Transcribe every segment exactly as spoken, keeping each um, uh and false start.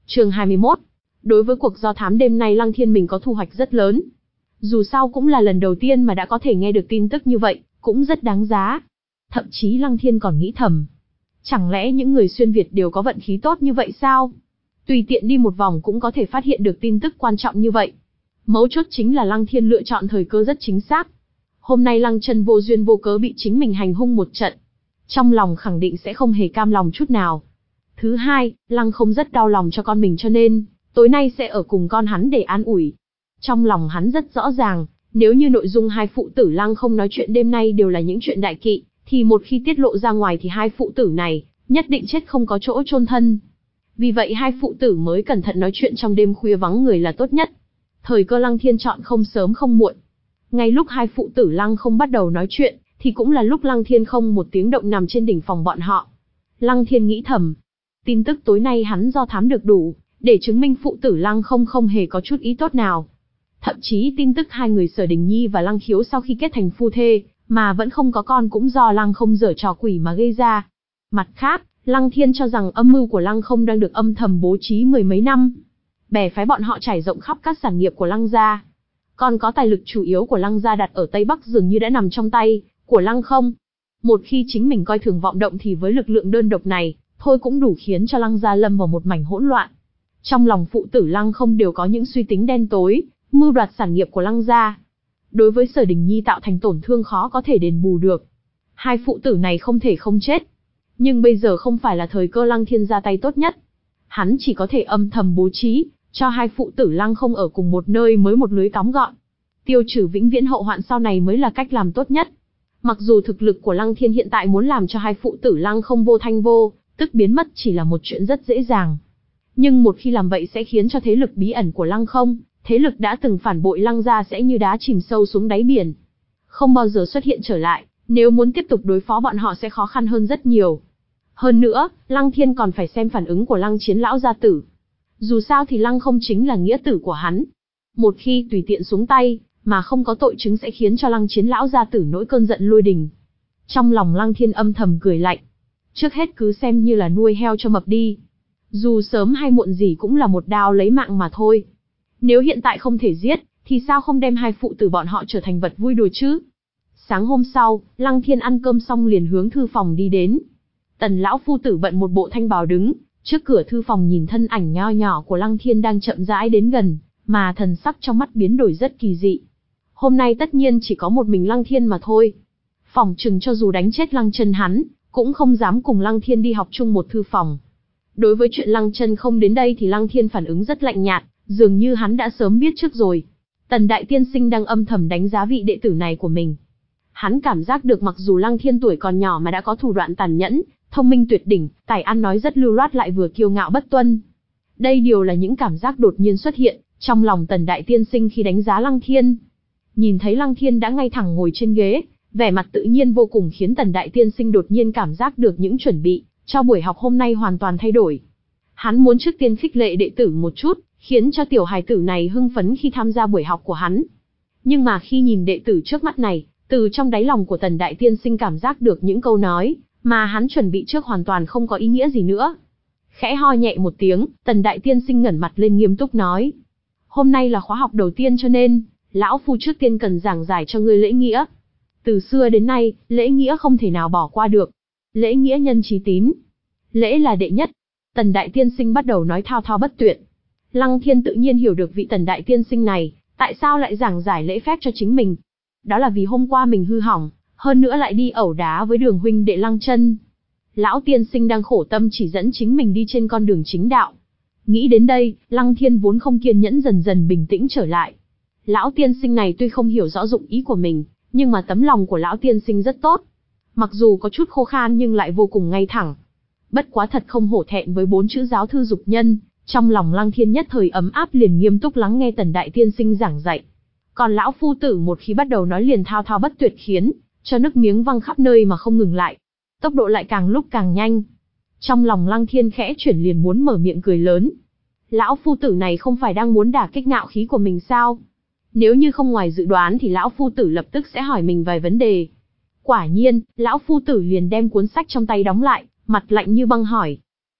Chương hai mươi mốt. Đối với cuộc do thám đêm nay Lăng Thiên mình có thu hoạch rất lớn. Dù sao cũng là lần đầu tiên mà đã có thể nghe được tin tức như vậy, cũng rất đáng giá. Thậm chí Lăng Thiên còn nghĩ thầm, chẳng lẽ những người xuyên Việt đều có vận khí tốt như vậy sao? Tùy tiện đi một vòng cũng có thể phát hiện được tin tức quan trọng như vậy. Mấu chốt chính là Lăng Thiên lựa chọn thời cơ rất chính xác. Hôm nay Lăng Chân vô duyên vô cớ bị chính mình hành hung một trận. Trong lòng khẳng định sẽ không hề cam lòng chút nào. Thứ hai, Lăng không rất đau lòng cho con mình cho nên, tối nay sẽ ở cùng con hắn để an ủi. Trong lòng hắn rất rõ ràng, nếu như nội dung hai phụ tử Lăng không nói chuyện đêm nay đều là những chuyện đại kỵ, thì một khi tiết lộ ra ngoài thì hai phụ tử này, nhất định chết không có chỗ chôn thân. Vì vậy hai phụ tử mới cẩn thận nói chuyện trong đêm khuya vắng người là tốt nhất. Thời cơ Lăng Thiên chọn không sớm không muộn. Ngay lúc hai phụ tử Lăng không bắt đầu nói chuyện, thì cũng là lúc Lăng Thiên không một tiếng động nằm trên đỉnh phòng bọn họ. Lăng Thiên nghĩ thầm, tin tức tối nay hắn do thám được đủ, để chứng minh phụ tử Lăng không không hề có chút ý tốt nào. Thậm chí tin tức hai người Sở Đình Nhi và Lăng Khiếu sau khi kết thành phu thê, mà vẫn không có con cũng do Lăng không giở trò quỷ mà gây ra. Mặt khác, Lăng Thiên cho rằng âm mưu của Lăng không đang được âm thầm bố trí mười mấy năm. Bè phái bọn họ trải rộng khắp các sản nghiệp của Lăng gia. Còn có tài lực chủ yếu của Lăng gia đặt ở Tây Bắc dường như đã nằm trong tay của Lăng không. Một khi chính mình coi thường vọng động thì với lực lượng đơn độc này, thôi cũng đủ khiến cho Lăng gia lâm vào một mảnh hỗn loạn. Trong lòng phụ tử Lăng không đều có những suy tính đen tối, mưu đoạt sản nghiệp của Lăng gia. Đối với Sở Đình Nhi tạo thành tổn thương khó có thể đền bù được. Hai phụ tử này không thể không chết. Nhưng bây giờ không phải là thời cơ Lăng Thiên ra tay tốt nhất. Hắn chỉ có thể âm thầm bố trí, cho hai phụ tử Lăng không ở cùng một nơi mới một lưới tóm gọn. Tiêu trừ vĩnh viễn hậu hoạn sau này mới là cách làm tốt nhất. Mặc dù thực lực của Lăng Thiên hiện tại muốn làm cho hai phụ tử Lăng không vô thanh vô, tức biến mất chỉ là một chuyện rất dễ dàng. Nhưng một khi làm vậy sẽ khiến cho thế lực bí ẩn của Lăng không, thế lực đã từng phản bội Lăng gia sẽ như đá chìm sâu xuống đáy biển. Không bao giờ xuất hiện trở lại, nếu muốn tiếp tục đối phó bọn họ sẽ khó khăn hơn rất nhiều. Hơn nữa, Lăng Thiên còn phải xem phản ứng của Lăng Chiến lão gia tử. Dù sao thì Lăng không chính là nghĩa tử của hắn. Một khi tùy tiện xuống tay, mà không có tội chứng sẽ khiến cho Lăng Chiến lão gia tử nổi cơn giận lôi đình. Trong lòng Lăng Thiên âm thầm cười lạnh. Trước hết cứ xem như là nuôi heo cho mập đi. Dù sớm hay muộn gì cũng là một đao lấy mạng mà thôi. Nếu hiện tại không thể giết, thì sao không đem hai phụ tử bọn họ trở thành vật vui đùa chứ? Sáng hôm sau, Lăng Thiên ăn cơm xong liền hướng thư phòng đi đến. Tần lão phu tử bận một bộ thanh bào đứng trước cửa thư phòng nhìn thân ảnh nho nhỏ của Lăng Thiên đang chậm rãi đến gần, mà thần sắc trong mắt biến đổi rất kỳ dị. Hôm nay tất nhiên chỉ có một mình Lăng Thiên mà thôi. Phỏng chừng cho dù đánh chết Lăng Chân hắn, cũng không dám cùng Lăng Thiên đi học chung một thư phòng. Đối với chuyện Lăng Chân không đến đây thì Lăng Thiên phản ứng rất lạnh nhạt, dường như hắn đã sớm biết trước rồi. Tần đại tiên sinh đang âm thầm đánh giá vị đệ tử này của mình. Hắn cảm giác được mặc dù Lăng Thiên tuổi còn nhỏ mà đã có thủ đoạn tàn nhẫn, thông minh tuyệt đỉnh, tài ăn nói rất lưu loát lại vừa kiêu ngạo bất tuân. Đây đều là những cảm giác đột nhiên xuất hiện trong lòng Tần đại tiên sinh khi đánh giá Lăng Thiên. Nhìn thấy Lăng Thiên đã ngay thẳng ngồi trên ghế, vẻ mặt tự nhiên vô cùng khiến Tần đại tiên sinh đột nhiên cảm giác được những chuẩn bị cho buổi học hôm nay hoàn toàn thay đổi. Hắn muốn trước tiên khích lệ đệ tử một chút, khiến cho tiểu hài tử này hưng phấn khi tham gia buổi học của hắn. Nhưng mà khi nhìn đệ tử trước mắt này, từ trong đáy lòng của Tần đại tiên sinh cảm giác được những câu nói mà hắn chuẩn bị trước hoàn toàn không có ý nghĩa gì nữa. Khẽ ho nhẹ một tiếng, Tần đại tiên sinh ngẩng mặt lên nghiêm túc nói: "Hôm nay là khóa học đầu tiên cho nên, lão phu trước tiên cần giảng giải cho ngươi lễ nghĩa. Từ xưa đến nay, lễ nghĩa không thể nào bỏ qua được. Lễ nghĩa nhân chí tín. Lễ là đệ nhất." Tần đại tiên sinh bắt đầu nói thao thao bất tuyệt. Lăng Thiên tự nhiên hiểu được vị Tần đại tiên sinh này, tại sao lại giảng giải lễ phép cho chính mình. Đó là vì hôm qua mình hư hỏng, hơn nữa lại đi ẩu đá với Đường huynh đệ Lăng Chân. Lão tiên sinh đang khổ tâm chỉ dẫn chính mình đi trên con đường chính đạo. Nghĩ đến đây, Lăng Thiên vốn không kiên nhẫn dần dần bình tĩnh trở lại. Lão tiên sinh này tuy không hiểu rõ dụng ý của mình, nhưng mà tấm lòng của lão tiên sinh rất tốt. Mặc dù có chút khô khan nhưng lại vô cùng ngay thẳng. Bất quá thật không hổ thẹn với bốn chữ giáo thư dục nhân, trong lòng Lăng Thiên nhất thời ấm áp liền nghiêm túc lắng nghe Tần đại tiên sinh giảng dạy. Còn lão phu tử một khi bắt đầu nói liền thao thao bất tuyệt khiến cho nước miếng văng khắp nơi mà không ngừng lại. Tốc độ lại càng lúc càng nhanh. Trong lòng Lăng Thiên khẽ chuyển liền muốn mở miệng cười lớn. Lão phu tử này không phải đang muốn đả kích ngạo khí của mình sao? Nếu như không ngoài dự đoán thì lão phu tử lập tức sẽ hỏi mình vài vấn đề. Quả nhiên, lão phu tử liền đem cuốn sách trong tay đóng lại, mặt lạnh như băng hỏi: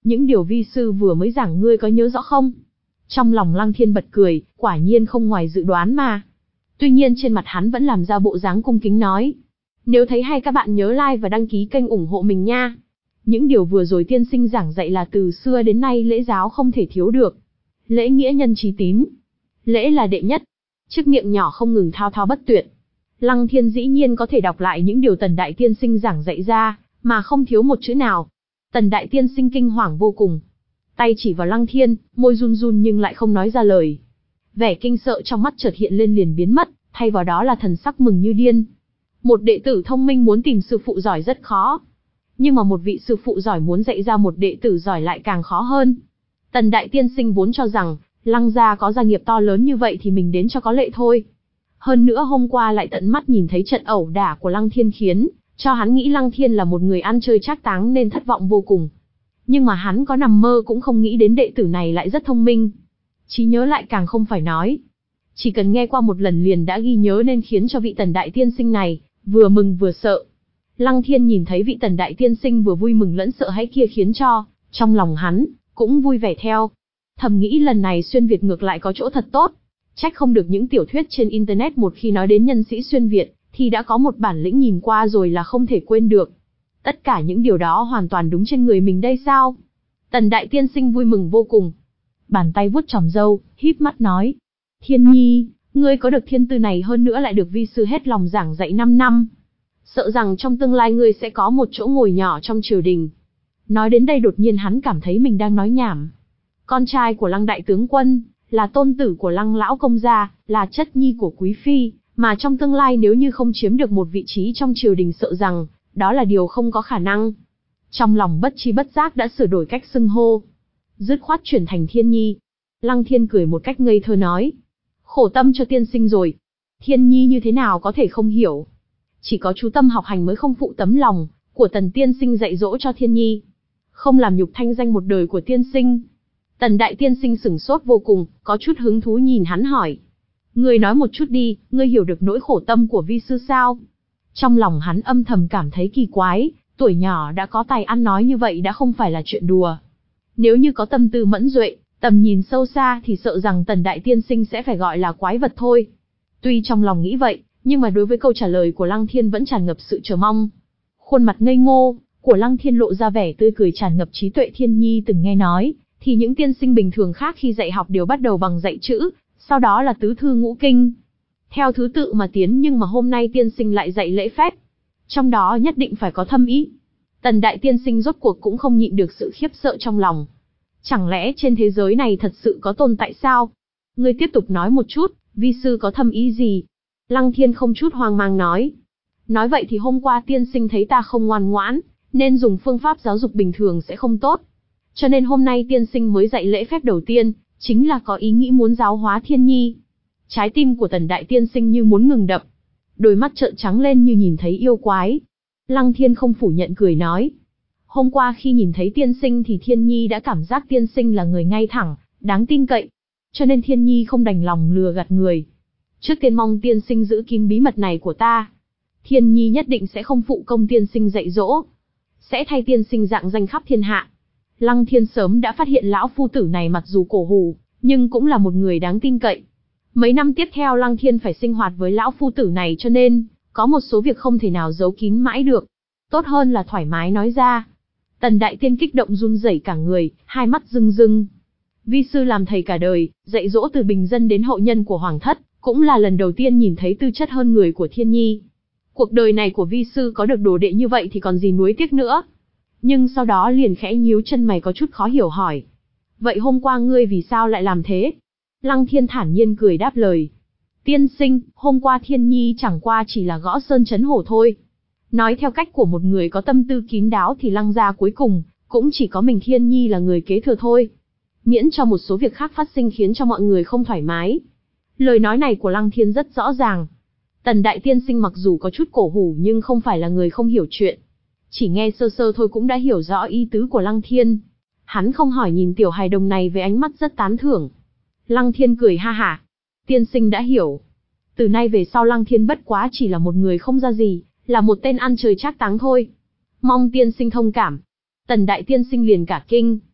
những điều vi sư vừa mới giảng ngươi có nhớ rõ không? Trong lòng Lăng Thiên bật cười, quả nhiên không ngoài dự đoán mà. Tuy nhiên trên mặt hắn vẫn làm ra bộ dáng cung kính nói. Nếu thấy hay các bạn nhớ like và đăng ký kênh ủng hộ mình nha. Những điều vừa rồi tiên sinh giảng dạy là từ xưa đến nay lễ giáo không thể thiếu được. Lễ nghĩa nhân trí tín. Lễ là đệ nhất. Chiếc miệng nhỏ không ngừng thao thao bất tuyệt. Lăng Thiên dĩ nhiên có thể đọc lại những điều Tần Đại Tiên Sinh giảng dạy ra, mà không thiếu một chữ nào. Tần Đại Tiên Sinh kinh hoàng vô cùng. Tay chỉ vào Lăng Thiên, môi run run nhưng lại không nói ra lời. Vẻ kinh sợ trong mắt chợt hiện lên liền biến mất, thay vào đó là thần sắc mừng như điên. Một đệ tử thông minh muốn tìm sư phụ giỏi rất khó. Nhưng mà một vị sư phụ giỏi muốn dạy ra một đệ tử giỏi lại càng khó hơn. Tần Đại Tiên Sinh vốn cho rằng, Lăng gia có gia nghiệp to lớn như vậy thì mình đến cho có lệ thôi. Hơn nữa hôm qua lại tận mắt nhìn thấy trận ẩu đả của Lăng Thiên khiến cho hắn nghĩ Lăng Thiên là một người ăn chơi trác táng nên thất vọng vô cùng. Nhưng mà hắn có nằm mơ cũng không nghĩ đến đệ tử này lại rất thông minh. Trí nhớ lại càng không phải nói. Chỉ cần nghe qua một lần liền đã ghi nhớ nên khiến cho vị Tần Đại Tiên Sinh này vừa mừng vừa sợ. Lăng Thiên nhìn thấy vị Tần Đại Tiên Sinh vừa vui mừng lẫn sợ hãi kia khiến cho trong lòng hắn cũng vui vẻ theo. Thầm nghĩ lần này xuyên Việt ngược lại có chỗ thật tốt. Trách không được những tiểu thuyết trên internet một khi nói đến nhân sĩ xuyên Việt thì đã có một bản lĩnh nhìn qua rồi là không thể quên được. Tất cả những điều đó hoàn toàn đúng trên người mình đây sao? Tần Đại Tiên Sinh vui mừng vô cùng. Bàn tay vuốt chòm râu, híp mắt nói. Thiên Nhi, ngươi có được thiên tư này hơn nữa lại được vi sư hết lòng giảng dạy năm năm. Sợ rằng trong tương lai ngươi sẽ có một chỗ ngồi nhỏ trong triều đình. Nói đến đây đột nhiên hắn cảm thấy mình đang nói nhảm. Con trai của Lăng Đại Tướng Quân, là tôn tử của Lăng Lão Công Gia, là chất nhi của Quý Phi, mà trong tương lai nếu như không chiếm được một vị trí trong triều đình sợ rằng, đó là điều không có khả năng. Trong lòng bất chi bất giác đã sửa đổi cách xưng hô. Dứt khoát chuyển thành Thiên Nhi. Lăng Thiên cười một cách ngây thơ nói. Khổ tâm cho tiên sinh rồi. Thiên Nhi như thế nào có thể không hiểu. Chỉ có chú tâm học hành mới không phụ tấm lòng của Tần tiên sinh dạy dỗ cho Thiên Nhi. Không làm nhục thanh danh một đời của tiên sinh. Tần Đại Tiên Sinh sửng sốt vô cùng, có chút hứng thú nhìn hắn hỏi. Ngươi nói một chút đi, ngươi hiểu được nỗi khổ tâm của vi sư sao? Trong lòng hắn âm thầm cảm thấy kỳ quái, tuổi nhỏ đã có tài ăn nói như vậy đã không phải là chuyện đùa. Nếu như có tâm tư mẫn duệ, tầm nhìn sâu xa thì sợ rằng Tần Đại Tiên Sinh sẽ phải gọi là quái vật thôi. Tuy trong lòng nghĩ vậy, nhưng mà đối với câu trả lời của Lăng Thiên vẫn tràn ngập sự chờ mong. Khuôn mặt ngây ngô của Lăng Thiên lộ ra vẻ tươi cười tràn ngập trí tuệ. Thiên Nhi từng nghe nói, thì những tiên sinh bình thường khác khi dạy học đều bắt đầu bằng dạy chữ, sau đó là tứ thư ngũ kinh. Theo thứ tự mà tiến, nhưng mà hôm nay tiên sinh lại dạy lễ phép. Trong đó nhất định phải có thâm ý. Tần Đại Tiên Sinh rốt cuộc cũng không nhịn được sự khiếp sợ trong lòng. Chẳng lẽ trên thế giới này thật sự có tồn tại sao? Ngươi tiếp tục nói một chút, vi sư có thâm ý gì? Lăng Thiên không chút hoang mang nói. Nói vậy thì hôm qua tiên sinh thấy ta không ngoan ngoãn, nên dùng phương pháp giáo dục bình thường sẽ không tốt. Cho nên hôm nay tiên sinh mới dạy lễ phép đầu tiên, chính là có ý nghĩ muốn giáo hóa Thiên Nhi. Trái tim của Tần Đại Tiên Sinh như muốn ngừng đập. Đôi mắt trợn trắng lên như nhìn thấy yêu quái. Lăng Thiên không phủ nhận cười nói. Hôm qua khi nhìn thấy tiên sinh thì Thiên Nhi đã cảm giác tiên sinh là người ngay thẳng, đáng tin cậy. Cho nên Thiên Nhi không đành lòng lừa gạt người. Trước tiên mong tiên sinh giữ kín bí mật này của ta. Thiên Nhi nhất định sẽ không phụ công tiên sinh dạy dỗ. Sẽ thay tiên sinh rạng danh khắp thiên hạ. Lăng Thiên sớm đã phát hiện lão phu tử này mặc dù cổ hủ, nhưng cũng là một người đáng tin cậy. Mấy năm tiếp theo Lăng Thiên phải sinh hoạt với lão phu tử này cho nên, có một số việc không thể nào giấu kín mãi được. Tốt hơn là thoải mái nói ra. Tần Đại Tiên kích động run rẩy cả người, hai mắt rưng rưng. Vi sư làm thầy cả đời, dạy dỗ từ bình dân đến hậu nhân của hoàng thất, cũng là lần đầu tiên nhìn thấy tư chất hơn người của Thiên Nhi. Cuộc đời này của vi sư có được đồ đệ như vậy thì còn gì nuối tiếc nữa. Nhưng sau đó liền khẽ nhíu chân mày có chút khó hiểu hỏi. Vậy hôm qua ngươi vì sao lại làm thế? Lăng Thiên thản nhiên cười đáp lời. Tiên sinh, hôm qua Thiên Nhi chẳng qua chỉ là gõ sơn chấn hổ thôi. Nói theo cách của một người có tâm tư kín đáo thì Lăng gia cuối cùng, cũng chỉ có mình Thiên Nhi là người kế thừa thôi. Miễn cho một số việc khác phát sinh khiến cho mọi người không thoải mái. Lời nói này của Lăng Thiên rất rõ ràng. Tần Đại Tiên Sinh mặc dù có chút cổ hủ nhưng không phải là người không hiểu chuyện. Chỉ nghe sơ sơ thôi cũng đã hiểu rõ ý tứ của Lăng Thiên. Hắn không hỏi nhìn tiểu hài đồng này với ánh mắt rất tán thưởng. Lăng Thiên cười ha hả. Tiên sinh đã hiểu. Từ nay về sau Lăng Thiên bất quá chỉ là một người không ra gì, là một tên ăn chơi trác táng thôi. Mong tiên sinh thông cảm. Tần Đại Tiên Sinh liền cả kinh.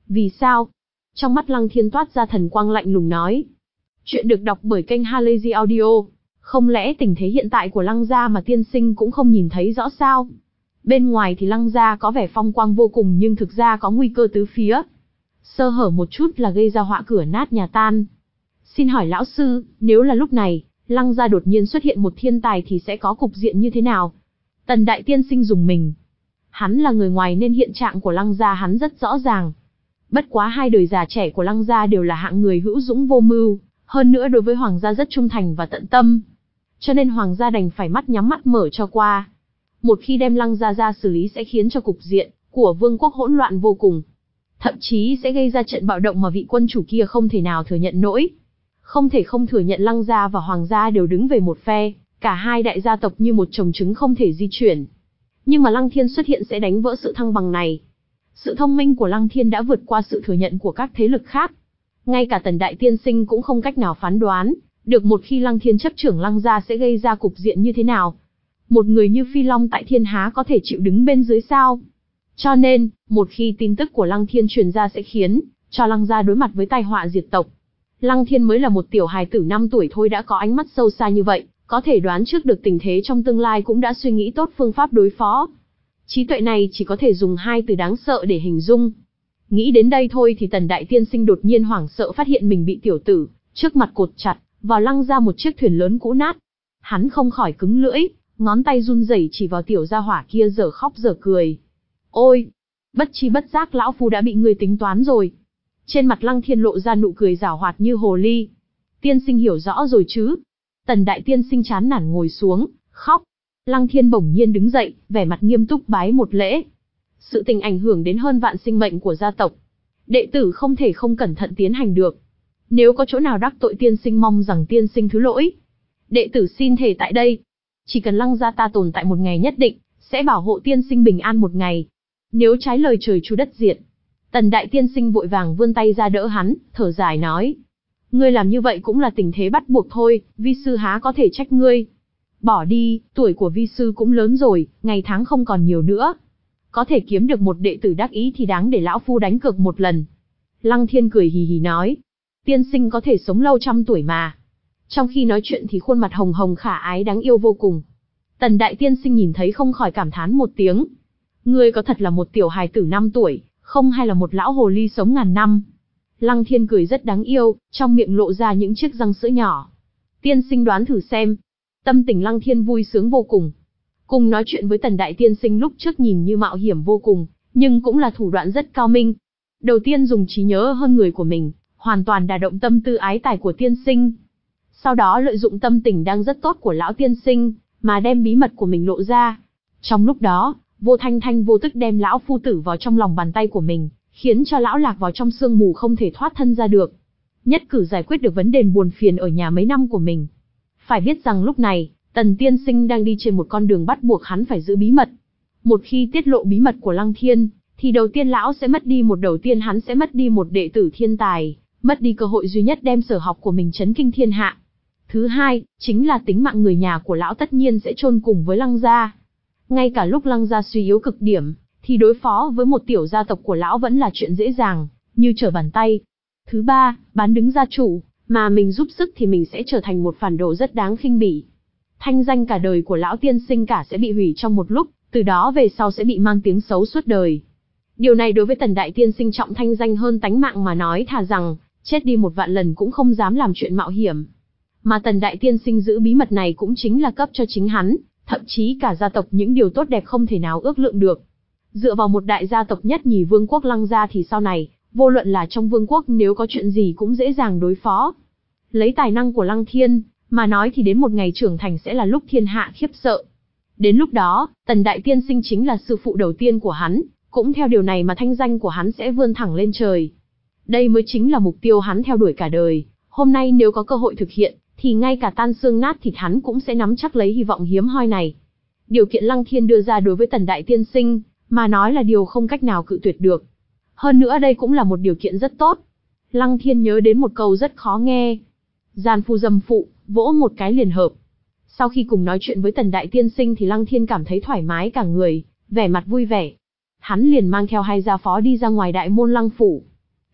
Vì sao? Trong mắt Lăng Thiên toát ra thần quang lạnh lùng nói. Chuyện được đọc bởi kênh Halazy Audio. Không lẽ tình thế hiện tại của Lăng gia mà tiên sinh cũng không nhìn thấy rõ sao? Bên ngoài thì Lăng gia có vẻ phong quang vô cùng nhưng thực ra có nguy cơ tứ phía. Sơ hở một chút là gây ra họa cửa nát nhà tan. Xin hỏi lão sư, nếu là lúc này, Lăng gia đột nhiên xuất hiện một thiên tài thì sẽ có cục diện như thế nào? Tần đại tiên sinh dùng mình. Hắn là người ngoài nên hiện trạng của Lăng gia hắn rất rõ ràng. Bất quá hai đời già trẻ của Lăng gia đều là hạng người hữu dũng vô mưu, hơn nữa đối với hoàng gia rất trung thành và tận tâm. Cho nên hoàng gia đành phải mắt nhắm mắt mở cho qua. Một khi đem Lăng gia ra xử lý sẽ khiến cho cục diện của vương quốc hỗn loạn vô cùng. Thậm chí sẽ gây ra trận bạo động mà vị quân chủ kia không thể nào thừa nhận nổi. Không thể không thừa nhận Lăng gia và hoàng gia đều đứng về một phe, cả hai đại gia tộc như một chồng trứng không thể di chuyển. Nhưng mà Lăng Thiên xuất hiện sẽ đánh vỡ sự thăng bằng này. Sự thông minh của Lăng Thiên đã vượt qua sự thừa nhận của các thế lực khác. Ngay cả Tần đại tiên sinh cũng không cách nào phán đoán được một khi Lăng Thiên chấp trưởng Lăng gia sẽ gây ra cục diện như thế nào. Một người như Phi Long tại Thiên Há có thể chịu đứng bên dưới sao? Cho nên, một khi tin tức của Lăng Thiên truyền ra sẽ khiến cho Lăng gia đối mặt với tai họa diệt tộc. Lăng Thiên mới là một tiểu hài tử năm tuổi thôi đã có ánh mắt sâu xa như vậy, có thể đoán trước được tình thế trong tương lai cũng đã suy nghĩ tốt phương pháp đối phó. Trí tuệ này chỉ có thể dùng hai từ đáng sợ để hình dung. Nghĩ đến đây thôi thì Tần đại tiên sinh đột nhiên hoảng sợ phát hiện mình bị tiểu tử trước mặt cột chặt vào Lăng ra một chiếc thuyền lớn cũ nát. Hắn không khỏi cứng lưỡi, ngón tay run rẩy chỉ vào tiểu gia hỏa kia dở khóc dở cười. Ôi, bất chi bất giác lão phu đã bị người tính toán rồi. Trên mặt Lăng Thiên lộ ra nụ cười giảo hoạt như hồ ly. Tiên sinh hiểu rõ rồi chứ? Tần đại tiên sinh chán nản ngồi xuống, khóc. Lăng Thiên bỗng nhiên đứng dậy, vẻ mặt nghiêm túc bái một lễ. Sự tình ảnh hưởng đến hơn vạn sinh mệnh của gia tộc. Đệ tử không thể không cẩn thận tiến hành được. Nếu có chỗ nào đắc tội tiên sinh mong rằng tiên sinh thứ lỗi. Đệ tử xin thề tại đây. Chỉ cần Lăng gia ta tồn tại một ngày nhất định, sẽ bảo hộ tiên sinh bình an một ngày. Nếu trái lời trời chu đất diệt. Tần đại tiên sinh vội vàng vươn tay ra đỡ hắn, thở dài nói. Ngươi làm như vậy cũng là tình thế bắt buộc thôi, vi sư há có thể trách ngươi. Bỏ đi, tuổi của vi sư cũng lớn rồi, ngày tháng không còn nhiều nữa. Có thể kiếm được một đệ tử đắc ý thì đáng để lão phu đánh cược một lần. Lăng Thiên cười hì hì nói. Tiên sinh có thể sống lâu trăm tuổi mà. Trong khi nói chuyện thì khuôn mặt hồng hồng khả ái đáng yêu vô cùng. Tần đại tiên sinh nhìn thấy không khỏi cảm thán một tiếng. Ngươi có thật là một tiểu hài tử năm tuổi, không hay là một lão hồ ly sống ngàn năm. Lăng Thiên cười rất đáng yêu, trong miệng lộ ra những chiếc răng sữa nhỏ. Tiên sinh đoán thử xem. Tâm tình Lăng Thiên vui sướng vô cùng. Cùng nói chuyện với Tần đại tiên sinh lúc trước nhìn như mạo hiểm vô cùng, nhưng cũng là thủ đoạn rất cao minh. Đầu tiên dùng trí nhớ hơn người của mình, hoàn toàn đả động tâm tư ái tài của tiên sinh. Sau đó lợi dụng tâm tình đang rất tốt của lão tiên sinh, mà đem bí mật của mình lộ ra. Trong lúc đó, vô thanh thanh vô tức đem lão phu tử vào trong lòng bàn tay của mình, khiến cho lão lạc vào trong sương mù không thể thoát thân ra được. Nhất cử giải quyết được vấn đề buồn phiền ở nhà mấy năm của mình. Phải biết rằng lúc này, Tần tiên sinh đang đi trên một con đường bắt buộc hắn phải giữ bí mật. Một khi tiết lộ bí mật của Lăng Thiên, thì đầu tiên lão sẽ mất đi một đầu tiên hắn sẽ mất đi một đệ tử thiên tài, mất đi cơ hội duy nhất đem sở học của mình chấn kinh thiên hạ. Thứ hai, chính là tính mạng người nhà của lão tất nhiên sẽ chôn cùng với Lăng gia. Ngay cả lúc Lăng gia suy yếu cực điểm, thì đối phó với một tiểu gia tộc của lão vẫn là chuyện dễ dàng, như trở bàn tay. Thứ ba, bán đứng gia chủ, mà mình giúp sức thì mình sẽ trở thành một phản đồ rất đáng khinh bỉ. Thanh danh cả đời của lão tiên sinh cả sẽ bị hủy trong một lúc, từ đó về sau sẽ bị mang tiếng xấu suốt đời. Điều này đối với Tần đại tiên sinh trọng thanh danh hơn tánh mạng mà nói, thà rằng chết đi một vạn lần cũng không dám làm chuyện mạo hiểm. Mà Tần đại tiên sinh giữ bí mật này cũng chính là cấp cho chính hắn, thậm chí cả gia tộc những điều tốt đẹp không thể nào ước lượng được. Dựa vào một đại gia tộc nhất nhì vương quốc Lăng gia thì sau này, vô luận là trong vương quốc nếu có chuyện gì cũng dễ dàng đối phó. Lấy tài năng của Lăng Thiên, mà nói thì đến một ngày trưởng thành sẽ là lúc thiên hạ khiếp sợ. Đến lúc đó, Tần đại tiên sinh chính là sư phụ đầu tiên của hắn, cũng theo điều này mà thanh danh của hắn sẽ vươn thẳng lên trời. Đây mới chính là mục tiêu hắn theo đuổi cả đời. Hôm nay nếu có cơ hội thực hiện, thì ngay cả tan xương nát thịt hắn cũng sẽ nắm chắc lấy hy vọng hiếm hoi này. Điều kiện Lăng Thiên đưa ra đối với Tần đại tiên sinh, mà nói là điều không cách nào cự tuyệt được. Hơn nữa đây cũng là một điều kiện rất tốt. Lăng Thiên nhớ đến một câu rất khó nghe. Gian phu dâm phụ, vỗ một cái liền hợp. Sau khi cùng nói chuyện với Tần đại tiên sinh thì Lăng Thiên cảm thấy thoải mái cả người, vẻ mặt vui vẻ. Hắn liền mang theo hai gia phó đi ra ngoài đại môn Lăng phủ.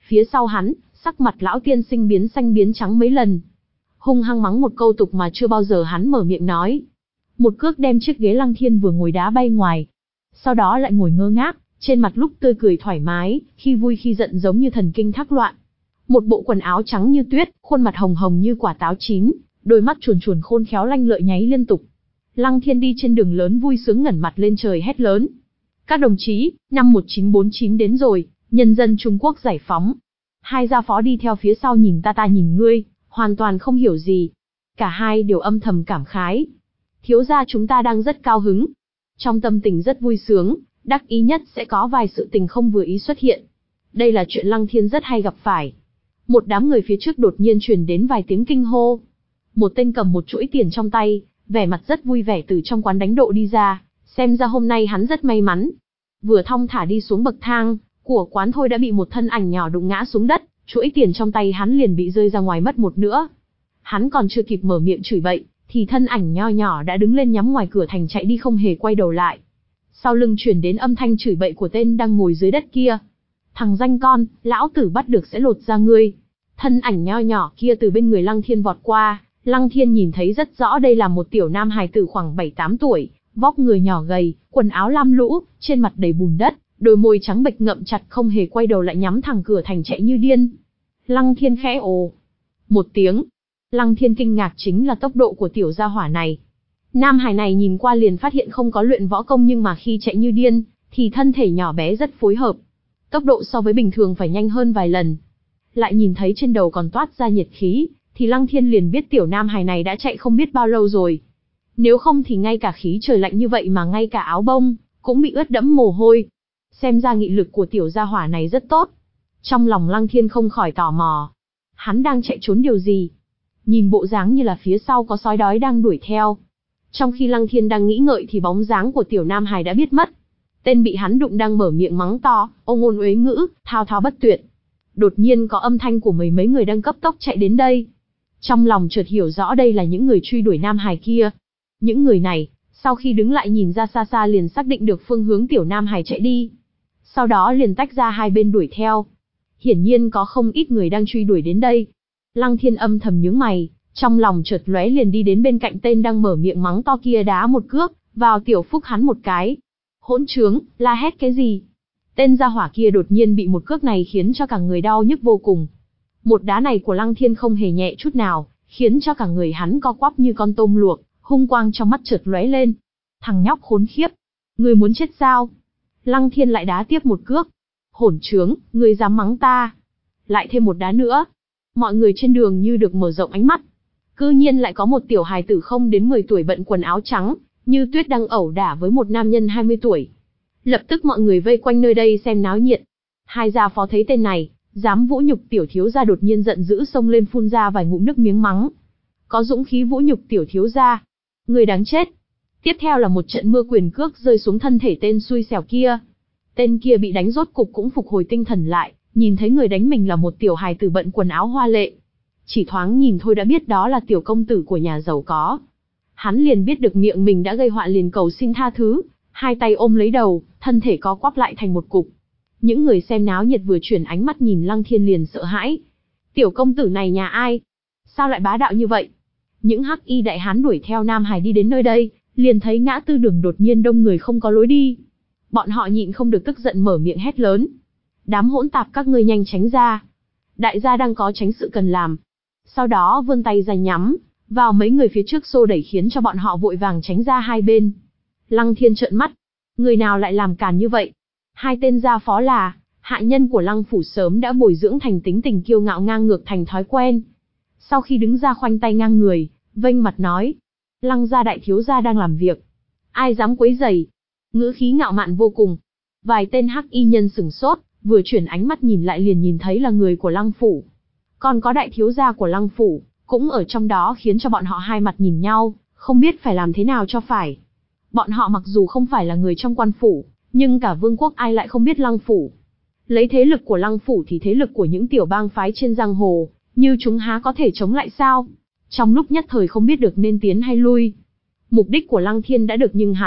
Phía sau hắn, sắc mặt lão tiên sinh biến xanh biến trắng mấy lần. Hung hăng mắng một câu tục mà chưa bao giờ hắn mở miệng nói. Một cước đem chiếc ghế Lăng Thiên vừa ngồi đá bay ngoài. Sau đó lại ngồi ngơ ngác, trên mặt lúc tươi cười thoải mái, khi vui khi giận giống như thần kinh thác loạn. Một bộ quần áo trắng như tuyết, khuôn mặt hồng hồng như quả táo chín, đôi mắt chuồn chuồn khôn khéo lanh lợi nháy liên tục. Lăng Thiên đi trên đường lớn vui sướng ngẩng mặt lên trời hét lớn. Các đồng chí, năm một chín bốn chín đến rồi, nhân dân Trung Quốc giải phóng. Hai gia phó đi theo phía sau nhìn ta ta nhìn ngươi, hoàn toàn không hiểu gì. Cả hai đều âm thầm cảm khái. Thiếu gia chúng ta đang rất cao hứng. Trong tâm tình rất vui sướng, đắc ý nhất sẽ có vài sự tình không vừa ý xuất hiện. Đây là chuyện Lăng Thiên rất hay gặp phải. Một đám người phía trước đột nhiên truyền đến vài tiếng kinh hô. Một tên cầm một chuỗi tiền trong tay, vẻ mặt rất vui vẻ từ trong quán đánh độ đi ra, xem ra hôm nay hắn rất may mắn. Vừa thong thả đi xuống bậc thang của quán thôi đã bị một thân ảnh nhỏ đụng ngã xuống đất, chuỗi tiền trong tay hắn liền bị rơi ra ngoài mất một nữa. Hắn còn chưa kịp mở miệng chửi bậy, thì thân ảnh nho nhỏ đã đứng lên nhắm ngoài cửa thành chạy đi không hề quay đầu lại. Sau lưng truyền đến âm thanh chửi bậy của tên đang ngồi dưới đất kia. Thằng danh con, lão tử bắt được sẽ lột ra ngươi. Thân ảnh nho nhỏ kia từ bên người Lăng Thiên vọt qua, Lăng Thiên nhìn thấy rất rõ đây là một tiểu nam hài tử khoảng bảy tám tuổi, vóc người nhỏ gầy, quần áo lam lũ, trên mặt đầy bùn đất, đôi môi trắng bệch ngậm chặt không hề quay đầu lại nhắm thẳng cửa thành chạy như điên. Lăng Thiên khẽ ồ một tiếng. Lăng Thiên kinh ngạc chính là tốc độ của tiểu gia hỏa này. Nam hài này nhìn qua liền phát hiện không có luyện võ công nhưng mà khi chạy như điên, thì thân thể nhỏ bé rất phối hợp. Tốc độ so với bình thường phải nhanh hơn vài lần. Lại nhìn thấy trên đầu còn toát ra nhiệt khí, thì Lăng Thiên liền biết tiểu nam hài này đã chạy không biết bao lâu rồi. Nếu không thì ngay cả khí trời lạnh như vậy mà ngay cả áo bông cũng bị ướt đẫm mồ hôi. Xem ra nghị lực của tiểu gia hỏa này rất tốt. Trong lòng Lăng Thiên không khỏi tò mò. Hắn đang chạy trốn điều gì? Nhìn bộ dáng như là phía sau có sói đói đang đuổi theo. Trong khi Lăng Thiên đang nghĩ ngợi thì bóng dáng của tiểu nam hài đã biết mất. Tên bị hắn đụng đang mở miệng mắng to, ô ngôn uế ngữ, thao thao bất tuyệt. Đột nhiên có âm thanh của mấy mấy người đang cấp tốc chạy đến đây. Trong lòng chợt hiểu rõ đây là những người truy đuổi nam hài kia. Những người này, sau khi đứng lại nhìn ra xa xa liền xác định được phương hướng tiểu nam hài chạy đi. Sau đó liền tách ra hai bên đuổi theo. Hiển nhiên có không ít người đang truy đuổi đến đây. Lăng Thiên âm thầm nhướng mày, trong lòng chợt lóe liền đi đến bên cạnh tên đang mở miệng mắng to kia đá một cước vào tiểu phúc hắn một cái. Hỗn trướng, la hét cái gì? Tên gia hỏa kia đột nhiên bị một cước này khiến cho cả người đau nhức vô cùng. Một đá này của Lăng Thiên không hề nhẹ chút nào, khiến cho cả người hắn co quắp như con tôm luộc, hung quang trong mắt chợt lóe lên. Thằng nhóc khốn khiếp, ngươi muốn chết sao? Lăng Thiên lại đá tiếp một cước. Hỗn trướng, ngươi dám mắng ta? Lại thêm một đá nữa. Mọi người trên đường như được mở rộng ánh mắt. Cư nhiên lại có một tiểu hài tử không đến mười tuổi bận quần áo trắng, như tuyết đang ẩu đả với một nam nhân hai mươi tuổi. Lập tức mọi người vây quanh nơi đây xem náo nhiệt. Hai gia phó thấy tên này, dám vũ nhục tiểu thiếu gia đột nhiên giận dữ xông lên phun ra vài ngụm nước miếng mắng. Có dũng khí vũ nhục tiểu thiếu gia. Người đáng chết. Tiếp theo là một trận mưa quyền cước rơi xuống thân thể tên xui xẻo kia. Tên kia bị đánh rốt cục cũng phục hồi tinh thần lại, nhìn thấy người đánh mình là một tiểu hài tử bận quần áo hoa lệ. Chỉ thoáng nhìn thôi đã biết đó là tiểu công tử của nhà giàu có. Hắn liền biết được miệng mình đã gây họa liền cầu xin tha thứ, hai tay ôm lấy đầu, thân thể co quắp lại thành một cục. Những người xem náo nhiệt vừa chuyển ánh mắt nhìn Lăng Thiên liền sợ hãi. Tiểu công tử này nhà ai? Sao lại bá đạo như vậy? Những hắc y đại hán đuổi theo Nam Hải đi đến nơi đây, liền thấy ngã tư đường đột nhiên đông người không có lối đi. Bọn họ nhịn không được tức giận mở miệng hét lớn. Đám hỗn tạp các ngươi nhanh tránh ra. Đại gia đang có tránh sự cần làm. Sau đó vươn tay ra nhắm vào mấy người phía trước xô đẩy khiến cho bọn họ vội vàng tránh ra hai bên. Lăng Thiên trợn mắt. Người nào lại làm càn như vậy? Hai tên gia phó là hạ nhân của Lăng phủ sớm đã bồi dưỡng thành tính tình kiêu ngạo ngang ngược thành thói quen. Sau khi đứng ra khoanh tay ngang người, vênh mặt nói. Lăng gia đại thiếu gia đang làm việc. Ai dám quấy rầy? Ngữ khí ngạo mạn vô cùng. Vài tên hắc y nhân sửng sốt, vừa chuyển ánh mắt nhìn lại liền nhìn thấy là người của Lăng phủ. Còn có đại thiếu gia của Lăng phủ, cũng ở trong đó khiến cho bọn họ hai mặt nhìn nhau, không biết phải làm thế nào cho phải. Bọn họ mặc dù không phải là người trong quan phủ, nhưng cả vương quốc ai lại không biết Lăng phủ. Lấy thế lực của Lăng phủ thì thế lực của những tiểu bang phái trên giang hồ, như chúng há có thể chống lại sao? Trong lúc nhất thời không biết được nên tiến hay lui. Mục đích của Lăng Thiên đã được nhưng hắn,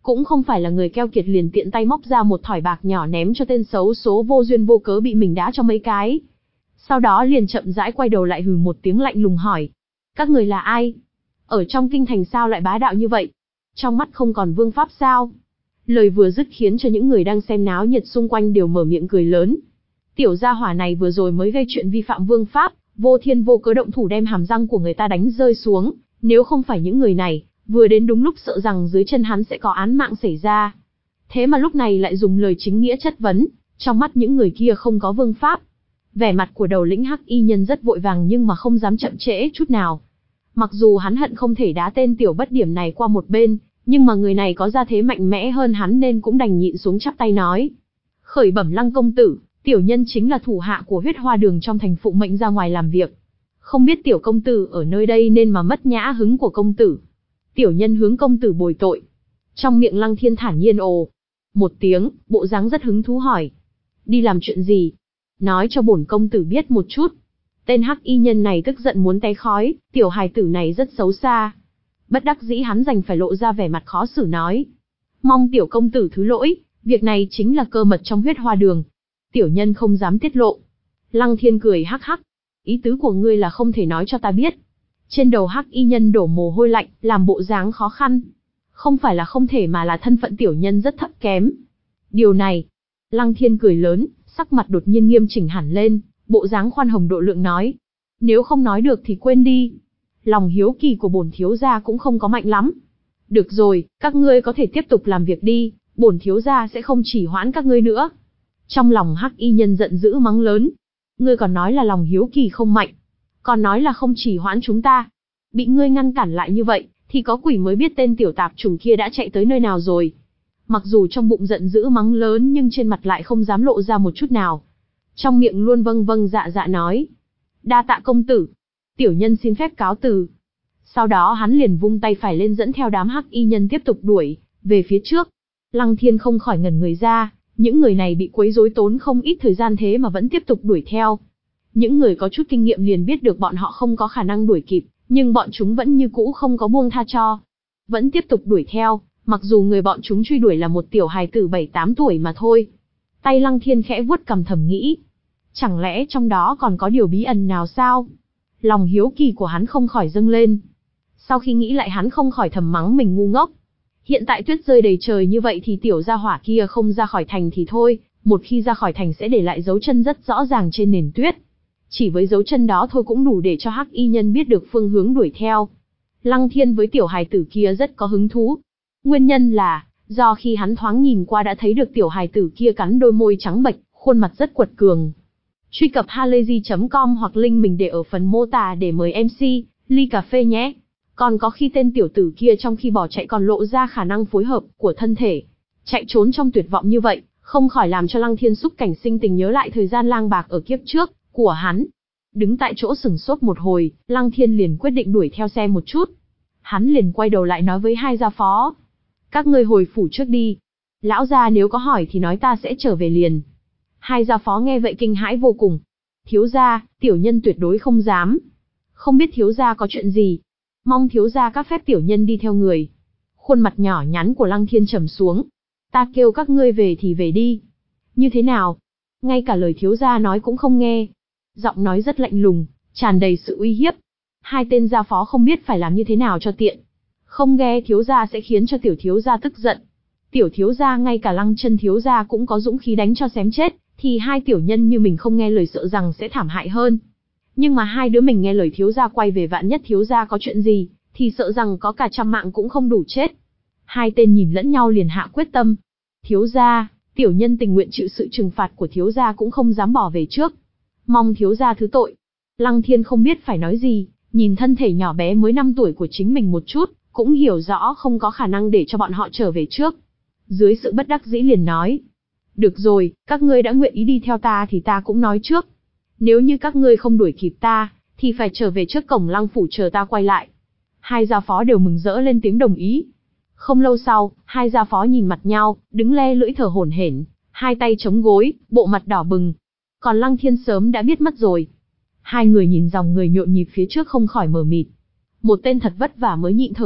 cũng không phải là người keo kiệt liền tiện tay móc ra một thỏi bạc nhỏ ném cho tên xấu số vô duyên vô cớ bị mình đá cho mấy cái. Sau đó liền chậm rãi quay đầu lại hừ một tiếng lạnh lùng hỏi. Các người là ai? Ở trong kinh thành sao lại bá đạo như vậy? Trong mắt không còn vương pháp sao? Lời vừa dứt khiến cho những người đang xem náo nhiệt xung quanh đều mở miệng cười lớn. Tiểu gia hỏa này vừa rồi mới gây chuyện vi phạm vương pháp, vô thiên vô cớ động thủ đem hàm răng của người ta đánh rơi xuống, nếu không phải những người này, vừa đến đúng lúc sợ rằng dưới chân hắn sẽ có án mạng xảy ra. Thế mà lúc này lại dùng lời chính nghĩa chất vấn, trong mắt những người kia không có vương pháp. Vẻ mặt của đầu lĩnh hắc y nhân rất vội vàng nhưng mà không dám chậm trễ chút nào. Mặc dù hắn hận không thể đá tên tiểu bất điểm này qua một bên, nhưng mà người này có gia thế mạnh mẽ hơn hắn nên cũng đành nhịn xuống chắp tay nói. Khởi bẩm Lăng công tử, tiểu nhân chính là thủ hạ của Huyết Hoa Đường trong thành phụ mệnh ra ngoài làm việc. Không biết tiểu công tử ở nơi đây nên mà mất nhã hứng của công tử. Tiểu nhân hướng công tử bồi tội. Trong miệng Lăng Thiên thản nhiên ồ một tiếng, bộ dáng rất hứng thú hỏi. Đi làm chuyện gì? Nói cho bổn công tử biết một chút. Tên hắc y nhân này tức giận muốn té khói, tiểu hài tử này rất xấu xa. Bất đắc dĩ hắn đành phải lộ ra vẻ mặt khó xử nói. Mong tiểu công tử thứ lỗi, việc này chính là cơ mật trong Huyết Hoa Đường. Tiểu nhân không dám tiết lộ. Lăng Thiên cười hắc hắc. Ý tứ của ngươi là không thể nói cho ta biết. Trên đầu hắc y nhân đổ mồ hôi lạnh, làm bộ dáng khó khăn. Không phải là không thể mà là thân phận tiểu nhân rất thấp kém. Điều này. Lăng Thiên cười lớn, sắc mặt đột nhiên nghiêm chỉnh hẳn lên, bộ dáng khoan hồng độ lượng nói. Nếu không nói được thì quên đi. Lòng hiếu kỳ của bổn thiếu gia cũng không có mạnh lắm. Được rồi, các ngươi có thể tiếp tục làm việc đi, bổn thiếu gia sẽ không chỉ hoãn các ngươi nữa. Trong lòng hắc y nhân giận dữ mắng lớn. Ngươi còn nói là lòng hiếu kỳ không mạnh. Còn nói là không chỉ hoãn chúng ta. Bị ngươi ngăn cản lại như vậy, thì có quỷ mới biết tên tiểu tạp chủng kia đã chạy tới nơi nào rồi. Mặc dù trong bụng giận dữ mắng lớn nhưng trên mặt lại không dám lộ ra một chút nào. Trong miệng luôn vâng vâng dạ dạ nói. Đa tạ công tử. Tiểu nhân xin phép cáo từ. Sau đó hắn liền vung tay phải lên dẫn theo đám hắc y nhân tiếp tục đuổi về phía trước. Lăng Thiên không khỏi ngẩn người ra, những người này bị quấy rối tốn không ít thời gian thế mà vẫn tiếp tục đuổi theo. Những người có chút kinh nghiệm liền biết được bọn họ không có khả năng đuổi kịp, nhưng bọn chúng vẫn như cũ không có buông tha cho. Vẫn tiếp tục đuổi theo, mặc dù người bọn chúng truy đuổi là một tiểu hài tử bảy tám tuổi mà thôi. Tay Lăng Thiên khẽ vuốt cằm thầm nghĩ. Chẳng lẽ trong đó còn có điều bí ẩn nào sao? Lòng hiếu kỳ của hắn không khỏi dâng lên. Sau khi nghĩ lại hắn không khỏi thầm mắng mình ngu ngốc. Hiện tại tuyết rơi đầy trời như vậy thì tiểu gia hỏa kia không ra khỏi thành thì thôi, một khi ra khỏi thành sẽ để lại dấu chân rất rõ ràng trên nền tuyết. Chỉ với dấu chân đó thôi cũng đủ để cho hắc y nhân biết được phương hướng đuổi theo. Lăng Thiên với tiểu hài tử kia rất có hứng thú. Nguyên nhân là, do khi hắn thoáng nhìn qua đã thấy được tiểu hài tử kia cắn đôi môi trắng bệch, khuôn mặt rất quật cường. Truy cập halayzi chấm com hoặc link mình để ở phần mô tả để mời em xê, ly cà phê nhé. Còn có khi tên tiểu tử kia trong khi bỏ chạy còn lộ ra khả năng phối hợp của thân thể. Chạy trốn trong tuyệt vọng như vậy, không khỏi làm cho Lăng Thiên xúc cảnh sinh tình nhớ lại thời gian lang bạc ở kiếp trước của hắn. Đứng tại chỗ sừng sốt một hồi, Lăng Thiên liền quyết định đuổi theo xe một chút. Hắn liền quay đầu lại nói với hai gia phó. Các ngươi hồi phủ trước đi. Lão gia nếu có hỏi thì nói ta sẽ trở về liền. Hai gia phó nghe vậy kinh hãi vô cùng. Thiếu gia, tiểu nhân tuyệt đối không dám. Không biết thiếu gia có chuyện gì. Mong thiếu gia các phép tiểu nhân đi theo người. Khuôn mặt nhỏ nhắn của Lăng Thiên trầm xuống. Ta kêu các ngươi về thì về đi. Như thế nào? Ngay cả lời thiếu gia nói cũng không nghe. Giọng nói rất lạnh lùng, tràn đầy sự uy hiếp. Hai tên gia phó không biết phải làm như thế nào cho tiện. Không nghe thiếu gia sẽ khiến cho tiểu thiếu gia tức giận. Tiểu thiếu gia ngay cả Lăng Chân thiếu gia cũng có dũng khí đánh cho xém chết, thì hai tiểu nhân như mình không nghe lời sợ rằng sẽ thảm hại hơn. Nhưng mà hai đứa mình nghe lời thiếu gia quay về vạn nhất thiếu gia có chuyện gì, thì sợ rằng có cả trăm mạng cũng không đủ chết. Hai tên nhìn lẫn nhau liền hạ quyết tâm. Thiếu gia, tiểu nhân tình nguyện chịu sự trừng phạt của thiếu gia cũng không dám bỏ về trước. Mong thiếu gia thứ tội. Lăng Thiên không biết phải nói gì, nhìn thân thể nhỏ bé mới năm tuổi của chính mình một chút, cũng hiểu rõ không có khả năng để cho bọn họ trở về trước. Dưới sự bất đắc dĩ liền nói. Được rồi, các ngươi đã nguyện ý đi theo ta thì ta cũng nói trước. Nếu như các ngươi không đuổi kịp ta, thì phải trở về trước cổng Lăng phủ chờ ta quay lại. Hai gia phó đều mừng rỡ lên tiếng đồng ý. Không lâu sau, hai gia phó nhìn mặt nhau, đứng le lưỡi thở hổn hển, hai tay chống gối, bộ mặt đỏ bừng. Còn Lăng Thiên sớm đã biết mất rồi. Hai người nhìn dòng người nhộn nhịp phía trước không khỏi mờ mịt. Một tên thật vất vả mới nhịn thở dốc,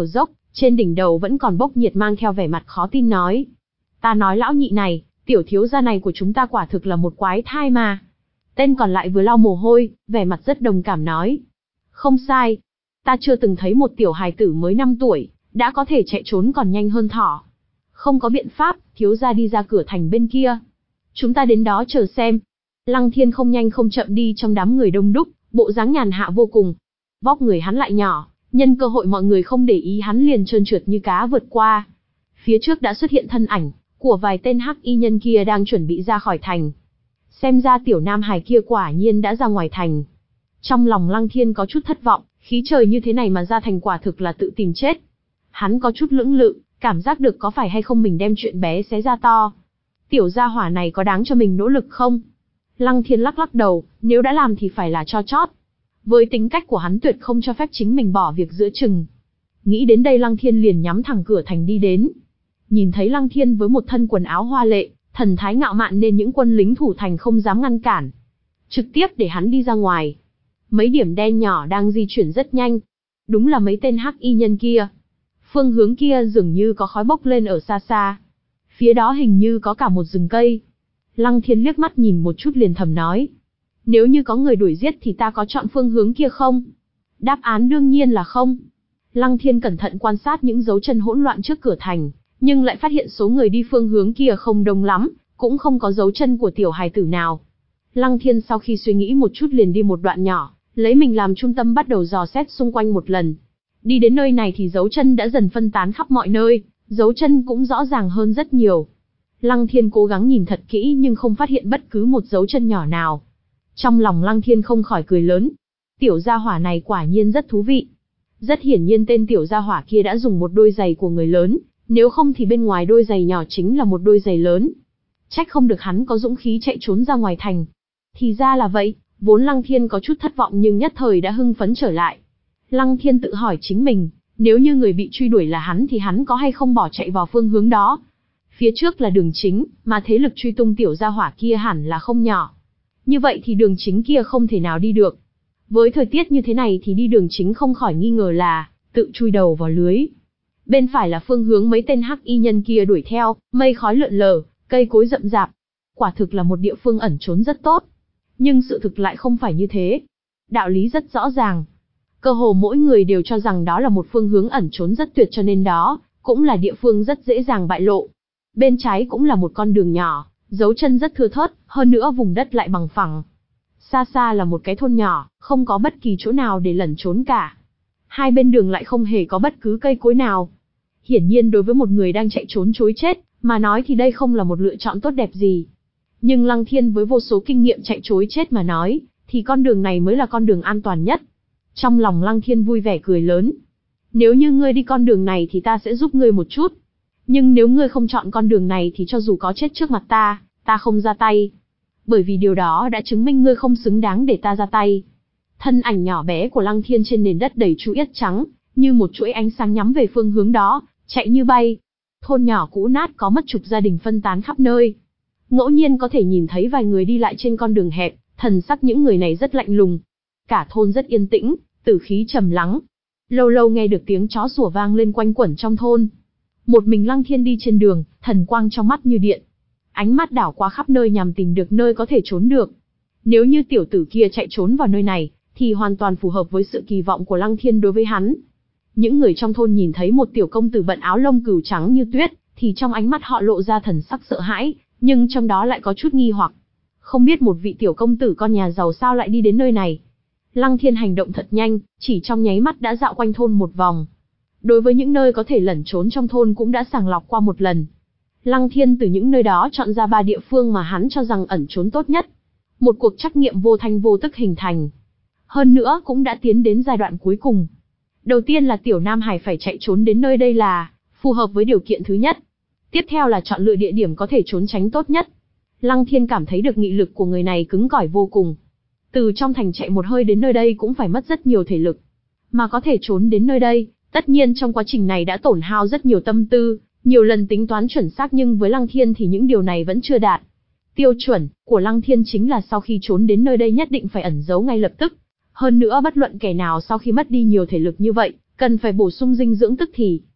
Trên đỉnh đầu vẫn còn bốc nhiệt mang theo vẻ mặt khó tin nói. Ta nói lão nhị này, tiểu thiếu gia này của chúng ta quả thực là một quái thai mà. Tên còn lại vừa lau mồ hôi, vẻ mặt rất đồng cảm nói. Không sai. Ta chưa từng thấy một tiểu hài tử mới năm tuổi, đã có thể chạy trốn còn nhanh hơn thỏ. Không có biện pháp, thiếu gia đi ra cửa thành bên kia. Chúng ta đến đó chờ xem. Lăng Thiên không nhanh không chậm đi trong đám người đông đúc, bộ dáng nhàn hạ vô cùng. Vóc người hắn lại nhỏ, nhân cơ hội mọi người không để ý hắn liền trơn trượt như cá vượt qua. Phía trước đã xuất hiện thân ảnh của vài tên hắc y nhân kia đang chuẩn bị ra khỏi thành. Xem ra tiểu nam hài kia quả nhiên đã ra ngoài thành. Trong lòng Lăng Thiên có chút thất vọng, khí trời như thế này mà ra thành quả thực là tự tìm chết. Hắn có chút lưỡng lự, cảm giác được có phải hay không mình đem chuyện bé xé ra to. Tiểu gia hỏa này có đáng cho mình nỗ lực không? Lăng Thiên lắc lắc đầu, nếu đã làm thì phải là cho chót. Với tính cách của hắn tuyệt không cho phép chính mình bỏ việc giữa chừng. Nghĩ đến đây Lăng Thiên liền nhắm thẳng cửa thành đi đến. Nhìn thấy Lăng Thiên với một thân quần áo hoa lệ, thần thái ngạo mạn nên những quân lính thủ thành không dám ngăn cản. Trực tiếp để hắn đi ra ngoài. Mấy điểm đen nhỏ đang di chuyển rất nhanh. Đúng là mấy tên hắc y nhân kia. Phương hướng kia dường như có khói bốc lên ở xa xa. Phía đó hình như có cả một rừng cây. Lăng Thiên liếc mắt nhìn một chút liền thầm nói. Nếu như có người đuổi giết thì ta có chọn phương hướng kia không? Đáp án đương nhiên là không. Lăng Thiên cẩn thận quan sát những dấu chân hỗn loạn trước cửa thành, nhưng lại phát hiện số người đi phương hướng kia không đông lắm, cũng không có dấu chân của tiểu hài tử nào. Lăng Thiên sau khi suy nghĩ một chút liền đi một đoạn nhỏ, lấy mình làm trung tâm bắt đầu dò xét xung quanh một lần. Đi đến nơi này thì dấu chân đã dần phân tán khắp mọi nơi, dấu chân cũng rõ ràng hơn rất nhiều. Lăng Thiên cố gắng nhìn thật kỹ nhưng không phát hiện bất cứ một dấu chân nhỏ nào. Trong lòng Lăng Thiên không khỏi cười lớn. Tiểu gia hỏa này quả nhiên rất thú vị. Rất hiển nhiên tên tiểu gia hỏa kia đã dùng một đôi giày của người lớn, nếu không thì bên ngoài đôi giày nhỏ chính là một đôi giày lớn. Trách không được hắn có dũng khí chạy trốn ra ngoài thành. Thì ra là vậy, vốn Lăng Thiên có chút thất vọng nhưng nhất thời đã hưng phấn trở lại. Lăng Thiên tự hỏi chính mình, nếu như người bị truy đuổi là hắn thì hắn có hay không bỏ chạy vào phương hướng đó. Phía trước là đường chính, mà thế lực truy tung tiểu gia hỏa kia hẳn là không nhỏ. Như vậy thì đường chính kia không thể nào đi được. Với thời tiết như thế này thì đi đường chính không khỏi nghi ngờ là tự chui đầu vào lưới. Bên phải là phương hướng mấy tên hắc y nhân kia đuổi theo, mây khói lượn lờ, cây cối rậm rạp. Quả thực là một địa phương ẩn trốn rất tốt. Nhưng sự thực lại không phải như thế. Đạo lý rất rõ ràng. Cơ hồ mỗi người đều cho rằng đó là một phương hướng ẩn trốn rất tuyệt cho nên đó cũng là địa phương rất dễ dàng bại lộ. Bên trái cũng là một con đường nhỏ, dấu chân rất thưa thớt, hơn nữa vùng đất lại bằng phẳng. Xa xa là một cái thôn nhỏ, không có bất kỳ chỗ nào để lẩn trốn cả. Hai bên đường lại không hề có bất cứ cây cối nào. Hiển nhiên đối với một người đang chạy trốn trối chết, mà nói thì đây không là một lựa chọn tốt đẹp gì. Nhưng Lăng Thiên với vô số kinh nghiệm chạy trối chết mà nói, thì con đường này mới là con đường an toàn nhất. Trong lòng Lăng Thiên vui vẻ cười lớn. Nếu như ngươi đi con đường này thì ta sẽ giúp ngươi một chút. Nhưng nếu ngươi không chọn con đường này thì cho dù có chết trước mặt ta, ta không ra tay. Bởi vì điều đó đã chứng minh ngươi không xứng đáng để ta ra tay. Thân ảnh nhỏ bé của Lăng Thiên trên nền đất đầy chu yết trắng, như một chuỗi ánh sáng nhắm về phương hướng đó, chạy như bay. Thôn nhỏ cũ nát có mất chục gia đình phân tán khắp nơi. Ngẫu nhiên có thể nhìn thấy vài người đi lại trên con đường hẹp, thần sắc những người này rất lạnh lùng. Cả thôn rất yên tĩnh, tử khí trầm lắng. Lâu lâu nghe được tiếng chó sủa vang lên quanh quẩn trong thôn. Một mình Lăng Thiên đi trên đường, thần quang trong mắt như điện. Ánh mắt đảo qua khắp nơi nhằm tìm được nơi có thể trốn được. Nếu như tiểu tử kia chạy trốn vào nơi này, thì hoàn toàn phù hợp với sự kỳ vọng của Lăng Thiên đối với hắn. Những người trong thôn nhìn thấy một tiểu công tử bận áo lông cừu trắng như tuyết, thì trong ánh mắt họ lộ ra thần sắc sợ hãi, nhưng trong đó lại có chút nghi hoặc. Không biết một vị tiểu công tử con nhà giàu sao lại đi đến nơi này. Lăng Thiên hành động thật nhanh, chỉ trong nháy mắt đã dạo quanh thôn một vòng. Đối với những nơi có thể lẩn trốn trong thôn cũng đã sàng lọc qua một lần. Lăng Thiên từ những nơi đó chọn ra ba địa phương mà hắn cho rằng ẩn trốn tốt nhất. Một cuộc trắc nghiệm vô thanh vô tức hình thành. Hơn nữa cũng đã tiến đến giai đoạn cuối cùng. Đầu tiên là tiểu Nam Hải phải chạy trốn đến nơi đây là phù hợp với điều kiện thứ nhất. Tiếp theo là chọn lựa địa điểm có thể trốn tránh tốt nhất. Lăng Thiên cảm thấy được nghị lực của người này cứng cỏi vô cùng. Từ trong thành chạy một hơi đến nơi đây cũng phải mất rất nhiều thể lực. Mà có thể trốn đến nơi đây, tất nhiên trong quá trình này đã tổn hao rất nhiều tâm tư, nhiều lần tính toán chuẩn xác nhưng với Lăng Thiên thì những điều này vẫn chưa đạt. Tiêu chuẩn của Lăng Thiên chính là sau khi trốn đến nơi đây nhất định phải ẩn giấu ngay lập tức. Hơn nữa bất luận kẻ nào sau khi mất đi nhiều thể lực như vậy, cần phải bổ sung dinh dưỡng tức thì.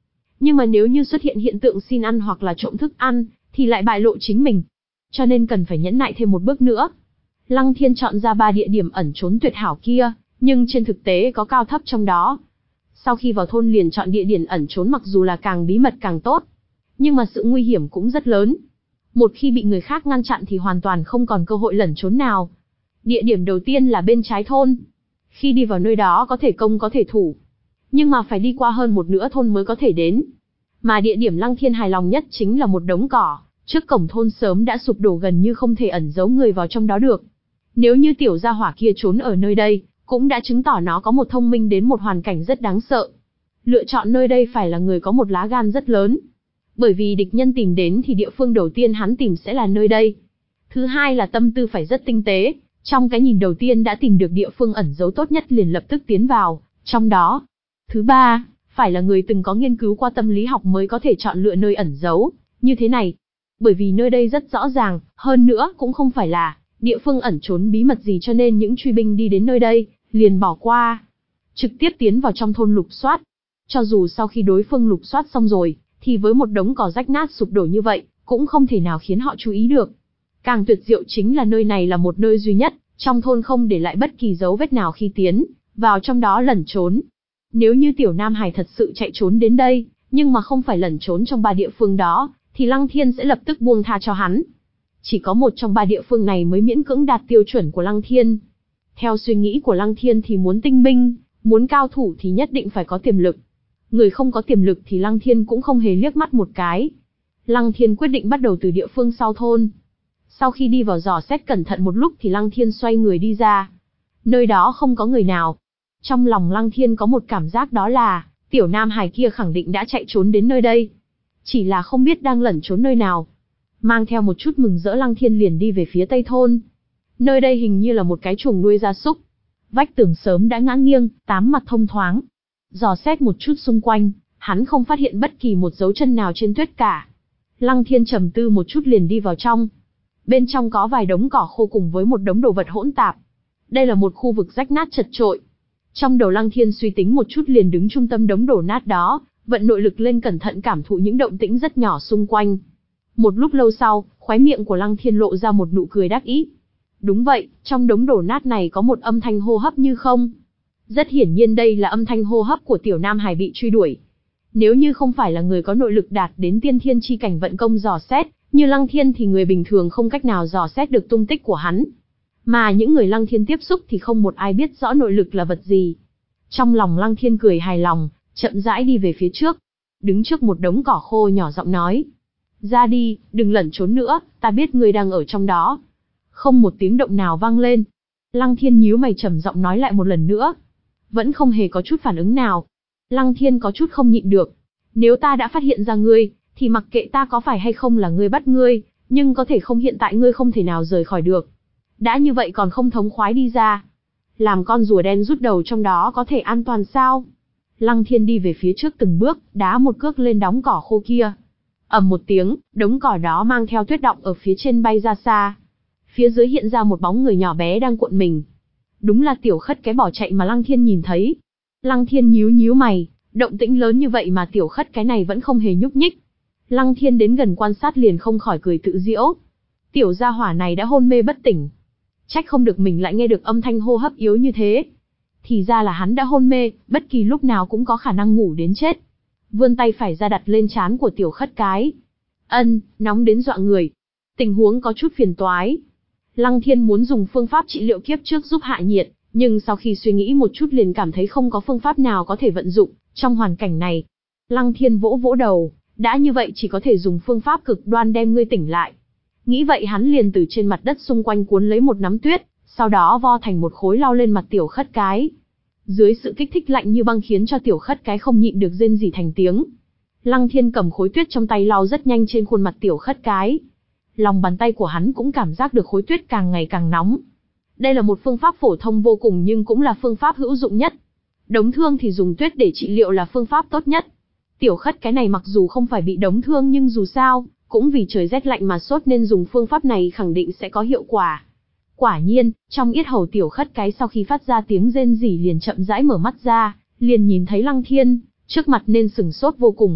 Nhưng mà nếu như xuất hiện hiện tượng xin ăn hoặc là trộm thức ăn, thì lại bại lộ chính mình. Cho nên cần phải nhẫn nại thêm một bước nữa. Lăng Thiên chọn ra ba địa điểm ẩn trốn tuyệt hảo kia, nhưng trên thực tế có cao thấp trong đó. Sau khi vào thôn liền chọn địa điểm ẩn trốn mặc dù là càng bí mật càng tốt, nhưng mà sự nguy hiểm cũng rất lớn. Một khi bị người khác ngăn chặn thì hoàn toàn không còn cơ hội lẩn trốn nào. Địa điểm đầu tiên là bên trái thôn. Khi đi vào nơi đó có thể công có thể thủ, nhưng mà phải đi qua hơn một nửa thôn mới có thể đến. Mà địa điểm Lăng Thiên hài lòng nhất chính là một đống cỏ, trước cổng thôn sớm đã sụp đổ gần như không thể ẩn giấu người vào trong đó được. Nếu như tiểu gia hỏa kia trốn ở nơi đây, cũng đã chứng tỏ nó có một thông minh đến một hoàn cảnh rất đáng sợ. Lựa chọn nơi đây phải là người có một lá gan rất lớn. Bởi vì địch nhân tìm đến thì địa phương đầu tiên hắn tìm sẽ là nơi đây. Thứ hai là tâm tư phải rất tinh tế, trong cái nhìn đầu tiên đã tìm được địa phương ẩn giấu tốt nhất liền lập tức tiến vào, trong đó. Thứ ba, phải là người từng có nghiên cứu qua tâm lý học mới có thể chọn lựa nơi ẩn giấu, như thế này. Bởi vì nơi đây rất rõ ràng, hơn nữa cũng không phải là địa phương ẩn trốn bí mật gì cho nên những truy binh đi đến nơi đây, liền bỏ qua. Trực tiếp tiến vào trong thôn lục soát. Cho dù sau khi đối phương lục soát xong rồi, thì với một đống cỏ rách nát sụp đổ như vậy, cũng không thể nào khiến họ chú ý được. Càng tuyệt diệu chính là nơi này là một nơi duy nhất, trong thôn không để lại bất kỳ dấu vết nào khi tiến vào trong đó lẩn trốn. Nếu như tiểu Nam Hải thật sự chạy trốn đến đây, nhưng mà không phải lẩn trốn trong ba địa phương đó, thì Lăng Thiên sẽ lập tức buông tha cho hắn. Chỉ có một trong ba địa phương này mới miễn cưỡng đạt tiêu chuẩn của Lăng Thiên. Theo suy nghĩ của Lăng Thiên thì muốn tinh binh, muốn cao thủ thì nhất định phải có tiềm lực. Người không có tiềm lực thì Lăng Thiên cũng không hề liếc mắt một cái. Lăng Thiên quyết định bắt đầu từ địa phương sau thôn. Sau khi đi vào dò xét cẩn thận một lúc thì Lăng Thiên xoay người đi ra. Nơi đó không có người nào. Trong lòng Lăng Thiên có một cảm giác đó là, tiểu Nam Hải kia khẳng định đã chạy trốn đến nơi đây. Chỉ là không biết đang lẩn trốn nơi nào. Mang theo một chút mừng rỡ Lăng Thiên liền đi về phía tây thôn. Nơi đây hình như là một cái chuồng nuôi gia súc. Vách tường sớm đã ngã nghiêng, tám mặt thông thoáng. Dò xét một chút xung quanh, hắn không phát hiện bất kỳ một dấu chân nào trên tuyết cả. Lăng Thiên trầm tư một chút liền đi vào trong. Bên trong có vài đống cỏ khô cùng với một đống đồ vật hỗn tạp. Đây là một khu vực rách nát chật chội. Trong đầu Lăng Thiên suy tính một chút liền đứng trung tâm đống đổ nát đó, vận nội lực lên cẩn thận cảm thụ những động tĩnh rất nhỏ xung quanh. Một lúc lâu sau, khóe miệng của Lăng Thiên lộ ra một nụ cười đắc ý. Đúng vậy, trong đống đổ nát này có một âm thanh hô hấp như không. Rất hiển nhiên đây là âm thanh hô hấp của tiểu Nam Hải bị truy đuổi. Nếu như không phải là người có nội lực đạt đến tiên thiên chi cảnh vận công dò xét, như Lăng Thiên thì người bình thường không cách nào dò xét được tung tích của hắn. Mà những người Lăng Thiên tiếp xúc thì không một ai biết rõ nội lực là vật gì. Trong lòng Lăng Thiên cười hài lòng, chậm rãi đi về phía trước. Đứng trước một đống cỏ khô nhỏ giọng nói. Ra đi, đừng lẩn trốn nữa, ta biết ngươi đang ở trong đó. Không một tiếng động nào vang lên. Lăng Thiên nhíu mày trầm giọng nói lại một lần nữa. Vẫn không hề có chút phản ứng nào. Lăng Thiên có chút không nhịn được. Nếu ta đã phát hiện ra ngươi, thì mặc kệ ta có phải hay không là ngươi bắt ngươi, nhưng có thể không hiện tại ngươi không thể nào rời khỏi được. Đã như vậy còn không thống khoái đi ra. Làm con rùa đen rút đầu trong đó có thể an toàn sao? Lăng Thiên đi về phía trước từng bước, đá một cước lên đống cỏ khô kia. Ầm một tiếng, đống cỏ đó mang theo tuyết động ở phía trên bay ra xa. Phía dưới hiện ra một bóng người nhỏ bé đang cuộn mình. Đúng là tiểu khất cái bỏ chạy mà Lăng Thiên nhìn thấy. Lăng Thiên nhíu nhíu mày, động tĩnh lớn như vậy mà tiểu khất cái này vẫn không hề nhúc nhích. Lăng Thiên đến gần quan sát liền không khỏi cười tự giễu. Tiểu gia hỏa này đã hôn mê bất tỉnh. Trách không được mình lại nghe được âm thanh hô hấp yếu như thế. Thì ra là hắn đã hôn mê, bất kỳ lúc nào cũng có khả năng ngủ đến chết. Vươn tay phải ra đặt lên trán của tiểu khất cái. Ân, nóng đến dọa người. Tình huống có chút phiền toái. Lăng Thiên muốn dùng phương pháp trị liệu kiếp trước giúp hạ nhiệt, nhưng sau khi suy nghĩ một chút liền cảm thấy không có phương pháp nào có thể vận dụng trong hoàn cảnh này. Lăng Thiên vỗ vỗ đầu, đã như vậy chỉ có thể dùng phương pháp cực đoan đem ngươi tỉnh lại. Nghĩ vậy hắn liền từ trên mặt đất xung quanh cuốn lấy một nắm tuyết, sau đó vo thành một khối lau lên mặt tiểu khất cái. Dưới sự kích thích lạnh như băng khiến cho tiểu khất cái không nhịn được rên rỉ thành tiếng. Lăng Thiên cầm khối tuyết trong tay lau rất nhanh trên khuôn mặt tiểu khất cái. Lòng bàn tay của hắn cũng cảm giác được khối tuyết càng ngày càng nóng. Đây là một phương pháp phổ thông vô cùng nhưng cũng là phương pháp hữu dụng nhất. Đống thương thì dùng tuyết để trị liệu là phương pháp tốt nhất. Tiểu khất cái này mặc dù không phải bị đống thương nhưng dù sao, cũng vì trời rét lạnh mà sốt nên dùng phương pháp này khẳng định sẽ có hiệu quả. Quả nhiên, trong yết hầu tiểu khất cái sau khi phát ra tiếng rên rỉ liền chậm rãi mở mắt ra, liền nhìn thấy Lăng Thiên, trước mặt nên sừng sốt vô cùng.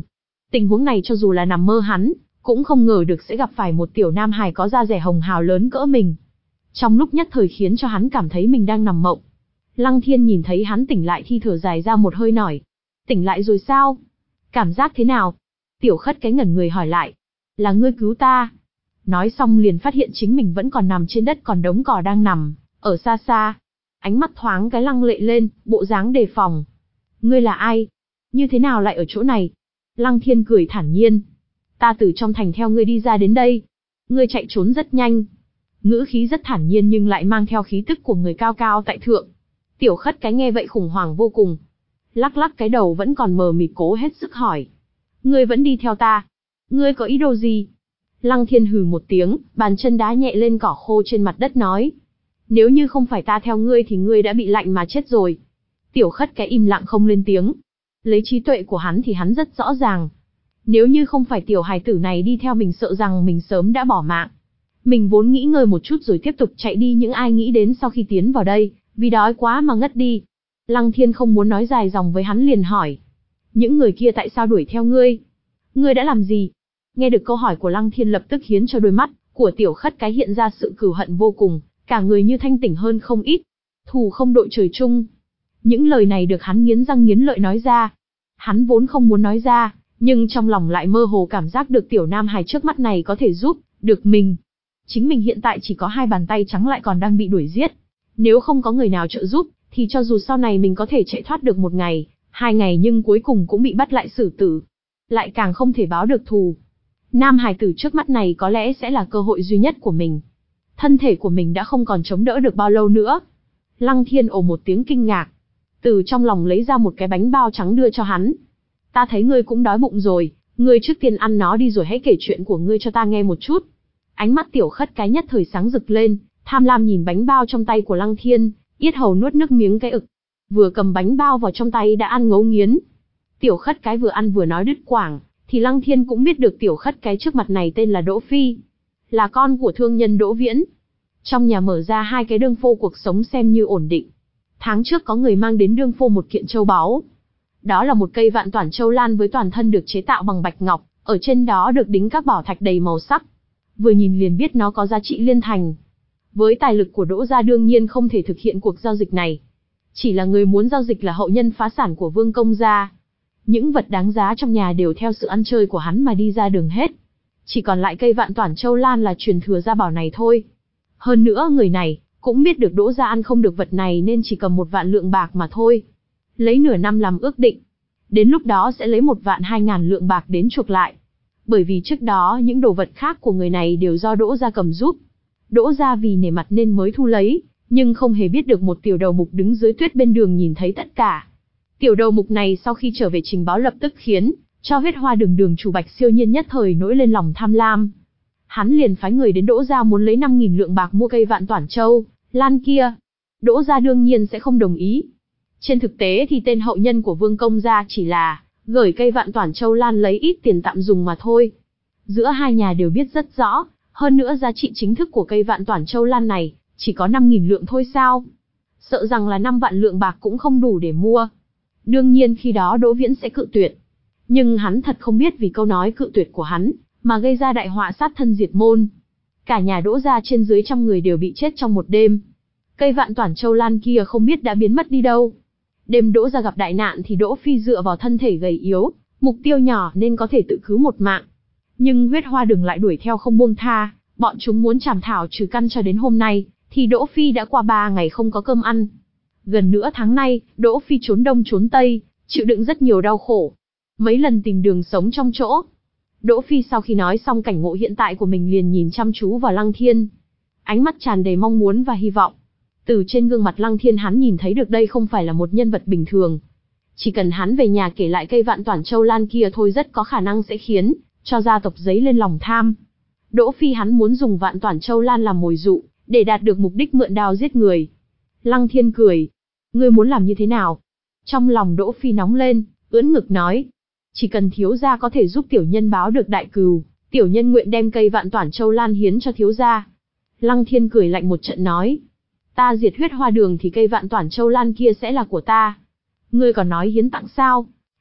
Tình huống này cho dù là nằm mơ hắn, cũng không ngờ được sẽ gặp phải một tiểu nam hài có da dẻ hồng hào lớn cỡ mình. Trong lúc nhất thời khiến cho hắn cảm thấy mình đang nằm mộng. Lăng Thiên nhìn thấy hắn tỉnh lại thì thở dài ra một hơi nói. Tỉnh lại rồi sao? Cảm giác thế nào? Tiểu Khất Cái ngẩn người hỏi lại. Là ngươi cứu ta. Nói xong liền phát hiện chính mình vẫn còn nằm trên đất, còn đống cỏ đang nằm, ở xa xa. Ánh mắt thoáng cái lăng lệ lên, bộ dáng đề phòng. Ngươi là ai? Như thế nào lại ở chỗ này? Lăng Thiên cười thản nhiên. Ta từ trong thành theo ngươi đi ra đến đây. Ngươi chạy trốn rất nhanh. Ngữ khí rất thản nhiên nhưng lại mang theo khí tức của người cao cao tại thượng. Tiểu Khất Cái nghe vậy khủng hoảng vô cùng. Lắc lắc cái đầu vẫn còn mờ mịt cố hết sức hỏi. Ngươi vẫn đi theo ta. Ngươi có ý đồ gì? Lăng Thiên hừ một tiếng, bàn chân đá nhẹ lên cỏ khô trên mặt đất nói. Nếu như không phải ta theo ngươi thì ngươi đã bị lạnh mà chết rồi. Tiểu Khất Cái im lặng không lên tiếng. Lấy trí tuệ của hắn thì hắn rất rõ ràng. Nếu như không phải tiểu hài tử này đi theo mình, sợ rằng mình sớm đã bỏ mạng. Mình vốn nghĩ ngơi một chút rồi tiếp tục chạy đi, những ai nghĩ đến sau khi tiến vào đây, vì đói quá mà ngất đi. Lăng Thiên không muốn nói dài dòng với hắn liền hỏi. Những người kia tại sao đuổi theo ngươi? Ngươi đã làm gì? Nghe được câu hỏi của Lăng Thiên lập tức khiến cho đôi mắt của Tiểu Khất Cái hiện ra sự cừu hận vô cùng, cả người như thanh tỉnh hơn không ít. Thù không đội trời chung. Những lời này được hắn nghiến răng nghiến lợi nói ra. Hắn vốn không muốn nói ra, nhưng trong lòng lại mơ hồ cảm giác được tiểu nam hài trước mắt này có thể giúp được mình. Chính mình hiện tại chỉ có hai bàn tay trắng lại còn đang bị đuổi giết. Nếu không có người nào trợ giúp, thì cho dù sau này mình có thể chạy thoát được một ngày, hai ngày nhưng cuối cùng cũng bị bắt lại xử tử. Lại càng không thể báo được thù. Nam hài tử trước mắt này có lẽ sẽ là cơ hội duy nhất của mình. Thân thể của mình đã không còn chống đỡ được bao lâu nữa. Lăng Thiên ồ một tiếng kinh ngạc. Từ trong lòng lấy ra một cái bánh bao trắng đưa cho hắn. Ta thấy ngươi cũng đói bụng rồi, ngươi trước tiên ăn nó đi rồi hãy kể chuyện của ngươi cho ta nghe một chút. Ánh mắt Tiểu Khất Cái nhất thời sáng rực lên, tham lam nhìn bánh bao trong tay của Lăng Thiên, yết hầu nuốt nước miếng cái ực. Vừa cầm bánh bao vào trong tay đã ăn ngấu nghiến. Tiểu Khất Cái vừa ăn vừa nói đứt quãng, thì Lăng Thiên cũng biết được Tiểu Khất Cái trước mặt này tên là Đỗ Phi, là con của thương nhân Đỗ Viễn. Trong nhà mở ra hai cái đương phô, cuộc sống xem như ổn định. Tháng trước có người mang đến đương phô một kiện châu báu. Đó là một cây vạn toản châu lan với toàn thân được chế tạo bằng bạch ngọc, ở trên đó được đính các bảo thạch đầy màu sắc. Vừa nhìn liền biết nó có giá trị liên thành. Với tài lực của Đỗ gia đương nhiên không thể thực hiện cuộc giao dịch này. Chỉ là người muốn giao dịch là hậu nhân phá sản của Vương Công gia. Những vật đáng giá trong nhà đều theo sự ăn chơi của hắn mà đi ra đường hết. Chỉ còn lại cây vạn toản châu lan là truyền thừa gia bảo này thôi. Hơn nữa người này cũng biết được Đỗ gia ăn không được vật này nên chỉ cầm một vạn lượng bạc mà thôi. Lấy nửa năm làm ước định. Đến lúc đó sẽ lấy một vạn hai ngàn lượng bạc đến chuộc lại. Bởi vì trước đó những đồ vật khác của người này đều do Đỗ gia cầm giúp. Đỗ gia vì nể mặt nên mới thu lấy, nhưng không hề biết được một tiểu đầu mục đứng dưới tuyết bên đường nhìn thấy tất cả. Tiểu đầu mục này sau khi trở về trình báo lập tức khiến cho Huyết Hoa Đường đường chủ Bạch Siêu Nhiên nhất thời nổi lên lòng tham lam. Hắn liền phái người đến Đỗ gia muốn lấy năm nghìn lượng bạc mua cây vạn toản châu lan kia. Đỗ gia đương nhiên sẽ không đồng ý. Trên thực tế thì tên hậu nhân của Vương Công gia chỉ là gửi cây vạn toản châu lan lấy ít tiền tạm dùng mà thôi. Giữa hai nhà đều biết rất rõ, hơn nữa giá trị chính thức của cây vạn toản châu lan này chỉ có năm nghìn lượng thôi sao? Sợ rằng là năm vạn lượng bạc cũng không đủ để mua. Đương nhiên khi đó Đỗ Viễn sẽ cự tuyệt. Nhưng hắn thật không biết vì câu nói cự tuyệt của hắn mà gây ra đại họa sát thân diệt môn. Cả nhà Đỗ gia trên dưới trăm người đều bị chết trong một đêm. Cây vạn toản châu lan kia không biết đã biến mất đi đâu. Đêm Đỗ gia gặp đại nạn thì Đỗ Phi dựa vào thân thể gầy yếu, mục tiêu nhỏ nên có thể tự cứu một mạng. Nhưng Huyết Hoa Đường lại đuổi theo không buông tha, bọn chúng muốn chảm thảo trừ căn cho đến hôm nay, thì Đỗ Phi đã qua ba ngày không có cơm ăn. Gần nửa tháng nay, Đỗ Phi trốn đông trốn tây, chịu đựng rất nhiều đau khổ. Mấy lần tìm đường sống trong chỗ. Đỗ Phi sau khi nói xong cảnh ngộ hiện tại của mình liền nhìn chăm chú vào Lăng Thiên. Ánh mắt tràn đầy mong muốn và hy vọng. Từ trên gương mặt Lăng Thiên hắn nhìn thấy được đây không phải là một nhân vật bình thường. Chỉ cần hắn về nhà kể lại cây vạn toản châu lan kia thôi rất có khả năng sẽ khiến cho gia tộc dấy lên lòng tham. Đỗ Phi hắn muốn dùng vạn toản châu lan làm mồi dụ, để đạt được mục đích mượn đao giết người. Lăng Thiên cười. Ngươi muốn làm như thế nào? Trong lòng Đỗ Phi nóng lên, ưỡn ngực nói. Chỉ cần thiếu gia có thể giúp tiểu nhân báo được đại cừu, tiểu nhân nguyện đem cây vạn toản châu lan hiến cho thiếu gia. Lăng Thiên cười lạnh một trận nói. Ta diệt Huyết Hoa Đường thì cây vạn toản châu lan kia sẽ là của ta. Ngươi còn nói hiến tặng sao?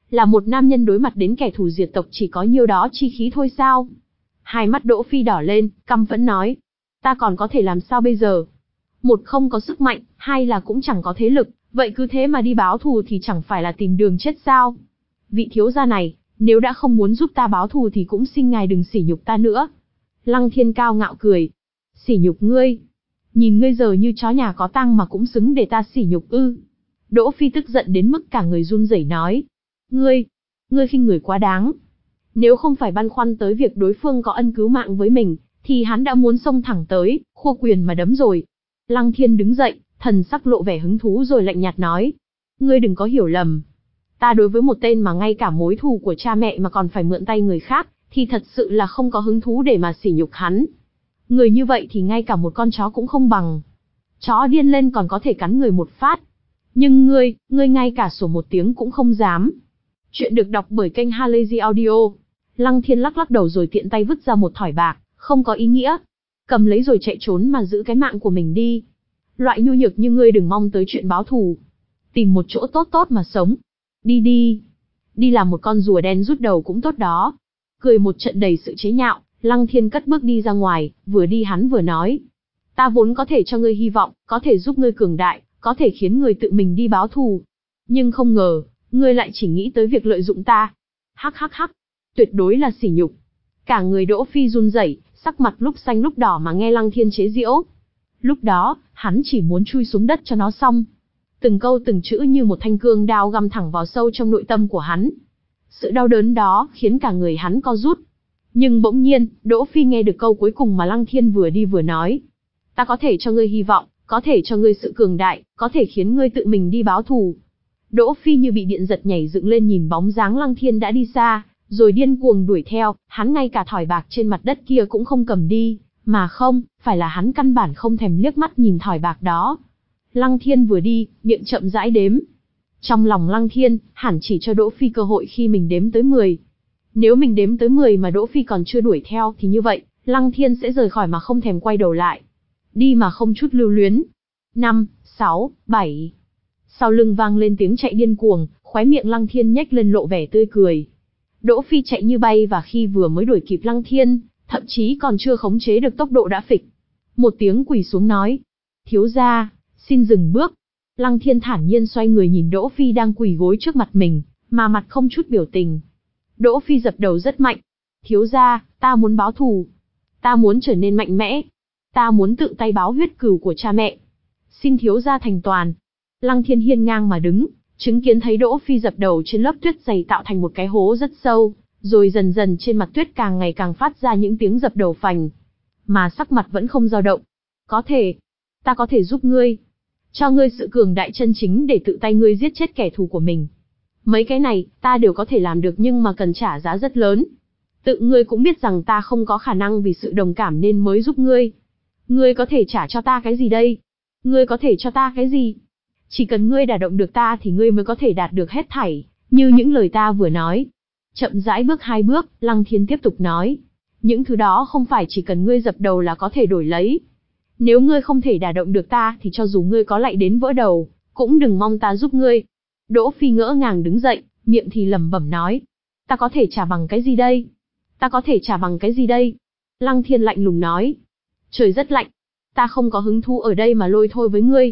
Là một nam nhân đối mặt đến kẻ thù diệt tộc chỉ có nhiêu đó chi khí thôi sao? Hai mắt Đỗ Phi đỏ lên, căm phẫn nói. Ta còn có thể làm sao bây giờ? Một không có sức mạnh, hai là cũng chẳng có thế lực, vậy cứ thế mà đi báo thù thì chẳng phải là tìm đường chết sao? Vị thiếu gia này, nếu đã không muốn giúp ta báo thù thì cũng xin ngài đừng sỉ nhục ta nữa. Lăng Thiên cao ngạo cười. Sỉ nhục ngươi? Nhìn ngươi giờ như chó nhà có tang mà cũng xứng để ta sỉ nhục ư? Đỗ Phi tức giận đến mức cả người run rẩy nói. Ngươi, ngươi khinh người quá đáng. Nếu không phải băn khoăn tới việc đối phương có ân cứu mạng với mình, thì hắn đã muốn xông thẳng tới, khua quyền mà đấm rồi. Lăng Thiên đứng dậy, thần sắc lộ vẻ hứng thú rồi lạnh nhạt nói. Ngươi đừng có hiểu lầm. Ta đối với một tên mà ngay cả mối thù của cha mẹ mà còn phải mượn tay người khác, thì thật sự là không có hứng thú để mà sỉ nhục hắn. Người như vậy thì ngay cả một con chó cũng không bằng. Chó điên lên còn có thể cắn người một phát. Nhưng ngươi, ngươi ngay cả sủa một tiếng cũng không dám. Chuyện được đọc bởi kênh Halazy Audio. Lăng Thiên lắc lắc đầu rồi tiện tay vứt ra một thỏi bạc, không có ý nghĩa. Cầm lấy rồi chạy trốn mà giữ cái mạng của mình đi. Loại nhu nhược như ngươi đừng mong tới chuyện báo thù. Tìm một chỗ tốt tốt mà sống. Đi đi. Đi làm một con rùa đen rút đầu cũng tốt đó. Cười một trận đầy sự chế nhạo, Lăng Thiên cất bước đi ra ngoài, vừa đi hắn vừa nói. Ta vốn có thể cho ngươi hy vọng, có thể giúp ngươi cường đại, có thể khiến ngươi tự mình đi báo thù. Nhưng không ngờ, ngươi lại chỉ nghĩ tới việc lợi dụng ta. Hắc hắc hắc. Tuyệt đối là sỉ nhục. Cả người Đỗ Phi run rẩy, sắc mặt lúc xanh lúc đỏ mà nghe Lăng Thiên chế giễu. Lúc đó, hắn chỉ muốn chui xuống đất cho nó xong. Từng câu từng chữ như một thanh cương đao găm thẳng vào sâu trong nội tâm của hắn. Sự đau đớn đó khiến cả người hắn co rút. Nhưng bỗng nhiên, Đỗ Phi nghe được câu cuối cùng mà Lăng Thiên vừa đi vừa nói. Ta có thể cho ngươi hy vọng, có thể cho ngươi sự cường đại, có thể khiến ngươi tự mình đi báo thù. Đỗ Phi như bị điện giật nhảy dựng lên nhìn bóng dáng Lăng Thiên đã đi xa, rồi điên cuồng đuổi theo, hắn ngay cả thỏi bạc trên mặt đất kia cũng không cầm đi, mà không, phải là hắn căn bản không thèm liếc mắt nhìn thỏi bạc đó. Lăng Thiên vừa đi, miệng chậm rãi đếm. Trong lòng Lăng Thiên, hẳn chỉ cho Đỗ Phi cơ hội khi mình đếm tới mười. Nếu mình đếm tới mười mà Đỗ Phi còn chưa đuổi theo thì như vậy, Lăng Thiên sẽ rời khỏi mà không thèm quay đầu lại. Đi mà không chút lưu luyến. năm, sáu, bảy. Sau lưng vang lên tiếng chạy điên cuồng, khóe miệng Lăng Thiên nhếch lên lộ vẻ tươi cười. Đỗ Phi chạy như bay và khi vừa mới đuổi kịp Lăng Thiên, thậm chí còn chưa khống chế được tốc độ đã phịch. Một tiếng quỳ xuống nói. Thiếu gia, xin dừng bước. Lăng Thiên thản nhiên xoay người nhìn Đỗ Phi đang quỳ gối trước mặt mình, mà mặt không chút biểu tình. Đỗ Phi dập đầu rất mạnh. Thiếu gia, ta muốn báo thù. Ta muốn trở nên mạnh mẽ. Ta muốn tự tay báo huyết cừu của cha mẹ. Xin thiếu gia thành toàn. Lăng Thiên hiên ngang mà đứng, chứng kiến thấy Đỗ Phi dập đầu trên lớp tuyết dày tạo thành một cái hố rất sâu, rồi dần dần trên mặt tuyết càng ngày càng phát ra những tiếng dập đầu phành. Mà sắc mặt vẫn không dao động. Có thể. Ta có thể giúp ngươi. Cho ngươi sự cường đại chân chính để tự tay ngươi giết chết kẻ thù của mình. Mấy cái này, ta đều có thể làm được nhưng mà cần trả giá rất lớn. Tự ngươi cũng biết rằng ta không có khả năng vì sự đồng cảm nên mới giúp ngươi. Ngươi có thể trả cho ta cái gì đây? Ngươi có thể cho ta cái gì? Chỉ cần ngươi đả động được ta thì ngươi mới có thể đạt được hết thảy, như những lời ta vừa nói. Chậm rãi bước hai bước, Lăng Thiên tiếp tục nói. Những thứ đó không phải chỉ cần ngươi dập đầu là có thể đổi lấy. Nếu ngươi không thể đả động được ta thì cho dù ngươi có lạy đến vỡ đầu, cũng đừng mong ta giúp ngươi. Đỗ Phi ngỡ ngàng đứng dậy, miệng thì lẩm bẩm nói. Ta có thể trả bằng cái gì đây? Ta có thể trả bằng cái gì đây? Lăng Thiên lạnh lùng nói. Trời rất lạnh. Ta không có hứng thú ở đây mà lôi thôi với ngươi.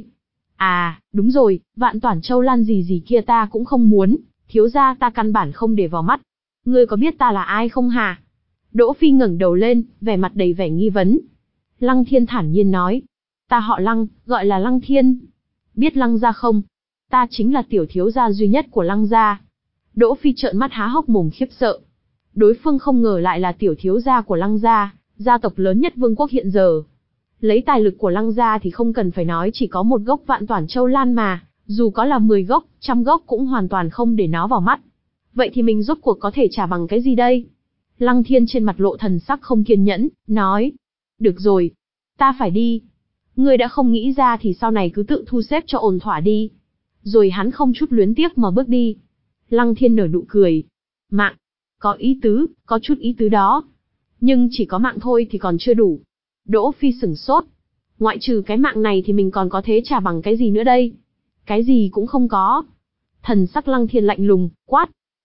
À, đúng rồi, Vạn Toản Châu Lan gì gì kia ta cũng không muốn, thiếu gia ta căn bản không để vào mắt. Ngươi có biết ta là ai không hả? Đỗ Phi ngẩng đầu lên, vẻ mặt đầy vẻ nghi vấn. Lăng Thiên thản nhiên nói. Ta họ Lăng, gọi là Lăng Thiên. Biết Lăng gia không? Ta chính là tiểu thiếu gia duy nhất của Lăng gia. Đỗ Phi trợn mắt há hốc mồm khiếp sợ. Đối phương không ngờ lại là tiểu thiếu gia của Lăng gia, gia tộc lớn nhất vương quốc hiện giờ. Lấy tài lực của Lăng gia thì không cần phải nói chỉ có một gốc Vạn Toản Châu Lan mà, dù có là mười gốc, trăm gốc cũng hoàn toàn không để nó vào mắt. Vậy thì mình rốt cuộc có thể trả bằng cái gì đây? Lăng Thiên trên mặt lộ thần sắc không kiên nhẫn, nói. Được rồi, ta phải đi. Ngươi đã không nghĩ ra thì sau này cứ tự thu xếp cho ổn thỏa đi. Rồi hắn không chút luyến tiếc mà bước đi. Lăng Thiên nở nụ cười. Mạng. Có ý tứ, có chút ý tứ đó. Nhưng chỉ có mạng thôi thì còn chưa đủ. Đỗ Phi sửng sốt. Ngoại trừ cái mạng này thì mình còn có thế trả bằng cái gì nữa đây? Cái gì cũng không có. Thần sắc Lăng Thiên lạnh lùng, quát.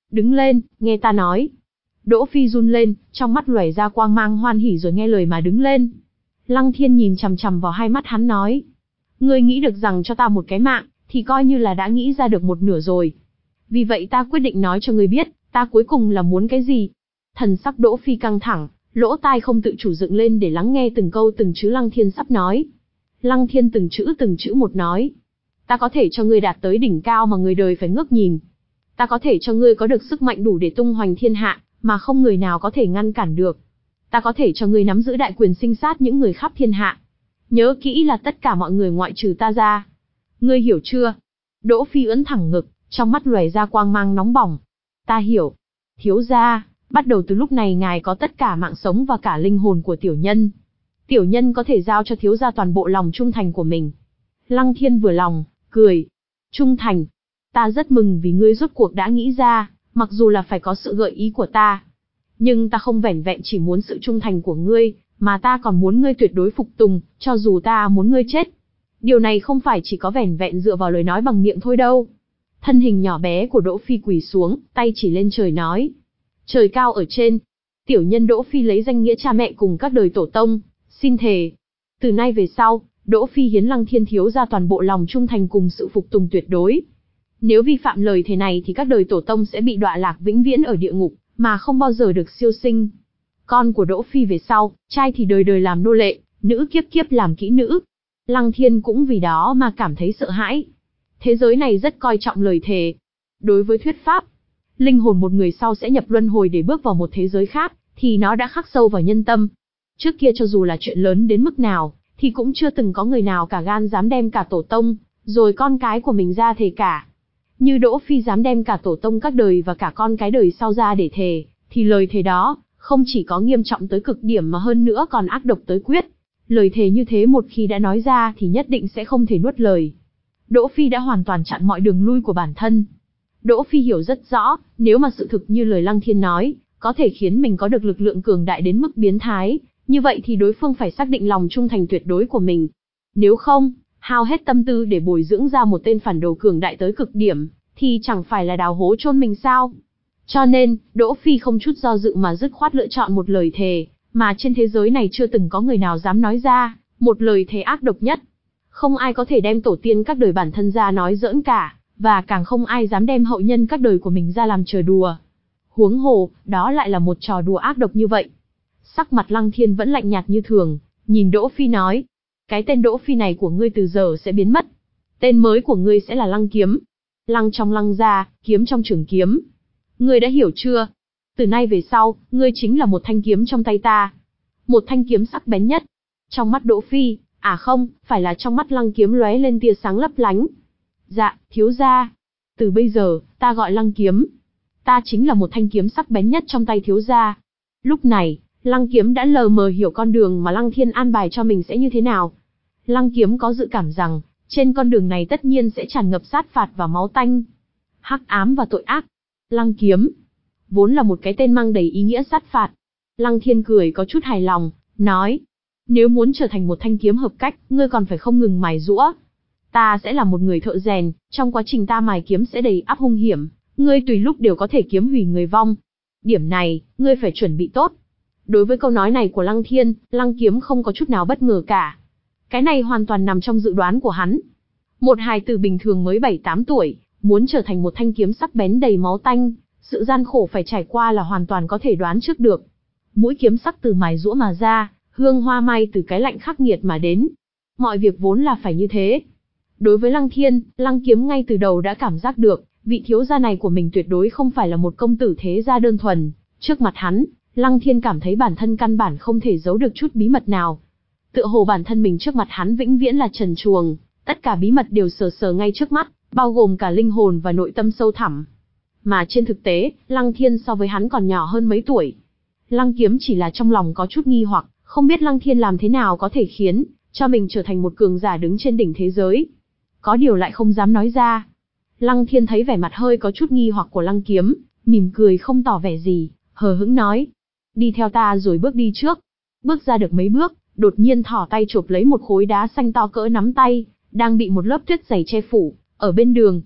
Đứng lên, nghe ta nói. Đỗ Phi run lên, trong mắt lóe ra quang mang hoan hỉ rồi nghe lời mà đứng lên. Lăng Thiên nhìn chằm chằm vào hai mắt hắn nói. Ngươi nghĩ được rằng cho ta một cái mạng, thì coi như là đã nghĩ ra được một nửa rồi. Vì vậy ta quyết định nói cho ngươi biết, ta cuối cùng là muốn cái gì. Thần sắc Đỗ Phi căng thẳng, lỗ tai không tự chủ dựng lên để lắng nghe từng câu từng chữ Lăng Thiên sắp nói. Lăng Thiên từng chữ từng chữ một nói. Ta có thể cho ngươi đạt tới đỉnh cao mà người đời phải ngước nhìn. Ta có thể cho ngươi có được sức mạnh đủ để tung hoành thiên hạ, mà không người nào có thể ngăn cản được. Ta có thể cho ngươi nắm giữ đại quyền sinh sát những người khắp thiên hạ. Nhớ kỹ là tất cả mọi người ngoại trừ ta ra. Ngươi hiểu chưa? Đỗ Phi ưỡn thẳng ngực, trong mắt lóe ra quang mang nóng bỏng. Ta hiểu. Thiếu gia, bắt đầu từ lúc này ngài có tất cả mạng sống và cả linh hồn của tiểu nhân. Tiểu nhân có thể giao cho thiếu gia toàn bộ lòng trung thành của mình. Lăng Thiên vừa lòng, cười. Trung thành. Ta rất mừng vì ngươi rốt cuộc đã nghĩ ra, mặc dù là phải có sự gợi ý của ta. Nhưng ta không vẻn vẹn chỉ muốn sự trung thành của ngươi, mà ta còn muốn ngươi tuyệt đối phục tùng, cho dù ta muốn ngươi chết. Điều này không phải chỉ có vẻn vẹn dựa vào lời nói bằng miệng thôi đâu. Thân hình nhỏ bé của Đỗ Phi quỳ xuống, tay chỉ lên trời nói. Trời cao ở trên. Tiểu nhân Đỗ Phi lấy danh nghĩa cha mẹ cùng các đời tổ tông, xin thề. Từ nay về sau, Đỗ Phi hiến Lăng Thiên thiếu ra toàn bộ lòng trung thành cùng sự phục tùng tuyệt đối. Nếu vi phạm lời thề này thì các đời tổ tông sẽ bị đọa lạc vĩnh viễn ở địa ngục, mà không bao giờ được siêu sinh. Con của Đỗ Phi về sau, trai thì đời đời làm nô lệ, nữ kiếp kiếp làm kỹ nữ. Lăng Thiên cũng vì đó mà cảm thấy sợ hãi. Thế giới này rất coi trọng lời thề. Đối với thuyết pháp, linh hồn một người sau sẽ nhập luân hồi để bước vào một thế giới khác, thì nó đã khắc sâu vào nhân tâm. Trước kia cho dù là chuyện lớn đến mức nào, thì cũng chưa từng có người nào cả gan dám đem cả tổ tông, rồi con cái của mình ra thề cả. Như Đỗ Phi dám đem cả tổ tông các đời và cả con cái đời sau ra để thề, thì lời thề đó, không chỉ có nghiêm trọng tới cực điểm mà hơn nữa còn ác độc tới quyết. Lời thề như thế một khi đã nói ra thì nhất định sẽ không thể nuốt lời. Đỗ Phi đã hoàn toàn chặn mọi đường lui của bản thân. Đỗ Phi hiểu rất rõ, nếu mà sự thực như lời Lăng Thiên nói, có thể khiến mình có được lực lượng cường đại đến mức biến thái, như vậy thì đối phương phải xác định lòng trung thành tuyệt đối của mình. Nếu không, hao hết tâm tư để bồi dưỡng ra một tên phản đồ cường đại tới cực điểm, thì chẳng phải là đào hố chôn mình sao? Cho nên, Đỗ Phi không chút do dự mà dứt khoát lựa chọn một lời thề, mà trên thế giới này chưa từng có người nào dám nói ra, một lời thề ác độc nhất. Không ai có thể đem tổ tiên các đời bản thân ra nói giỡn cả, và càng không ai dám đem hậu nhân các đời của mình ra làm trò đùa. Huống hồ, đó lại là một trò đùa ác độc như vậy. Sắc mặt Lăng Thiên vẫn lạnh nhạt như thường, nhìn Đỗ Phi nói. Cái tên Đỗ Phi này của ngươi từ giờ sẽ biến mất. Tên mới của ngươi sẽ là Lăng Kiếm. Lăng trong lăng ra, kiếm trong trường kiếm. Ngươi đã hiểu chưa? Từ nay về sau, ngươi chính là một thanh kiếm trong tay ta. Một thanh kiếm sắc bén nhất. Trong mắt Đỗ Phi, à không, phải là trong mắt Lăng Kiếm lóe lên tia sáng lấp lánh. Dạ, thiếu gia. Từ bây giờ, ta gọi Lăng Kiếm. Ta chính là một thanh kiếm sắc bén nhất trong tay thiếu gia. Lúc này, Lăng Kiếm đã lờ mờ hiểu con đường mà Lăng Thiên an bài cho mình sẽ như thế nào. Lăng Kiếm có dự cảm rằng, trên con đường này tất nhiên sẽ tràn ngập sát phạt và máu tanh, hắc ám và tội ác. Lăng Kiếm, vốn là một cái tên mang đầy ý nghĩa sát phạt. Lăng Thiên cười có chút hài lòng, nói, nếu muốn trở thành một thanh kiếm hợp cách, ngươi còn phải không ngừng mài giũa. Ta sẽ là một người thợ rèn, trong quá trình ta mài kiếm sẽ đầy áp hung hiểm, ngươi tùy lúc đều có thể kiếm hủy người vong. Điểm này, ngươi phải chuẩn bị tốt. Đối với câu nói này của Lăng Thiên, Lăng Kiếm không có chút nào bất ngờ cả. Cái này hoàn toàn nằm trong dự đoán của hắn. Một hài tử bình thường mới bảy tám tuổi, muốn trở thành một thanh kiếm sắc bén đầy máu tanh, sự gian khổ phải trải qua là hoàn toàn có thể đoán trước được. Mũi kiếm sắc từ mài giũa mà ra, hương hoa mai từ cái lạnh khắc nghiệt mà đến. Mọi việc vốn là phải như thế. Đối với Lăng Thiên, Lăng Kiếm ngay từ đầu đã cảm giác được, vị thiếu gia này của mình tuyệt đối không phải là một công tử thế gia đơn thuần. Trước mặt hắn, Lăng Thiên cảm thấy bản thân căn bản không thể giấu được chút bí mật nào. Tựa hồ bản thân mình trước mặt hắn vĩnh viễn là trần truồng, tất cả bí mật đều sờ sờ ngay trước mắt, bao gồm cả linh hồn và nội tâm sâu thẳm. Mà trên thực tế, Lăng Thiên so với hắn còn nhỏ hơn mấy tuổi. Lăng Kiếm chỉ là trong lòng có chút nghi hoặc, không biết Lăng Thiên làm thế nào có thể khiến cho mình trở thành một cường giả đứng trên đỉnh thế giới. Có điều lại không dám nói ra. Lăng Thiên thấy vẻ mặt hơi có chút nghi hoặc của Lăng Kiếm, mỉm cười không tỏ vẻ gì, hờ hững nói. Đi theo ta rồi bước đi trước. Bước ra được mấy bước, đột nhiên thỏ tay chộp lấy một khối đá xanh to cỡ nắm tay, đang bị một lớp tuyết dày che phủ, ở bên đường.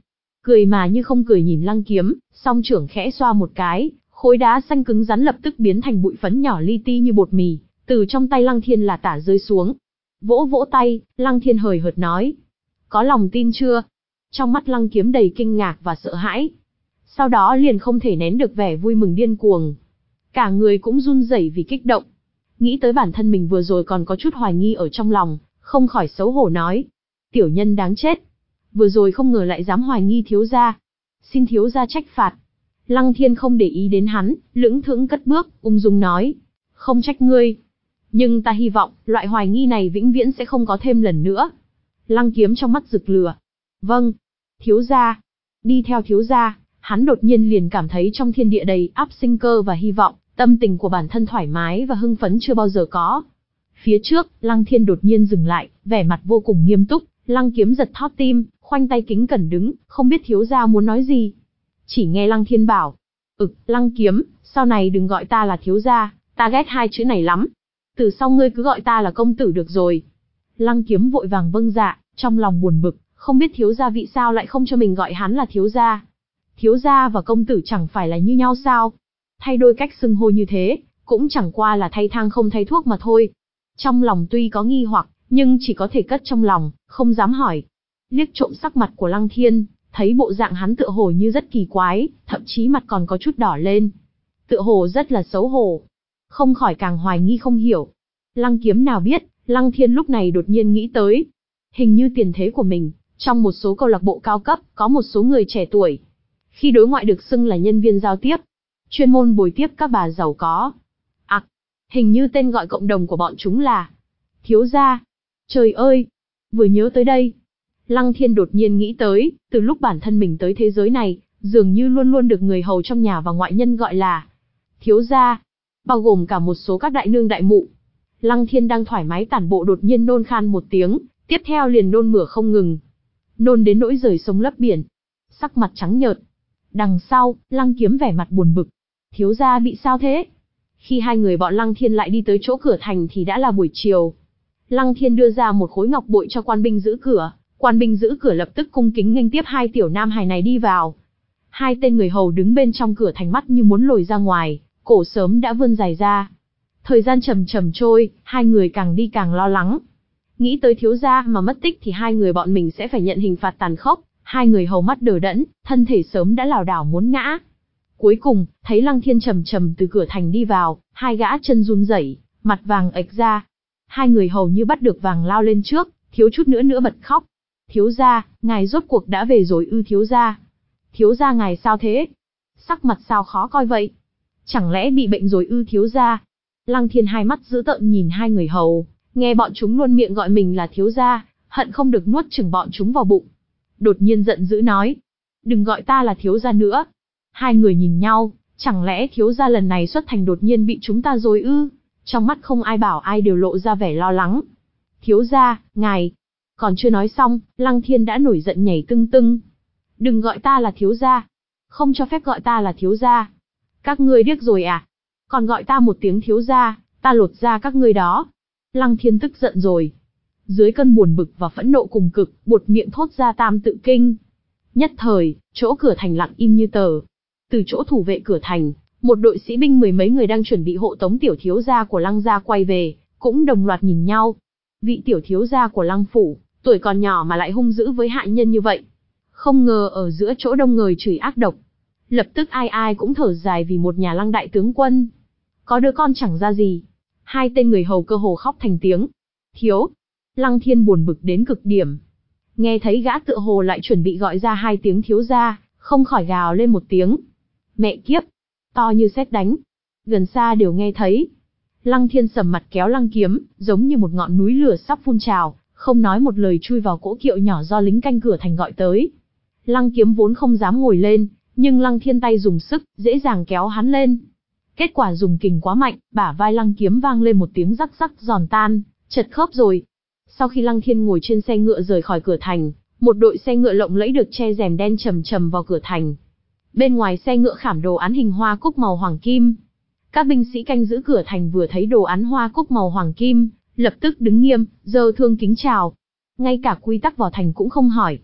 cười mà như không cười nhìn Lăng Kiếm, song trưởng khẽ xoa một cái, khối đá xanh cứng rắn lập tức biến thành bụi phấn nhỏ li ti như bột mì, từ trong tay Lăng Thiên là tả rơi xuống. Vỗ vỗ tay, Lăng Thiên hời hợt nói: "Có lòng tin chưa?" Trong mắt Lăng Kiếm đầy kinh ngạc và sợ hãi. Sau đó liền không thể nén được vẻ vui mừng điên cuồng. Cả người cũng run rẩy vì kích động. Nghĩ tới bản thân mình vừa rồi còn có chút hoài nghi ở trong lòng, không khỏi xấu hổ nói: "Tiểu nhân đáng chết. Vừa rồi không ngờ lại dám hoài nghi thiếu gia. Xin thiếu gia trách phạt." Lăng Thiên không để ý đến hắn, lững thững cất bước, ung dung nói: "Không trách ngươi. Nhưng ta hy vọng, loại hoài nghi này vĩnh viễn sẽ không có thêm lần nữa." Lăng Kiếm trong mắt rực lửa. "Vâng, thiếu gia." Đi theo thiếu gia, hắn đột nhiên liền cảm thấy trong thiên địa đầy ắp sinh cơ và hy vọng, tâm tình của bản thân thoải mái và hưng phấn chưa bao giờ có. Phía trước, Lăng Thiên đột nhiên dừng lại, vẻ mặt vô cùng nghiêm túc, Lăng Kiếm giật thót tim, khoanh tay kính cẩn đứng, không biết thiếu gia muốn nói gì. Chỉ nghe Lăng Thiên bảo: "Ực, Lăng Kiếm, sau này đừng gọi ta là thiếu gia, ta ghét hai chữ này lắm. Từ sau ngươi cứ gọi ta là công tử được rồi." Lăng Kiếm vội vàng vâng dạ, trong lòng buồn bực, không biết thiếu gia vì sao lại không cho mình gọi hắn là thiếu gia. Thiếu gia và công tử chẳng phải là như nhau sao? Thay đôi cách xưng hô như thế, cũng chẳng qua là thay thang không thay thuốc mà thôi. Trong lòng tuy có nghi hoặc, nhưng chỉ có thể cất trong lòng, không dám hỏi. Liếc trộm sắc mặt của Lăng Thiên, thấy bộ dạng hắn tựa hồ như rất kỳ quái, thậm chí mặt còn có chút đỏ lên. Tựa hồ rất là xấu hổ. Không khỏi càng hoài nghi không hiểu. Lăng Kiếm nào biết, Lăng Thiên lúc này đột nhiên nghĩ tới. Hình như tiền thế của mình, trong một số câu lạc bộ cao cấp, có một số người trẻ tuổi. Khi đối ngoại được xưng là nhân viên giao tiếp, chuyên môn bồi tiếp các bà giàu có. À, hình như tên gọi cộng đồng của bọn chúng là thiếu gia. Trời ơi! Vừa nhớ tới đây, Lăng Thiên đột nhiên nghĩ tới, từ lúc bản thân mình tới thế giới này, dường như luôn luôn được người hầu trong nhà và ngoại nhân gọi là thiếu gia, bao gồm cả một số các đại nương đại mụ. Lăng Thiên đang thoải mái tản bộ đột nhiên nôn khan một tiếng, tiếp theo liền nôn mửa không ngừng. Nôn đến nỗi rời sông lấp biển. Sắc mặt trắng nhợt. Đằng sau, Lăng Kiếm vẻ mặt buồn bực. Thiếu gia bị sao thế? Khi hai người bọn Lăng Thiên lại đi tới chỗ cửa thành thì đã là buổi chiều. Lăng Thiên đưa ra một khối ngọc bội cho quan binh giữ cửa. Quan binh giữ cửa lập tức cung kính nghênh tiếp hai tiểu nam hài này đi vào. Hai tên người hầu đứng bên trong cửa thành mắt như muốn lồi ra ngoài, cổ sớm đã vươn dài ra. Thời gian chậm chậm trôi, hai người càng đi càng lo lắng. Nghĩ tới thiếu gia mà mất tích thì hai người bọn mình sẽ phải nhận hình phạt tàn khốc. Hai người hầu mắt đờ đẫn, thân thể sớm đã lảo đảo muốn ngã. Cuối cùng, thấy Lăng Thiên trầm trầm từ cửa thành đi vào, hai gã chân run rẩy, mặt vàng ệch ra. Hai người hầu như bắt được vàng lao lên trước, thiếu chút nữa nữa bật khóc. Thiếu gia, ngài rốt cuộc đã về rồi ư thiếu gia? Thiếu gia ngài sao thế? Sắc mặt sao khó coi vậy? Chẳng lẽ bị bệnh rồi ư thiếu gia? Lăng Thiên hai mắt dữ tợn nhìn hai người hầu, nghe bọn chúng luôn miệng gọi mình là thiếu gia, hận không được nuốt chửng bọn chúng vào bụng. Đột nhiên giận dữ nói: "Đừng gọi ta là thiếu gia nữa." Hai người nhìn nhau, chẳng lẽ thiếu gia lần này xuất thành đột nhiên bị chúng ta rồi ư? Trong mắt không ai bảo ai đều lộ ra vẻ lo lắng. "Thiếu gia, ngài..." Còn chưa nói xong, Lăng Thiên đã nổi giận nhảy tưng tưng. "Đừng gọi ta là thiếu gia. Không cho phép gọi ta là thiếu gia. Các ngươi điếc rồi à? Còn gọi ta một tiếng thiếu gia, ta lột da các ngươi đó." Lăng Thiên tức giận rồi. Dưới cơn buồn bực và phẫn nộ cùng cực, buột miệng thốt ra tam tự kinh. Nhất thời, chỗ cửa thành lặng im như tờ. Từ chỗ thủ vệ cửa thành, một đội sĩ binh mười mấy người đang chuẩn bị hộ tống tiểu thiếu gia của Lăng gia quay về, cũng đồng loạt nhìn nhau. Vị tiểu thiếu gia của Lăng phủ, tuổi còn nhỏ mà lại hung dữ với hạ nhân như vậy. Không ngờ ở giữa chỗ đông người chửi ác độc. Lập tức ai ai cũng thở dài vì một nhà Lăng đại tướng quân. Có đứa con chẳng ra gì. Hai tên người hầu cơ hồ khóc thành tiếng. Thiếu. Lăng Thiên buồn bực đến cực điểm. Nghe thấy gã tựa hồ lại chuẩn bị gọi ra hai tiếng thiếu gia, không khỏi gào lên một tiếng. Mẹ kiếp. To như sét đánh. Gần xa đều nghe thấy. Lăng Thiên sầm mặt kéo Lăng Kiếm, giống như một ngọn núi lửa sắp phun trào, không nói một lời chui vào cỗ kiệu nhỏ do lính canh cửa thành gọi tới. Lăng Kiếm vốn không dám ngồi lên, nhưng Lăng Thiên tay dùng sức, dễ dàng kéo hắn lên. Kết quả dùng kình quá mạnh, bả vai Lăng Kiếm vang lên một tiếng rắc rắc giòn tan, chật khớp rồi. Sau khi Lăng Thiên ngồi trên xe ngựa rời khỏi cửa thành, một đội xe ngựa lộng lẫy được che rèm đen trầm trầm vào cửa thành. Bên ngoài xe ngựa khảm đồ án hình hoa cúc màu hoàng kim. Các binh sĩ canh giữ cửa thành vừa thấy đồ án hoa cúc màu hoàng kim, lập tức đứng nghiêm, giơ thương kính chào. Ngay cả quy tắc vào thành cũng không hỏi.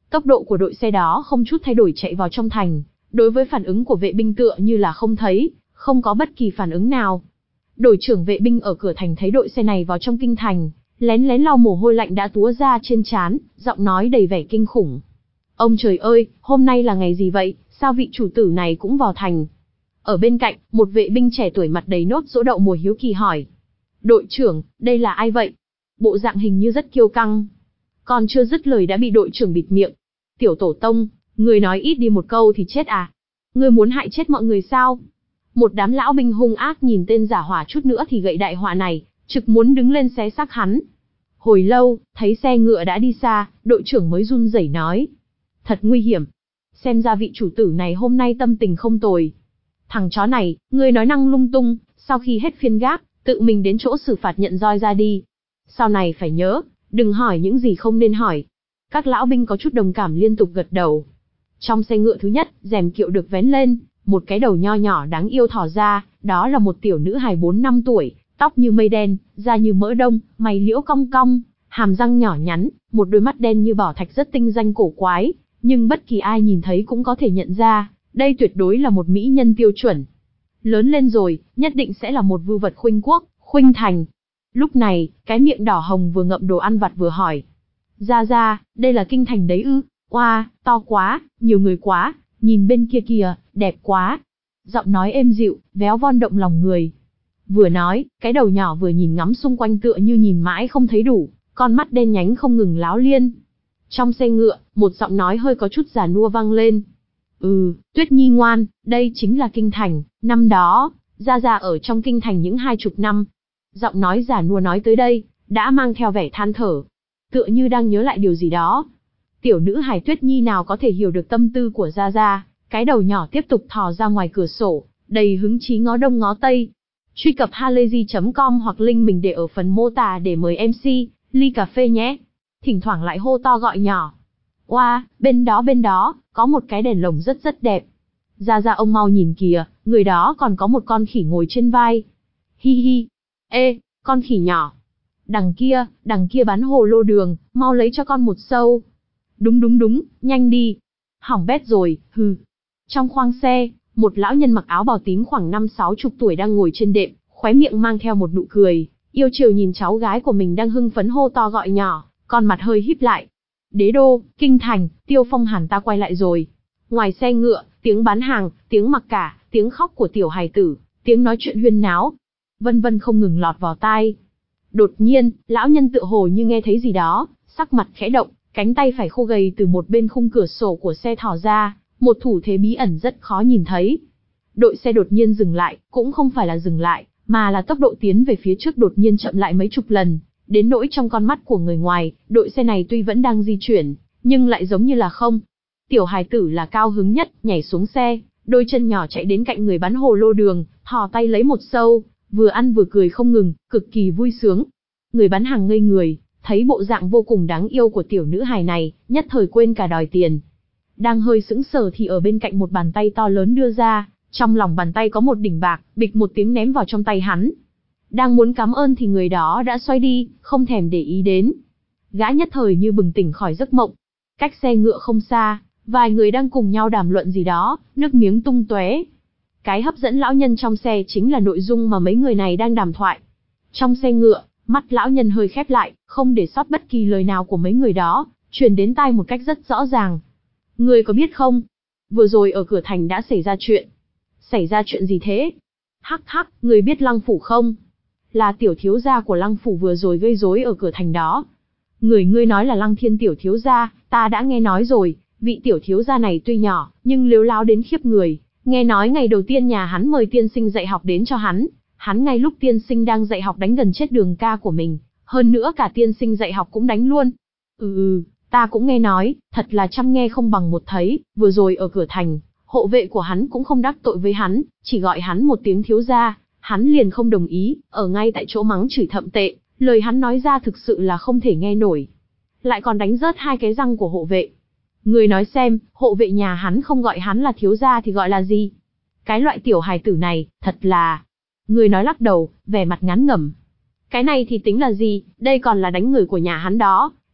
Tốc độ của đội xe đó không chút thay đổi chạy vào trong thành, đối với phản ứng của vệ binh tựa như là không thấy, không có bất kỳ phản ứng nào. Đội trưởng vệ binh ở cửa thành thấy đội xe này vào trong kinh thành, lén lén lau mồ hôi lạnh đã túa ra trên trán, giọng nói đầy vẻ kinh khủng. Ông trời ơi, hôm nay là ngày gì vậy, sao vị chủ tử này cũng vào thành? Ở bên cạnh, một vệ binh trẻ tuổi mặt đầy nốt giỗ đậu mùa hiếu kỳ hỏi. Đội trưởng, đây là ai vậy? Bộ dạng hình như rất kiêu căng. Còn chưa dứt lời đã bị đội trưởng bịt miệng. Tiểu tổ tông, người nói ít đi một câu thì chết à? Người muốn hại chết mọi người sao? Một đám lão binh hung ác nhìn tên giả hỏa chút nữa thì gậy đại họa này, trực muốn đứng lên xé xác hắn. Hồi lâu, thấy xe ngựa đã đi xa, đội trưởng mới run rẩy nói. Thật nguy hiểm. Xem ra vị chủ tử này hôm nay tâm tình không tồi. Thằng chó này, ngươi nói năng lung tung, sau khi hết phiên gác, tự mình đến chỗ xử phạt nhận roi ra đi. Sau này phải nhớ, đừng hỏi những gì không nên hỏi. Các lão binh có chút đồng cảm liên tục gật đầu. Trong xe ngựa thứ nhất, rèm kiệu được vén lên, một cái đầu nho nhỏ đáng yêu thỏ ra, đó là một tiểu nữ hài bốn năm tuổi, tóc như mây đen, da như mỡ đông, mày liễu cong cong, hàm răng nhỏ nhắn, một đôi mắt đen như bảo thạch rất tinh danh cổ quái, nhưng bất kỳ ai nhìn thấy cũng có thể nhận ra, đây tuyệt đối là một mỹ nhân tiêu chuẩn. Lớn lên rồi, nhất định sẽ là một vưu vật khuynh quốc, khuynh thành. Lúc này, cái miệng đỏ hồng vừa ngậm đồ ăn vặt vừa hỏi. Ra ra, đây là kinh thành đấy ư? Oa, wow, to quá, nhiều người quá, nhìn bên kia kìa, đẹp quá. Giọng nói êm dịu, véo von động lòng người. Vừa nói, cái đầu nhỏ vừa nhìn ngắm xung quanh tựa như nhìn mãi không thấy đủ, con mắt đen nhánh không ngừng láo liên. Trong xe ngựa, một giọng nói hơi có chút già nua vang lên. Ừ, Tuyết Nhi ngoan, đây chính là kinh thành, năm đó, Gia Gia ở trong kinh thành những hai chục năm. Giọng nói già nua nói tới đây, đã mang theo vẻ than thở, tựa như đang nhớ lại điều gì đó. Tiểu nữ hài Tuyết Nhi nào có thể hiểu được tâm tư của Gia Gia, cái đầu nhỏ tiếp tục thò ra ngoài cửa sổ, đầy hứng chí ngó đông ngó tây. Truy cập halayzi chấm com hoặc link mình để ở phần mô tả để mời em xê, ly cà phê nhé. Thỉnh thoảng lại hô to gọi nhỏ. Oa, wow, bên đó bên đó, có một cái đèn lồng rất rất đẹp. Ra ra ông mau nhìn kìa, người đó còn có một con khỉ ngồi trên vai. Hi hi. Ê, con khỉ nhỏ. Đằng kia, đằng kia bán hồ lô đường, mau lấy cho con một sâu. Đúng đúng đúng, nhanh đi. Hỏng bét rồi, hừ. Trong khoang xe, một lão nhân mặc áo bào tím khoảng năm sáu chục tuổi đang ngồi trên đệm, khóe miệng mang theo một nụ cười, yêu chiều nhìn cháu gái của mình đang hưng phấn hô to gọi nhỏ, con mặt hơi híp lại. Đế đô, kinh thành, Tiêu Phong Hàn ta quay lại rồi. Ngoài xe ngựa, tiếng bán hàng, tiếng mặc cả, tiếng khóc của tiểu hài tử, tiếng nói chuyện huyên náo, vân vân không ngừng lọt vào tai. Đột nhiên, lão nhân tựa hồ như nghe thấy gì đó, sắc mặt khẽ động, cánh tay phải khô gầy từ một bên khung cửa sổ của xe thò ra, một thủ thế bí ẩn rất khó nhìn thấy. Đội xe đột nhiên dừng lại, cũng không phải là dừng lại, mà là tốc độ tiến về phía trước đột nhiên chậm lại mấy chục lần. Đến nỗi trong con mắt của người ngoài, đội xe này tuy vẫn đang di chuyển, nhưng lại giống như là không. Tiểu hài tử là cao hứng nhất, nhảy xuống xe, đôi chân nhỏ chạy đến cạnh người bán hồ lô đường, thò tay lấy một sâu, vừa ăn vừa cười không ngừng, cực kỳ vui sướng. Người bán hàng ngây người, thấy bộ dạng vô cùng đáng yêu của tiểu nữ hài này, nhất thời quên cả đòi tiền. Đang hơi sững sờ thì ở bên cạnh một bàn tay to lớn đưa ra, trong lòng bàn tay có một đỉnh bạc, bịch một tiếng ném vào trong tay hắn. Đang muốn cảm ơn thì người đó đã xoay đi, không thèm để ý đến. Gã nhất thời như bừng tỉnh khỏi giấc mộng. Cách xe ngựa không xa, vài người đang cùng nhau đàm luận gì đó, nước miếng tung tóe. Cái hấp dẫn lão nhân trong xe chính là nội dung mà mấy người này đang đàm thoại. Trong xe ngựa, mắt lão nhân hơi khép lại, không để sót bất kỳ lời nào của mấy người đó, truyền đến tai một cách rất rõ ràng. Người có biết không? Vừa rồi ở cửa thành đã xảy ra chuyện. Xảy ra chuyện gì thế? Hắc hắc, người biết Lăng Phủ không? Là tiểu thiếu gia của Lăng Phủ vừa rồi gây rối ở cửa thành đó. Người ngươi nói là Lăng Thiên tiểu thiếu gia, ta đã nghe nói rồi, vị tiểu thiếu gia này tuy nhỏ, nhưng lếu láo đến khiếp người. Nghe nói ngày đầu tiên nhà hắn mời tiên sinh dạy học đến cho hắn, hắn ngay lúc tiên sinh đang dạy học đánh gần chết đường ca của mình, hơn nữa cả tiên sinh dạy học cũng đánh luôn. Ừ ừ, ta cũng nghe nói, thật là trăm nghe không bằng một thấy, vừa rồi ở cửa thành, hộ vệ của hắn cũng không đắc tội với hắn, chỉ gọi hắn một tiếng thiếu gia, hắn liền không đồng ý, ở ngay tại chỗ mắng chửi thậm tệ, lời hắn nói ra thực sự là không thể nghe nổi. Lại còn đánh rớt hai cái răng của hộ vệ. Người nói xem, hộ vệ nhà hắn không gọi hắn là thiếu gia thì gọi là gì? Cái loại tiểu hài tử này, thật là... Người nói lắc đầu, vẻ mặt ngán ngẩm. Cái này thì tính là gì, đây còn là đánh người của nhà hắn đó,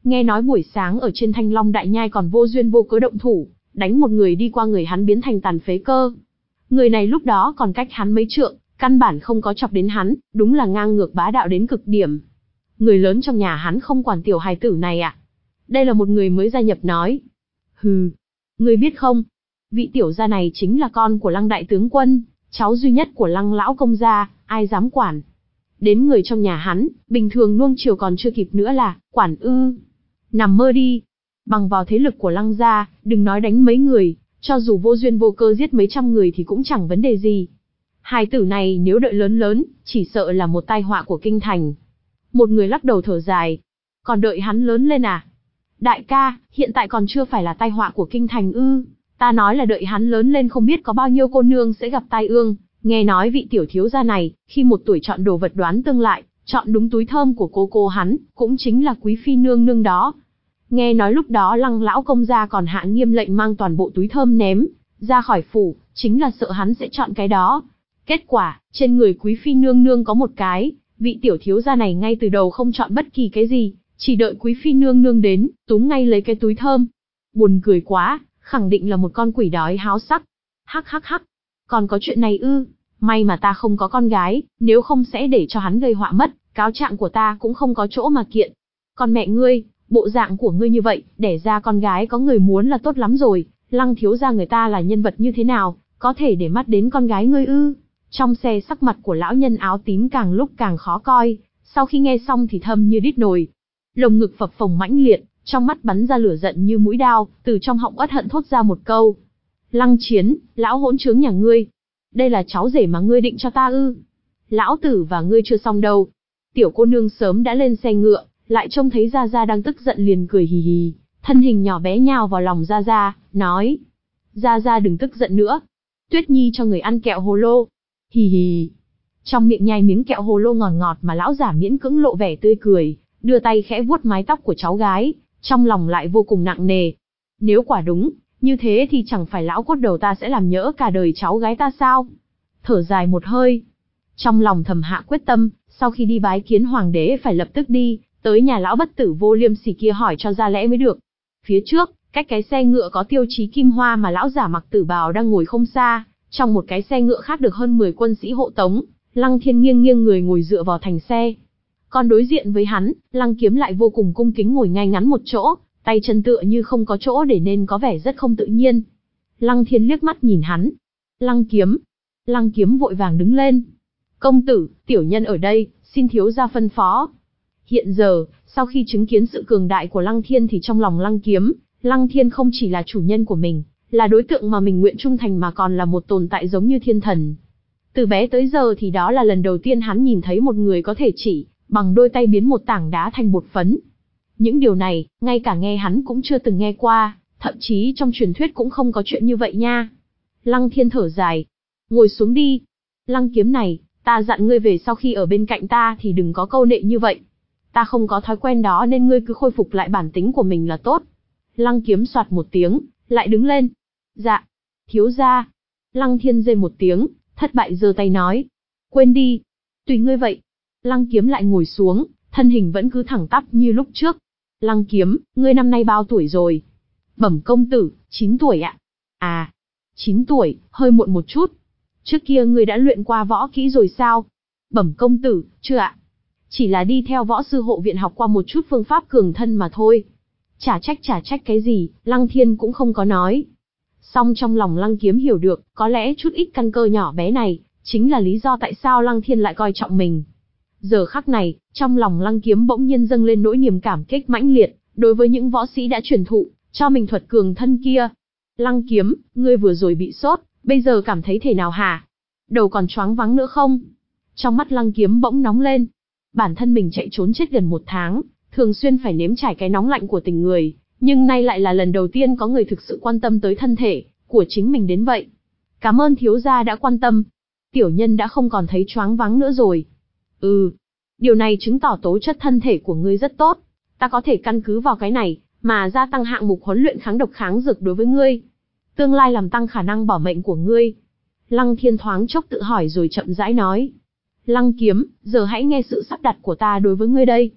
Nghe nói buổi sáng ở trên Thanh Long Đại Nhai còn vô duyên vô cớ động thủ, đánh một người đi qua người hắn biến thành tàn phế cơ. Người này lúc đó còn cách hắn mấy trượng, căn bản không có chọc đến hắn, đúng là ngang ngược bá đạo đến cực điểm. Người lớn trong nhà hắn không quản tiểu hài tử này à? Đây là một người mới gia nhập nói. Hừ, ngươi biết không? Vị tiểu gia này chính là con của Lăng đại tướng quân, cháu duy nhất của Lăng lão công gia, ai dám quản? Đến người trong nhà hắn, bình thường nuông chiều còn chưa kịp nữa là, quản ư. Nằm mơ đi. Bằng vào thế lực của Lăng gia, đừng nói đánh mấy người, cho dù vô duyên vô cơ giết mấy trăm người thì cũng chẳng vấn đề gì. Hài tử này nếu đợi lớn lớn, chỉ sợ là một tai họa của kinh thành. Một người lắc đầu thở dài. Còn đợi hắn lớn lên à? Đại ca, hiện tại còn chưa phải là tai họa của kinh thành ư? Ta nói là đợi hắn lớn lên không biết có bao nhiêu cô nương sẽ gặp tai ương. Nghe nói vị tiểu thiếu gia này, khi một tuổi chọn đồ vật đoán tương lại, chọn đúng túi thơm của cô cô hắn, cũng chính là quý phi nương nương đó. Nghe nói lúc đó Lăng lão công gia còn hạ nghiêm lệnh mang toàn bộ túi thơm ném ra khỏi phủ, chính là sợ hắn sẽ chọn cái đó. Kết quả, trên người quý phi nương nương có một cái, vị tiểu thiếu gia này ngay từ đầu không chọn bất kỳ cái gì, chỉ đợi quý phi nương nương đến, túm ngay lấy cái túi thơm. Buồn cười quá, khẳng định là một con quỷ đói háo sắc. Hắc hắc hắc, còn có chuyện này ư? May mà ta không có con gái, nếu không sẽ để cho hắn gây họa mất, cáo trạng của ta cũng không có chỗ mà kiện. Còn mẹ ngươi, bộ dạng của ngươi như vậy, đẻ ra con gái có người muốn là tốt lắm rồi, Lăng thiếu gia người ta là nhân vật như thế nào, có thể để mắt đến con gái ngươi ư? Trong xe sắc mặt của lão nhân áo tím càng lúc càng khó coi, sau khi nghe xong thì thâm như đít nồi. Lồng ngực phập phồng mãnh liệt, trong mắt bắn ra lửa giận như mũi đao, từ trong họng uất hận thốt ra một câu. Lăng Chiến, lão hỗn trướng nhà ngươi. Đây là cháu rể mà ngươi định cho ta ư? Lão tử và ngươi chưa xong đâu. Tiểu cô nương sớm đã lên xe ngựa, lại trông thấy Gia Gia đang tức giận liền cười hì hì, thân hình nhỏ bé nhào vào lòng Gia Gia, nói. Gia Gia đừng tức giận nữa. Tuyết Nhi cho người ăn kẹo hồ lô. Hì hì. Trong miệng nhai miếng kẹo hồ lô ngọt ngọt mà lão giả miễn cưỡng lộ vẻ tươi cười, đưa tay khẽ vuốt mái tóc của cháu gái, trong lòng lại vô cùng nặng nề. Nếu quả đúng, như thế thì chẳng phải lão cốt đầu ta sẽ làm nhỡ cả đời cháu gái ta sao? Thở dài một hơi. Trong lòng thầm hạ quyết tâm, sau khi đi bái kiến hoàng đế phải lập tức đi, tới nhà lão bất tử vô liêm sỉ kia hỏi cho ra lẽ mới được. Phía trước, cách cái xe ngựa có tiêu chí kim hoa mà lão giả mặc tử bào đang ngồi không xa, trong một cái xe ngựa khác được hơn mười quân sĩ hộ tống, Lăng Thiên nghiêng nghiêng người ngồi dựa vào thành xe. Còn đối diện với hắn, Lăng Kiếm lại vô cùng cung kính ngồi ngay ngắn một chỗ, tay chân tựa như không có chỗ để nên có vẻ rất không tự nhiên. Lăng Thiên liếc mắt nhìn hắn. Lăng Kiếm. Lăng Kiếm vội vàng đứng lên. Công tử, tiểu nhân ở đây, xin thiếu gia phân phó. Hiện giờ, sau khi chứng kiến sự cường đại của Lăng Thiên thì trong lòng Lăng Kiếm, Lăng Thiên không chỉ là chủ nhân của mình, là đối tượng mà mình nguyện trung thành mà còn là một tồn tại giống như thiên thần. Từ bé tới giờ thì đó là lần đầu tiên hắn nhìn thấy một người có thể chỉ bằng đôi tay biến một tảng đá thành bột phấn. Những điều này, ngay cả nghe hắn cũng chưa từng nghe qua, thậm chí trong truyền thuyết cũng không có chuyện như vậy nha. Lăng Thiên thở dài. Ngồi xuống đi. Lăng Kiếm này, ta dặn ngươi về sau khi ở bên cạnh ta thì đừng có câu nệ như vậy. Ta không có thói quen đó nên ngươi cứ khôi phục lại bản tính của mình là tốt. Lăng Kiếm soạt một tiếng, lại đứng lên. Dạ. Thiếu gia. Lăng Thiên rên một tiếng, thất bại giơ tay nói. Quên đi. Tùy ngươi vậy. Lăng Kiếm lại ngồi xuống, thân hình vẫn cứ thẳng tắp như lúc trước. Lăng Kiếm, ngươi năm nay bao tuổi rồi? Bẩm công tử, chín tuổi ạ. À, chín tuổi, hơi muộn một chút. Trước kia ngươi đã luyện qua võ kỹ rồi sao? Bẩm công tử, chưa ạ. Chỉ là đi theo võ sư hộ viện học qua một chút phương pháp cường thân mà thôi. Chả trách chả trách cái gì, Lăng Thiên cũng không có nói. Song trong lòng Lăng Kiếm hiểu được, có lẽ chút ít căn cơ nhỏ bé này, chính là lý do tại sao Lăng Thiên lại coi trọng mình. Giờ khắc này, trong lòng Lăng Kiếm bỗng nhiên dâng lên nỗi niềm cảm kích mãnh liệt, đối với những võ sĩ đã truyền thụ, cho mình thuật cường thân kia. Lăng Kiếm, ngươi vừa rồi bị sốt, bây giờ cảm thấy thế nào hả? Đầu còn choáng váng nữa không? Trong mắt Lăng Kiếm bỗng nóng lên. Bản thân mình chạy trốn chết gần một tháng, thường xuyên phải nếm trải cái nóng lạnh của tình người, nhưng nay lại là lần đầu tiên có người thực sự quan tâm tới thân thể của chính mình đến vậy. Cảm ơn thiếu gia đã quan tâm. Tiểu nhân đã không còn thấy choáng váng nữa rồi. Ừ, điều này chứng tỏ tố chất thân thể của ngươi rất tốt. Ta có thể căn cứ vào cái này, mà gia tăng hạng mục huấn luyện kháng độc kháng dược đối với ngươi. Tương lai làm tăng khả năng bảo mệnh của ngươi. Lăng Thiên thoáng chốc tự hỏi rồi chậm rãi nói. Lăng Kiếm, giờ hãy nghe sự sắp đặt của ta đối với ngươi đây.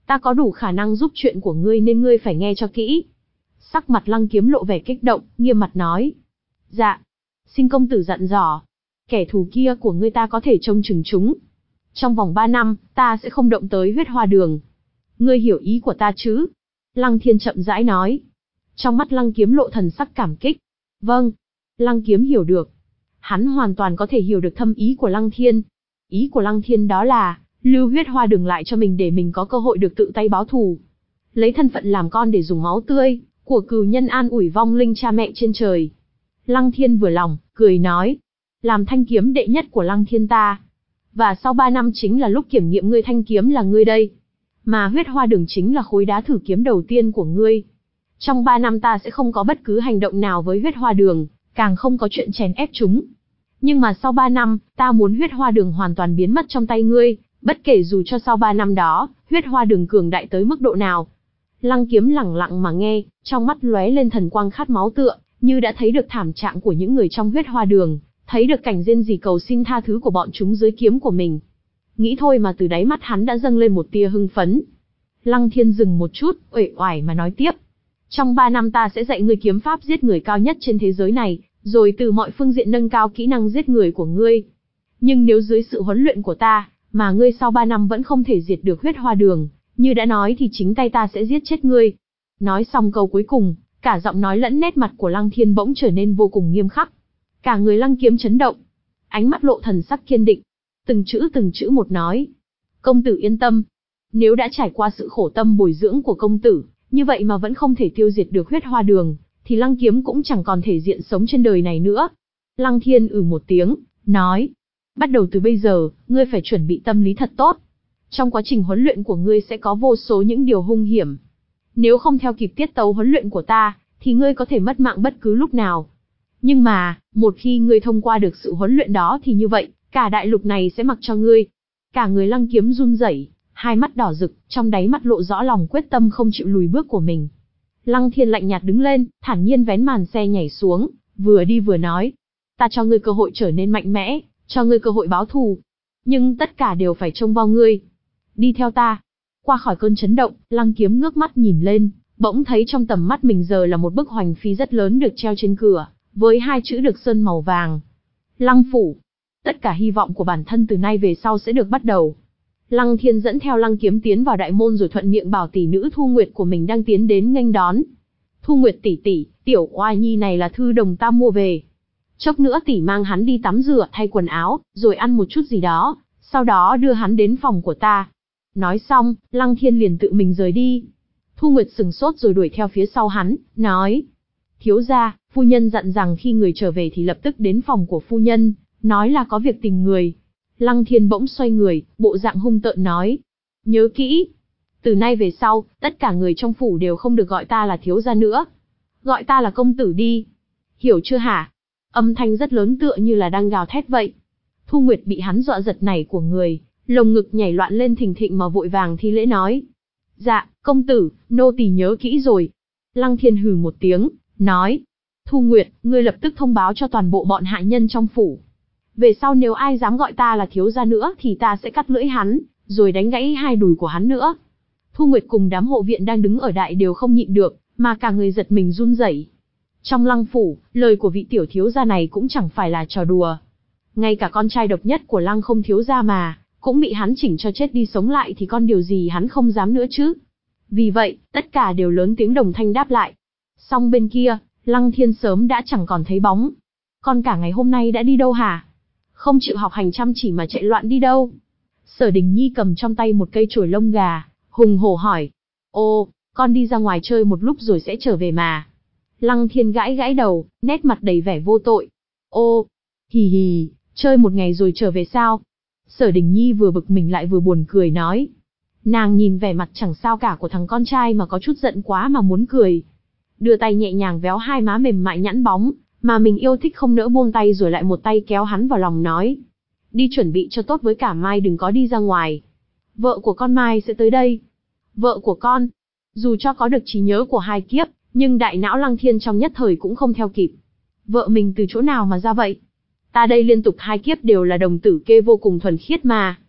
Ta có đủ khả năng giúp chuyện của ngươi nên ngươi phải nghe cho kỹ. Sắc mặt Lăng Kiếm lộ vẻ kích động, nghiêm mặt nói. Dạ. Xin công tử dặn dò. Kẻ thù kia của ngươi ta có thể trông chừng chúng. Trong vòng ba năm, ta sẽ không động tới huyết hoa đường. Ngươi hiểu ý của ta chứ? Lăng Thiên chậm rãi nói. Trong mắt Lăng Kiếm lộ thần sắc cảm kích. Vâng. Lăng Kiếm hiểu được. Hắn hoàn toàn có thể hiểu được thâm ý của Lăng Thiên. Ý của Lăng Thiên đó là, lưu huyết hoa đường lại cho mình để mình có cơ hội được tự tay báo thù. Lấy thân phận làm con để dùng máu tươi của cừu nhân an ủi vong linh cha mẹ trên trời. Lăng Thiên vừa lòng, cười nói. Làm thanh kiếm đệ nhất của Lăng Thiên ta. Và sau ba năm chính là lúc kiểm nghiệm ngươi thanh kiếm là ngươi đây. Mà huyết hoa đường chính là khối đá thử kiếm đầu tiên của ngươi. Trong ba năm ta sẽ không có bất cứ hành động nào với huyết hoa đường, càng không có chuyện chèn ép chúng. Nhưng mà sau ba năm, ta muốn huyết hoa đường hoàn toàn biến mất trong tay ngươi, bất kể dù cho sau ba năm đó, huyết hoa đường cường đại tới mức độ nào. Lăng Kiếm lẳng lặng mà nghe, trong mắt lóe lên thần quang khát máu tựa, như đã thấy được thảm trạng của những người trong huyết hoa đường, thấy được cảnh rên rỉ cầu xin tha thứ của bọn chúng dưới kiếm của mình. Nghĩ thôi mà từ đáy mắt hắn đã dâng lên một tia hưng phấn. Lăng Thiên dừng một chút, uể oải mà nói tiếp. Trong ba năm ta sẽ dạy ngươi kiếm pháp giết người cao nhất trên thế giới này, rồi từ mọi phương diện nâng cao kỹ năng giết người của ngươi. Nhưng nếu dưới sự huấn luyện của ta, mà ngươi sau ba năm vẫn không thể diệt được huyết hoa đường, như đã nói thì chính tay ta sẽ giết chết ngươi. Nói xong câu cuối cùng, cả giọng nói lẫn nét mặt của Lăng Thiên bỗng trở nên vô cùng nghiêm khắc. Cả người Lăng Kiếm chấn động, ánh mắt lộ thần sắc kiên định, từng chữ từng chữ một nói. Công tử yên tâm, nếu đã trải qua sự khổ tâm bồi dưỡng của công tử, như vậy mà vẫn không thể tiêu diệt được huyết hoa đường, thì Lăng Kiếm cũng chẳng còn thể diện sống trên đời này nữa. Lăng Thiên ử một tiếng, nói. Bắt đầu từ bây giờ, ngươi phải chuẩn bị tâm lý thật tốt. Trong quá trình huấn luyện của ngươi sẽ có vô số những điều hung hiểm. Nếu không theo kịp tiết tấu huấn luyện của ta, thì ngươi có thể mất mạng bất cứ lúc nào. Nhưng mà, một khi ngươi thông qua được sự huấn luyện đó thì như vậy, cả đại lục này sẽ mặc cho ngươi. Cả người Lăng Kiếm run rẩy, hai mắt đỏ rực, trong đáy mắt lộ rõ lòng quyết tâm không chịu lùi bước của mình. Lăng Thiên lạnh nhạt đứng lên, thản nhiên vén màn xe nhảy xuống, vừa đi vừa nói. Ta cho ngươi cơ hội trở nên mạnh mẽ, cho ngươi cơ hội báo thù. Nhưng tất cả đều phải trông vào ngươi. Đi theo ta. Qua khỏi cơn chấn động, Lăng Kiếm ngước mắt nhìn lên, bỗng thấy trong tầm mắt mình giờ là một bức hoành phi rất lớn được treo trên cửa, với hai chữ được sơn màu vàng. Lăng phủ. Tất cả hy vọng của bản thân từ nay về sau sẽ được bắt đầu. Lăng Thiên dẫn theo Lăng Kiếm tiến vào đại môn rồi thuận miệng bảo tỷ nữ Thu Nguyệt của mình đang tiến đến nghênh đón. Thu Nguyệt tỷ tỷ, tiểu oa nhi này là thư đồng ta mua về. Chốc nữa tỷ mang hắn đi tắm rửa thay quần áo, rồi ăn một chút gì đó, sau đó đưa hắn đến phòng của ta. Nói xong, Lăng Thiên liền tự mình rời đi. Thu Nguyệt sừng sốt rồi đuổi theo phía sau hắn, nói. Thiếu gia, phu nhân dặn rằng khi người trở về thì lập tức đến phòng của phu nhân, nói là có việc tìm người. Lăng Thiên bỗng xoay người, bộ dạng hung tợn nói. Nhớ kỹ. Từ nay về sau, tất cả người trong phủ đều không được gọi ta là thiếu gia nữa. Gọi ta là công tử đi. Hiểu chưa hả? Âm thanh rất lớn tựa như là đang gào thét vậy. Thu Nguyệt bị hắn dọa giật nảy của người, lồng ngực nhảy loạn lên thình thịch mà vội vàng thi lễ nói. Dạ, công tử, nô tỳ nhớ kỹ rồi. Lăng Thiên hừ một tiếng, nói. Thu Nguyệt, ngươi lập tức thông báo cho toàn bộ bọn hạ nhân trong phủ. Về sau nếu ai dám gọi ta là thiếu gia nữa thì ta sẽ cắt lưỡi hắn, rồi đánh gãy hai đùi của hắn nữa. Thu Nguyệt cùng đám hộ viện đang đứng ở đại đều không nhịn được, mà cả người giật mình run rẩy. Trong Lăng phủ, lời của vị tiểu thiếu gia này cũng chẳng phải là trò đùa. Ngay cả con trai độc nhất của Lăng không thiếu gia mà, cũng bị hắn chỉnh cho chết đi sống lại thì con điều gì hắn không dám nữa chứ. Vì vậy, tất cả đều lớn tiếng đồng thanh đáp lại. Song bên kia, Lăng Thiên sớm đã chẳng còn thấy bóng. Con cả ngày hôm nay đã đi đâu hả? Không chịu học hành chăm chỉ mà chạy loạn đi đâu? Sở Đình Nhi cầm trong tay một cây chổi lông gà, hùng hổ hỏi. Ô, con đi ra ngoài chơi một lúc rồi sẽ trở về mà. Lăng Thiên gãi gãi đầu, nét mặt đầy vẻ vô tội. Ô, hì hì, chơi một ngày rồi trở về sao? Sở Đình Nhi vừa bực mình lại vừa buồn cười nói. Nàng nhìn vẻ mặt chẳng sao cả của thằng con trai mà có chút giận quá mà muốn cười. Đưa tay nhẹ nhàng véo hai má mềm mại nhẵn bóng, mà mình yêu thích không nỡ buông tay rồi lại một tay kéo hắn vào lòng nói. Đi chuẩn bị cho tốt với cả Mai đừng có đi ra ngoài. Vợ của con Mai sẽ tới đây. Vợ của con? Dù cho có được trí nhớ của hai kiếp, nhưng đại não Lăng Thiên trong nhất thời cũng không theo kịp. Vợ mình từ chỗ nào mà ra vậy? Ta đây liên tục hai kiếp đều là đồng tử kê vô cùng thuần khiết mà.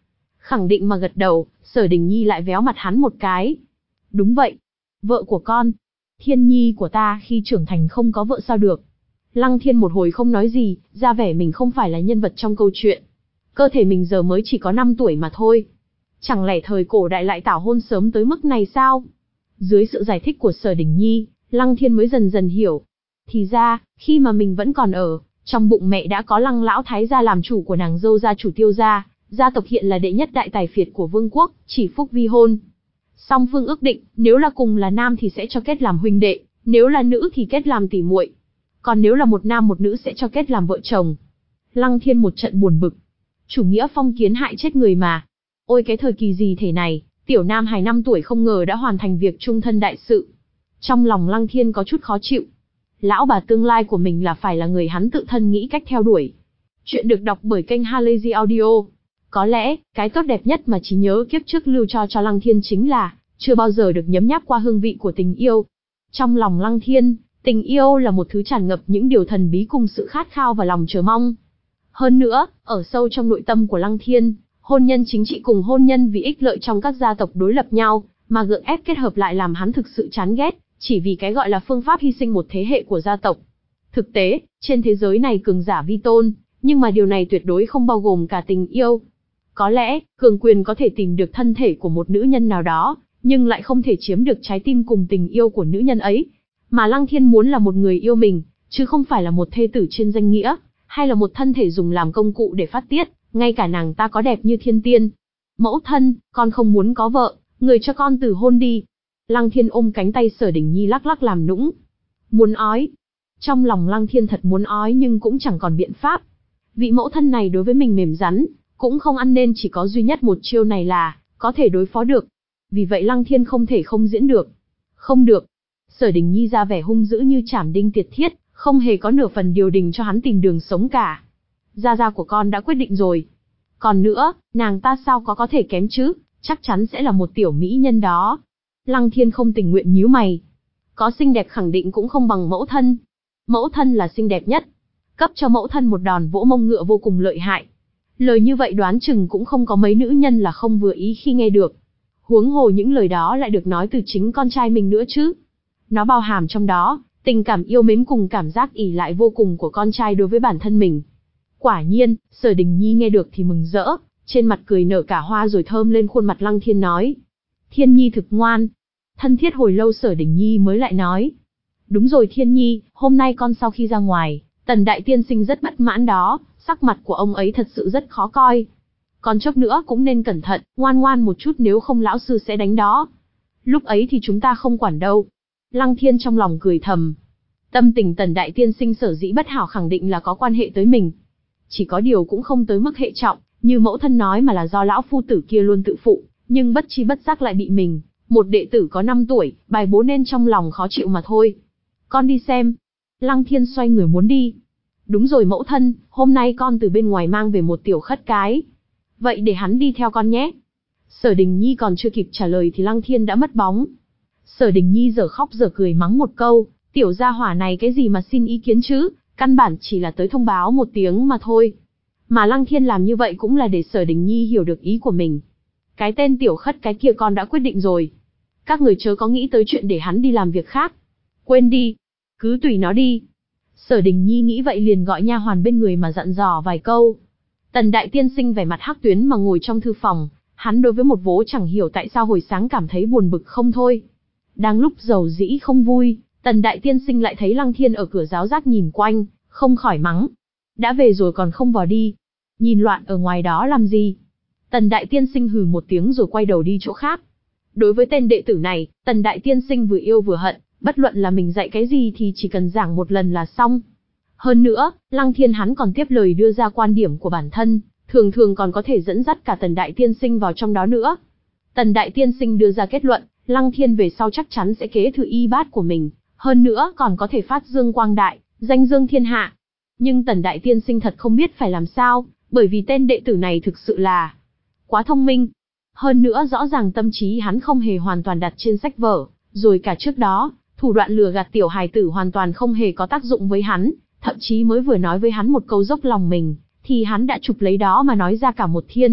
Khẳng định mà gật đầu, Sở Đình Nhi lại véo mặt hắn một cái. Đúng vậy. Vợ của con. Thiên nhi của ta khi trưởng thành không có vợ sao được. Lăng Thiên một hồi không nói gì, ra vẻ mình không phải là nhân vật trong câu chuyện. Cơ thể mình giờ mới chỉ có năm tuổi mà thôi. Chẳng lẽ thời cổ đại lại tảo hôn sớm tới mức này sao? Dưới sự giải thích của Sở Đình Nhi, Lăng Thiên mới dần dần hiểu. Thì ra, khi mà mình vẫn còn ở, trong bụng mẹ đã có Lăng lão thái gia làm chủ của nàng dâu gia chủ Tiêu gia, gia tộc hiện là đệ nhất đại tài phiệt của vương quốc, chỉ phúc vi hôn. Song phương ước định, nếu là cùng là nam thì sẽ cho kết làm huynh đệ, nếu là nữ thì kết làm tỷ muội. Còn nếu là một nam một nữ sẽ cho kết làm vợ chồng. Lăng Thiên một trận buồn bực. Chủ nghĩa phong kiến hại chết người mà. Ôi cái thời kỳ gì thế này, tiểu nam hài năm tuổi không ngờ đã hoàn thành việc trung thân đại sự. Trong lòng Lăng Thiên có chút khó chịu. Lão bà tương lai của mình là phải là người hắn tự thân nghĩ cách theo đuổi. Chuyện được đọc bởi kênh Halazy Audio. Có lẽ, cái tốt đẹp nhất mà trí nhớ kiếp trước lưu cho cho Lăng Thiên chính là, chưa bao giờ được nhấm nháp qua hương vị của tình yêu. Trong lòng Lăng Thiên, tình yêu là một thứ tràn ngập những điều thần bí cùng sự khát khao và lòng chờ mong. Hơn nữa, ở sâu trong nội tâm của Lăng Thiên, hôn nhân chính trị cùng hôn nhân vì ích lợi trong các gia tộc đối lập nhau, mà gượng ép kết hợp lại làm hắn thực sự chán ghét, chỉ vì cái gọi là phương pháp hy sinh một thế hệ của gia tộc. Thực tế, trên thế giới này cường giả vi tôn, nhưng mà điều này tuyệt đối không bao gồm cả tình yêu. Có lẽ, cường quyền có thể tìm được thân thể của một nữ nhân nào đó, nhưng lại không thể chiếm được trái tim cùng tình yêu của nữ nhân ấy. Mà Lăng Thiên muốn là một người yêu mình, chứ không phải là một thê tử trên danh nghĩa, hay là một thân thể dùng làm công cụ để phát tiết, ngay cả nàng ta có đẹp như thiên tiên. Mẫu thân, con không muốn có vợ, người cho con từ hôn đi. Lăng Thiên ôm cánh tay Sở Đình Nhi lắc lắc làm nũng. Muốn ói. Trong lòng Lăng Thiên thật muốn ói nhưng cũng chẳng còn biện pháp. Vị mẫu thân này đối với mình mềm rắn, cũng không ăn nên chỉ có duy nhất một chiêu này là, có thể đối phó được. Vì vậy Lăng Thiên không thể không diễn được. Không được. Sở Đình Nhi ra vẻ hung dữ như chảm đinh tiệt thiết, không hề có nửa phần điều đình cho hắn tìm đường sống cả. Gia gia của con đã quyết định rồi. Còn nữa, nàng ta sao có có thể kém chứ, chắc chắn sẽ là một tiểu mỹ nhân đó. Lăng Thiên không tình nguyện nhíu mày. Có xinh đẹp khẳng định cũng không bằng mẫu thân. Mẫu thân là xinh đẹp nhất. Cấp cho mẫu thân một đòn vỗ mông ngựa vô cùng lợi hại. Lời như vậy đoán chừng cũng không có mấy nữ nhân là không vừa ý khi nghe được. Huống hồ những lời đó lại được nói từ chính con trai mình nữa chứ. Nó bao hàm trong đó, tình cảm yêu mến cùng cảm giác ỷ lại vô cùng của con trai đối với bản thân mình. Quả nhiên, Sở Đình Nhi nghe được thì mừng rỡ, trên mặt cười nở cả hoa rồi thơm lên khuôn mặt Lăng Thiên nói. Thiên Nhi thực ngoan. Thân thiết hồi lâu Sở Đình Nhi mới lại nói. Đúng rồi Thiên Nhi, hôm nay con sau khi ra ngoài, Tần Đại Tiên Sinh rất bất mãn đó, sắc mặt của ông ấy thật sự rất khó coi. Con chốc nữa cũng nên cẩn thận, ngoan ngoan một chút nếu không lão sư sẽ đánh đó. Lúc ấy thì chúng ta không quản đâu. Lăng Thiên trong lòng cười thầm. Tâm tình Tần Đại Tiên Sinh sở dĩ bất hảo khẳng định là có quan hệ tới mình. Chỉ có điều cũng không tới mức hệ trọng, như mẫu thân nói mà là do lão phu tử kia luôn tự phụ, nhưng bất chi bất giác lại bị mình, một đệ tử có năm tuổi, bài bố nên trong lòng khó chịu mà thôi. Con đi xem. Lăng Thiên xoay người muốn đi. Đúng rồi mẫu thân, hôm nay con từ bên ngoài mang về một tiểu khất cái. Vậy để hắn đi theo con nhé. Sở Đình Nhi còn chưa kịp trả lời thì Lăng Thiên đã mất bóng. Sở Đình Nhi giờ khóc giờ cười mắng một câu, tiểu gia hỏa này cái gì mà xin ý kiến chứ, căn bản chỉ là tới thông báo một tiếng mà thôi. Mà Lăng Thiên làm như vậy cũng là để Sở Đình Nhi hiểu được ý của mình. Cái tên tiểu khất cái kia con đã quyết định rồi. Các người chớ có nghĩ tới chuyện để hắn đi làm việc khác. Quên đi. Cứ tùy nó đi. Sở Đình Nhi nghĩ vậy liền gọi nha hoàn bên người mà dặn dò vài câu. Tần Đại Tiên Sinh vẻ mặt hắc tuyến mà ngồi trong thư phòng, hắn đối với một vố chẳng hiểu tại sao hồi sáng cảm thấy buồn bực không thôi. Đang lúc giàu dĩ không vui, Tần Đại Tiên Sinh lại thấy Lăng Thiên ở cửa giáo giác nhìn quanh, không khỏi mắng. Đã về rồi còn không vào đi. Nhìn loạn ở ngoài đó làm gì? Tần Đại Tiên Sinh hừ một tiếng rồi quay đầu đi chỗ khác. Đối với tên đệ tử này, Tần Đại Tiên Sinh vừa yêu vừa hận, bất luận là mình dạy cái gì thì chỉ cần giảng một lần là xong. Hơn nữa, Lăng Thiên hắn còn tiếp lời đưa ra quan điểm của bản thân, thường thường còn có thể dẫn dắt cả Tần Đại Tiên Sinh vào trong đó nữa. Tần Đại Tiên Sinh đưa ra kết luận, Lăng Thiên về sau chắc chắn sẽ kế thừa y bát của mình, hơn nữa còn có thể phát dương quang đại, danh dương thiên hạ. Nhưng Tần Đại Tiên Sinh thật không biết phải làm sao, bởi vì tên đệ tử này thực sự là quá thông minh. Hơn nữa rõ ràng tâm trí hắn không hề hoàn toàn đặt trên sách vở, rồi cả trước đó, thủ đoạn lừa gạt tiểu hài tử hoàn toàn không hề có tác dụng với hắn, thậm chí mới vừa nói với hắn một câu dốc lòng mình, thì hắn đã chụp lấy đó mà nói ra cả một thiên,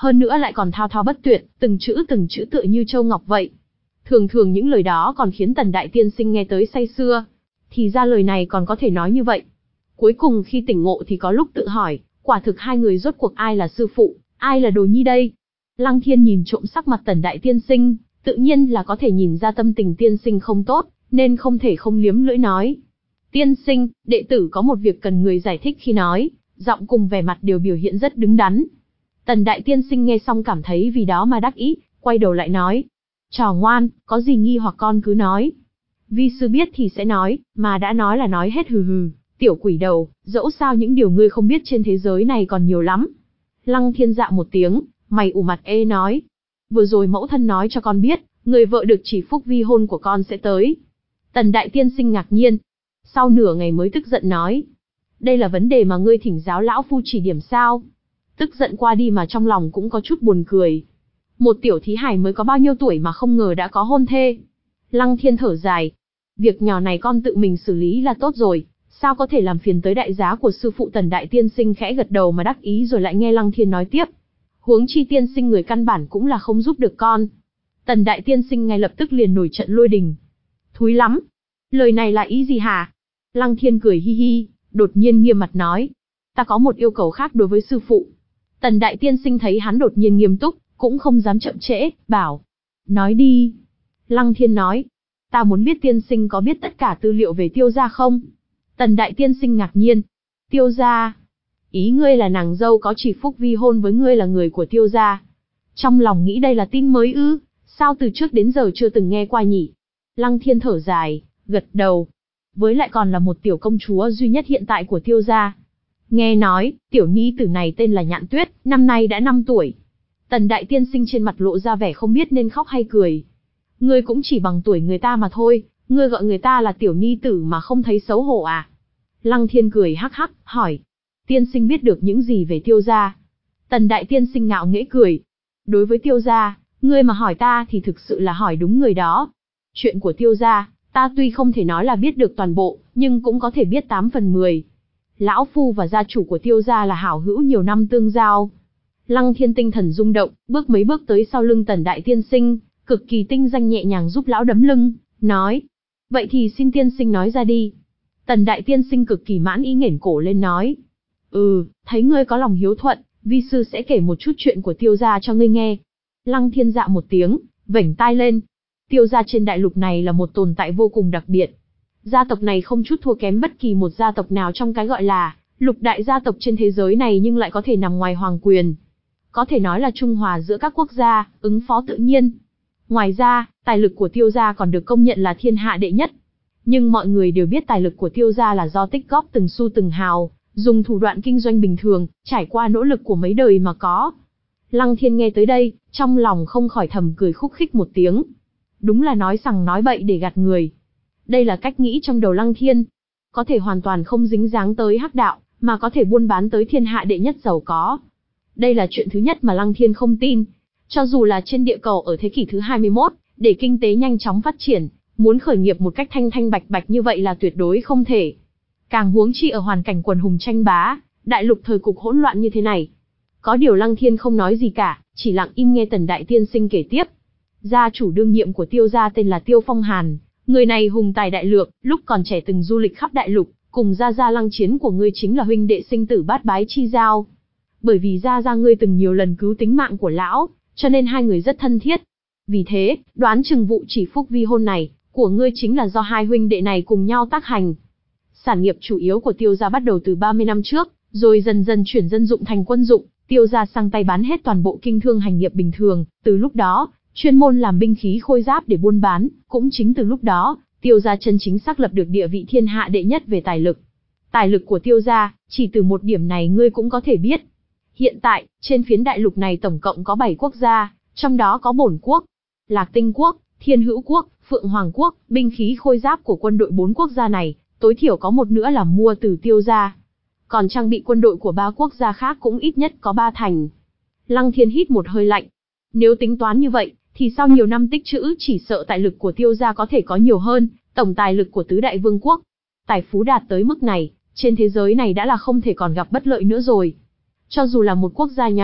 hơn nữa lại còn thao thao bất tuyệt, từng chữ từng chữ tựa như châu ngọc vậy. Thường thường những lời đó còn khiến Tần Đại Tiên Sinh nghe tới say sưa. Thì ra lời này còn có thể nói như vậy. Cuối cùng khi tỉnh ngộ thì có lúc tự hỏi, quả thực hai người rốt cuộc ai là sư phụ, ai là đồ nhi đây? Lăng Thiên nhìn trộm sắc mặt Tần Đại Tiên Sinh, tự nhiên là có thể nhìn ra tâm tình tiên sinh không tốt, nên không thể không liếm lưỡi nói. Tiên sinh, đệ tử có một việc cần người giải thích khi nói, giọng cùng vẻ mặt đều biểu hiện rất đứng đắn. Tần Đại Tiên Sinh nghe xong cảm thấy vì đó mà đắc ý, quay đầu lại nói. Trò ngoan, có gì nghi hoặc con cứ nói. Vi sư biết thì sẽ nói, mà đã nói là nói hết hừ hừ, tiểu quỷ đầu, dẫu sao những điều ngươi không biết trên thế giới này còn nhiều lắm. Lăng Thiên dạ một tiếng, mày ủ mặt ê nói. Vừa rồi mẫu thân nói cho con biết, người vợ được chỉ phúc vi hôn của con sẽ tới. Tần Đại Tiên Sinh ngạc nhiên. Sau nửa ngày mới tức giận nói. Đây là vấn đề mà ngươi thỉnh giáo lão phu chỉ điểm sao? Tức giận qua đi mà trong lòng cũng có chút buồn cười. Một tiểu thí hài mới có bao nhiêu tuổi mà không ngờ đã có hôn thê. Lăng Thiên thở dài. Việc nhỏ này con tự mình xử lý là tốt rồi, sao có thể làm phiền tới đại giá của sư phụ. Tần Đại Tiên Sinh khẽ gật đầu mà đắc ý rồi lại nghe Lăng Thiên nói tiếp. Huống chi tiên sinh người căn bản cũng là không giúp được con. Tần Đại Tiên Sinh ngay lập tức liền nổi trận lôi đình. Thúi lắm. Lời này là ý gì hả? Lăng Thiên cười hi hi, đột nhiên nghiêm mặt nói. Ta có một yêu cầu khác đối với sư phụ. Tần Đại Tiên Sinh thấy hắn đột nhiên nghiêm túc, cũng không dám chậm trễ, bảo. Nói đi. Lăng Thiên nói. Ta muốn biết tiên sinh có biết tất cả tư liệu về Tiêu gia không? Tần Đại Tiên Sinh ngạc nhiên. Tiêu gia? Ý ngươi là nàng dâu có chỉ phúc vi hôn với ngươi là người của Tiêu gia? Trong lòng nghĩ đây là tin mới ư, sao từ trước đến giờ chưa từng nghe qua nhỉ? Lăng Thiên thở dài, gật đầu. Với lại còn là một tiểu công chúa duy nhất hiện tại của Tiêu gia. Nghe nói, tiểu nhi tử này tên là Nhạn Tuyết, năm nay đã năm tuổi. Tần Đại Tiên Sinh trên mặt lộ ra vẻ không biết nên khóc hay cười. Ngươi cũng chỉ bằng tuổi người ta mà thôi, ngươi gọi người ta là tiểu nhi tử mà không thấy xấu hổ à? Lăng Thiên cười hắc hắc, hỏi. Tiên sinh biết được những gì về Tiêu gia? Tần Đại Tiên Sinh ngạo nghễ cười. Đối với Tiêu gia, ngươi mà hỏi ta thì thực sự là hỏi đúng người đó. Chuyện của Tiêu gia, ta tuy không thể nói là biết được toàn bộ, nhưng cũng có thể biết tám phần mười. Lão phu và gia chủ của Tiêu gia là hảo hữu nhiều năm tương giao. Lăng Thiên tinh thần rung động, bước mấy bước tới sau lưng Tần Đại Tiên Sinh, cực kỳ tinh danh nhẹ nhàng giúp lão đấm lưng, nói. Vậy thì xin tiên sinh nói ra đi. Tần Đại Tiên Sinh cực kỳ mãn ý nghển cổ lên nói. Ừ, thấy ngươi có lòng hiếu thuận, vi sư sẽ kể một chút chuyện của Tiêu gia cho ngươi nghe. Lăng Thiên dạ một tiếng, vểnh tai lên. Tiêu gia trên đại lục này là một tồn tại vô cùng đặc biệt. Gia tộc này không chút thua kém bất kỳ một gia tộc nào trong cái gọi là lục đại gia tộc trên thế giới này, nhưng lại có thể nằm ngoài hoàng quyền. Có thể nói là trung hòa giữa các quốc gia, ứng phó tự nhiên. Ngoài ra, tài lực của Tiêu gia còn được công nhận là thiên hạ đệ nhất. Nhưng mọi người đều biết tài lực của Tiêu gia là do tích góp từng xu từng hào, dùng thủ đoạn kinh doanh bình thường, trải qua nỗ lực của mấy đời mà có. Lăng Thiên nghe tới đây, trong lòng không khỏi thầm cười khúc khích một tiếng. Đúng là nói sằng nói bậy để gạt người. Đây là cách nghĩ trong đầu Lăng Thiên. Có thể hoàn toàn không dính dáng tới hắc đạo, mà có thể buôn bán tới thiên hạ đệ nhất giàu có. Đây là chuyện thứ nhất mà Lăng Thiên không tin. Cho dù là trên địa cầu ở thế kỷ thứ hai mươi mốt, để kinh tế nhanh chóng phát triển, muốn khởi nghiệp một cách thanh thanh bạch bạch như vậy là tuyệt đối không thể. Càng huống chi ở hoàn cảnh quần hùng tranh bá, đại lục thời cục hỗn loạn như thế này. Có điều Lăng Thiên không nói gì cả, chỉ lặng im nghe Tần Đại Tiên Sinh kể tiếp. Gia chủ đương nhiệm của Tiêu gia tên là Tiêu Phong Hàn, người này hùng tài đại lược, lúc còn trẻ từng du lịch khắp đại lục, cùng gia gia Lăng Chiến của ngươi chính là huynh đệ sinh tử bát bái chi giao. Bởi vì gia gia ngươi từng nhiều lần cứu tính mạng của lão, cho nên hai người rất thân thiết. Vì thế, đoán chừng vụ chỉ phúc vi hôn này của ngươi chính là do hai huynh đệ này cùng nhau tác hành. Sản nghiệp chủ yếu của Tiêu gia bắt đầu từ ba mươi năm trước, rồi dần dần chuyển dân dụng thành quân dụng, Tiêu gia sang tay bán hết toàn bộ kinh thương hành nghiệp bình thường, từ lúc đó, chuyên môn làm binh khí khôi giáp để buôn bán, cũng chính từ lúc đó, Tiêu gia chân chính xác lập được địa vị thiên hạ đệ nhất về tài lực. Tài lực của Tiêu gia, chỉ từ một điểm này ngươi cũng có thể biết. Hiện tại, trên phiến đại lục này tổng cộng có bảy quốc gia, trong đó có Bổn quốc, Lạc Tinh quốc, Thiên Hữu quốc, Phượng Hoàng quốc, binh khí khôi giáp của quân đội bốn quốc gia này, tối thiểu có một nữa là mua từ Tiêu gia. Còn trang bị quân đội của ba quốc gia khác cũng ít nhất có ba thành. Lăng Thiên hít một hơi lạnh. Nếu tính toán như vậy, thì sau nhiều năm tích trữ chỉ sợ tài lực của Tiêu gia có thể có nhiều hơn tổng tài lực của tứ đại vương quốc. Tài phú đạt tới mức này, trên thế giới này đã là không thể còn gặp bất lợi nữa rồi. Cho dù là một quốc gia nhỏ,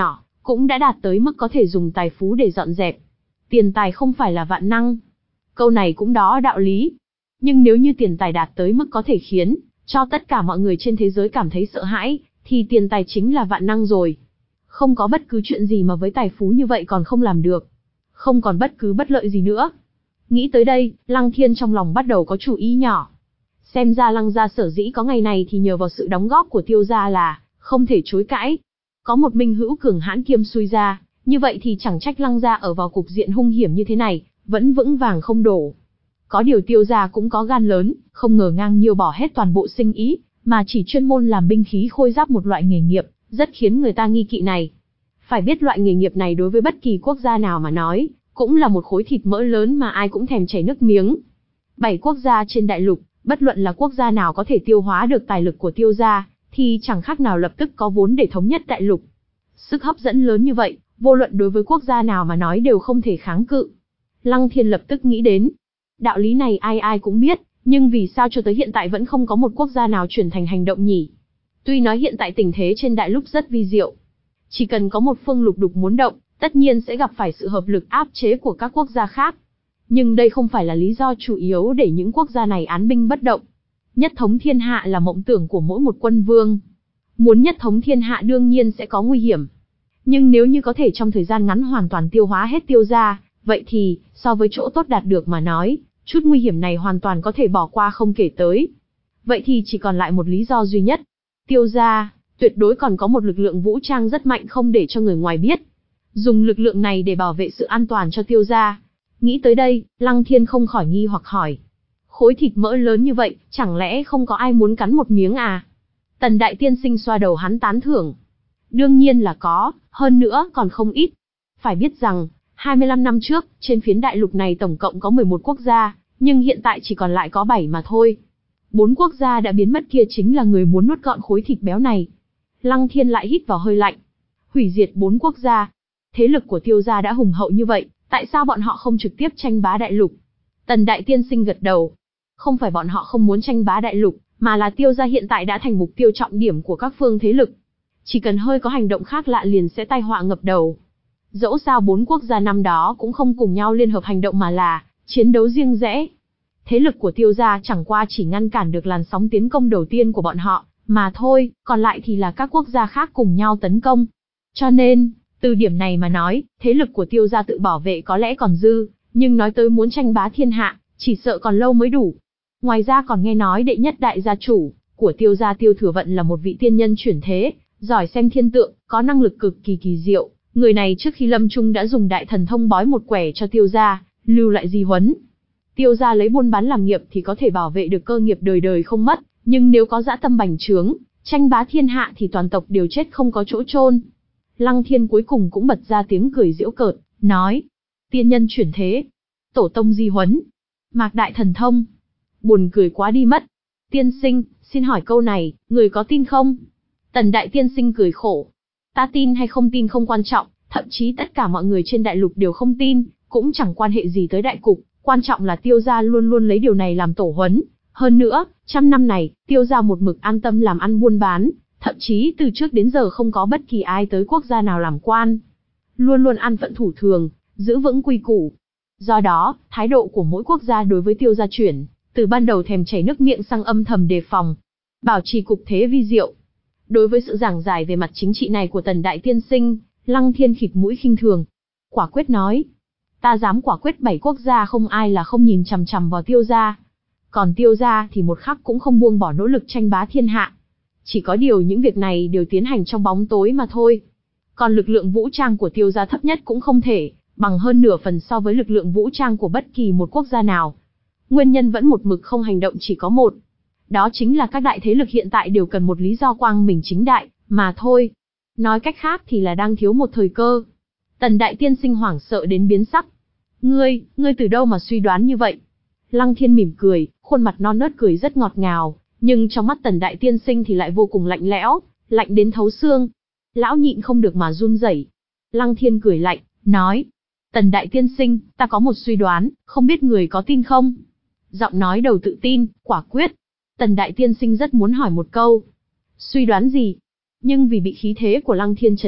cũng đã đạt tới mức có thể dùng tài phú để dọn dẹp. Tiền tài không phải là vạn năng. Câu này cũng đó đạo lý. Nhưng nếu như tiền tài đạt tới mức có thể khiến cho tất cả mọi người trên thế giới cảm thấy sợ hãi, thì tiền tài chính là vạn năng rồi. Không có bất cứ chuyện gì mà với tài phú như vậy còn không làm được. Không còn bất cứ bất lợi gì nữa. Nghĩ tới đây, Lăng Thiên trong lòng bắt đầu có chủ ý nhỏ. Xem ra Lăng gia sở dĩ có ngày này thì nhờ vào sự đóng góp của Tiêu gia là không thể chối cãi. Có một minh hữu cường hãn kiêm xui gia, như vậy thì chẳng trách Lăng gia ở vào cục diện hung hiểm như thế này, vẫn vững vàng không đổ. Có điều Tiêu gia cũng có gan lớn, không ngờ ngang nhiều bỏ hết toàn bộ sinh ý, mà chỉ chuyên môn làm binh khí khôi giáp một loại nghề nghiệp, rất khiến người ta nghi kỵ này. Phải biết loại nghề nghiệp này đối với bất kỳ quốc gia nào mà nói, cũng là một khối thịt mỡ lớn mà ai cũng thèm chảy nước miếng. Bảy quốc gia trên đại lục, bất luận là quốc gia nào có thể tiêu hóa được tài lực của Tiêu gia, thì chẳng khác nào lập tức có vốn để thống nhất đại lục. Sức hấp dẫn lớn như vậy, vô luận đối với quốc gia nào mà nói đều không thể kháng cự. Lăng Thiên lập tức nghĩ đến. Đạo lý này ai ai cũng biết, nhưng vì sao cho tới hiện tại vẫn không có một quốc gia nào chuyển thành hành động nhỉ? Tuy nói hiện tại tình thế trên đại lục rất vi diệu. Chỉ cần có một phương lục đục muốn động, tất nhiên sẽ gặp phải sự hợp lực áp chế của các quốc gia khác. Nhưng đây không phải là lý do chủ yếu để những quốc gia này án binh bất động. Nhất thống thiên hạ là mộng tưởng của mỗi một quân vương. Muốn nhất thống thiên hạ đương nhiên sẽ có nguy hiểm. Nhưng nếu như có thể trong thời gian ngắn hoàn toàn tiêu hóa hết Tiêu gia, vậy thì, so với chỗ tốt đạt được mà nói, chút nguy hiểm này hoàn toàn có thể bỏ qua không kể tới. Vậy thì chỉ còn lại một lý do duy nhất. Tiêu gia, tuyệt đối còn có một lực lượng vũ trang rất mạnh không để cho người ngoài biết. Dùng lực lượng này để bảo vệ sự an toàn cho Tiêu gia. Nghĩ tới đây, Lăng Thiên không khỏi nghi hoặc hỏi. Khối thịt mỡ lớn như vậy, chẳng lẽ không có ai muốn cắn một miếng à? Tần Đại Tiên Sinh xoa đầu hắn tán thưởng. Đương nhiên là có, hơn nữa còn không ít. Phải biết rằng, hai mươi lăm năm trước, trên phiến đại lục này tổng cộng có mười một quốc gia, nhưng hiện tại chỉ còn lại có bảy mà thôi. Bốn quốc gia đã biến mất kia chính là người muốn nuốt gọn khối thịt béo này. Lăng Thiên lại hít vào hơi lạnh. Hủy diệt bốn quốc gia. Thế lực của Tiêu gia đã hùng hậu như vậy, tại sao bọn họ không trực tiếp tranh bá đại lục? Tần Đại Tiên Sinh gật đầu. Không phải bọn họ không muốn tranh bá đại lục, mà là Tiêu gia hiện tại đã thành mục tiêu trọng điểm của các phương thế lực. Chỉ cần hơi có hành động khác lạ liền sẽ tai họa ngập đầu. Dẫu sao bốn quốc gia năm đó cũng không cùng nhau liên hợp hành động mà là chiến đấu riêng rẽ. Thế lực của Tiêu gia chẳng qua chỉ ngăn cản được làn sóng tiến công đầu tiên của bọn họ, mà thôi, còn lại thì là các quốc gia khác cùng nhau tấn công. Cho nên, từ điểm này mà nói, thế lực của Tiêu gia tự bảo vệ có lẽ còn dư, nhưng nói tới muốn tranh bá thiên hạ, chỉ sợ còn lâu mới đủ. Ngoài ra còn nghe nói đệ nhất đại gia chủ của Tiêu gia Tiêu Thừa Vận là một vị tiên nhân chuyển thế, giỏi xem thiên tượng, có năng lực cực kỳ kỳ diệu. Người này trước khi lâm chung đã dùng đại thần thông bói một quẻ cho Tiêu gia, lưu lại di huấn. Tiêu gia lấy buôn bán làm nghiệp thì có thể bảo vệ được cơ nghiệp đời đời không mất, nhưng nếu có dã tâm bành trướng, tranh bá thiên hạ thì toàn tộc đều chết không có chỗ chôn. Lăng Thiên cuối cùng cũng bật ra tiếng cười giễu cợt, nói: tiên nhân chuyển thế, tổ tông di huấn, mạc đại thần thông, buồn cười quá đi mất. Tiên sinh, xin hỏi câu này, người có tin không? Tần Đại Tiên Sinh cười khổ. Ta tin hay không tin không quan trọng, thậm chí tất cả mọi người trên đại lục đều không tin, cũng chẳng quan hệ gì tới đại cục, quan trọng là Tiêu gia luôn luôn lấy điều này làm tổ huấn. Hơn nữa, trăm năm này, Tiêu gia một mực an tâm làm ăn buôn bán, thậm chí từ trước đến giờ không có bất kỳ ai tới quốc gia nào làm quan. Luôn luôn an phận thủ thường, giữ vững quy củ. Do đó, thái độ của mỗi quốc gia đối với Tiêu gia chuyển, từ ban đầu thèm chảy nước miệng sang âm thầm đề phòng, bảo trì cục thế vi diệu. Đối với sự giảng giải về mặt chính trị này của Tần Đại Tiên Sinh, Lăng Thiên khịt mũi khinh thường. Quả quyết nói, ta dám quả quyết bảy quốc gia không ai là không nhìn chằm chằm vào Tiêu gia. Còn Tiêu gia thì một khắc cũng không buông bỏ nỗ lực tranh bá thiên hạ. Chỉ có điều những việc này đều tiến hành trong bóng tối mà thôi. Còn lực lượng vũ trang của Tiêu gia thấp nhất cũng không thể bằng hơn nửa phần so với lực lượng vũ trang của bất kỳ một quốc gia nào. Nguyên nhân vẫn một mực không hành động chỉ có một. Đó chính là các đại thế lực hiện tại đều cần một lý do quang minh chính đại, mà thôi. Nói cách khác thì là đang thiếu một thời cơ. Tần Đại Tiên Sinh hoảng sợ đến biến sắc. Ngươi, ngươi từ đâu mà suy đoán như vậy? Lăng Thiên mỉm cười, khuôn mặt non nớt cười rất ngọt ngào, nhưng trong mắt Tần Đại Tiên Sinh thì lại vô cùng lạnh lẽo, lạnh đến thấu xương. Lão nhịn không được mà run rẩy. Lăng Thiên cười lạnh, nói: Tần Đại Tiên Sinh, ta có một suy đoán, không biết người có tin không? Giọng nói đầu tự tin, quả quyết. Tần Đại Tiên Sinh rất muốn hỏi một câu. Suy đoán gì? Nhưng vì bị khí thế của Lăng Thiên chấn nhiếp,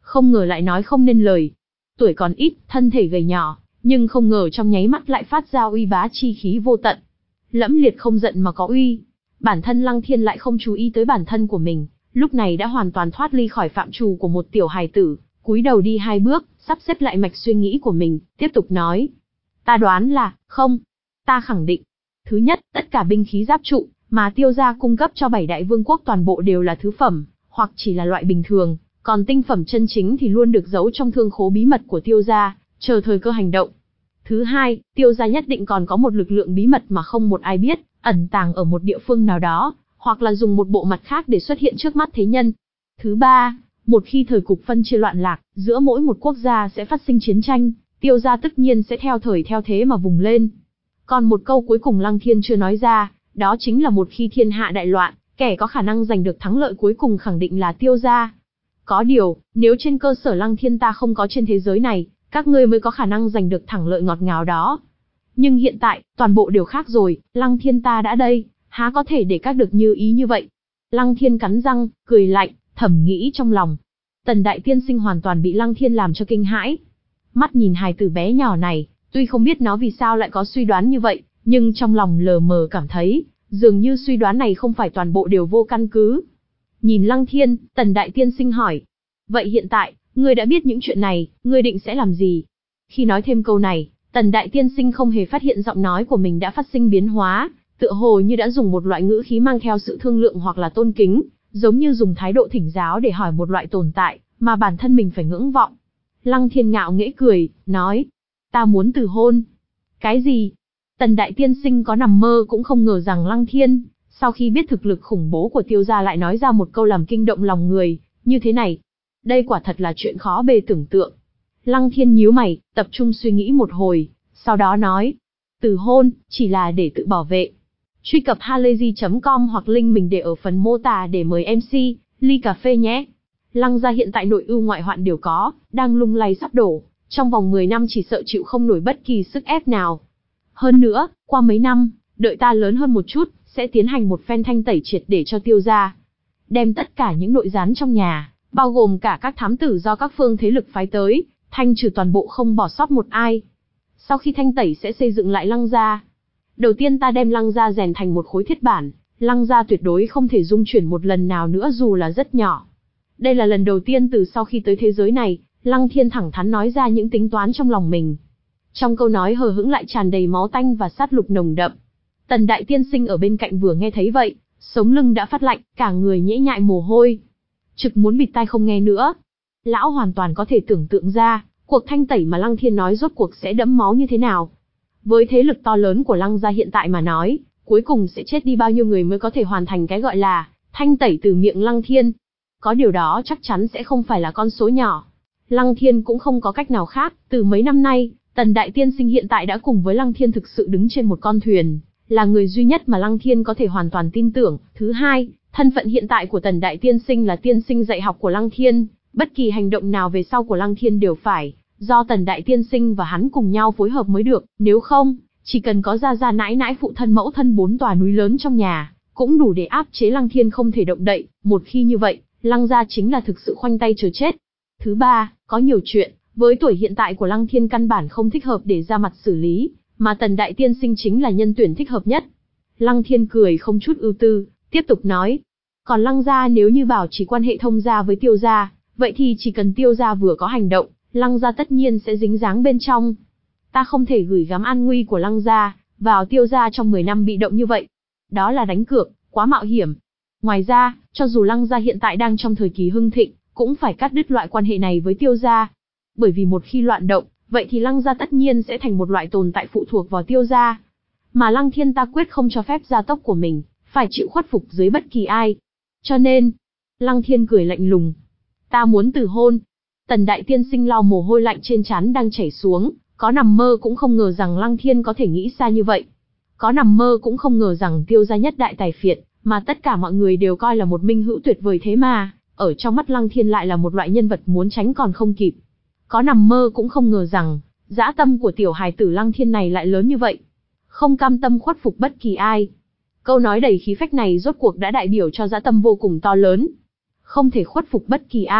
không ngờ lại nói không nên lời. Tuổi còn ít, thân thể gầy nhỏ, nhưng không ngờ trong nháy mắt lại phát ra uy bá chi khí vô tận. Lẫm liệt không giận mà có uy. Bản thân Lăng Thiên lại không chú ý tới bản thân của mình, lúc này đã hoàn toàn thoát ly khỏi phạm trù của một tiểu hài tử, cúi đầu đi hai bước, sắp xếp lại mạch suy nghĩ của mình, tiếp tục nói. Ta đoán là, không. Ta khẳng định. Thứ nhất, tất cả binh khí giáp trụ, mà Tiêu gia cung cấp cho bảy đại vương quốc toàn bộ đều là thứ phẩm, hoặc chỉ là loại bình thường, còn tinh phẩm chân chính thì luôn được giấu trong thương khố bí mật của Tiêu gia, chờ thời cơ hành động. Thứ hai, Tiêu gia nhất định còn có một lực lượng bí mật mà không một ai biết, ẩn tàng ở một địa phương nào đó, hoặc là dùng một bộ mặt khác để xuất hiện trước mắt thế nhân. Thứ ba, một khi thời cục phân chia loạn lạc, giữa mỗi một quốc gia sẽ phát sinh chiến tranh, Tiêu gia tất nhiên sẽ theo thời theo thế mà vùng lên. Còn một câu cuối cùng Lăng Thiên chưa nói ra, đó chính là một khi thiên hạ đại loạn, kẻ có khả năng giành được thắng lợi cuối cùng khẳng định là Tiêu gia. Có điều, nếu trên cơ sở Lăng Thiên ta không có trên thế giới này, các ngươi mới có khả năng giành được thắng lợi ngọt ngào đó. Nhưng hiện tại, toàn bộ đều khác rồi, Lăng Thiên ta đã đây, há có thể để các được như ý như vậy. Lăng Thiên cắn răng, cười lạnh, thầm nghĩ trong lòng. Tần đại tiên sinh hoàn toàn bị Lăng Thiên làm cho kinh hãi. Mắt nhìn hài tử bé nhỏ này, tuy không biết nó vì sao lại có suy đoán như vậy, nhưng trong lòng lờ mờ cảm thấy, dường như suy đoán này không phải toàn bộ đều vô căn cứ. Nhìn Lăng Thiên, Tần đại tiên sinh hỏi. Vậy hiện tại, ngươi đã biết những chuyện này, ngươi định sẽ làm gì? Khi nói thêm câu này, Tần đại tiên sinh không hề phát hiện giọng nói của mình đã phát sinh biến hóa, tựa hồ như đã dùng một loại ngữ khí mang theo sự thương lượng hoặc là tôn kính, giống như dùng thái độ thỉnh giáo để hỏi một loại tồn tại, mà bản thân mình phải ngưỡng vọng. Lăng Thiên ngạo nghễ cười, nói, ta muốn từ hôn. Cái gì? Tần đại tiên sinh có nằm mơ cũng không ngờ rằng Lăng Thiên, sau khi biết thực lực khủng bố của Tiêu gia lại nói ra một câu làm kinh động lòng người, như thế này. Đây quả thật là chuyện khó bề tưởng tượng. Lăng Thiên nhíu mày, tập trung suy nghĩ một hồi, sau đó nói, từ hôn, chỉ là để tự bảo vệ. Truy cập halayzi chấm com hoặc link mình để ở phần mô tả để mời em xê, ly cà phê nhé. Lăng gia hiện tại nội ưu ngoại hoạn đều có, đang lung lay sắp đổ, trong vòng mười năm chỉ sợ chịu không nổi bất kỳ sức ép nào. Hơn nữa, qua mấy năm, đợi ta lớn hơn một chút, sẽ tiến hành một phen thanh tẩy triệt để cho Tiêu gia. Đem tất cả những nội gián trong nhà, bao gồm cả các thám tử do các phương thế lực phái tới, thanh trừ toàn bộ không bỏ sót một ai. Sau khi thanh tẩy sẽ xây dựng lại Lăng gia. Đầu tiên ta đem Lăng gia rèn thành một khối thiết bản, Lăng gia tuyệt đối không thể dung chuyển một lần nào nữa dù là rất nhỏ. Đây là lần đầu tiên từ sau khi tới thế giới này, Lăng Thiên thẳng thắn nói ra những tính toán trong lòng mình. Trong câu nói hờ hững lại tràn đầy máu tanh và sát lục nồng đậm. Tần đại tiên sinh ở bên cạnh vừa nghe thấy vậy, sống lưng đã phát lạnh, cả người nhễ nhại mồ hôi. Trực muốn bịt tai không nghe nữa. Lão hoàn toàn có thể tưởng tượng ra, cuộc thanh tẩy mà Lăng Thiên nói rốt cuộc sẽ đẫm máu như thế nào. Với thế lực to lớn của Lăng gia hiện tại mà nói, cuối cùng sẽ chết đi bao nhiêu người mới có thể hoàn thành cái gọi là thanh tẩy từ miệng Lăng Thiên. Có điều đó chắc chắn sẽ không phải là con số nhỏ. Lăng Thiên cũng không có cách nào khác, từ mấy năm nay, Tần đại tiên sinh hiện tại đã cùng với Lăng Thiên thực sự đứng trên một con thuyền, là người duy nhất mà Lăng Thiên có thể hoàn toàn tin tưởng. Thứ hai, thân phận hiện tại của Tần đại tiên sinh là tiên sinh dạy học của Lăng Thiên, bất kỳ hành động nào về sau của Lăng Thiên đều phải do Tần đại tiên sinh và hắn cùng nhau phối hợp mới được, nếu không, chỉ cần có gia gia nãi nãi phụ thân mẫu thân bốn tòa núi lớn trong nhà, cũng đủ để áp chế Lăng Thiên không thể động đậy, một khi như vậy, Lăng gia chính là thực sự khoanh tay chờ chết. Thứ ba, có nhiều chuyện, với tuổi hiện tại của Lăng Thiên căn bản không thích hợp để ra mặt xử lý, mà Tần đại tiên sinh chính là nhân tuyển thích hợp nhất. Lăng Thiên cười không chút ưu tư, tiếp tục nói, còn Lăng gia nếu như bảo chỉ quan hệ thông gia với Tiêu gia, vậy thì chỉ cần Tiêu gia vừa có hành động, Lăng gia tất nhiên sẽ dính dáng bên trong. Ta không thể gửi gắm an nguy của Lăng gia vào Tiêu gia trong mười năm bị động như vậy. Đó là đánh cược, quá mạo hiểm. Ngoài ra, cho dù Lăng gia hiện tại đang trong thời kỳ hưng thịnh, cũng phải cắt đứt loại quan hệ này với Tiêu gia. Bởi vì một khi loạn động, vậy thì Lăng gia tất nhiên sẽ thành một loại tồn tại phụ thuộc vào Tiêu gia. Mà Lăng Thiên ta quyết không cho phép gia tốc của mình phải chịu khuất phục dưới bất kỳ ai. Cho nên, Lăng Thiên cười lạnh lùng. Ta muốn từ hôn. Tần đại tiên sinh lau mồ hôi lạnh trên trán đang chảy xuống, có nằm mơ cũng không ngờ rằng Lăng Thiên có thể nghĩ xa như vậy. Có nằm mơ cũng không ngờ rằng Tiêu gia nhất đại tài phiệt, mà tất cả mọi người đều coi là một minh hữu tuyệt vời thế mà, ở trong mắt Lăng Thiên lại là một loại nhân vật muốn tránh còn không kịp. Có nằm mơ cũng không ngờ rằng, dã tâm của tiểu hài tử Lăng Thiên này lại lớn như vậy. Không cam tâm khuất phục bất kỳ ai. Câu nói đầy khí phách này rốt cuộc đã đại biểu cho dã tâm vô cùng to lớn. Không thể khuất phục bất kỳ ai,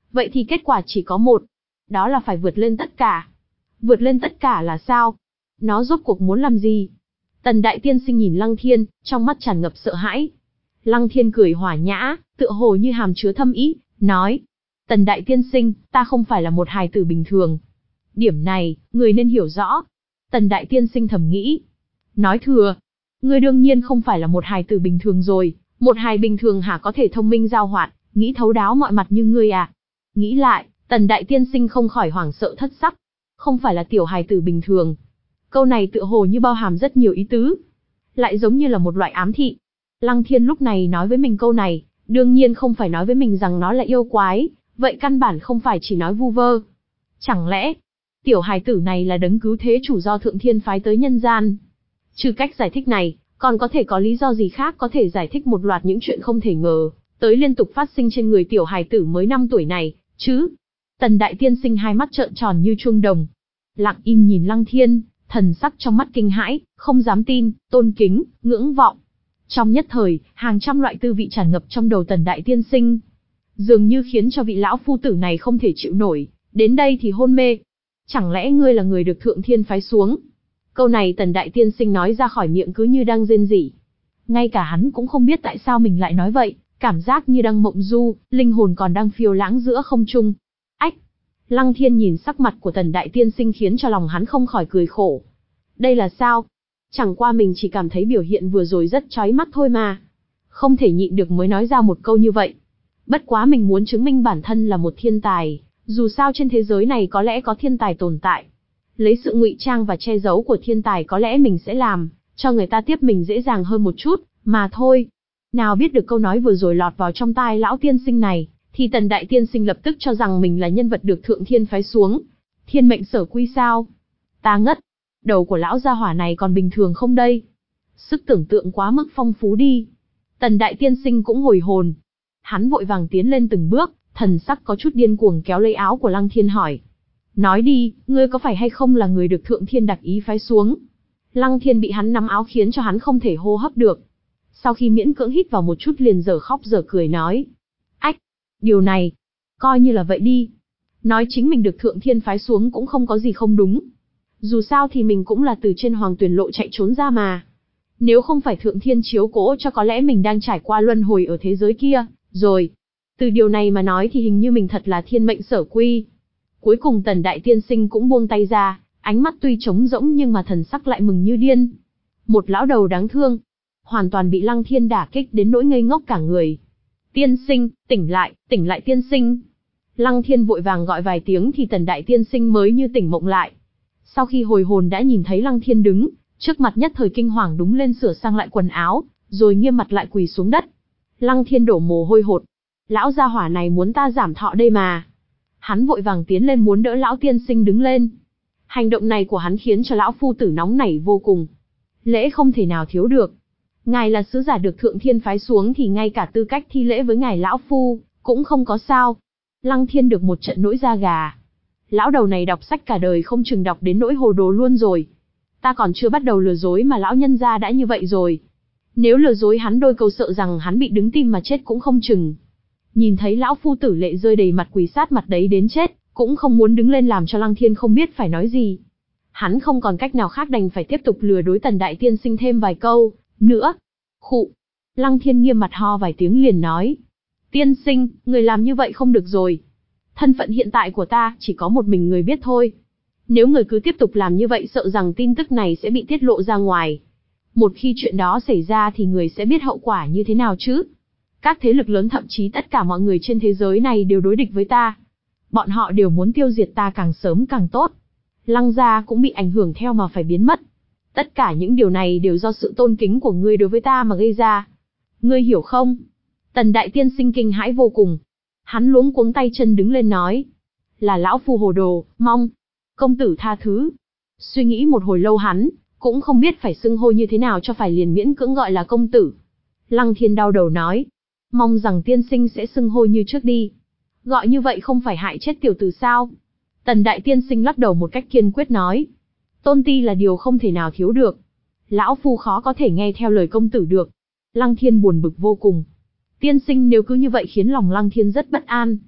vậy thì kết quả chỉ có một. Đó là phải vượt lên tất cả. Vượt lên tất cả là sao? Nó rốt cuộc muốn làm gì? Tần Đại Tiên Sinh nhìn Lăng Thiên, trong mắt tràn ngập sợ hãi. Lăng Thiên cười hòa nhã, tựa hồ như hàm chứa thâm ý, nói. Tần Đại Tiên Sinh, ta không phải là một hài tử bình thường. Điểm này, người nên hiểu rõ. Tần Đại Tiên Sinh thầm nghĩ. Nói thừa. Ngươi đương nhiên không phải là một hài tử bình thường rồi. Một hài bình thường hả có thể thông minh giao hoạt, nghĩ thấu đáo mọi mặt như ngươi à? Nghĩ lại, Tần Đại Tiên Sinh không khỏi hoảng sợ thất sắc. Không phải là tiểu hài tử bình thường. Câu này tựa hồ như bao hàm rất nhiều ý tứ. Lại giống như là một loại ám thị. Lăng Thiên lúc này nói với mình câu này, đương nhiên không phải nói với mình rằng nó là yêu quái, vậy căn bản không phải chỉ nói vu vơ. Chẳng lẽ, tiểu hài tử này là đấng cứu thế chủ do Thượng Thiên phái tới nhân gian? Trừ cách giải thích này, còn có thể có lý do gì khác có thể giải thích một loạt những chuyện không thể ngờ, tới liên tục phát sinh trên người tiểu hài tử mới năm tuổi này, chứ? Tần Đại Tiên Sinh hai mắt trợn tròn như chuông đồng. Lặng im nhìn Lăng Thiên, thần sắc trong mắt kinh hãi, không dám tin, tôn kính, ngưỡng vọng. Trong nhất thời, hàng trăm loại tư vị tràn ngập trong đầu Tần Đại Tiên Sinh. Dường như khiến cho vị lão phu tử này không thể chịu nổi, đến đây thì hôn mê. Chẳng lẽ ngươi là người được Thượng Thiên phái xuống? Câu này Tần Đại Tiên Sinh nói ra khỏi miệng cứ như đang rên rỉ. Ngay cả hắn cũng không biết tại sao mình lại nói vậy, cảm giác như đang mộng du, linh hồn còn đang phiêu lãng giữa không trung. Ách! Lăng Thiên nhìn sắc mặt của Tần Đại Tiên Sinh khiến cho lòng hắn không khỏi cười khổ. Đây là sao? Chẳng qua mình chỉ cảm thấy biểu hiện vừa rồi rất chói mắt thôi mà. Không thể nhịn được mới nói ra một câu như vậy. Bất quá mình muốn chứng minh bản thân là một thiên tài, dù sao trên thế giới này có lẽ có thiên tài tồn tại. Lấy sự ngụy trang và che giấu của thiên tài có lẽ mình sẽ làm, cho người ta tiếp mình dễ dàng hơn một chút, mà thôi. Nào biết được câu nói vừa rồi lọt vào trong tai lão tiên sinh này, thì Tần Đại Tiên Sinh lập tức cho rằng mình là nhân vật được Thượng Thiên phái xuống. Thiên mệnh sở quy sao? Ta ngất. Đầu của lão gia hỏa này còn bình thường không đây? Sức tưởng tượng quá mức phong phú đi. Tần Đại Tiên Sinh cũng hồi hồn. Hắn vội vàng tiến lên từng bước, thần sắc có chút điên cuồng kéo lấy áo của Lăng Thiên hỏi. Nói đi, ngươi có phải hay không là người được Thượng Thiên đặc ý phái xuống? Lăng Thiên bị hắn nắm áo khiến cho hắn không thể hô hấp được. Sau khi miễn cưỡng hít vào một chút liền dở khóc dở cười nói. Ách, điều này, coi như là vậy đi. Nói chính mình được Thượng Thiên phái xuống cũng không có gì không đúng. Dù sao thì mình cũng là từ trên Hoàng Tuyền Lộ chạy trốn ra mà. Nếu không phải Thượng Thiên chiếu cố cho có lẽ mình đang trải qua luân hồi ở thế giới kia, rồi. Từ điều này mà nói thì hình như mình thật là thiên mệnh sở quy. Cuối cùng Tần Đại Tiên Sinh cũng buông tay ra, ánh mắt tuy trống rỗng nhưng mà thần sắc lại mừng như điên. Một lão đầu đáng thương, hoàn toàn bị Lăng Thiên đả kích đến nỗi ngây ngốc cả người. Tiên sinh, tỉnh lại, tỉnh lại tiên sinh. Lăng Thiên vội vàng gọi vài tiếng thì Tần Đại Tiên Sinh mới như tỉnh mộng lại. Sau khi hồi hồn đã nhìn thấy Lăng Thiên đứng, trước mặt nhất thời kinh hoàng đúng lên sửa sang lại quần áo, rồi nghiêm mặt lại quỳ xuống đất. Lăng Thiên đổ mồ hôi hột. Lão gia hỏa này muốn ta giảm thọ đây mà. Hắn vội vàng tiến lên muốn đỡ lão tiên sinh đứng lên. Hành động này của hắn khiến cho lão phu tử nóng nảy vô cùng. Lễ không thể nào thiếu được. Ngài là sứ giả được Thượng Thiên phái xuống thì ngay cả tư cách thi lễ với ngài lão phu, cũng không có sao. Lăng Thiên được một trận nỗi da gà. Lão đầu này đọc sách cả đời không chừng đọc đến nỗi hồ đồ luôn rồi. Ta còn chưa bắt đầu lừa dối mà lão nhân gia đã như vậy rồi. Nếu lừa dối hắn đôi câu sợ rằng hắn bị đứng tim mà chết cũng không chừng. Nhìn thấy lão phu tử lệ rơi đầy mặt quỳ sát mặt đấy đến chết, cũng không muốn đứng lên làm cho Lăng Thiên không biết phải nói gì. Hắn không còn cách nào khác đành phải tiếp tục lừa đối Tần Đại Tiên Sinh thêm vài câu, nữa. Khụ. Lăng Thiên nghiêm mặt ho vài tiếng liền nói. Tiên sinh, người làm như vậy không được rồi. Thân phận hiện tại của ta chỉ có một mình người biết thôi. Nếu người cứ tiếp tục làm như vậy sợ rằng tin tức này sẽ bị tiết lộ ra ngoài. Một khi chuyện đó xảy ra thì người sẽ biết hậu quả như thế nào chứ? Các thế lực lớn thậm chí tất cả mọi người trên thế giới này đều đối địch với ta. Bọn họ đều muốn tiêu diệt ta càng sớm càng tốt. Lăng gia cũng bị ảnh hưởng theo mà phải biến mất. Tất cả những điều này đều do sự tôn kính của ngươi đối với ta mà gây ra. Ngươi hiểu không? Tần Đại Tiên Sinh kinh hãi vô cùng. Hắn luống cuống tay chân đứng lên nói. Là lão phu hồ đồ, mong công tử tha thứ. Suy nghĩ một hồi lâu hắn, cũng không biết phải xưng hô như thế nào cho phải liền miễn cưỡng gọi là công tử. Lăng Thiên đau đầu nói. Mong rằng tiên sinh sẽ xưng hô như trước đi. Gọi như vậy không phải hại chết tiểu tử sao? Tần Đại Tiên Sinh lắc đầu một cách kiên quyết nói. Tôn ti là điều không thể nào thiếu được. Lão phu khó có thể nghe theo lời công tử được. Lăng Thiên buồn bực vô cùng. Tiên sinh nếu cứ như vậy khiến lòng Lăng Thiên rất bất an.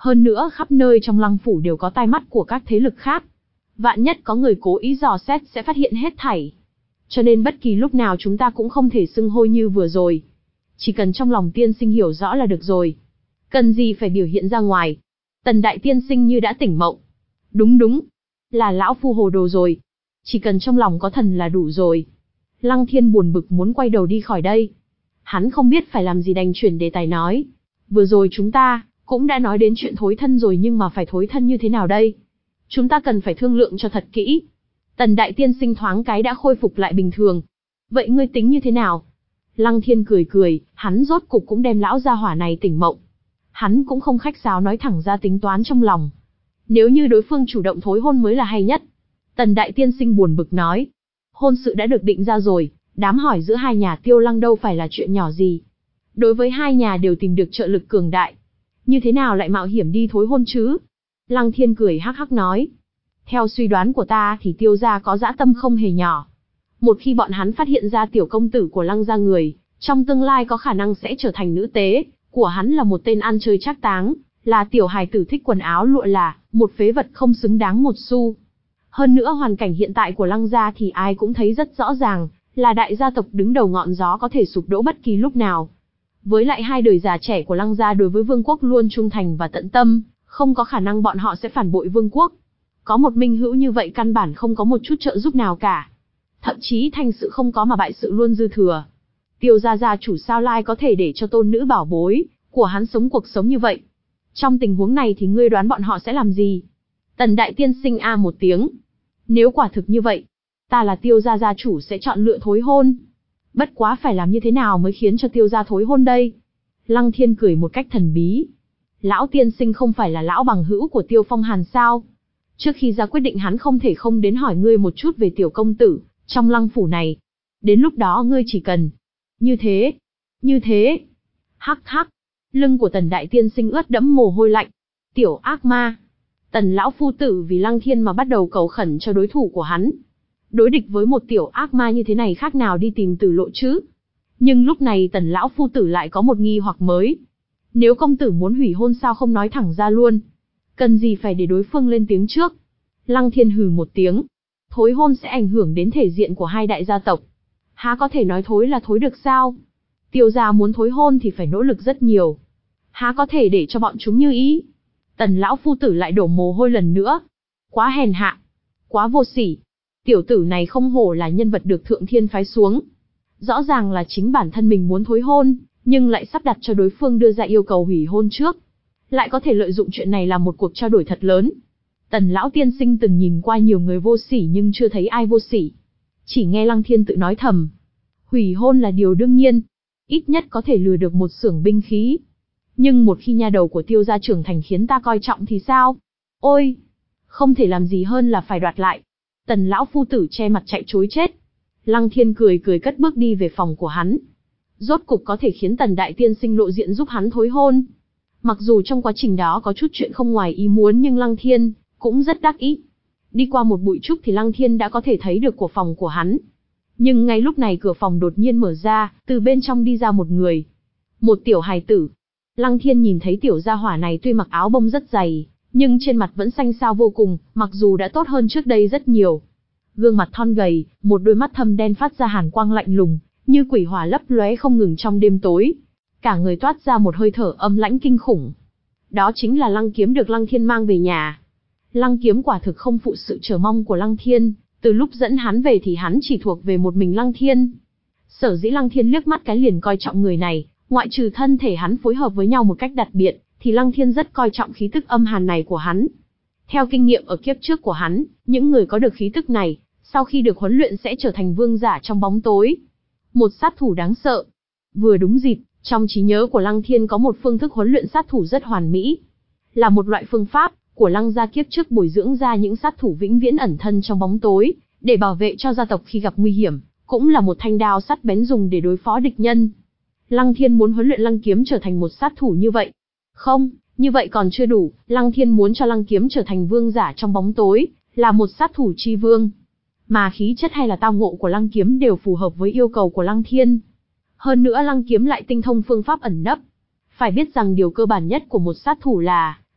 Hơn nữa khắp nơi trong lăng phủ đều có tai mắt của các thế lực khác. Vạn nhất có người cố ý dò xét sẽ phát hiện hết thảy. Cho nên bất kỳ lúc nào chúng ta cũng không thể xưng hô như vừa rồi. Chỉ cần trong lòng tiên sinh hiểu rõ là được rồi. Cần gì phải biểu hiện ra ngoài. Tần đại tiên sinh như đã tỉnh mộng. Đúng đúng. Là lão phu hồ đồ rồi. Chỉ cần trong lòng có thần là đủ rồi. Lăng Thiên buồn bực muốn quay đầu đi khỏi đây. Hắn không biết phải làm gì đành chuyển đề tài nói. Vừa rồi chúng ta cũng đã nói đến chuyện thối thân rồi, nhưng mà phải thối thân như thế nào đây? Chúng ta cần phải thương lượng cho thật kỹ. Tần đại tiên sinh thoáng cái đã khôi phục lại bình thường. Vậy ngươi tính như thế nào? Lăng Thiên cười cười, hắn rốt cục cũng đem lão gia hỏa này tỉnh mộng. Hắn cũng không khách sáo nói thẳng ra tính toán trong lòng. Nếu như đối phương chủ động thối hôn mới là hay nhất. Tần đại tiên sinh buồn bực nói. Hôn sự đã được định ra rồi, đám hỏi giữa hai nhà Tiêu Lăng đâu phải là chuyện nhỏ gì. Đối với hai nhà đều tìm được trợ lực cường đại. Như thế nào lại mạo hiểm đi thối hôn chứ? Lăng Thiên cười hắc hắc nói. Theo suy đoán của ta thì Tiêu gia có dã tâm không hề nhỏ. Một khi bọn hắn phát hiện ra tiểu công tử của Lăng gia người, trong tương lai có khả năng sẽ trở thành nữ tế, của hắn là một tên ăn chơi trác táng, là tiểu hài tử thích quần áo lụa là, một phế vật không xứng đáng một xu. Hơn nữa hoàn cảnh hiện tại của Lăng gia thì ai cũng thấy rất rõ ràng, là đại gia tộc đứng đầu ngọn gió có thể sụp đổ bất kỳ lúc nào. Với lại hai đời già trẻ của Lăng gia đối với vương quốc luôn trung thành và tận tâm, không có khả năng bọn họ sẽ phản bội vương quốc. Có một minh hữu như vậy căn bản không có một chút trợ giúp nào cả. Thậm chí thành sự không có mà bại sự luôn dư thừa. Tiêu gia gia chủ sao lai có thể để cho tôn nữ bảo bối của hắn sống cuộc sống như vậy. Trong tình huống này thì ngươi đoán bọn họ sẽ làm gì? Tần đại tiên sinh a một tiếng. Nếu quả thực như vậy, ta là Tiêu gia gia chủ sẽ chọn lựa thối hôn. Bất quá phải làm như thế nào mới khiến cho Tiêu gia thối hôn đây? Lăng Thiên cười một cách thần bí. Lão tiên sinh không phải là lão bằng hữu của Tiêu Phong Hàn sao? Trước khi ra quyết định hắn không thể không đến hỏi ngươi một chút về tiểu công tử trong lăng phủ này. Đến lúc đó ngươi chỉ cần như thế, như thế. Hắc hắc. Lưng của Tần đại tiên sinh ướt đẫm mồ hôi lạnh. Tiểu ác ma. Tần lão phu tử vì Lăng Thiên mà bắt đầu cầu khẩn cho đối thủ của hắn. Đối địch với một tiểu ác ma như thế này khác nào đi tìm tử lộ chứ? Nhưng lúc này Tần lão phu tử lại có một nghi hoặc mới. Nếu công tử muốn hủy hôn sao không nói thẳng ra luôn? Cần gì phải để đối phương lên tiếng trước? Lăng Thiên hừ một tiếng. Thối hôn sẽ ảnh hưởng đến thể diện của hai đại gia tộc. Há có thể nói thối là thối được sao? Tiêu gia muốn thối hôn thì phải nỗ lực rất nhiều. Há có thể để cho bọn chúng như ý? Tần lão phu tử lại đổ mồ hôi lần nữa. Quá hèn hạ. Quá vô sỉ. Tiểu tử này không hổ là nhân vật được thượng thiên phái xuống. Rõ ràng là chính bản thân mình muốn thối hôn, nhưng lại sắp đặt cho đối phương đưa ra yêu cầu hủy hôn trước. Lại có thể lợi dụng chuyện này làm một cuộc trao đổi thật lớn. Tần lão tiên sinh từng nhìn qua nhiều người vô sỉ nhưng chưa thấy ai vô sỉ. Chỉ nghe Lăng Thiên tự nói thầm. Hủy hôn là điều đương nhiên. Ít nhất có thể lừa được một xưởng binh khí. Nhưng một khi nha đầu của Tiêu gia trưởng thành khiến ta coi trọng thì sao? Ôi! Không thể làm gì hơn là phải đoạt lại. Tần lão phu tử che mặt chạy trối chết. Lăng Thiên cười cười cất bước đi về phòng của hắn. Rốt cục có thể khiến Tần đại tiên sinh lộ diện giúp hắn thối hôn. Mặc dù trong quá trình đó có chút chuyện không ngoài ý muốn nhưng Lăng Thiên cũng rất đắc ý. Đi qua một bụi trúc thì Lăng Thiên đã có thể thấy được của phòng của hắn. Nhưng ngay lúc này cửa phòng đột nhiên mở ra, từ bên trong đi ra một người. Một tiểu hài tử. Lăng Thiên nhìn thấy tiểu gia hỏa này tuy mặc áo bông rất dày, nhưng trên mặt vẫn xanh xao vô cùng, mặc dù đã tốt hơn trước đây rất nhiều. Gương mặt thon gầy, một đôi mắt thâm đen phát ra hàn quang lạnh lùng, như quỷ hỏa lấp lóe không ngừng trong đêm tối. Cả người toát ra một hơi thở âm lãnh kinh khủng. Đó chính là Lăng Kiếm được Lăng Thiên mang về nhà. Lăng Kiếm quả thực không phụ sự chờ mong của Lăng Thiên, từ lúc dẫn hắn về thì hắn chỉ thuộc về một mình Lăng Thiên. Sở dĩ Lăng Thiên liếc mắt cái liền coi trọng người này, ngoại trừ thân thể hắn phối hợp với nhau một cách đặc biệt, thì Lăng Thiên rất coi trọng khí tức âm hàn này của hắn. Theo kinh nghiệm ở kiếp trước của hắn, những người có được khí tức này, sau khi được huấn luyện sẽ trở thành vương giả trong bóng tối. Một sát thủ đáng sợ. Vừa đúng dịp, trong trí nhớ của Lăng Thiên có một phương thức huấn luyện sát thủ rất hoàn mỹ. Là một loại phương pháp của Lăng gia kiếp trước bồi dưỡng ra những sát thủ vĩnh viễn ẩn thân trong bóng tối, để bảo vệ cho gia tộc khi gặp nguy hiểm, cũng là một thanh đao sắt bén dùng để đối phó địch nhân. Lăng Thiên muốn huấn luyện Lăng Kiếm trở thành một sát thủ như vậy. Không, như vậy còn chưa đủ, Lăng Thiên muốn cho Lăng Kiếm trở thành vương giả trong bóng tối, là một sát thủ chi vương. Mà khí chất hay là tao ngộ của Lăng Kiếm đều phù hợp với yêu cầu của Lăng Thiên. Hơn nữa Lăng Kiếm lại tinh thông phương pháp ẩn nấp. Phải biết rằng điều cơ bản nhất của một sát thủ là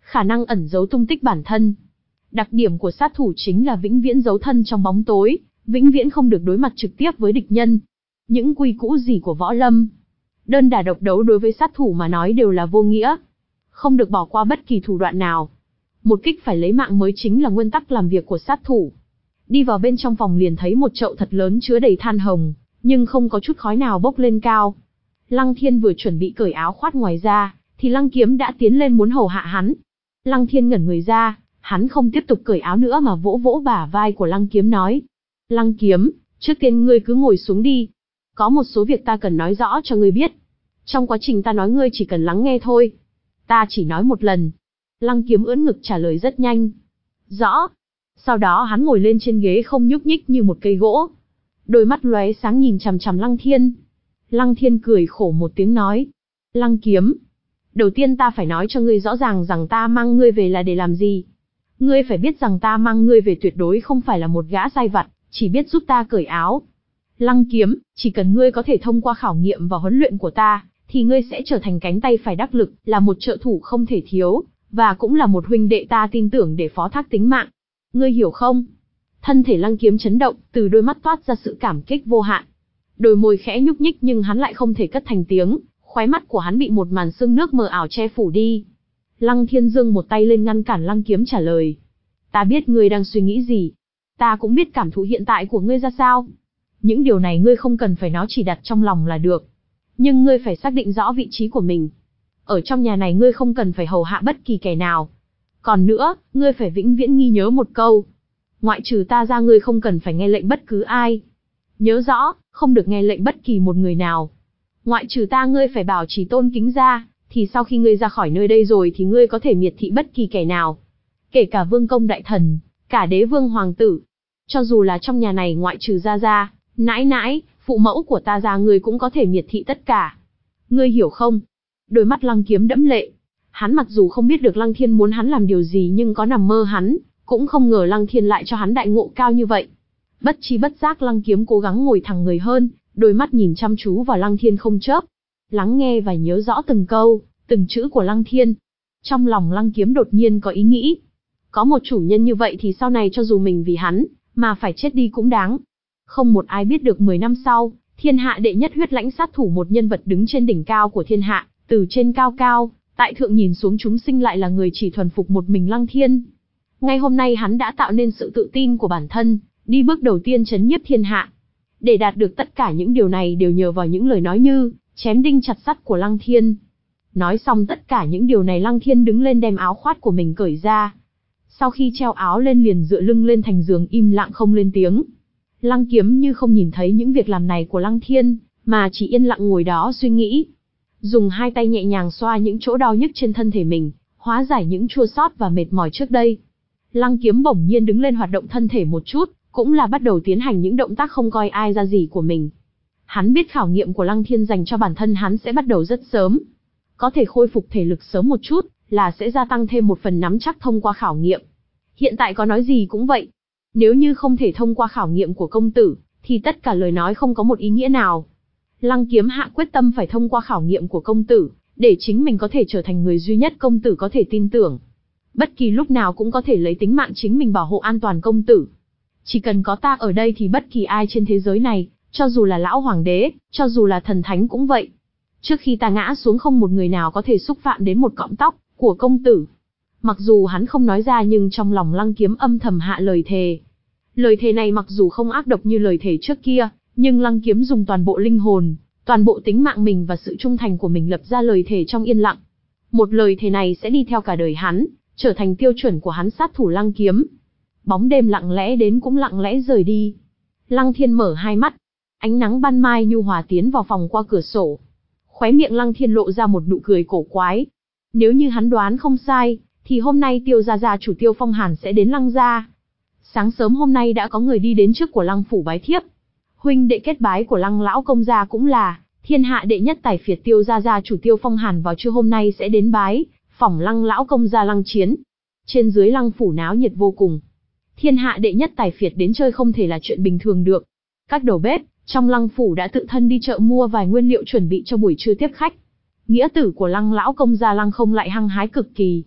khả năng ẩn giấu tung tích bản thân. Đặc điểm của sát thủ chính là vĩnh viễn giấu thân trong bóng tối, vĩnh viễn không được đối mặt trực tiếp với địch nhân. Những quy củ gì của võ lâm, đơn đả độc đấu đối với sát thủ mà nói đều là vô nghĩa. Không được bỏ qua bất kỳ thủ đoạn nào. Một kích phải lấy mạng mới chính là nguyên tắc làm việc của sát thủ. Đi vào bên trong phòng liền thấy một chậu thật lớn chứa đầy than hồng, nhưng không có chút khói nào bốc lên cao. Lăng Thiên vừa chuẩn bị cởi áo khoác ngoài ra, thì Lăng Kiếm đã tiến lên muốn hầu hạ hắn. Lăng Thiên ngẩn người ra, hắn không tiếp tục cởi áo nữa mà vỗ vỗ bả vai của Lăng Kiếm nói. Lăng Kiếm, trước tiên ngươi cứ ngồi xuống đi. Có một số việc ta cần nói rõ cho ngươi biết. Trong quá trình ta nói ngươi chỉ cần lắng nghe thôi. Ta chỉ nói một lần. Lăng Kiếm ưỡn ngực trả lời rất nhanh. Rõ. Sau đó hắn ngồi lên trên ghế không nhúc nhích như một cây gỗ. Đôi mắt lóe sáng nhìn chằm chằm Lăng Thiên. Lăng Thiên cười khổ một tiếng nói. Lăng Kiếm, đầu tiên ta phải nói cho ngươi rõ ràng rằng ta mang ngươi về là để làm gì. Ngươi phải biết rằng ta mang ngươi về tuyệt đối không phải là một gã sai vặt, chỉ biết giúp ta cởi áo. Lăng Kiếm, chỉ cần ngươi có thể thông qua khảo nghiệm và huấn luyện của ta, thì ngươi sẽ trở thành cánh tay phải đắc lực, là một trợ thủ không thể thiếu, và cũng là một huynh đệ ta tin tưởng để phó thác tính mạng. Ngươi hiểu không? Thân thể Lăng Kiếm chấn động, từ đôi mắt toát ra sự cảm kích vô hạn. Đôi môi khẽ nhúc nhích nhưng hắn lại không thể cất thành tiếng, khóe mắt của hắn bị một màn sương nước mờ ảo che phủ đi. Lăng Thiên giương một tay lên ngăn cản Lăng Kiếm trả lời. Ta biết ngươi đang suy nghĩ gì. Ta cũng biết cảm thụ hiện tại của ngươi ra sao. Những điều này ngươi không cần phải nói, chỉ đặt trong lòng là được. Nhưng ngươi phải xác định rõ vị trí của mình. Ở trong nhà này ngươi không cần phải hầu hạ bất kỳ kẻ nào. Còn nữa, ngươi phải vĩnh viễn ghi nhớ một câu. Ngoại trừ ta ra ngươi không cần phải nghe lệnh bất cứ ai. Nhớ rõ, không được nghe lệnh bất kỳ một người nào. Ngoại trừ ta ngươi phải bảo trì tôn kính ra, thì sau khi ngươi ra khỏi nơi đây rồi thì ngươi có thể miệt thị bất kỳ kẻ nào. Kể cả vương công đại thần, cả đế vương hoàng tử. Cho dù là trong nhà này ngoại trừ gia gia, nãi nãi, phụ mẫu của ta ra ngươi cũng có thể miệt thị tất cả. Ngươi hiểu không? Đôi mắt Lăng Kiếm đẫm lệ. Hắn mặc dù không biết được Lăng Thiên muốn hắn làm điều gì nhưng có nằm mơ hắn, cũng không ngờ Lăng Thiên lại cho hắn đại ngộ cao như vậy. Bất chi bất giác Lăng Kiếm cố gắng ngồi thẳng người hơn, đôi mắt nhìn chăm chú vào Lăng Thiên không chớp, lắng nghe và nhớ rõ từng câu, từng chữ của Lăng Thiên. Trong lòng Lăng Kiếm đột nhiên có ý nghĩ, có một chủ nhân như vậy thì sau này cho dù mình vì hắn mà phải chết đi cũng đáng. Không một ai biết được mười năm sau, thiên hạ đệ nhất huyết lãnh sát thủ, một nhân vật đứng trên đỉnh cao của thiên hạ, từ trên cao cao, tại thượng nhìn xuống chúng sinh, lại là người chỉ thuần phục một mình Lăng Thiên. Ngay hôm nay hắn đã tạo nên sự tự tin của bản thân, đi bước đầu tiên chấn nhiếp thiên hạ. Để đạt được tất cả những điều này đều nhờ vào những lời nói như chém đinh chặt sắt của Lăng Thiên. Nói xong tất cả những điều này, Lăng Thiên đứng lên đem áo khoác của mình cởi ra. Sau khi treo áo lên liền dựa lưng lên thành giường im lặng không lên tiếng. Lăng Kiếm như không nhìn thấy những việc làm này của Lăng Thiên, mà chỉ yên lặng ngồi đó suy nghĩ. Dùng hai tay nhẹ nhàng xoa những chỗ đau nhức trên thân thể mình, hóa giải những chua xót và mệt mỏi trước đây. Lăng Kiếm bỗng nhiên đứng lên hoạt động thân thể một chút, cũng là bắt đầu tiến hành những động tác không coi ai ra gì của mình. Hắn biết khảo nghiệm của Lăng Thiên dành cho bản thân hắn sẽ bắt đầu rất sớm. Có thể khôi phục thể lực sớm một chút, là sẽ gia tăng thêm một phần nắm chắc thông qua khảo nghiệm. Hiện tại có nói gì cũng vậy. Nếu như không thể thông qua khảo nghiệm của công tử, thì tất cả lời nói không có một ý nghĩa nào. Lăng Kiếm hạ quyết tâm phải thông qua khảo nghiệm của công tử, để chính mình có thể trở thành người duy nhất công tử có thể tin tưởng. Bất kỳ lúc nào cũng có thể lấy tính mạng chính mình bảo hộ an toàn công tử. Chỉ cần có ta ở đây thì bất kỳ ai trên thế giới này, cho dù là lão hoàng đế, cho dù là thần thánh cũng vậy. Trước khi ta ngã xuống không một người nào có thể xúc phạm đến một cọng tóc của công tử. Mặc dù hắn không nói ra nhưng trong lòng Lăng Kiếm âm thầm hạ lời thề. Lời thề này mặc dù không ác độc như lời thề trước kia, nhưng Lăng Kiếm dùng toàn bộ linh hồn, toàn bộ tính mạng mình và sự trung thành của mình lập ra lời thề trong yên lặng. Một lời thề này sẽ đi theo cả đời hắn, trở thành tiêu chuẩn của hắn sát thủ Lăng Kiếm. Bóng đêm lặng lẽ đến cũng lặng lẽ rời đi. Lăng Thiên mở hai mắt, ánh nắng ban mai nhu hòa tiến vào phòng qua cửa sổ. Khóe miệng Lăng Thiên lộ ra một nụ cười cổ quái. Nếu như hắn đoán không sai, thì hôm nay Tiêu gia gia chủ Tiêu Phong Hàn sẽ đến Lăng gia. Sáng sớm hôm nay đã có người đi đến trước của Lăng phủ bái thiếp. Huynh đệ kết bái của Lăng lão công gia cũng là thiên hạ đệ nhất tài phiệt Tiêu gia gia chủ Tiêu Phong Hàn vào trưa hôm nay sẽ đến bái phỏng Lăng lão công gia Lăng Chiến. Trên dưới Lăng phủ náo nhiệt vô cùng. Thiên hạ đệ nhất tài phiệt đến chơi không thể là chuyện bình thường được. Các đầu bếp trong Lăng phủ đã tự thân đi chợ mua vài nguyên liệu chuẩn bị cho buổi trưa tiếp khách. Nghĩa tử của Lăng lão công gia Lăng Không lại hăng hái cực kỳ.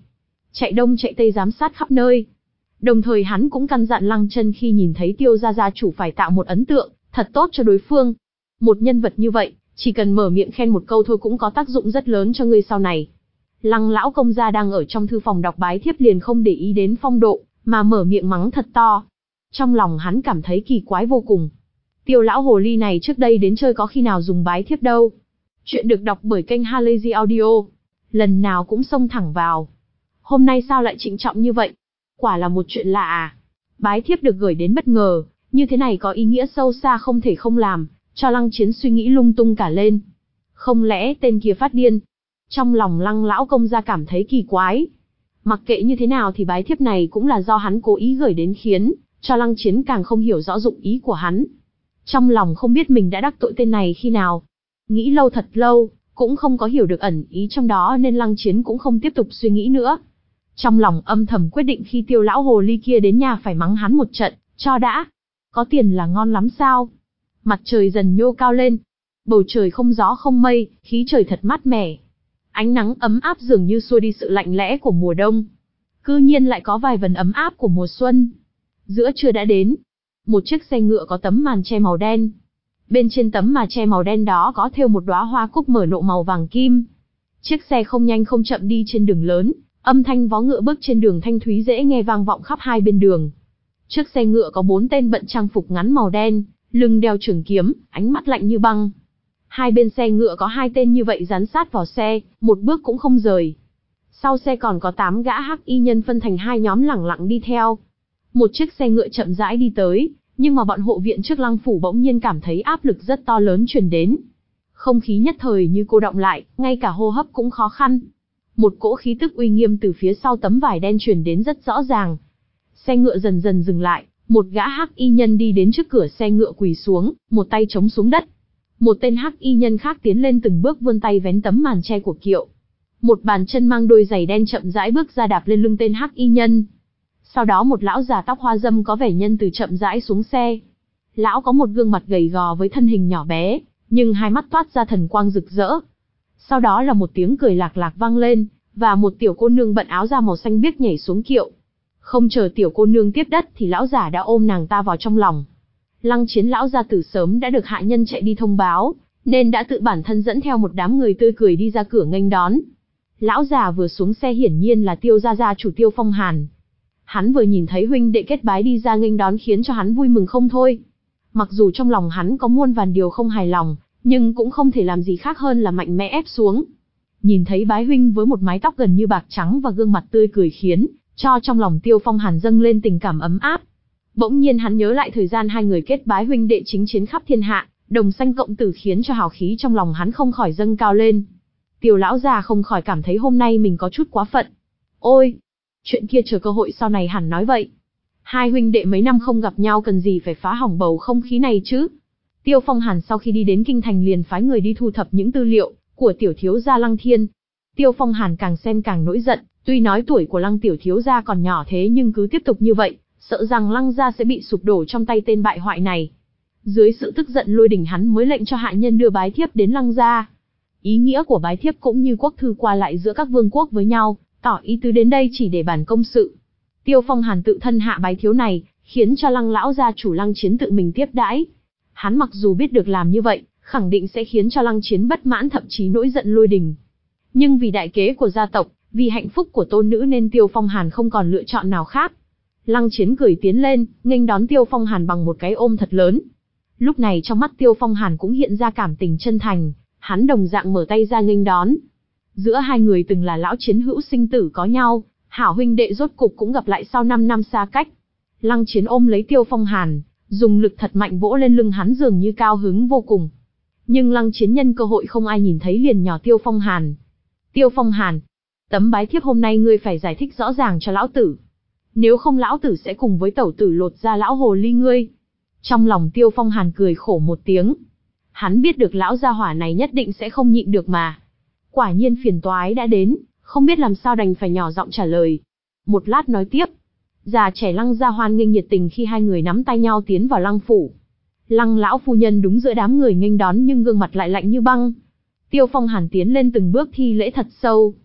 chạy đông chạy tây giám sát khắp nơi. Đồng thời hắn cũng căn dặn Lăng Chân khi nhìn thấy Tiêu gia gia chủ phải tạo một ấn tượng thật tốt cho đối phương. Một nhân vật như vậy, chỉ cần mở miệng khen một câu thôi cũng có tác dụng rất lớn cho ngươi sau này. Lăng lão công gia đang ở trong thư phòng đọc bái thiếp liền không để ý đến phong độ, mà mở miệng mắng thật to. Trong lòng hắn cảm thấy kỳ quái vô cùng. Tiêu lão hồ ly này trước đây đến chơi có khi nào dùng bái thiếp đâu. Chuyện được đọc bởi kênh Halazy Audio. Lần nào cũng xông thẳng vào. Hôm nay sao lại trịnh trọng như vậy? Quả là một chuyện lạ à. Bái thiếp được gửi đến bất ngờ, như thế này có ý nghĩa sâu xa không thể không làm, cho Lăng Chiến suy nghĩ lung tung cả lên. Không lẽ tên kia phát điên? Trong lòng Lăng lão công gia cảm thấy kỳ quái. Mặc kệ như thế nào thì bái thiếp này cũng là do hắn cố ý gửi đến khiến cho Lăng Chiến càng không hiểu rõ dụng ý của hắn. Trong lòng không biết mình đã đắc tội tên này khi nào. Nghĩ lâu thật lâu, cũng không có hiểu được ẩn ý trong đó nên Lăng Chiến cũng không tiếp tục suy nghĩ nữa. Trong lòng âm thầm quyết định khi Tiêu lão hồ ly kia đến nhà phải mắng hắn một trận, cho đã. Có tiền là ngon lắm sao? Mặt trời dần nhô cao lên. Bầu trời không gió không mây, khí trời thật mát mẻ. Ánh nắng ấm áp dường như xua đi sự lạnh lẽ của mùa đông. Cư nhiên lại có vài vần ấm áp của mùa xuân. Giữa trưa đã đến. Một chiếc xe ngựa có tấm màn che màu đen. Bên trên tấm màn che màu đen đó có thêu một đóa hoa cúc mở nộ màu vàng kim. Chiếc xe không nhanh không chậm đi trên đường lớn, âm thanh vó ngựa bước trên đường thanh thúy dễ nghe vang vọng khắp hai bên đường. Trước xe ngựa có bốn tên bận trang phục ngắn màu đen, lưng đeo trường kiếm, ánh mắt lạnh như băng. Hai bên xe ngựa có hai tên như vậy dán sát vào xe, một bước cũng không rời. Sau xe còn có tám gã hắc y nhân phân thành hai nhóm lẳng lặng đi theo. Một chiếc xe ngựa chậm rãi đi tới, nhưng mà bọn hộ viện trước Lăng phủ bỗng nhiên cảm thấy áp lực rất to lớn truyền đến. Không khí nhất thời như cô đọng lại, ngay cả hô hấp cũng khó khăn. Một cỗ khí tức uy nghiêm từ phía sau tấm vải đen truyền đến rất rõ ràng. Xe ngựa dần dần dừng lại, một gã hắc y nhân đi đến trước cửa xe ngựa quỳ xuống, một tay chống xuống đất. Một tên hắc y nhân khác tiến lên từng bước vươn tay vén tấm màn che của kiệu. Một bàn chân mang đôi giày đen chậm rãi bước ra đạp lên lưng tên hắc y nhân. Sau đó một lão già tóc hoa râm có vẻ nhân từ chậm rãi xuống xe. Lão có một gương mặt gầy gò với thân hình nhỏ bé, nhưng hai mắt toát ra thần quang rực rỡ. Sau đó là một tiếng cười lạc lạc vang lên, và một tiểu cô nương bận áo da màu xanh biếc nhảy xuống kiệu. Không chờ tiểu cô nương tiếp đất thì lão giả đã ôm nàng ta vào trong lòng. Lăng Chiến lão gia tử sớm đã được hạ nhân chạy đi thông báo, nên đã tự bản thân dẫn theo một đám người tươi cười đi ra cửa nghênh đón. Lão già vừa xuống xe hiển nhiên là Tiêu gia gia chủ Tiêu Phong Hàn. Hắn vừa nhìn thấy huynh đệ kết bái đi ra nghênh đón khiến cho hắn vui mừng không thôi. Mặc dù trong lòng hắn có muôn vàn điều không hài lòng, nhưng cũng không thể làm gì khác hơn là mạnh mẽ ép xuống. Nhìn thấy bái huynh với một mái tóc gần như bạc trắng và gương mặt tươi cười khiến cho trong lòng Tiêu Phong Hàn dâng lên tình cảm ấm áp. Bỗng nhiên hắn nhớ lại thời gian hai người kết bái huynh đệ chính chiến khắp thiên hạ, đồng sanh cộng tử khiến cho hào khí trong lòng hắn không khỏi dâng cao lên. Tiêu lão già không khỏi cảm thấy hôm nay mình có chút quá phận. Ôi, chuyện kia chờ cơ hội sau này hẳn nói vậy. Hai huynh đệ mấy năm không gặp nhau cần gì phải phá hỏng bầu không khí này chứ. Tiêu Phong Hàn sau khi đi đến kinh thành liền phái người đi thu thập những tư liệu của tiểu thiếu gia Lăng Thiên. Tiêu Phong Hàn càng xem càng nổi giận, tuy nói tuổi của Lăng tiểu thiếu gia còn nhỏ thế nhưng cứ tiếp tục như vậy, sợ rằng Lăng gia sẽ bị sụp đổ trong tay tên bại hoại này. Dưới sự tức giận lôi đình hắn mới lệnh cho hạ nhân đưa bái thiếp đến Lăng gia. Ý nghĩa của bái thiếp cũng như quốc thư qua lại giữa các vương quốc với nhau, tỏ ý tứ đến đây chỉ để bàn công sự. Tiêu Phong Hàn tự thân hạ bái thiếu này, khiến cho Lăng lão gia chủ Lăng Chiến tự mình tiếp đãi. Hắn mặc dù biết được làm như vậy, khẳng định sẽ khiến cho Lăng Chiến bất mãn thậm chí nổi giận lôi đình. Nhưng vì đại kế của gia tộc, vì hạnh phúc của tôn nữ nên Tiêu Phong Hàn không còn lựa chọn nào khác. Lăng Chiến cười tiến lên, nghênh đón Tiêu Phong Hàn bằng một cái ôm thật lớn. Lúc này trong mắt Tiêu Phong Hàn cũng hiện ra cảm tình chân thành, hắn đồng dạng mở tay ra nghênh đón. Giữa hai người từng là lão chiến hữu sinh tử có nhau, hảo huynh đệ rốt cục cũng gặp lại sau năm năm xa cách. Lăng Chiến ôm lấy Tiêu Phong Hàn, dùng lực thật mạnh vỗ lên lưng hắn dường như cao hứng vô cùng. Nhưng Lăng Chiến nhân cơ hội không ai nhìn thấy liền nhỏ Tiêu Phong Hàn. Tiêu Phong Hàn, tấm bái thiếp hôm nay ngươi phải giải thích rõ ràng cho lão tử. Nếu không lão tử sẽ cùng với tẩu tử lột ra lão hồ ly ngươi. Trong lòng Tiêu Phong Hàn cười khổ một tiếng. Hắn biết được lão gia hỏa này nhất định sẽ không nhịn được mà. Quả nhiên phiền toái đã đến, không biết làm sao đành phải nhỏ giọng trả lời. Một lát nói tiếp. Già trẻ Lăng gia hoan nghênh nhiệt tình khi hai người nắm tay nhau tiến vào Lăng phủ. Lăng lão phu nhân đúng giữa đám người nghênh đón nhưng gương mặt lại lạnh như băng. Tiêu Phong Hàn tiến lên từng bước thi lễ thật sâu.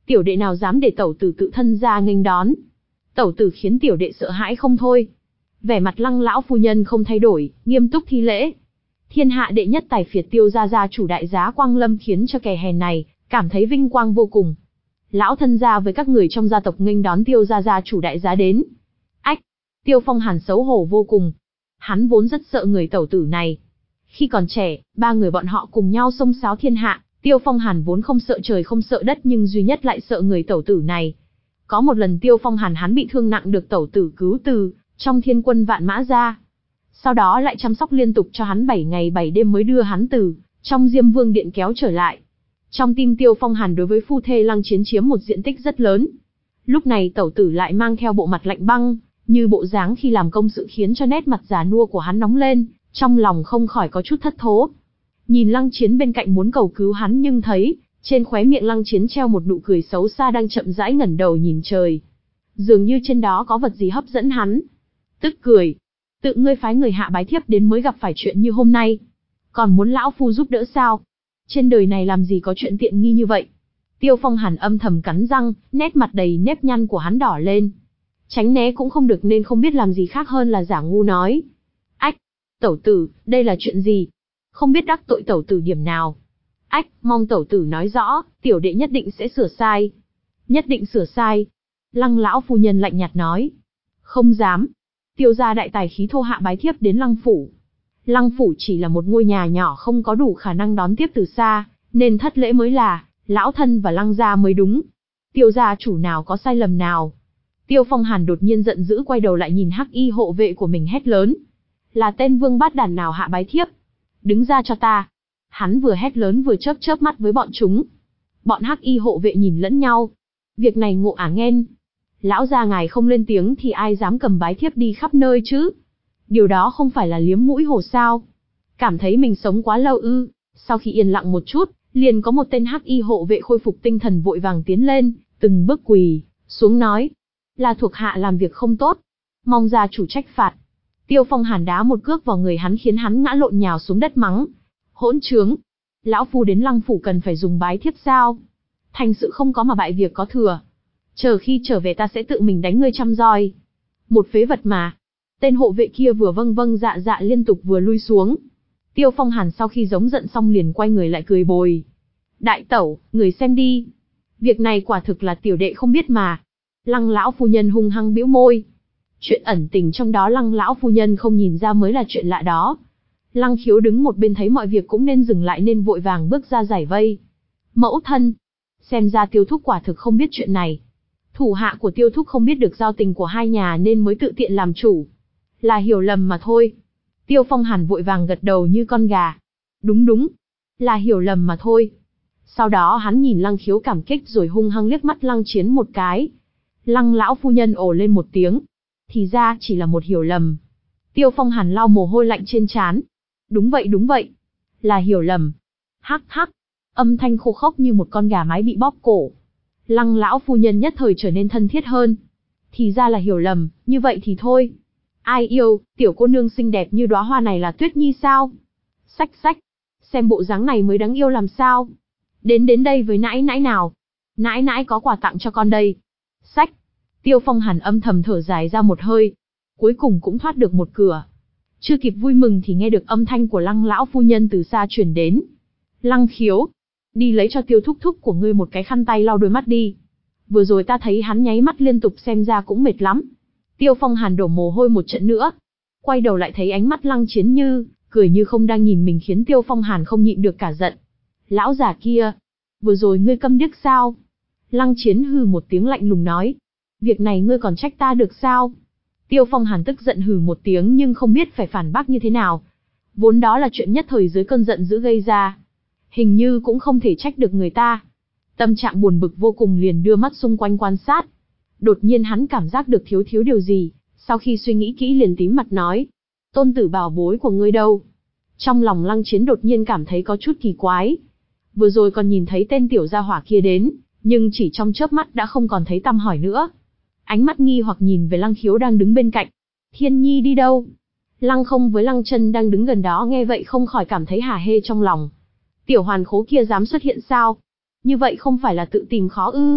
Tiểu đệ nào dám để tẩu tử tự thân ra nghênh đón. Tẩu tử khiến tiểu đệ sợ hãi không thôi. Vẻ mặt Lăng lão phu nhân không thay đổi, nghiêm túc thi lễ. Thiên hạ đệ nhất tài phiệt Tiêu gia gia chủ đại giá Quang Lâm khiến cho kẻ hèn này cảm thấy vinh quang vô cùng. Lão thân gia với các người trong gia tộc nghênh đón Tiêu gia gia chủ đại giá đến. Ách! Tiêu Phong Hàn xấu hổ vô cùng. Hắn vốn rất sợ người tẩu tử này. Khi còn trẻ, ba người bọn họ cùng nhau xông xáo thiên hạ, Tiêu Phong Hàn vốn không sợ trời không sợ đất nhưng duy nhất lại sợ người tẩu tử này. Có một lần Tiêu Phong Hàn hắn bị thương nặng được tẩu tử cứu từ trong thiên quân vạn mã ra. Sau đó lại chăm sóc liên tục cho hắn bảy ngày bảy đêm mới đưa hắn từ trong Diêm Vương điện kéo trở lại. Trong tim Tiêu Phong Hàn đối với phu thê Lăng Chiến chiếm một diện tích rất lớn. Lúc này tẩu tử lại mang theo bộ mặt lạnh băng, như bộ dáng khi làm công sự khiến cho nét mặt già nua của hắn nóng lên, trong lòng không khỏi có chút thất thố. Nhìn Lăng Chiến bên cạnh muốn cầu cứu hắn nhưng thấy, trên khóe miệng Lăng Chiến treo một nụ cười xấu xa đang chậm rãi ngẩng đầu nhìn trời. Dường như trên đó có vật gì hấp dẫn hắn. Tức cười. Tự ngươi phái người hạ bái thiếp đến mới gặp phải chuyện như hôm nay. Còn muốn lão phu giúp đỡ sao? Trên đời này làm gì có chuyện tiện nghi như vậy? Tiêu Phong Hàn âm thầm cắn răng, nét mặt đầy nếp nhăn của hắn đỏ lên. Tránh né cũng không được nên không biết làm gì khác hơn là giả ngu nói. Ách! Tẩu tử, đây là chuyện gì? Không biết đắc tội tẩu tử điểm nào. Ách, mong tẩu tử nói rõ, tiểu đệ nhất định sẽ sửa sai. Nhất định sửa sai. Lăng lão phu nhân lạnh nhạt nói. Không dám. Tiêu gia đại tài khí thô hạ bái thiếp đến Lăng phủ. Lăng phủ chỉ là một ngôi nhà nhỏ không có đủ khả năng đón tiếp từ xa, nên thất lễ mới là, lão thân và Lăng gia mới đúng. Tiêu gia chủ nào có sai lầm nào. Tiêu Phong Hàn đột nhiên giận dữ quay đầu lại nhìn hắc y hộ vệ của mình hét lớn. Là tên vương bát đàn nào hạ bái thiếp? Đứng ra cho ta. Hắn vừa hét lớn vừa chớp chớp mắt với bọn chúng. Bọn hắc y hộ vệ nhìn lẫn nhau. Việc này ngộ ả nghen. Lão gia ngài không lên tiếng thì ai dám cầm bái thiếp đi khắp nơi chứ? Điều đó không phải là liếm mũi hổ sao? Cảm thấy mình sống quá lâu ư? Sau khi yên lặng một chút, liền có một tên hắc y hộ vệ khôi phục tinh thần vội vàng tiến lên, từng bước quỳ xuống nói. Là thuộc hạ làm việc không tốt. Mong gia chủ trách phạt. Tiêu Phong Hàn đá một cước vào người hắn khiến hắn ngã lộn nhào xuống đất mắng. Hỗn trướng. Lão phu đến Lăng phủ cần phải dùng bái thiếp sao? Thành sự không có mà bại việc có thừa. Chờ khi trở về ta sẽ tự mình đánh ngươi trăm roi. Một phế vật mà. Tên hộ vệ kia vừa vâng vâng dạ dạ liên tục vừa lui xuống. Tiêu Phong Hàn sau khi giống giận xong liền quay người lại cười bồi. Đại tẩu, người xem đi. Việc này quả thực là tiểu đệ không biết mà. Lăng lão phu nhân hung hăng bĩu môi. Chuyện ẩn tình trong đó Lăng lão phu nhân không nhìn ra mới là chuyện lạ đó. Lăng Khiếu đứng một bên thấy mọi việc cũng nên dừng lại nên vội vàng bước ra giải vây. Mẫu thân. Xem ra Tiêu thúc quả thực không biết chuyện này. Thủ hạ của Tiêu thúc không biết được giao tình của hai nhà nên mới tự tiện làm chủ. Là hiểu lầm mà thôi. Tiêu Phong Hàn vội vàng gật đầu như con gà. Đúng đúng. Là hiểu lầm mà thôi. Sau đó hắn nhìn Lăng Khiếu cảm kích rồi hung hăng liếc mắt Lăng Chiến một cái. Lăng lão phu nhân ồ lên một tiếng. Thì ra chỉ là một hiểu lầm. Tiêu Phong Hàn lau mồ hôi lạnh trên trán. Đúng vậy đúng vậy. Là hiểu lầm. Hắc hắc. Âm thanh khô khốc như một con gà mái bị bóp cổ. Lăng lão phu nhân nhất thời trở nên thân thiết hơn. Thì ra là hiểu lầm, như vậy thì thôi. Ai yêu, tiểu cô nương xinh đẹp như đóa hoa này là Tuyết Nhi sao? Xách xách. Xem bộ dáng này mới đáng yêu làm sao? Đến đến đây với nãi nãi nào. Nãi nãi có quà tặng cho con đây. Xách. Tiêu Phong Hàn âm thầm thở dài ra một hơi. Cuối cùng cũng thoát được một cửa. Chưa kịp vui mừng thì nghe được âm thanh của Lăng lão phu nhân từ xa truyền đến. Lăng Khiếu. Đi lấy cho Tiêu thúc thúc của ngươi một cái khăn tay lau đôi mắt đi. Vừa rồi ta thấy hắn nháy mắt liên tục xem ra cũng mệt lắm. Tiêu Phong Hàn đổ mồ hôi một trận nữa. Quay đầu lại thấy ánh mắt Lăng Chiến như, cười như không đang nhìn mình khiến Tiêu Phong Hàn không nhịn được cả giận. Lão già kia. Vừa rồi ngươi câm điếc sao? Lăng Chiến hừ một tiếng lạnh lùng nói. Việc này ngươi còn trách ta được sao? Tiêu Phong Hàn tức giận hừ một tiếng nhưng không biết phải phản bác như thế nào. Vốn đó là chuyện nhất thời dưới cơn giận dữ gây ra. Hình như cũng không thể trách được người ta. Tâm trạng buồn bực vô cùng liền đưa mắt xung quanh quan sát. Đột nhiên hắn cảm giác được thiếu thiếu điều gì, sau khi suy nghĩ kỹ liền tím mặt nói. Tôn tử bảo bối của ngươi đâu? Trong lòng Lăng Chiến đột nhiên cảm thấy có chút kỳ quái. Vừa rồi còn nhìn thấy tên tiểu gia hỏa kia đến, nhưng chỉ trong chớp mắt đã không còn thấy tăm hỏi nữa. Ánh mắt nghi hoặc nhìn về Lăng Khiếu đang đứng bên cạnh. Thiên Nhi đi đâu? Lăng Không với Lăng Chân đang đứng gần đó nghe vậy không khỏi cảm thấy hả hê trong lòng. Tiểu hoàn khố kia dám xuất hiện sao? Như vậy không phải là tự tìm khó ư?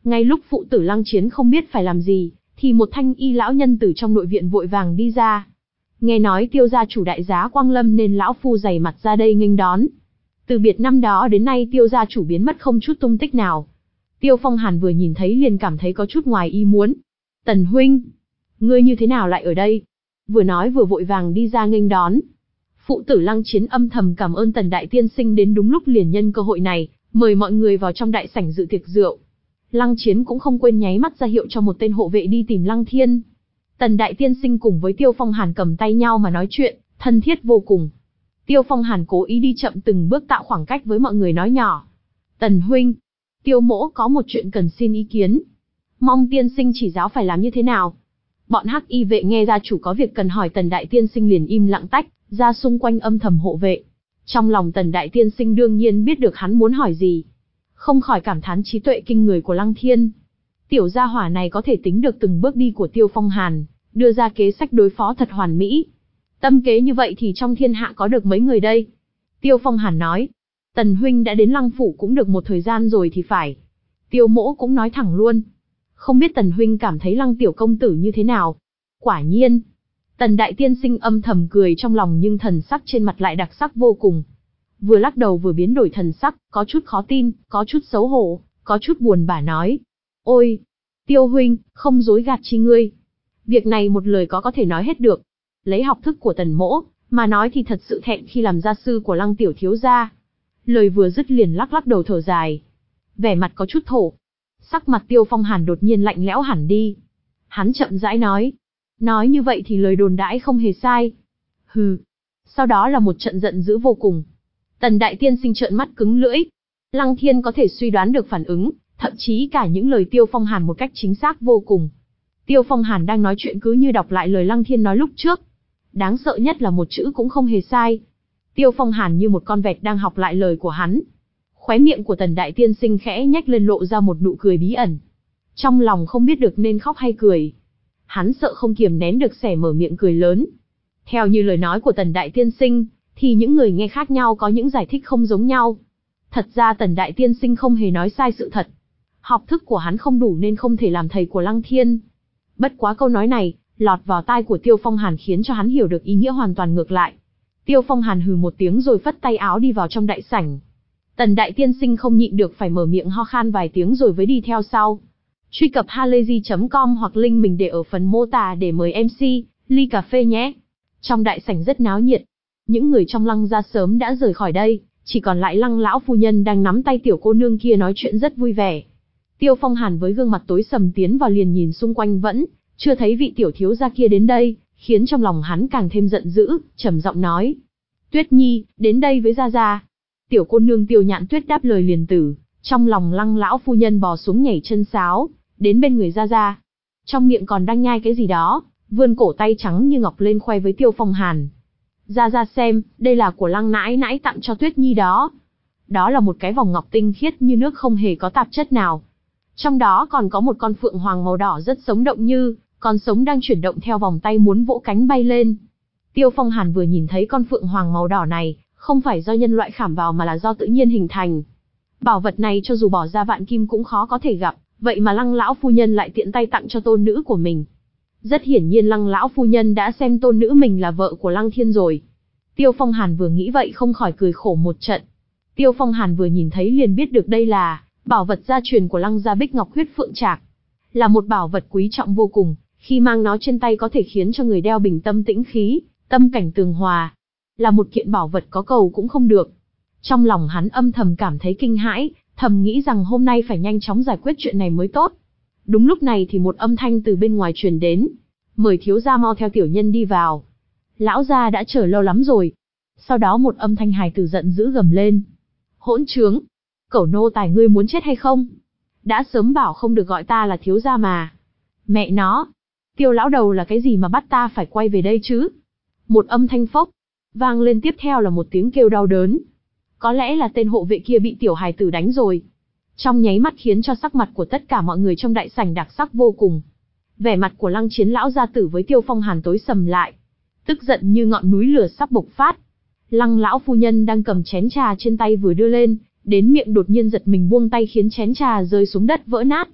Ngay lúc phụ tử Lăng Chiến không biết phải làm gì, thì một thanh y lão nhân từ trong nội viện vội vàng đi ra. Nghe nói Tiêu gia chủ đại giá Quang Lâm nên lão phu dày mặt ra đây nghênh đón. Từ biệt năm đó đến nay Tiêu gia chủ biến mất không chút tung tích nào. Tiêu Phong Hàn vừa nhìn thấy liền cảm thấy có chút ngoài ý muốn. Tần huynh, ngươi như thế nào lại ở đây? Vừa nói vừa vội vàng đi ra nghênh đón. Phụ tử Lăng Chiến âm thầm cảm ơn Tần đại tiên sinh đến đúng lúc, liền nhân cơ hội này, mời mọi người vào trong đại sảnh dự tiệc rượu. Lăng Chiến cũng không quên nháy mắt ra hiệu cho một tên hộ vệ đi tìm Lăng Thiên. Tần đại tiên sinh cùng với Tiêu Phong Hàn cầm tay nhau mà nói chuyện, thân thiết vô cùng. Tiêu Phong Hàn cố ý đi chậm từng bước tạo khoảng cách với mọi người, nói nhỏ. Tần huynh, Tiêu mỗ có một chuyện cần xin ý kiến. Mong tiên sinh chỉ giáo phải làm như thế nào. Bọn hắc y vệ nghe gia chủ có việc cần hỏi Tần đại tiên sinh liền im lặng tách ra xung quanh âm thầm hộ vệ. Trong lòng Tần đại tiên sinh đương nhiên biết được hắn muốn hỏi gì. Không khỏi cảm thán trí tuệ kinh người của Lăng Thiên. Tiểu gia hỏa này có thể tính được từng bước đi của Tiêu Phong Hàn, đưa ra kế sách đối phó thật hoàn mỹ. Tâm kế như vậy thì trong thiên hạ có được mấy người đây? Tiêu Phong Hàn nói. Tần huynh đã đến Lăng phủ cũng được một thời gian rồi thì phải. Tiêu mỗ cũng nói thẳng luôn. Không biết Tần huynh cảm thấy Lăng tiểu công tử như thế nào? Quả nhiên. Tần đại tiên sinh âm thầm cười trong lòng nhưng thần sắc trên mặt lại đặc sắc vô cùng. Vừa lắc đầu vừa biến đổi thần sắc, có chút khó tin, có chút xấu hổ, có chút buồn bã nói. Ôi, Tiêu huynh, không dối gạt chi ngươi. Việc này một lời có có thể nói hết được. Lấy học thức của Tần mỗ, mà nói thì thật sự thẹn khi làm gia sư của Lăng tiểu thiếu gia. Lời vừa dứt liền lắc lắc đầu thở dài. Vẻ mặt có chút thổ. Sắc mặt Tiêu Phong Hàn đột nhiên lạnh lẽo hẳn đi. Hắn chậm rãi nói. Nói như vậy thì lời đồn đãi không hề sai. Hừ. Sau đó là một trận giận dữ vô cùng. Tần đại tiên sinh trợn mắt cứng lưỡi. Lăng Thiên có thể suy đoán được phản ứng, thậm chí cả những lời Tiêu Phong Hàn một cách chính xác vô cùng. Tiêu Phong Hàn đang nói chuyện cứ như đọc lại lời Lăng Thiên nói lúc trước. Đáng sợ nhất là một chữ cũng không hề sai. Tiêu Phong Hàn như một con vẹt đang học lại lời của hắn. Khóe miệng của Tần đại tiên sinh khẽ nhếch lên lộ ra một nụ cười bí ẩn. Trong lòng không biết được nên khóc hay cười. Hắn sợ không kiềm nén được xẻ mở miệng cười lớn. Theo như lời nói của Tần đại tiên sinh, thì những người nghe khác nhau có những giải thích không giống nhau. Thật ra Tần đại tiên sinh không hề nói sai sự thật. Học thức của hắn không đủ nên không thể làm thầy của Lăng Thiên. Bất quá câu nói này, lọt vào tai của Tiêu Phong Hàn khiến cho hắn hiểu được ý nghĩa hoàn toàn ngược lại. Tiêu Phong Hàn hừ một tiếng rồi phất tay áo đi vào trong đại sảnh. Tần đại tiên sinh không nhịn được phải mở miệng ho khan vài tiếng rồi mới đi theo sau. Truy cập halayzi chấm com hoặc link mình để ở phần mô tả để mời em xê, ly cà phê nhé. Trong đại sảnh rất náo nhiệt. Những người trong Lăng gia sớm đã rời khỏi đây, chỉ còn lại Lăng lão phu nhân đang nắm tay tiểu cô nương kia nói chuyện rất vui vẻ. Tiêu Phong Hàn với gương mặt tối sầm tiến vào liền nhìn xung quanh vẫn chưa thấy vị tiểu thiếu gia kia đến đây, khiến trong lòng hắn càng thêm giận dữ, trầm giọng nói: Tuyết Nhi, đến đây với gia gia. Tiểu cô nương Tiêu Nhạn Tuyết đáp lời liền tử, trong lòng Lăng lão phu nhân bò xuống nhảy chân sáo, đến bên người gia gia. Trong miệng còn đang nhai cái gì đó, vươn cổ tay trắng như ngọc lên khoe với Tiêu Phong Hàn. Gia gia xem, đây là của Lăng nãi nãi tặng cho Tuyết Nhi đó. Đó là một cái vòng ngọc tinh khiết như nước không hề có tạp chất nào. Trong đó còn có một con phượng hoàng màu đỏ rất sống động như con sống đang chuyển động theo vòng tay muốn vỗ cánh bay lên. Tiêu Phong Hàn vừa nhìn thấy con phượng hoàng màu đỏ này, không phải do nhân loại khảm vào mà là do tự nhiên hình thành. Bảo vật này cho dù bỏ ra vạn kim cũng khó có thể gặp, vậy mà Lăng lão phu nhân lại tiện tay tặng cho tôn nữ của mình. Rất hiển nhiên Lăng lão phu nhân đã xem tôn nữ mình là vợ của Lăng Thiên rồi. Tiêu Phong Hàn vừa nghĩ vậy không khỏi cười khổ một trận. Tiêu Phong Hàn vừa nhìn thấy liền biết được đây là bảo vật gia truyền của Lăng gia Bích Ngọc Huyết Phượng Trạc. Là một bảo vật quý trọng vô cùng, khi mang nó trên tay có thể khiến cho người đeo bình tâm tĩnh khí, tâm cảnh tường hòa. Là một kiện bảo vật có cầu cũng không được. Trong lòng hắn âm thầm cảm thấy kinh hãi, thầm nghĩ rằng hôm nay phải nhanh chóng giải quyết chuyện này mới tốt. Đúng lúc này thì một âm thanh từ bên ngoài truyền đến. Mời thiếu gia mau theo tiểu nhân đi vào. Lão gia đã chờ lâu lắm rồi. Sau đó một âm thanh hài tử giận dữ gầm lên. Hỗn trướng! Cẩu nô tài ngươi muốn chết hay không? Đã sớm bảo không được gọi ta là thiếu gia mà. Mẹ nó! Tiêu lão đầu là cái gì mà bắt ta phải quay về đây chứ? Một âm thanh phốc. Vang lên tiếp theo là một tiếng kêu đau đớn. Có lẽ là tên hộ vệ kia bị tiểu hài tử đánh rồi. Trong nháy mắt khiến cho sắc mặt của tất cả mọi người trong đại sảnh đặc sắc vô cùng. Vẻ mặt của Lăng Chiến lão gia tử với Tiêu Phong Hàn tối sầm lại. Tức giận như ngọn núi lửa sắp bộc phát. Lăng lão phu nhân đang cầm chén trà trên tay vừa đưa lên, đến miệng đột nhiên giật mình buông tay khiến chén trà rơi xuống đất vỡ nát.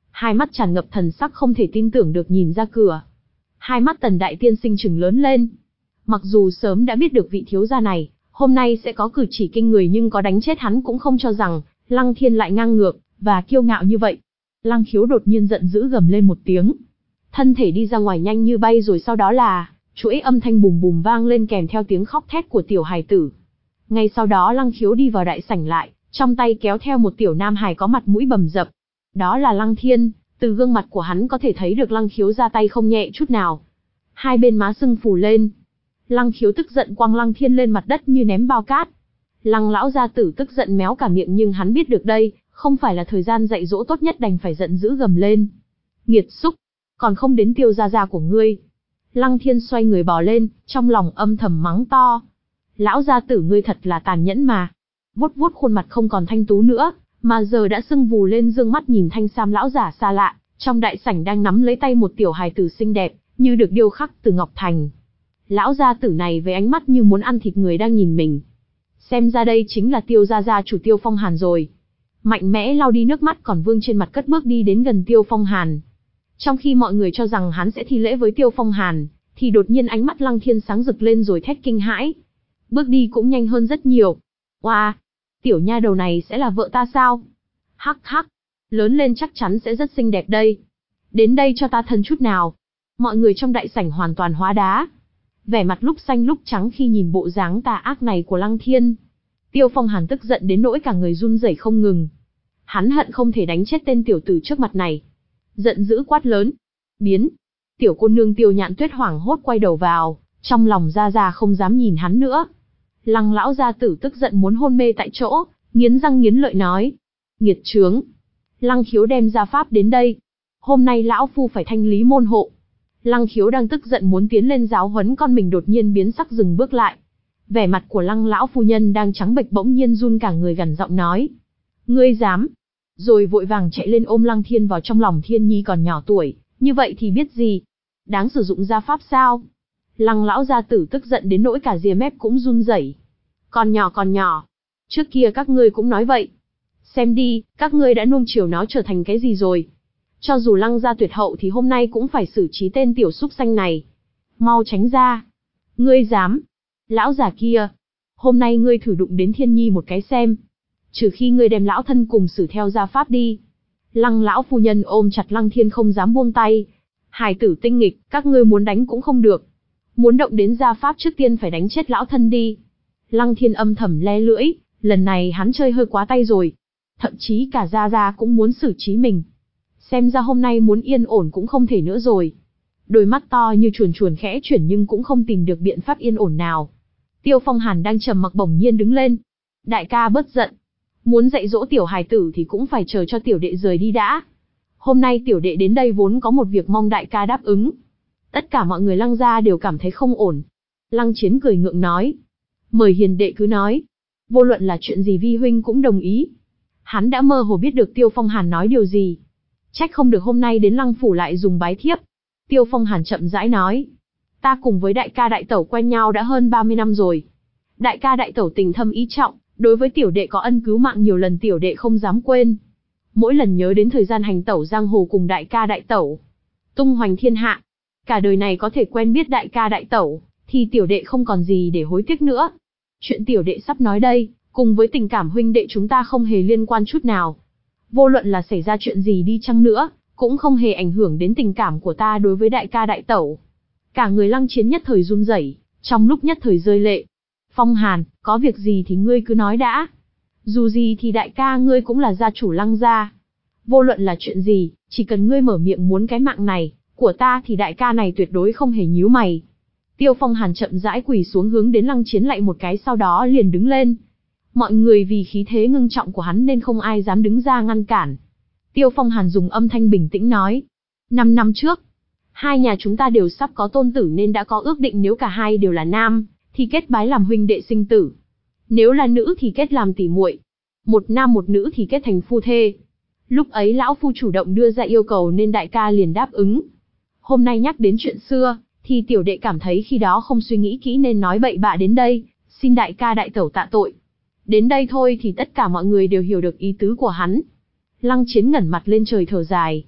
Hai mắt tràn ngập thần sắc không thể tin tưởng được nhìn ra cửa. Hai mắt Tần đại tiên sinh trừng lớn lên. Mặc dù sớm đã biết được vị thiếu gia này, hôm nay sẽ có cử chỉ kinh người nhưng có đánh chết hắn cũng không cho rằng, Lăng Thiên lại ngang ngược, và kiêu ngạo như vậy. Lăng Khiếu đột nhiên giận dữ gầm lên một tiếng. Thân thể đi ra ngoài nhanh như bay rồi sau đó là, chuỗi âm thanh bùm bùm vang lên kèm theo tiếng khóc thét của tiểu hài tử. Ngay sau đó Lăng Khiếu đi vào đại sảnh lại, trong tay kéo theo một tiểu nam hài có mặt mũi bầm dập. Đó là Lăng Thiên, từ gương mặt của hắn có thể thấy được Lăng Khiếu ra tay không nhẹ chút nào. Hai bên má sưng phù lên. Lăng Khiếu tức giận quăng Lăng Thiên lên mặt đất như ném bao cát. Lăng lão gia tử tức giận méo cả miệng nhưng hắn biết được đây, không phải là thời gian dạy dỗ tốt nhất đành phải giận dữ gầm lên. Nghiệt xúc, còn không đến tiêu gia gia của ngươi. Lăng Thiên xoay người bò lên, trong lòng âm thầm mắng to. Lão gia tử ngươi thật là tàn nhẫn mà. Vuốt vuốt khuôn mặt không còn thanh tú nữa, mà giờ đã sưng vù lên dương mắt nhìn thanh sam lão giả xa lạ, trong đại sảnh đang nắm lấy tay một tiểu hài tử xinh đẹp, như được điêu khắc từ ngọc thành. Lão gia tử này với ánh mắt như muốn ăn thịt người đang nhìn mình. Xem ra đây chính là Tiêu gia gia chủ Tiêu Phong Hàn rồi. Mạnh mẽ lau đi nước mắt còn vương trên mặt cất bước đi đến gần Tiêu Phong Hàn. Trong khi mọi người cho rằng hắn sẽ thi lễ với Tiêu Phong Hàn, thì đột nhiên ánh mắt Lăng Thiên sáng rực lên rồi thét kinh hãi. Bước đi cũng nhanh hơn rất nhiều. Oa, wow, tiểu nha đầu này sẽ là vợ ta sao? Hắc hắc, lớn lên chắc chắn sẽ rất xinh đẹp đây. Đến đây cho ta thân chút nào. Mọi người trong đại sảnh hoàn toàn hóa đá. Vẻ mặt lúc xanh lúc trắng khi nhìn bộ dáng tà ác này của Lăng Thiên. Tiêu Phong Hàn tức giận đến nỗi cả người run rẩy không ngừng. Hắn hận không thể đánh chết tên tiểu tử trước mặt này. Giận dữ quát lớn. Biến. Tiểu cô nương Tiêu Nhạn Tuyết hoảng hốt quay đầu vào, trong lòng ra ra không dám nhìn hắn nữa. Lăng lão gia tử tức giận muốn hôn mê tại chỗ, nghiến răng nghiến lợi nói. Nghiệt chướng. Lăng Khiếu đem gia pháp đến đây. Hôm nay lão phu phải thanh lý môn hộ. Lăng Khiếu đang tức giận muốn tiến lên giáo huấn con mình đột nhiên biến sắc dừng bước lại. Vẻ mặt của Lăng lão phu nhân đang trắng bệch bỗng nhiên run cả người gằn giọng nói. Ngươi dám. Rồi vội vàng chạy lên ôm Lăng Thiên vào trong lòng. Thiên nhi còn nhỏ tuổi, như vậy thì biết gì. Đáng sử dụng gia pháp sao? Lăng lão gia tử tức giận đến nỗi cả ria mép cũng run rẩy. Còn nhỏ còn nhỏ. Trước kia các ngươi cũng nói vậy. Xem đi, các ngươi đã nuông chiều nó trở thành cái gì rồi. Cho dù Lăng gia tuyệt hậu thì hôm nay cũng phải xử trí tên tiểu súc sanh này. Mau tránh ra. Ngươi dám. Lão già kia. Hôm nay ngươi thử đụng đến Thiên nhi một cái xem. Trừ khi ngươi đem lão thân cùng xử theo gia pháp đi. Lăng lão phu nhân ôm chặt Lăng Thiên không dám buông tay. Hài tử tinh nghịch, các ngươi muốn đánh cũng không được. Muốn động đến gia pháp trước tiên phải đánh chết lão thân đi. Lăng Thiên âm thầm le lưỡi, lần này hắn chơi hơi quá tay rồi. Thậm chí cả Gia Gia cũng muốn xử trí mình. Xem ra hôm nay muốn yên ổn cũng không thể nữa rồi. Đôi mắt to như chuồn chuồn khẽ chuyển nhưng cũng không tìm được biện pháp yên ổn nào. Tiêu Phong Hàn đang trầm mặc bỗng nhiên đứng lên. Đại ca bớt giận. Muốn dạy dỗ tiểu hài tử thì cũng phải chờ cho tiểu đệ rời đi đã. Hôm nay tiểu đệ đến đây vốn có một việc mong đại ca đáp ứng. Tất cả mọi người Lăng gia đều cảm thấy không ổn. Lăng Chiến cười ngượng nói. Mời hiền đệ cứ nói. Vô luận là chuyện gì vi huynh cũng đồng ý. Hắn đã mơ hồ biết được Tiêu Phong Hàn nói điều gì. Trách không được hôm nay đến Lăng phủ lại dùng bái thiếp. Tiêu Phong Hàn chậm rãi nói. Ta cùng với đại ca đại tẩu quen nhau đã hơn ba mươi năm rồi. Đại ca đại tẩu tình thâm ý trọng, đối với tiểu đệ có ân cứu mạng nhiều lần tiểu đệ không dám quên. Mỗi lần nhớ đến thời gian hành tẩu giang hồ cùng đại ca đại tẩu, tung hoành thiên hạ, cả đời này có thể quen biết đại ca đại tẩu, thì tiểu đệ không còn gì để hối tiếc nữa. Chuyện tiểu đệ sắp nói đây, cùng với tình cảm huynh đệ chúng ta không hề liên quan chút nào. Vô luận là xảy ra chuyện gì đi chăng nữa, cũng không hề ảnh hưởng đến tình cảm của ta đối với đại ca đại tẩu. Cả người Lăng Chiến nhất thời run rẩy, trong lúc nhất thời rơi lệ. Phong Hàn, có việc gì thì ngươi cứ nói đã. Dù gì thì đại ca ngươi cũng là gia chủ Lăng gia. Vô luận là chuyện gì, chỉ cần ngươi mở miệng muốn cái mạng này của ta thì đại ca này tuyệt đối không hề nhíu mày. Tiêu Phong Hàn chậm rãi quỳ xuống hướng đến Lăng Chiến lạy một cái sau đó liền đứng lên. Mọi người vì khí thế ngưng trọng của hắn nên không ai dám đứng ra ngăn cản. Tiêu Phong Hàn dùng âm thanh bình tĩnh nói. Năm năm trước, hai nhà chúng ta đều sắp có tôn tử nên đã có ước định nếu cả hai đều là nam, thì kết bái làm huynh đệ sinh tử. Nếu là nữ thì kết làm tỷ muội. Một nam một nữ thì kết thành phu thê. Lúc ấy lão phu chủ động đưa ra yêu cầu nên đại ca liền đáp ứng. Hôm nay nhắc đến chuyện xưa, thì tiểu đệ cảm thấy khi đó không suy nghĩ kỹ nên nói bậy bạ đến đây, xin đại ca đại tẩu tạ tội. Đến đây thôi thì tất cả mọi người đều hiểu được ý tứ của hắn. Lăng Chiến ngẩng mặt lên trời thở dài.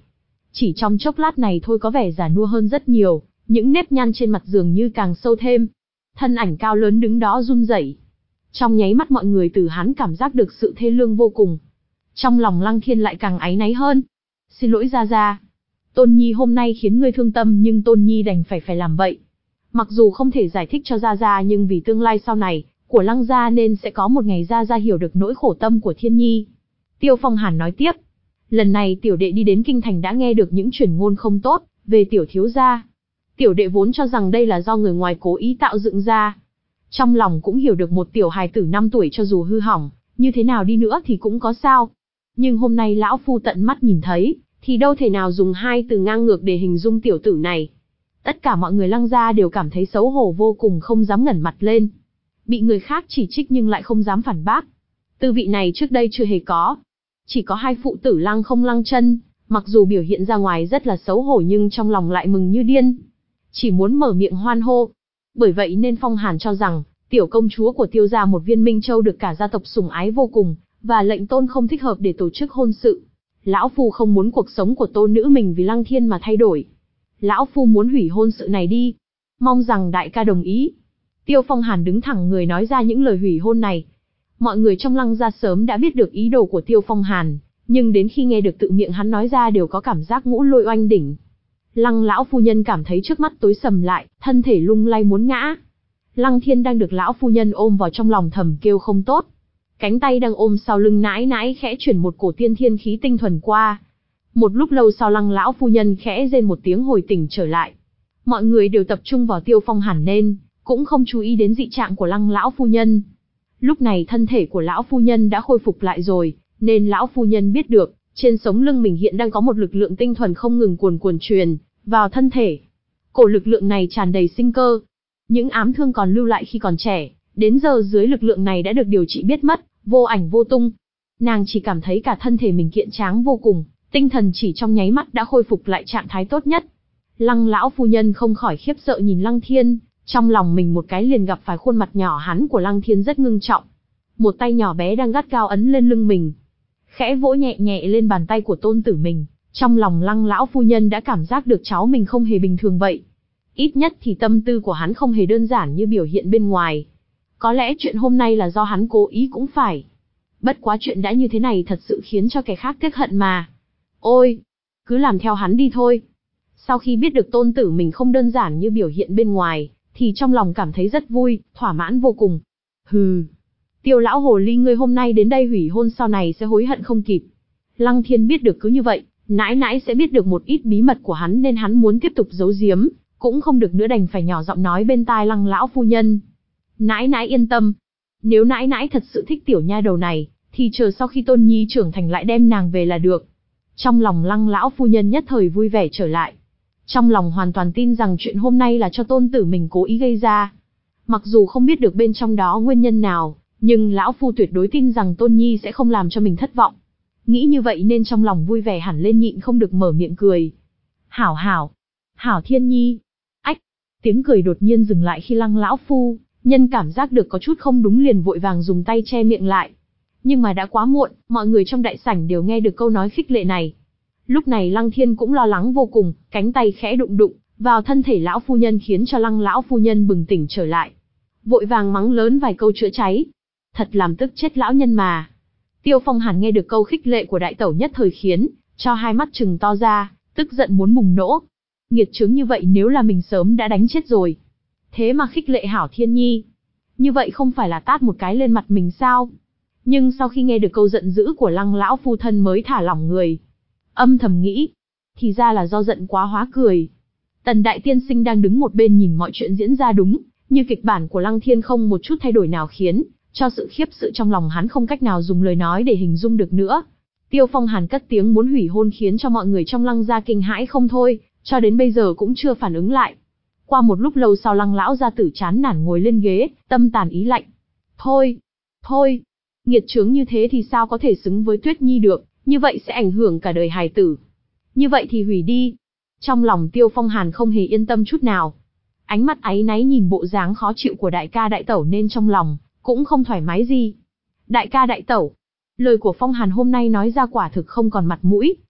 Chỉ trong chốc lát này thôi có vẻ già nua hơn rất nhiều, những nếp nhăn trên mặt dường như càng sâu thêm. Thân ảnh cao lớn đứng đó run rẩy. Trong nháy mắt mọi người từ hắn cảm giác được sự thê lương vô cùng. Trong lòng Lăng Thiên lại càng áy náy hơn. Xin lỗi Gia Gia. Tôn Nhi hôm nay khiến ngươi thương tâm nhưng Tôn Nhi đành phải phải làm vậy. Mặc dù không thể giải thích cho Gia Gia nhưng vì tương lai sau này của Lăng gia nên sẽ có một ngày Gia Gia hiểu được nỗi khổ tâm của Thiên Nhi. Tiêu Phong Hàn nói tiếp. Lần này tiểu đệ đi đến kinh thành đã nghe được những truyền ngôn không tốt về tiểu thiếu gia. Tiểu đệ vốn cho rằng đây là do người ngoài cố ý tạo dựng ra. Trong lòng cũng hiểu được một tiểu hài tử năm tuổi cho dù hư hỏng, như thế nào đi nữa thì cũng có sao. Nhưng hôm nay lão phu tận mắt nhìn thấy, thì đâu thể nào dùng hai từ ngang ngược để hình dung tiểu tử này. Tất cả mọi người Lăng gia đều cảm thấy xấu hổ vô cùng không dám ngẩng mặt lên. Bị người khác chỉ trích nhưng lại không dám phản bác. Tư vị này trước đây chưa hề có. Chỉ có hai phụ tử Lăng Không Lăng Chân, mặc dù biểu hiện ra ngoài rất là xấu hổ nhưng trong lòng lại mừng như điên. Chỉ muốn mở miệng hoan hô. Bởi vậy nên Phong Hàn cho rằng, tiểu công chúa của Tiêu gia một viên Minh Châu được cả gia tộc sủng ái vô cùng, và lệnh tôn không thích hợp để tổ chức hôn sự. Lão Phu không muốn cuộc sống của tôn nữ mình vì Lăng Thiên mà thay đổi. Lão Phu muốn hủy hôn sự này đi. Mong rằng đại ca đồng ý. Tiêu Phong Hàn đứng thẳng người nói ra những lời hủy hôn này. Mọi người trong Lăng gia sớm đã biết được ý đồ của Tiêu Phong Hàn, nhưng đến khi nghe được tự miệng hắn nói ra đều có cảm giác ngũ lôi oanh đỉnh. Lăng lão phu nhân cảm thấy trước mắt tối sầm lại, thân thể lung lay muốn ngã. Lăng Thiên đang được lão phu nhân ôm vào trong lòng thầm kêu không tốt. Cánh tay đang ôm sau lưng nãi nãi khẽ chuyển một cổ tiên thiên khí tinh thuần qua. Một lúc lâu sau Lăng lão phu nhân khẽ rên một tiếng hồi tỉnh trở lại. Mọi người đều tập trung vào Tiêu Phong Hàn nên cũng không chú ý đến dị trạng của Lăng lão phu nhân. Lúc này thân thể của lão phu nhân đã khôi phục lại rồi, nên lão phu nhân biết được, trên sống lưng mình hiện đang có một lực lượng tinh thuần không ngừng cuồn cuồn truyền vào thân thể. Cổ lực lượng này tràn đầy sinh cơ. Những ám thương còn lưu lại khi còn trẻ, đến giờ dưới lực lượng này đã được điều trị biết mất, vô ảnh vô tung. Nàng chỉ cảm thấy cả thân thể mình kiện tráng vô cùng, tinh thần chỉ trong nháy mắt đã khôi phục lại trạng thái tốt nhất. Lăng lão phu nhân không khỏi khiếp sợ nhìn Lăng Thiên, trong lòng mình một cái liền gặp phải khuôn mặt nhỏ hắn của Lăng Thiên rất ngưng trọng. Một tay nhỏ bé đang gắt gao ấn lên lưng mình, khẽ vỗ nhẹ nhẹ lên bàn tay của tôn tử mình. Trong lòng Lăng lão phu nhân đã cảm giác được cháu mình không hề bình thường vậy. Ít nhất thì tâm tư của hắn không hề đơn giản như biểu hiện bên ngoài. Có lẽ chuyện hôm nay là do hắn cố ý cũng phải. Bất quá chuyện đã như thế này thật sự khiến cho kẻ khác tiếc hận mà. Ôi, cứ làm theo hắn đi thôi. Sau khi biết được tôn tử mình không đơn giản như biểu hiện bên ngoài, thì trong lòng cảm thấy rất vui, thỏa mãn vô cùng. Hừ, Tiêu lão hồ ly ngươi hôm nay đến đây hủy hôn sau này sẽ hối hận không kịp. Lăng Thiên biết được cứ như vậy, nãi nãi sẽ biết được một ít bí mật của hắn nên hắn muốn tiếp tục giấu giếm, cũng không được nữa đành phải nhỏ giọng nói bên tai Lăng lão phu nhân. Nãi nãi yên tâm, nếu nãi nãi thật sự thích tiểu nha đầu này, thì chờ sau khi Tôn Nhi trưởng thành lại đem nàng về là được. Trong lòng Lăng lão phu nhân nhất thời vui vẻ trở lại. Trong lòng hoàn toàn tin rằng chuyện hôm nay là cho tôn tử mình cố ý gây ra. Mặc dù không biết được bên trong đó nguyên nhân nào, nhưng lão phu tuyệt đối tin rằng Tôn Nhi sẽ không làm cho mình thất vọng. Nghĩ như vậy nên trong lòng vui vẻ hẳn lên nhịn không được mở miệng cười. Hảo hảo, hảo Thiên Nhi. Ách, tiếng cười đột nhiên dừng lại khi Lăng lão phu nhân cảm giác được có chút không đúng liền vội vàng dùng tay che miệng lại. Nhưng mà đã quá muộn, mọi người trong đại sảnh đều nghe được câu nói khích lệ này. Lúc này Lăng Thiên cũng lo lắng vô cùng, cánh tay khẽ đụng đụng vào thân thể lão phu nhân khiến cho Lăng lão phu nhân bừng tỉnh trở lại. Vội vàng mắng lớn vài câu chữa cháy. Thật làm tức chết lão nhân mà. Tiêu Phong Hàn nghe được câu khích lệ của đại tẩu nhất thời khiến cho hai mắt trừng to ra, tức giận muốn bùng nổ. Nghiệt chướng như vậy nếu là mình sớm đã đánh chết rồi. Thế mà khích lệ hảo Thiên Nhi. Như vậy không phải là tát một cái lên mặt mình sao? Nhưng sau khi nghe được câu giận dữ của Lăng lão phu thân mới thả lỏng người. Âm thầm nghĩ, thì ra là do giận quá hóa cười. Tần đại tiên sinh đang đứng một bên nhìn mọi chuyện diễn ra đúng, như kịch bản của Lăng Thiên không một chút thay đổi nào khiến cho sự khiếp sợ trong lòng hắn không cách nào dùng lời nói để hình dung được nữa. Tiêu Phong Hàn cất tiếng muốn hủy hôn khiến cho mọi người trong Lăng gia kinh hãi không thôi, cho đến bây giờ cũng chưa phản ứng lại. Qua một lúc lâu sau Lăng lão gia tử chán nản ngồi lên ghế, tâm tàn ý lạnh. Thôi, thôi, nghiệt chướng như thế thì sao có thể xứng với Tuyết Nhi được, như vậy sẽ ảnh hưởng cả đời hài tử. Như vậy thì hủy đi. Trong lòng Tiêu Phong Hàn không hề yên tâm chút nào. Ánh mắt áy náy nhìn bộ dáng khó chịu của đại ca đại tẩu nên trong lòng cũng không thoải mái gì. Đại ca đại tẩu, lời của Phong Hàn hôm nay nói ra quả thực không còn mặt mũi,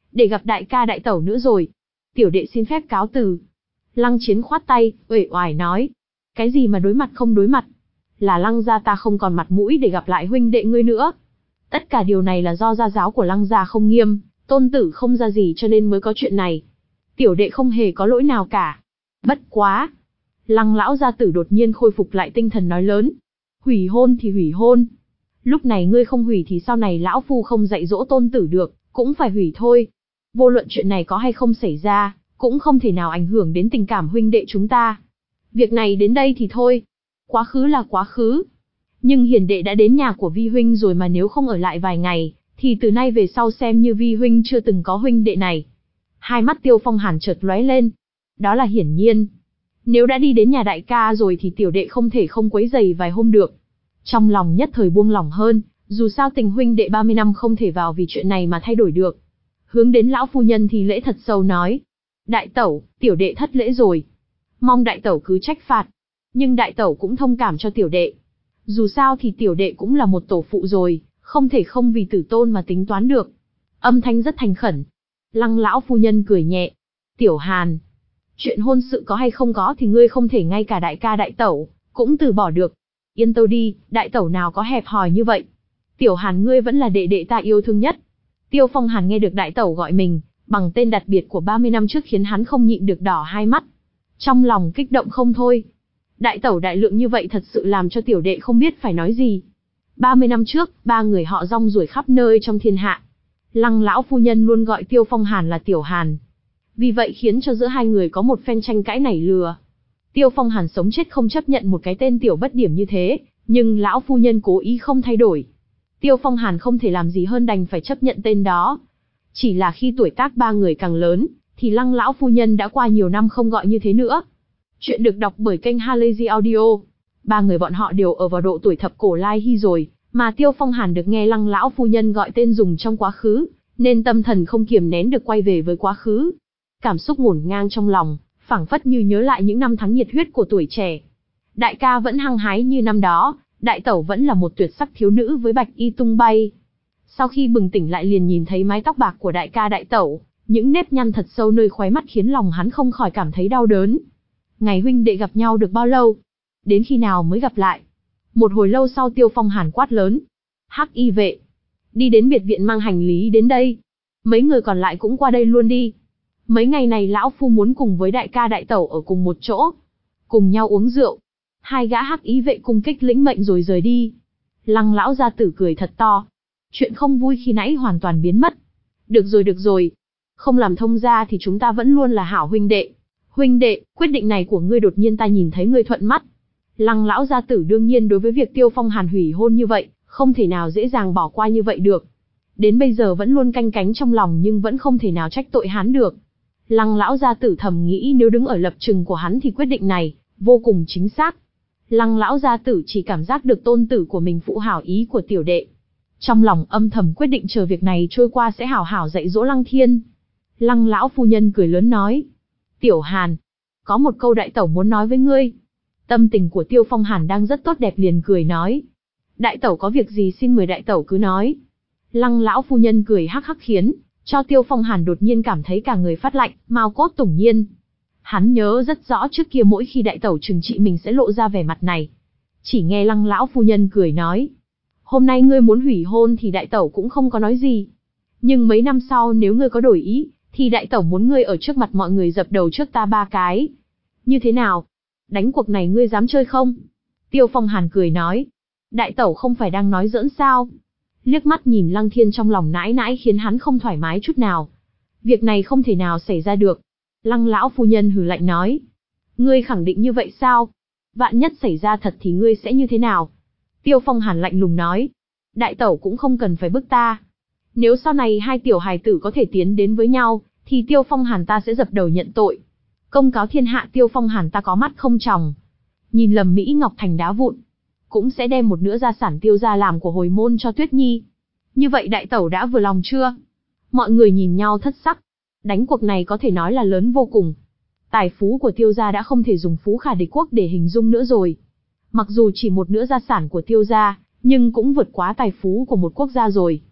để gặp đại ca đại tẩu nữa rồi. Tiểu đệ xin phép cáo từ. Lăng Chiến khoát tay, uể oải nói. Cái gì mà đối mặt không đối mặt? Là Lăng gia ta không còn mặt mũi để gặp lại huynh đệ ngươi nữa. Tất cả điều này là do gia giáo của Lăng gia không nghiêm, tôn tử không ra gì cho nên mới có chuyện này. Tiểu đệ không hề có lỗi nào cả. Bất quá. Lăng lão gia tử đột nhiên khôi phục lại tinh thần nói lớn. Hủy hôn thì hủy hôn. Lúc này ngươi không hủy thì sau này lão phu không dạy dỗ tôn tử được, cũng phải hủy thôi. Vô luận chuyện này có hay không xảy ra, cũng không thể nào ảnh hưởng đến tình cảm huynh đệ chúng ta. Việc này đến đây thì thôi. Quá khứ là quá khứ. Nhưng hiền đệ đã đến nhà của vi huynh rồi mà nếu không ở lại vài ngày, thì từ nay về sau xem như vi huynh chưa từng có huynh đệ này. Hai mắt Tiêu Phong Hàn chợt lóe lên. Đó là hiển nhiên. Nếu đã đi đến nhà đại ca rồi thì tiểu đệ không thể không quấy rầy vài hôm được. Trong lòng nhất thời buông lỏng hơn, dù sao tình huynh đệ ba mươi năm không thể vào vì chuyện này mà thay đổi được. Hướng đến lão phu nhân thì lễ thật sâu nói. Đại tẩu, tiểu đệ thất lễ rồi. Mong đại tẩu cứ trách phạt. Nhưng đại tẩu cũng thông cảm cho tiểu đệ. Dù sao thì tiểu đệ cũng là một tổ phụ rồi, không thể không vì tử tôn mà tính toán được. Âm thanh rất thành khẩn. Lăng lão phu nhân cười nhẹ. Tiểu Hàn, chuyện hôn sự có hay không có thì ngươi không thể ngay cả đại ca đại tẩu cũng từ bỏ được. Yên tâu đi, đại tẩu nào có hẹp hòi như vậy. Tiểu Hàn ngươi vẫn là đệ đệ ta yêu thương nhất. Tiêu Phong Hàn nghe được đại tẩu gọi mình bằng tên đặc biệt của ba mươi năm trước khiến hắn không nhịn được đỏ hai mắt. Trong lòng kích động không thôi. Đại tẩu đại lượng như vậy thật sự làm cho tiểu đệ không biết phải nói gì. ba mươi năm trước, ba người họ rong ruổi khắp nơi trong thiên hạ. Lăng lão phu nhân luôn gọi Tiêu Phong Hàn là Tiểu Hàn. Vì vậy khiến cho giữa hai người có một phen tranh cãi nảy lửa. Tiêu Phong Hàn sống chết không chấp nhận một cái tên tiểu bất điểm như thế, nhưng lão phu nhân cố ý không thay đổi. Tiêu Phong Hàn không thể làm gì hơn đành phải chấp nhận tên đó. Chỉ là khi tuổi tác ba người càng lớn, thì Lăng lão phu nhân đã qua nhiều năm không gọi như thế nữa. Chuyện được đọc bởi kênh Halazy Audio. Ba người bọn họ đều ở vào độ tuổi thập cổ lai hy rồi, mà Tiêu Phong Hàn được nghe Lăng lão phu nhân gọi tên dùng trong quá khứ, nên tâm thần không kiềm nén được quay về với quá khứ. Cảm xúc ngổn ngang trong lòng, phảng phất như nhớ lại những năm tháng nhiệt huyết của tuổi trẻ. Đại ca vẫn hăng hái như năm đó, đại tẩu vẫn là một tuyệt sắc thiếu nữ với bạch y tung bay. Sau khi bừng tỉnh lại liền nhìn thấy mái tóc bạc của đại ca đại tẩu, những nếp nhăn thật sâu nơi khóe mắt khiến lòng hắn không khỏi cảm thấy đau đớn. Ngày huynh đệ gặp nhau được bao lâu? Đến khi nào mới gặp lại? Một hồi lâu sau Tiêu Phong Hàn quát lớn. Hắc y vệ, đi đến biệt viện mang hành lý đến đây. Mấy người còn lại cũng qua đây luôn đi. Mấy ngày này lão phu muốn cùng với đại ca đại tẩu ở cùng một chỗ, cùng nhau uống rượu. Hai gã hắc y vệ cung kích lĩnh mệnh rồi rời đi. Lăng lão gia tử cười thật to. Chuyện không vui khi nãy hoàn toàn biến mất. Được rồi được rồi. Không làm thông gia thì chúng ta vẫn luôn là hảo huynh đệ. Huynh đệ, quyết định này của ngươi đột nhiên ta nhìn thấy ngươi thuận mắt. Lăng lão gia tử đương nhiên đối với việc Tiêu Phong Hàn hủy hôn như vậy, không thể nào dễ dàng bỏ qua như vậy được. Đến bây giờ vẫn luôn canh cánh trong lòng nhưng vẫn không thể nào trách tội hắn được. Lăng lão gia tử thầm nghĩ nếu đứng ở lập trường của hắn thì quyết định này vô cùng chính xác. Lăng lão gia tử chỉ cảm giác được tôn tử của mình phụ hảo ý của tiểu đệ. Trong lòng âm thầm quyết định chờ việc này trôi qua sẽ hảo hảo dạy dỗ Lăng Thiên. Lăng lão phu nhân cười lớn nói. Tiểu Hàn, có một câu đại tẩu muốn nói với ngươi. Tâm tình của Tiêu Phong Hàn đang rất tốt đẹp liền cười nói. Đại tẩu có việc gì xin mời đại tẩu cứ nói. Lăng lão phu nhân cười hắc hắc khiến cho Tiêu Phong Hàn đột nhiên cảm thấy cả người phát lạnh, mao cốt tủng nhiên. Hắn nhớ rất rõ trước kia mỗi khi đại tẩu trừng trị mình sẽ lộ ra vẻ mặt này. Chỉ nghe Lăng lão phu nhân cười nói. Hôm nay ngươi muốn hủy hôn thì đại tẩu cũng không có nói gì. Nhưng mấy năm sau nếu ngươi có đổi ý, thì đại tẩu muốn ngươi ở trước mặt mọi người dập đầu trước ta ba cái. Như thế nào? Đánh cuộc này ngươi dám chơi không? Tiêu Phong Hàn cười nói. Đại tẩu không phải đang nói giỡn sao? Liếc mắt nhìn Lăng Thiên trong lòng nãi nãi khiến hắn không thoải mái chút nào. Việc này không thể nào xảy ra được. Lăng lão phu nhân hừ lạnh nói. Ngươi khẳng định như vậy sao? Vạn nhất xảy ra thật thì ngươi sẽ như thế nào? Tiêu Phong Hàn lạnh lùng nói. Đại tẩu cũng không cần phải bức ta. Nếu sau này hai tiểu hài tử có thể tiến đến với nhau, thì Tiêu Phong Hàn ta sẽ dập đầu nhận tội. Công cáo thiên hạ Tiêu Phong Hàn ta có mắt không tròng. Nhìn lầm Mỹ Ngọc thành đá vụn. Cũng sẽ đem một nửa gia sản Tiêu gia làm của hồi môn cho Tuyết Nhi. Như vậy đại tẩu đã vừa lòng chưa? Mọi người nhìn nhau thất sắc. Đánh cuộc này có thể nói là lớn vô cùng. Tài phú của Tiêu gia đã không thể dùng phú khả địch quốc để hình dung nữa rồi. Mặc dù chỉ một nửa gia sản của Tiêu gia, nhưng cũng vượt quá tài phú của một quốc gia rồi.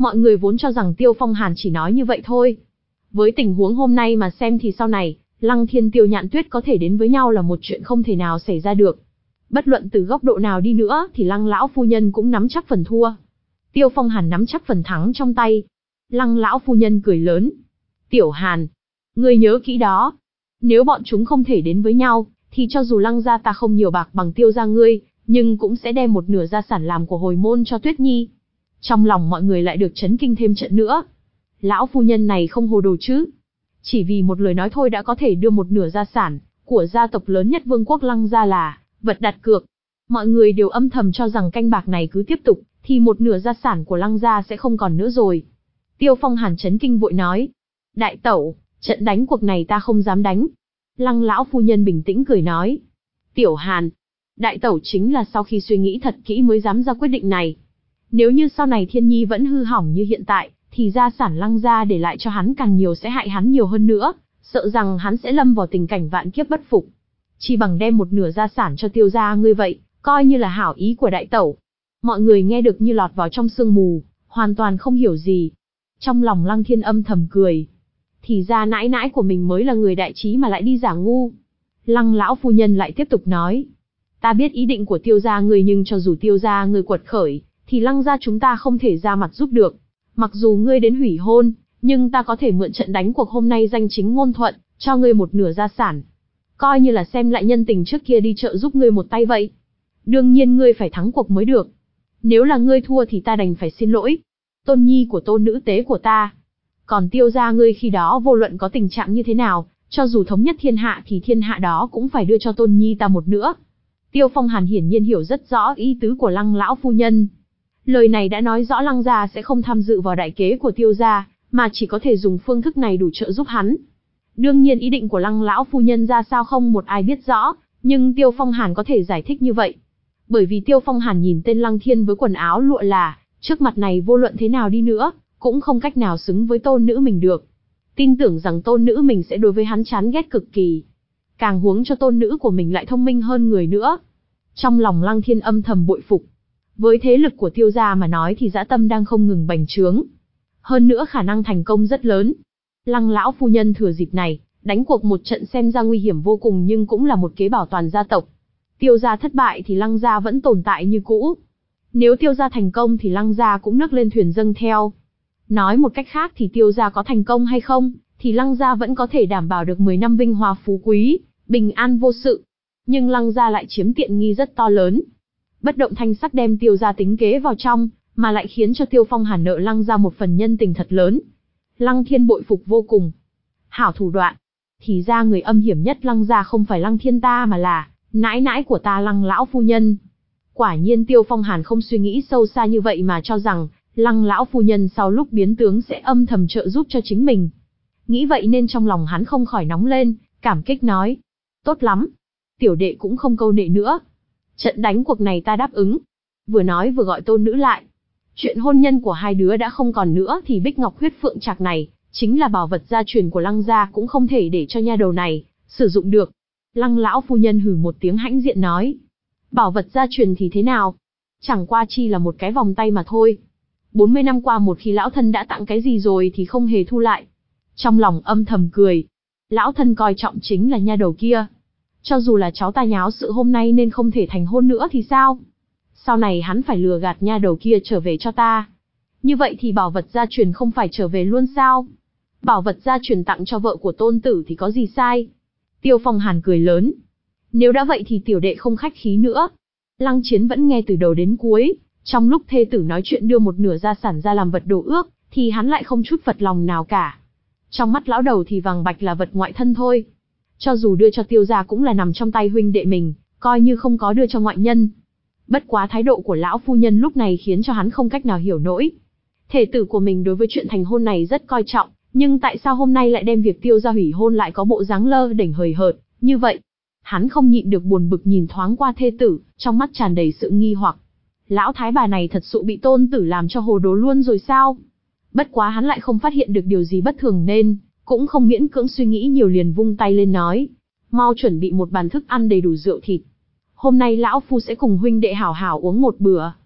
Mọi người vốn cho rằng Tiêu Phong Hàn chỉ nói như vậy thôi. Với tình huống hôm nay mà xem thì sau này, Lăng Thiên Tiêu Nhạn Tuyết có thể đến với nhau là một chuyện không thể nào xảy ra được. Bất luận từ góc độ nào đi nữa thì Lăng lão phu nhân cũng nắm chắc phần thua. Tiêu Phong Hàn nắm chắc phần thắng trong tay. Lăng lão phu nhân cười lớn. Tiểu Hàn, ngươi nhớ kỹ đó. Nếu bọn chúng không thể đến với nhau, thì cho dù Lăng gia ta không nhiều bạc bằng Tiêu gia ngươi, nhưng cũng sẽ đem một nửa gia sản làm của hồi môn cho Tuyết Nhi. Trong lòng mọi người lại được chấn kinh thêm trận nữa. Lão phu nhân này không hồ đồ chứ? Chỉ vì một lời nói thôi đã có thể đưa một nửa gia sản của gia tộc lớn nhất vương quốc Lăng gia là vật đặt cược. Mọi người đều âm thầm cho rằng canh bạc này cứ tiếp tục, thì một nửa gia sản của Lăng gia sẽ không còn nữa rồi. Tiêu Phong Hàn chấn kinh vội nói. Đại tẩu, trận đánh cuộc này ta không dám đánh. Lăng lão phu nhân bình tĩnh cười nói. Tiểu Hàn, đại tẩu chính là sau khi suy nghĩ thật kỹ mới dám ra quyết định này. Nếu như sau này Thiên Nhi vẫn hư hỏng như hiện tại, thì gia sản Lăng gia để lại cho hắn càng nhiều sẽ hại hắn nhiều hơn nữa, sợ rằng hắn sẽ lâm vào tình cảnh vạn kiếp bất phục. Chỉ bằng đem một nửa gia sản cho Tiêu gia ngươi vậy, coi như là hảo ý của đại tẩu. Mọi người nghe được như lọt vào trong sương mù, hoàn toàn không hiểu gì. Trong lòng Lăng Thiên âm thầm cười. Thì ra nãi nãi của mình mới là người đại trí mà lại đi giả ngu. Lăng lão phu nhân lại tiếp tục nói. Ta biết ý định của Tiêu gia ngươi, nhưng cho dù Tiêu gia ngươi quật khởi, thì Lăng gia chúng ta không thể ra mặt giúp được. Mặc dù ngươi đến hủy hôn, nhưng ta có thể mượn trận đánh cuộc hôm nay danh chính ngôn thuận, cho ngươi một nửa gia sản. Coi như là xem lại nhân tình trước kia đi chợ giúp ngươi một tay vậy. Đương nhiên ngươi phải thắng cuộc mới được. Nếu là ngươi thua thì ta đành phải xin lỗi. Tôn nhi của tôn nữ tế của ta. Còn Tiêu gia ngươi khi đó vô luận có tình trạng như thế nào, cho dù thống nhất thiên hạ thì thiên hạ đó cũng phải đưa cho tôn nhi ta một nữa. Tiêu Phong Hàn hiển nhiên hiểu rất rõ ý tứ của Lăng lão phu nhân. Lời này đã nói rõ Lăng gia sẽ không tham dự vào đại kế của Tiêu gia, mà chỉ có thể dùng phương thức này đủ trợ giúp hắn. Đương nhiên ý định của Lăng lão phu nhân ra sao không một ai biết rõ, nhưng Tiêu Phong Hàn có thể giải thích như vậy. Bởi vì Tiêu Phong Hàn nhìn tên Lăng Thiên với quần áo lụa là, trước mặt này vô luận thế nào đi nữa, cũng không cách nào xứng với tôn nữ mình được. Tin tưởng rằng tôn nữ mình sẽ đối với hắn chán ghét cực kỳ. Càng huống cho tôn nữ của mình lại thông minh hơn người nữa. Trong lòng Lăng Thiên âm thầm bội phục. Với thế lực của Tiêu gia mà nói thì dã tâm đang không ngừng bành trướng. Hơn nữa khả năng thành công rất lớn. Lăng lão phu nhân thừa dịp này, đánh cuộc một trận xem ra nguy hiểm vô cùng nhưng cũng là một kế bảo toàn gia tộc. Tiêu gia thất bại thì Lăng gia vẫn tồn tại như cũ. Nếu Tiêu gia thành công thì Lăng gia cũng nâng lên thuyền dâng theo. Nói một cách khác thì Tiêu gia có thành công hay không, thì Lăng gia vẫn có thể đảm bảo được mười năm vinh hoa phú quý, bình an vô sự. Nhưng Lăng gia lại chiếm tiện nghi rất to lớn. Bất động thanh sắc đem Tiêu gia tính kế vào trong, mà lại khiến cho Tiêu Phong Hàn nợ Lăng gia một phần nhân tình thật lớn. Lăng Thiên bội phục vô cùng. Hảo thủ đoạn. Thì ra người âm hiểm nhất Lăng gia không phải Lăng Thiên ta mà là nãi nãi của ta Lăng lão phu nhân. Quả nhiên Tiêu Phong Hàn không suy nghĩ sâu xa như vậy mà cho rằng Lăng lão phu nhân sau lúc biến tướng sẽ âm thầm trợ giúp cho chính mình. Nghĩ vậy nên trong lòng hắn không khỏi nóng lên, cảm kích nói. Tốt lắm. Tiểu đệ cũng không câu nệ nữa. Trận đánh cuộc này ta đáp ứng. Vừa nói vừa gọi tôn nữ lại. Chuyện hôn nhân của hai đứa đã không còn nữa thì Bích Ngọc huyết phượng trạc này, chính là bảo vật gia truyền của Lăng gia cũng không thể để cho nha đầu này sử dụng được. Lăng lão phu nhân hừ một tiếng hãnh diện nói. Bảo vật gia truyền thì thế nào? Chẳng qua chi là một cái vòng tay mà thôi. bốn mươi năm qua một khi lão thân đã tặng cái gì rồi thì không hề thu lại. Trong lòng âm thầm cười. Lão thân coi trọng chính là nha đầu kia. Cho dù là cháu ta nháo sự hôm nay nên không thể thành hôn nữa thì sao? Sau này hắn phải lừa gạt nha đầu kia trở về cho ta. Như vậy thì bảo vật gia truyền không phải trở về luôn sao? Bảo vật gia truyền tặng cho vợ của tôn tử thì có gì sai? Tiêu Phong Hàn cười lớn. Nếu đã vậy thì tiểu đệ không khách khí nữa. Lăng Chiến vẫn nghe từ đầu đến cuối. Trong lúc thê tử nói chuyện đưa một nửa gia sản ra làm vật đồ ước, thì hắn lại không chút phật lòng nào cả. Trong mắt lão đầu thì vàng bạch là vật ngoại thân thôi. Cho dù đưa cho Tiêu gia cũng là nằm trong tay huynh đệ mình, coi như không có đưa cho ngoại nhân. Bất quá thái độ của lão phu nhân lúc này khiến cho hắn không cách nào hiểu nổi. Thể tử của mình đối với chuyện thành hôn này rất coi trọng, nhưng tại sao hôm nay lại đem việc Tiêu gia hủy hôn lại có bộ dáng lơ đễnh hời hợt như vậy? Hắn không nhịn được buồn bực nhìn thoáng qua thê tử, trong mắt tràn đầy sự nghi hoặc. Lão thái bà này thật sự bị tôn tử làm cho hồ đồ luôn rồi sao? Bất quá hắn lại không phát hiện được điều gì bất thường nên cũng không miễn cưỡng suy nghĩ nhiều, liền vung tay lên nói. Mau chuẩn bị một bàn thức ăn đầy đủ rượu thịt. Hôm nay lão phu sẽ cùng huynh đệ hảo hảo uống một bữa.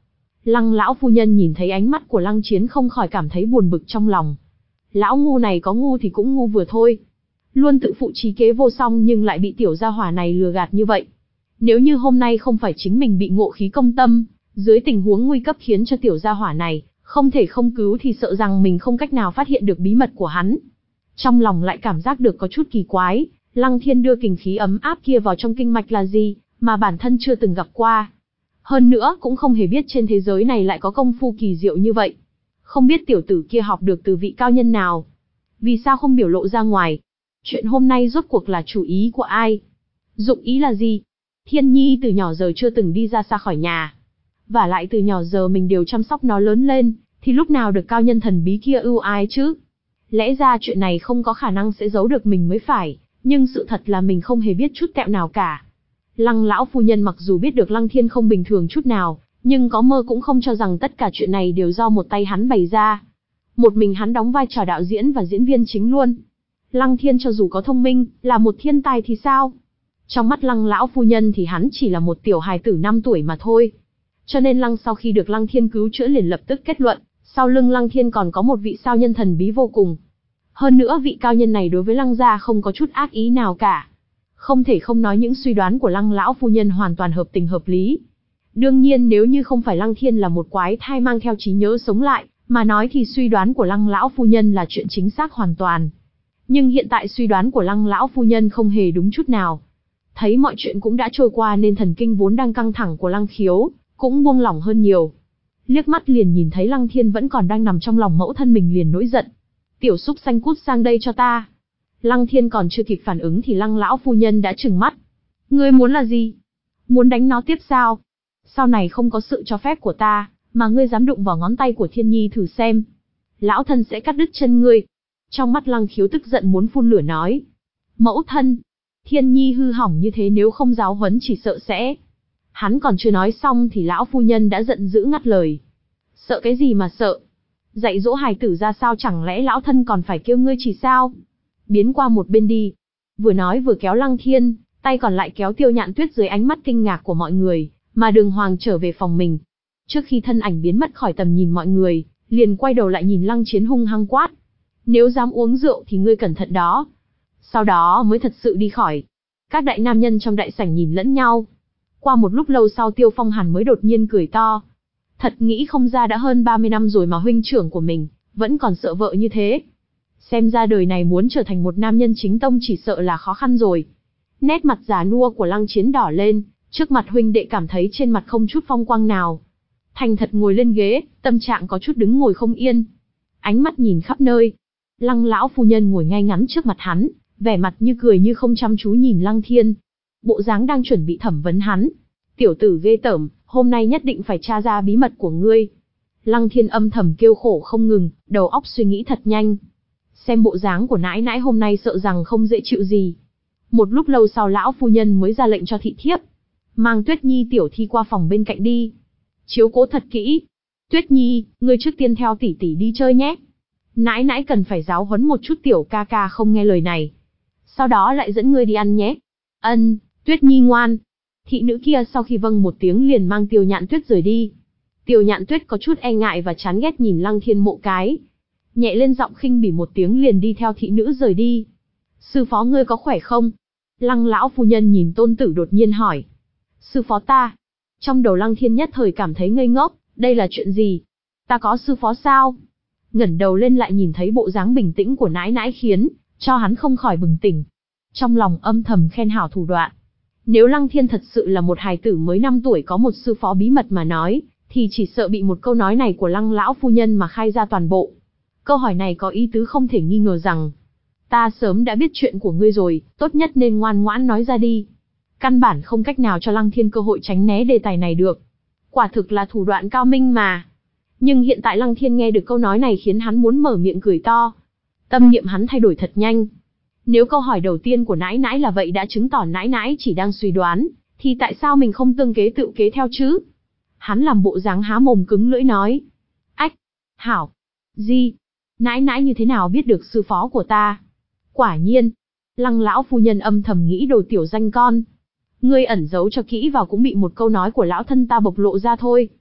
Lăng lão phu nhân nhìn thấy ánh mắt của Lăng Chiến không khỏi cảm thấy buồn bực trong lòng. Lão ngu này có ngu thì cũng ngu vừa thôi. Luôn tự phụ trí kế vô song nhưng lại bị tiểu gia hỏa này lừa gạt như vậy. Nếu như hôm nay không phải chính mình bị ngộ khí công tâm, dưới tình huống nguy cấp khiến cho tiểu gia hỏa này không thể không cứu thì sợ rằng mình không cách nào phát hiện được bí mật của hắn. Trong lòng lại cảm giác được có chút kỳ quái, Lăng Thiên đưa kình khí ấm áp kia vào trong kinh mạch là gì, mà bản thân chưa từng gặp qua. Hơn nữa cũng không hề biết trên thế giới này lại có công phu kỳ diệu như vậy. Không biết tiểu tử kia học được từ vị cao nhân nào. Vì sao không biểu lộ ra ngoài? Chuyện hôm nay rốt cuộc là chủ ý của ai? Dụng ý là gì? Thiên Nhi từ nhỏ giờ chưa từng đi ra xa khỏi nhà. Và lại từ nhỏ giờ mình đều chăm sóc nó lớn lên, thì lúc nào được cao nhân thần bí kia ưu ái chứ? Lẽ ra chuyện này không có khả năng sẽ giấu được mình mới phải, nhưng sự thật là mình không hề biết chút tẹo nào cả. Lăng lão phu nhân mặc dù biết được Lăng Thiên không bình thường chút nào, nhưng có mơ cũng không cho rằng tất cả chuyện này đều do một tay hắn bày ra. Một mình hắn đóng vai trò đạo diễn và diễn viên chính luôn. Lăng Thiên cho dù có thông minh, là một thiên tài thì sao? Trong mắt Lăng lão phu nhân thì hắn chỉ là một tiểu hài tử năm tuổi mà thôi. Cho nên Lăng sau khi được Lăng Thiên cứu chữa liền lập tức kết luận, sau lưng Lăng Thiên còn có một vị sao nhân thần bí vô cùng. Hơn nữa vị cao nhân này đối với Lăng gia không có chút ác ý nào cả. Không thể không nói những suy đoán của Lăng lão phu nhân hoàn toàn hợp tình hợp lý. Đương nhiên nếu như không phải Lăng Thiên là một quái thai mang theo trí nhớ sống lại, mà nói thì suy đoán của Lăng lão phu nhân là chuyện chính xác hoàn toàn. Nhưng hiện tại suy đoán của Lăng lão phu nhân không hề đúng chút nào. Thấy mọi chuyện cũng đã trôi qua nên thần kinh vốn đang căng thẳng của Lăng Khiếu cũng buông lỏng hơn nhiều. Liếc mắt liền nhìn thấy Lăng Thiên vẫn còn đang nằm trong lòng mẫu thân mình liền nổi giận. Tiểu súc xanh cút sang đây cho ta. Lăng Thiên còn chưa kịp phản ứng thì Lăng lão phu nhân đã trừng mắt. Ngươi muốn là gì? Muốn đánh nó tiếp sao? Sau này không có sự cho phép của ta, mà ngươi dám đụng vào ngón tay của Thiên Nhi thử xem. Lão thân sẽ cắt đứt chân ngươi. Trong mắt Lăng Khiếu tức giận muốn phun lửa nói. Mẫu thân, Thiên Nhi hư hỏng như thế nếu không giáo huấn chỉ sợ sẽ... Hắn còn chưa nói xong thì lão phu nhân đã giận dữ ngắt lời. Sợ cái gì mà sợ? Dạy dỗ hài tử ra sao chẳng lẽ lão thân còn phải kêu ngươi chỉ sao? Biến qua một bên đi. Vừa nói vừa kéo Lăng Thiên, tay còn lại kéo Tiêu Nhạn Tuyết dưới ánh mắt kinh ngạc của mọi người, mà đường hoàng trở về phòng mình. Trước khi thân ảnh biến mất khỏi tầm nhìn mọi người, liền quay đầu lại nhìn Lăng Chiến hung hăng quát. Nếu dám uống rượu thì ngươi cẩn thận đó. Sau đó mới thật sự đi khỏi. Các đại nam nhân trong đại sảnh nhìn lẫn nhau. Qua một lúc lâu sau Tiêu Phong Hàn mới đột nhiên cười to. Thật nghĩ không ra đã hơn ba mươi năm rồi mà huynh trưởng của mình vẫn còn sợ vợ như thế. Xem ra đời này muốn trở thành một nam nhân chính tông chỉ sợ là khó khăn rồi. Nét mặt già nua của Lăng Chiến đỏ lên, trước mặt huynh đệ cảm thấy trên mặt không chút phong quang nào. Thành thật ngồi lên ghế, tâm trạng có chút đứng ngồi không yên. Ánh mắt nhìn khắp nơi. Lăng lão phu nhân ngồi ngay ngắn trước mặt hắn, vẻ mặt như cười như không chăm chú nhìn Lăng Thiên. Bộ dáng đang chuẩn bị thẩm vấn hắn. Tiểu tử ghê tởm, hôm nay nhất định phải tra ra bí mật của ngươi. Lăng Thiên âm thầm kêu khổ không ngừng, đầu óc suy nghĩ thật nhanh. Xem bộ dáng của nãi nãi hôm nay sợ rằng không dễ chịu gì. Một lúc lâu sau lão phu nhân mới ra lệnh cho thị thiếp. Mang Tuyết Nhi tiểu thi qua phòng bên cạnh đi. Chiếu cố thật kỹ. Tuyết Nhi, ngươi trước tiên theo tỷ tỷ đi chơi nhé. Nãi nãi cần phải giáo huấn một chút tiểu ca ca không nghe lời này. Sau đó lại dẫn ngươi đi ăn nhé. Ân, Tuyết Nhi ngoan. Thị nữ kia sau khi vâng một tiếng liền mang Tiêu Nhạn Tuyết rời đi. Tiêu Nhạn Tuyết có chút e ngại và chán ghét nhìn Lăng Thiên mộ cái. Nhẹ lên giọng khinh bỉ một tiếng liền đi theo thị nữ rời đi. Sư phó ngươi có khỏe không? Lăng lão phu nhân nhìn tôn tử đột nhiên hỏi. Sư phó ta. Trong đầu Lăng Thiên nhất thời cảm thấy ngây ngốc, đây là chuyện gì? Ta có sư phó sao? Ngẩng đầu lên lại nhìn thấy bộ dáng bình tĩnh của nãi nãi khiến cho hắn không khỏi bừng tỉnh. Trong lòng âm thầm khen hảo thủ đoạn. Nếu Lăng Thiên thật sự là một hài tử mới năm tuổi có một sư phó bí mật mà nói, thì chỉ sợ bị một câu nói này của Lăng lão phu nhân mà khai ra toàn bộ. Câu hỏi này có ý tứ không thể nghi ngờ rằng, ta sớm đã biết chuyện của ngươi rồi, tốt nhất nên ngoan ngoãn nói ra đi. Căn bản không cách nào cho Lăng Thiên cơ hội tránh né đề tài này được. Quả thực là thủ đoạn cao minh mà. Nhưng hiện tại Lăng Thiên nghe được câu nói này khiến hắn muốn mở miệng cười to. Tâm niệm hắn thay đổi thật nhanh. Nếu câu hỏi đầu tiên của nãi nãi là vậy đã chứng tỏ nãi nãi chỉ đang suy đoán, thì tại sao mình không tương kế tự kế theo chứ? Hắn làm bộ dáng há mồm cứng lưỡi nói. Ách! Hảo! Gì? Nãi nãi như thế nào biết được sư phó của ta? Quả nhiên! Lăng lão phu nhân âm thầm nghĩ đồ tiểu danh con. Ngươi ẩn giấu cho kỹ vào cũng bị một câu nói của lão thân ta bộc lộ ra thôi.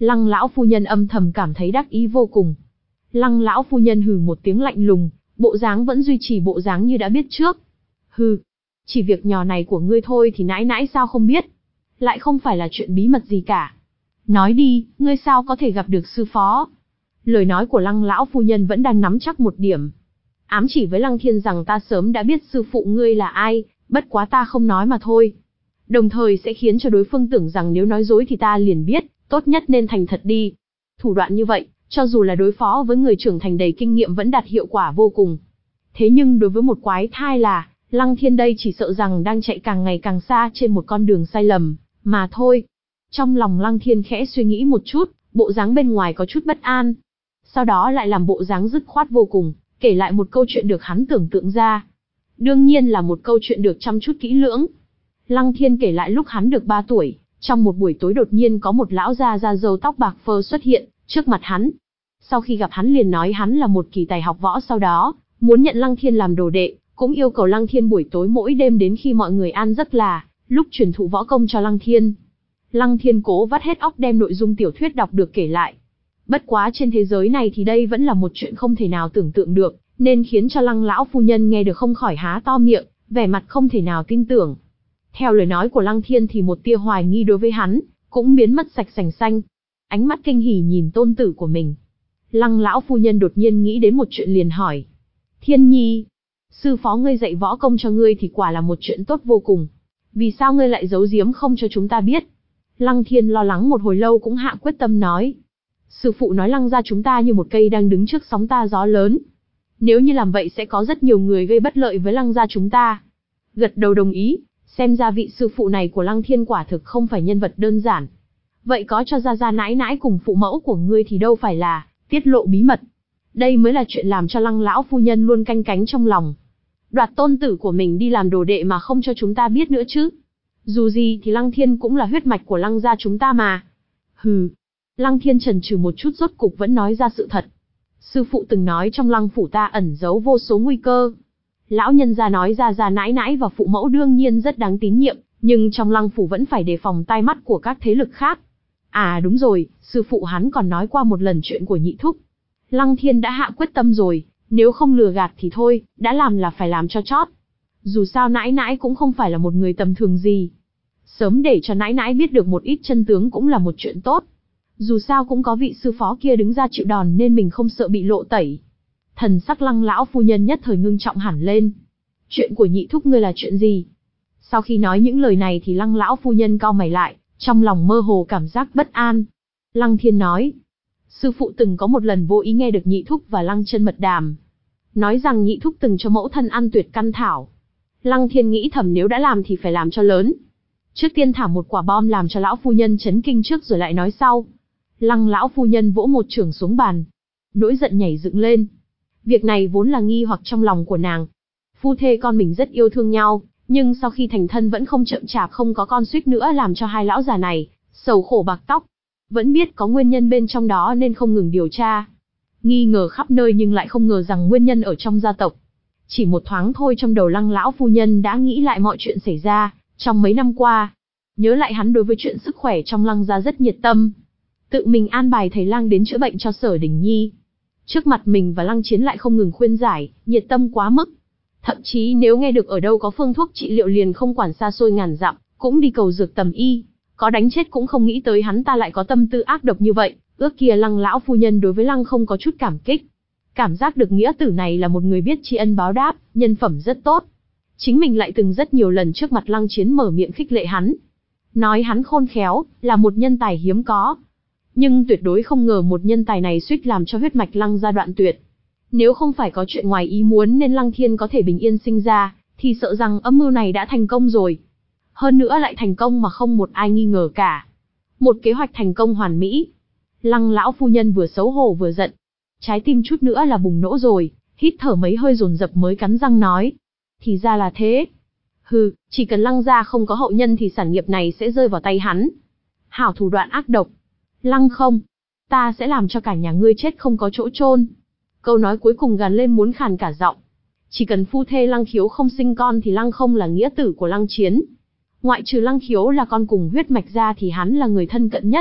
Lăng lão phu nhân âm thầm cảm thấy đắc ý vô cùng. Lăng lão phu nhân hừ một tiếng lạnh lùng, bộ dáng vẫn duy trì bộ dáng như đã biết trước. Hừ, chỉ việc nhỏ này của ngươi thôi thì nãi nãi sao không biết. Lại không phải là chuyện bí mật gì cả. Nói đi, ngươi sao có thể gặp được sư phó? Lời nói của Lăng lão phu nhân vẫn đang nắm chắc một điểm. Ám chỉ với Lăng Thiên rằng ta sớm đã biết sư phụ ngươi là ai, bất quá ta không nói mà thôi. Đồng thời sẽ khiến cho đối phương tưởng rằng nếu nói dối thì ta liền biết, tốt nhất nên thành thật đi. Thủ đoạn như vậy, cho dù là đối phó với người trưởng thành đầy kinh nghiệm vẫn đạt hiệu quả vô cùng. Thế nhưng đối với một quái thai là, Lăng Thiên đây chỉ sợ rằng đang chạy càng ngày càng xa trên một con đường sai lầm, mà thôi. Trong lòng Lăng Thiên khẽ suy nghĩ một chút, bộ dáng bên ngoài có chút bất an. Sau đó lại làm bộ dáng dứt khoát vô cùng, kể lại một câu chuyện được hắn tưởng tượng ra. Đương nhiên là một câu chuyện được chăm chút kỹ lưỡng. Lăng Thiên kể lại lúc hắn được ba tuổi, trong một buổi tối đột nhiên có một lão già da râu tóc bạc phơ xuất hiện trước mặt hắn. Sau khi gặp hắn liền nói hắn là một kỳ tài học võ, sau đó muốn nhận Lăng Thiên làm đồ đệ, cũng yêu cầu Lăng Thiên buổi tối mỗi đêm đến khi mọi người an giấc là lúc truyền thụ võ công cho Lăng Thiên. Lăng Thiên cố vắt hết óc đem nội dung tiểu thuyết đọc được kể lại. Bất quá trên thế giới này thì đây vẫn là một chuyện không thể nào tưởng tượng được, nên khiến cho Lăng lão phu nhân nghe được không khỏi há to miệng, vẻ mặt không thể nào tin tưởng. Theo lời nói của Lăng Thiên thì một tia hoài nghi đối với hắn cũng biến mất sạch sành xanh. Ánh mắt kinh hỉ nhìn tôn tử của mình. Lăng lão phu nhân đột nhiên nghĩ đến một chuyện liền hỏi: Thiên Nhi, sư phó ngươi dạy võ công cho ngươi thì quả là một chuyện tốt vô cùng. Vì sao ngươi lại giấu giếm không cho chúng ta biết? Lăng Thiên lo lắng một hồi lâu cũng hạ quyết tâm nói. Sư phụ nói Lăng gia chúng ta như một cây đang đứng trước sóng ta gió lớn. Nếu như làm vậy sẽ có rất nhiều người gây bất lợi với Lăng gia chúng ta. Gật đầu đồng ý, xem ra vị sư phụ này của Lăng Thiên quả thực không phải nhân vật đơn giản. Vậy có cho gia gia nãi nãi cùng phụ mẫu của ngươi thì đâu phải là tiết lộ bí mật. Đây mới là chuyện làm cho Lăng lão phu nhân luôn canh cánh trong lòng. Đoạt tôn tử của mình đi làm đồ đệ mà không cho chúng ta biết nữa chứ. Dù gì thì Lăng Thiên cũng là huyết mạch của Lăng gia chúng ta mà. Hừ. Lăng Thiên chần chừ một chút rốt cục vẫn nói ra sự thật. Sư phụ từng nói trong Lăng phủ ta ẩn giấu vô số nguy cơ. Lão nhân gia nói gia gia nãi nãi và phụ mẫu đương nhiên rất đáng tín nhiệm, nhưng trong Lăng phủ vẫn phải đề phòng tai mắt của các thế lực khác. À đúng rồi, sư phụ hắn còn nói qua một lần chuyện của nhị thúc. Lăng Thiên đã hạ quyết tâm rồi, nếu không lừa gạt thì thôi, đã làm là phải làm cho chót. Dù sao nãi nãi cũng không phải là một người tầm thường gì. Sớm để cho nãi nãi biết được một ít chân tướng cũng là một chuyện tốt. Dù sao cũng có vị sư phó kia đứng ra chịu đòn nên mình không sợ bị lộ tẩy. Thần sắc Lăng lão phu nhân nhất thời ngưng trọng hẳn lên. Chuyện của nhị thúc ngươi là chuyện gì? Sau khi nói những lời này thì Lăng lão phu nhân cau mày lại, trong lòng mơ hồ cảm giác bất an. Lăng Thiên nói, sư phụ từng có một lần vô ý nghe được nhị thúc và Lăng Chân mật đàm. Nói rằng nhị thúc từng cho mẫu thân ăn tuyệt căn thảo. Lăng Thiên nghĩ thầm nếu đã làm thì phải làm cho lớn. Trước tiên thả một quả bom làm cho lão phu nhân chấn kinh trước rồi lại nói sau. Lăng lão phu nhân vỗ một chưởng xuống bàn. Nỗi giận nhảy dựng lên. Việc này vốn là nghi hoặc trong lòng của nàng. Phu thê con mình rất yêu thương nhau, nhưng sau khi thành thân vẫn không chậm chạp không có con suýt nữa làm cho hai lão già này sầu khổ bạc tóc. Vẫn biết có nguyên nhân bên trong đó nên không ngừng điều tra. Nghi ngờ khắp nơi nhưng lại không ngờ rằng nguyên nhân ở trong gia tộc. Chỉ một thoáng thôi trong đầu Lăng lão phu nhân đã nghĩ lại mọi chuyện xảy ra trong mấy năm qua. Nhớ lại hắn đối với chuyện sức khỏe trong Lăng gia rất nhiệt tâm. Tự mình an bài thầy lang đến chữa bệnh cho Sở Đình Nhi. Trước mặt mình và Lăng Chiến lại không ngừng khuyên giải, nhiệt tâm quá mức. Thậm chí nếu nghe được ở đâu có phương thuốc trị liệu liền không quản xa xôi ngàn dặm, cũng đi cầu dược tầm y. Có đánh chết cũng không nghĩ tới hắn ta lại có tâm tư ác độc như vậy. Ước kia Lăng lão phu nhân đối với Lăng không có chút cảm kích. Cảm giác được nghĩa tử này là một người biết tri ân báo đáp, nhân phẩm rất tốt. Chính mình lại từng rất nhiều lần trước mặt Lăng Chiến mở miệng khích lệ hắn. Nói hắn khôn khéo, là một nhân tài hiếm có. Nhưng tuyệt đối không ngờ một nhân tài này suýt làm cho huyết mạch Lăng gia đoạn tuyệt. Nếu không phải có chuyện ngoài ý muốn nên Lăng Thiên có thể bình yên sinh ra, thì sợ rằng âm mưu này đã thành công rồi. Hơn nữa lại thành công mà không một ai nghi ngờ cả. Một kế hoạch thành công hoàn mỹ. Lăng lão phu nhân vừa xấu hổ vừa giận. Trái tim chút nữa là bùng nổ rồi, hít thở mấy hơi dồn dập mới cắn răng nói. Thì ra là thế. Hừ, chỉ cần Lăng gia không có hậu nhân thì sản nghiệp này sẽ rơi vào tay hắn. Hảo thủ đoạn ác độc. Lăng không, ta sẽ làm cho cả nhà ngươi chết không có chỗ chôn. Câu nói cuối cùng gằn lên muốn khàn cả giọng. Chỉ cần phu thê Lăng Khiếu không sinh con thì Lăng không là nghĩa tử của Lăng Chiến. Ngoại trừ Lăng Khiếu là con cùng huyết mạch ra thì hắn là người thân cận nhất.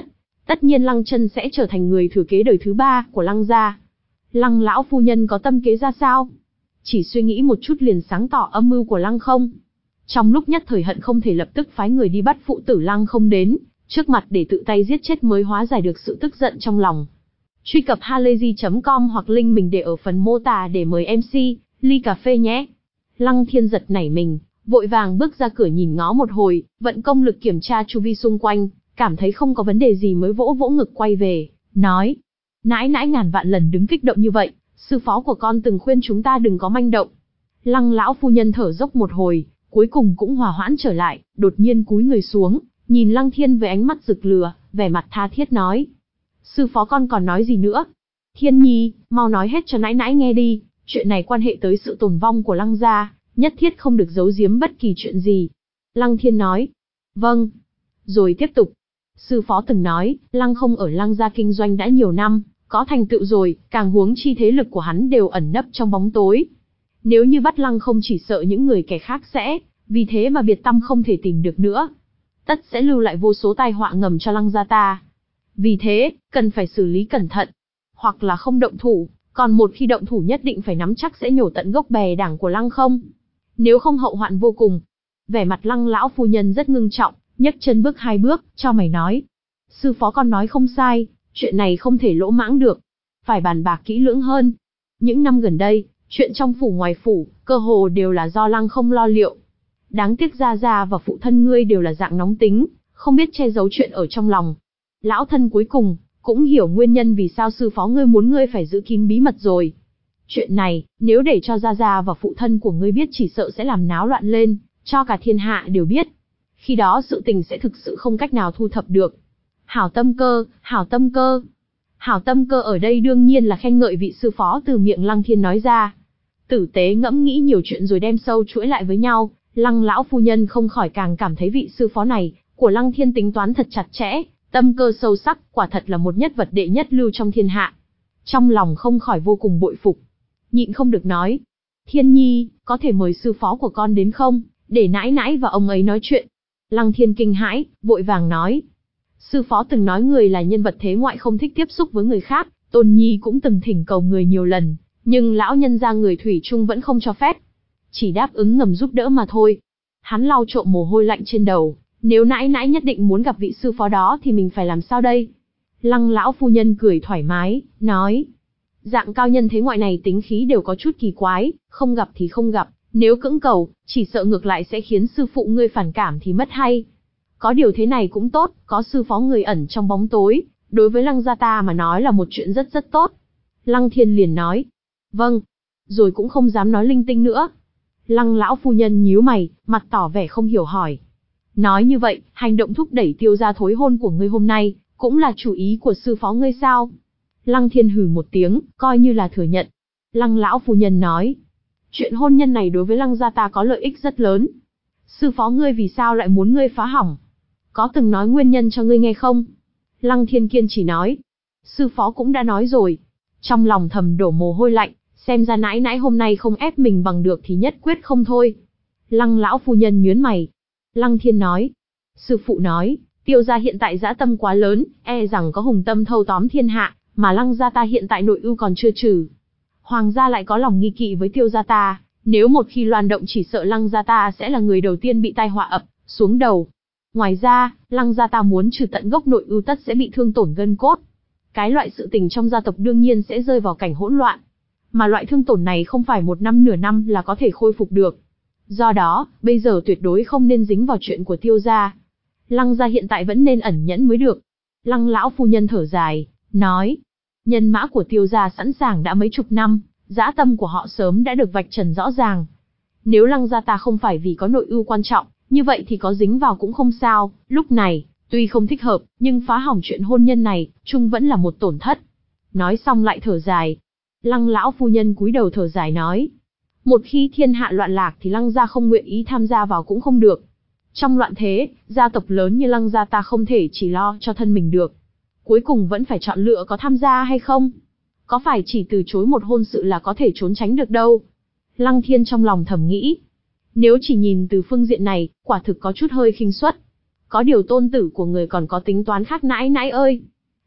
tất nhiên Lăng Chân sẽ trở thành người thừa kế đời thứ ba của Lăng gia. Lăng lão phu nhân có tâm kế ra sao? Chỉ suy nghĩ một chút liền sáng tỏ âm mưu của Lăng Không. Trong lúc nhất thời hận không thể lập tức phái người đi bắt phụ tử Lăng Không đến trước mặt để tự tay giết chết mới hóa giải được sự tức giận trong lòng. Truy cập halayzi chấm com hoặc link mình để ở phần mô tả để mời em xê ly cà phê nhé. Lăng Thiên giật nảy mình, vội vàng bước ra cửa nhìn ngó một hồi, vận công lực kiểm tra chu vi xung quanh, cảm thấy không có vấn đề gì mới vỗ vỗ ngực quay về, nói: Nãi nãi ngàn vạn lần đứng kích động như vậy, sư phó của con từng khuyên chúng ta đừng có manh động. Lăng lão phu nhân thở dốc một hồi, cuối cùng cũng hòa hoãn trở lại, đột nhiên cúi người xuống, nhìn Lăng Thiên với ánh mắt rực lửa, vẻ mặt tha thiết nói: Sư phó con còn nói gì nữa? Thiên nhi, mau nói hết cho nãi nãi nghe đi, chuyện này quan hệ tới sự tồn vong của Lăng gia, nhất thiết không được giấu giếm bất kỳ chuyện gì. Lăng Thiên nói: Vâng. Rồi tiếp tục: Sư phó từng nói, Lăng Không ở Lăng gia kinh doanh đã nhiều năm, có thành tựu rồi, càng huống chi thế lực của hắn đều ẩn nấp trong bóng tối. Nếu như bắt Lăng Không chỉ sợ những người kẻ khác sẽ, vì thế mà biệt tâm không thể tìm được nữa. Tất sẽ lưu lại vô số tai họa ngầm cho Lăng gia ta. Vì thế, cần phải xử lý cẩn thận. Hoặc là không động thủ, còn một khi động thủ nhất định phải nắm chắc sẽ nhổ tận gốc bè đảng của Lăng Không. Nếu không hậu hoạn vô cùng. Vẻ mặt Lăng lão phu nhân rất ngưng trọng, nhấc chân bước hai bước, cho mày nói: Sư phó con nói không sai, chuyện này không thể lỗ mãng được. Phải bàn bạc kỹ lưỡng hơn. Những năm gần đây, chuyện trong phủ ngoài phủ, cơ hồ đều là do Lăng Không lo liệu. Đáng tiếc gia gia và phụ thân ngươi đều là dạng nóng tính, không biết che giấu chuyện ở trong lòng. Lão thân cuối cùng, cũng hiểu nguyên nhân vì sao sư phó ngươi muốn ngươi phải giữ kín bí mật rồi. Chuyện này, nếu để cho gia gia và phụ thân của ngươi biết chỉ sợ sẽ làm náo loạn lên, cho cả thiên hạ đều biết. Khi đó sự tình sẽ thực sự không cách nào thu thập được. Hảo tâm cơ, hảo tâm cơ. Hảo tâm cơ ở đây đương nhiên là khen ngợi vị sư phó từ miệng Lăng Thiên nói ra. Tử tế ngẫm nghĩ nhiều chuyện rồi đem sâu chuỗi lại với nhau, Lăng lão phu nhân không khỏi càng cảm thấy vị sư phó này của Lăng Thiên tính toán thật chặt chẽ, tâm cơ sâu sắc, quả thật là một nhất vật đệ nhất lưu trong thiên hạ. Trong lòng không khỏi vô cùng bội phục, nhịn không được nói: Thiên nhi, có thể mời sư phó của con đến không, để nãi nãi và ông ấy nói chuyện. Lăng Thiên kinh hãi, vội vàng nói: Sư phó từng nói người là nhân vật thế ngoại không thích tiếp xúc với người khác, Tôn nhi cũng từng thỉnh cầu người nhiều lần, nhưng lão nhân gia người thủy chung vẫn không cho phép, chỉ đáp ứng ngầm giúp đỡ mà thôi. Hắn lau trộm mồ hôi lạnh trên đầu, nếu nãi nãi nhất định muốn gặp vị sư phó đó thì mình phải làm sao đây? Lăng lão phu nhân cười thoải mái, nói: Dạng cao nhân thế ngoại này tính khí đều có chút kỳ quái, không gặp thì không gặp, nếu cưỡng cầu, chỉ sợ ngược lại sẽ khiến sư phụ ngươi phản cảm thì mất hay. Có điều thế này cũng tốt, có sư phó người ẩn trong bóng tối, đối với Lăng gia ta mà nói là một chuyện rất rất tốt. Lăng Thiên liền nói: Vâng. Rồi cũng không dám nói linh tinh nữa. Lăng lão phu nhân nhíu mày, mặt tỏ vẻ không hiểu hỏi: Nói như vậy, hành động thúc đẩy Tiêu gia thối hôn của ngươi hôm nay, cũng là chủ ý của sư phó ngươi sao? Lăng Thiên hừ một tiếng, coi như là thừa nhận. Lăng lão phu nhân nói: Chuyện hôn nhân này đối với Lăng gia ta có lợi ích rất lớn. Sư phó ngươi vì sao lại muốn ngươi phá hỏng? Có từng nói nguyên nhân cho ngươi nghe không? Lăng Thiên kiên chỉ nói: Sư phó cũng đã nói rồi. Trong lòng thầm đổ mồ hôi lạnh, xem ra nãi nãi hôm nay không ép mình bằng được thì nhất quyết không thôi. Lăng lão phu nhân nhướng mày. Lăng Thiên nói: Sư phụ nói, Tiêu gia hiện tại dã tâm quá lớn, e rằng có hùng tâm thâu tóm thiên hạ, mà Lăng gia ta hiện tại nội ưu còn chưa trừ. Hoàng gia lại có lòng nghi kỵ với Tiêu gia ta, nếu một khi loan động chỉ sợ Lăng gia ta sẽ là người đầu tiên bị tai họa ập xuống đầu. Ngoài ra, Lăng gia ta muốn trừ tận gốc nội ưu tất sẽ bị thương tổn gân cốt. Cái loại sự tình trong gia tộc đương nhiên sẽ rơi vào cảnh hỗn loạn. Mà loại thương tổn này không phải một năm nửa năm là có thể khôi phục được. Do đó, bây giờ tuyệt đối không nên dính vào chuyện của Tiêu gia. Lăng gia hiện tại vẫn nên ẩn nhẫn mới được. Lăng lão phu nhân thở dài, nói: Nhân mã của Tiêu gia sẵn sàng đã mấy chục năm, dã tâm của họ sớm đã được vạch trần rõ ràng. Nếu Lăng gia ta không phải vì có nội ưu quan trọng, như vậy thì có dính vào cũng không sao, lúc này, tuy không thích hợp, nhưng phá hỏng chuyện hôn nhân này, chung vẫn là một tổn thất. Nói xong lại thở dài. Lăng lão phu nhân cúi đầu thở dài nói: Một khi thiên hạ loạn lạc thì Lăng gia không nguyện ý tham gia vào cũng không được. Trong loạn thế, gia tộc lớn như Lăng gia ta không thể chỉ lo cho thân mình được. Cuối cùng vẫn phải chọn lựa có tham gia hay không. Có phải chỉ từ chối một hôn sự là có thể trốn tránh được đâu. Lăng Thiên trong lòng thầm nghĩ. Nếu chỉ nhìn từ phương diện này, quả thực có chút hơi khinh suất. Có điều tôn tử của người còn có tính toán khác nãi nãi ơi.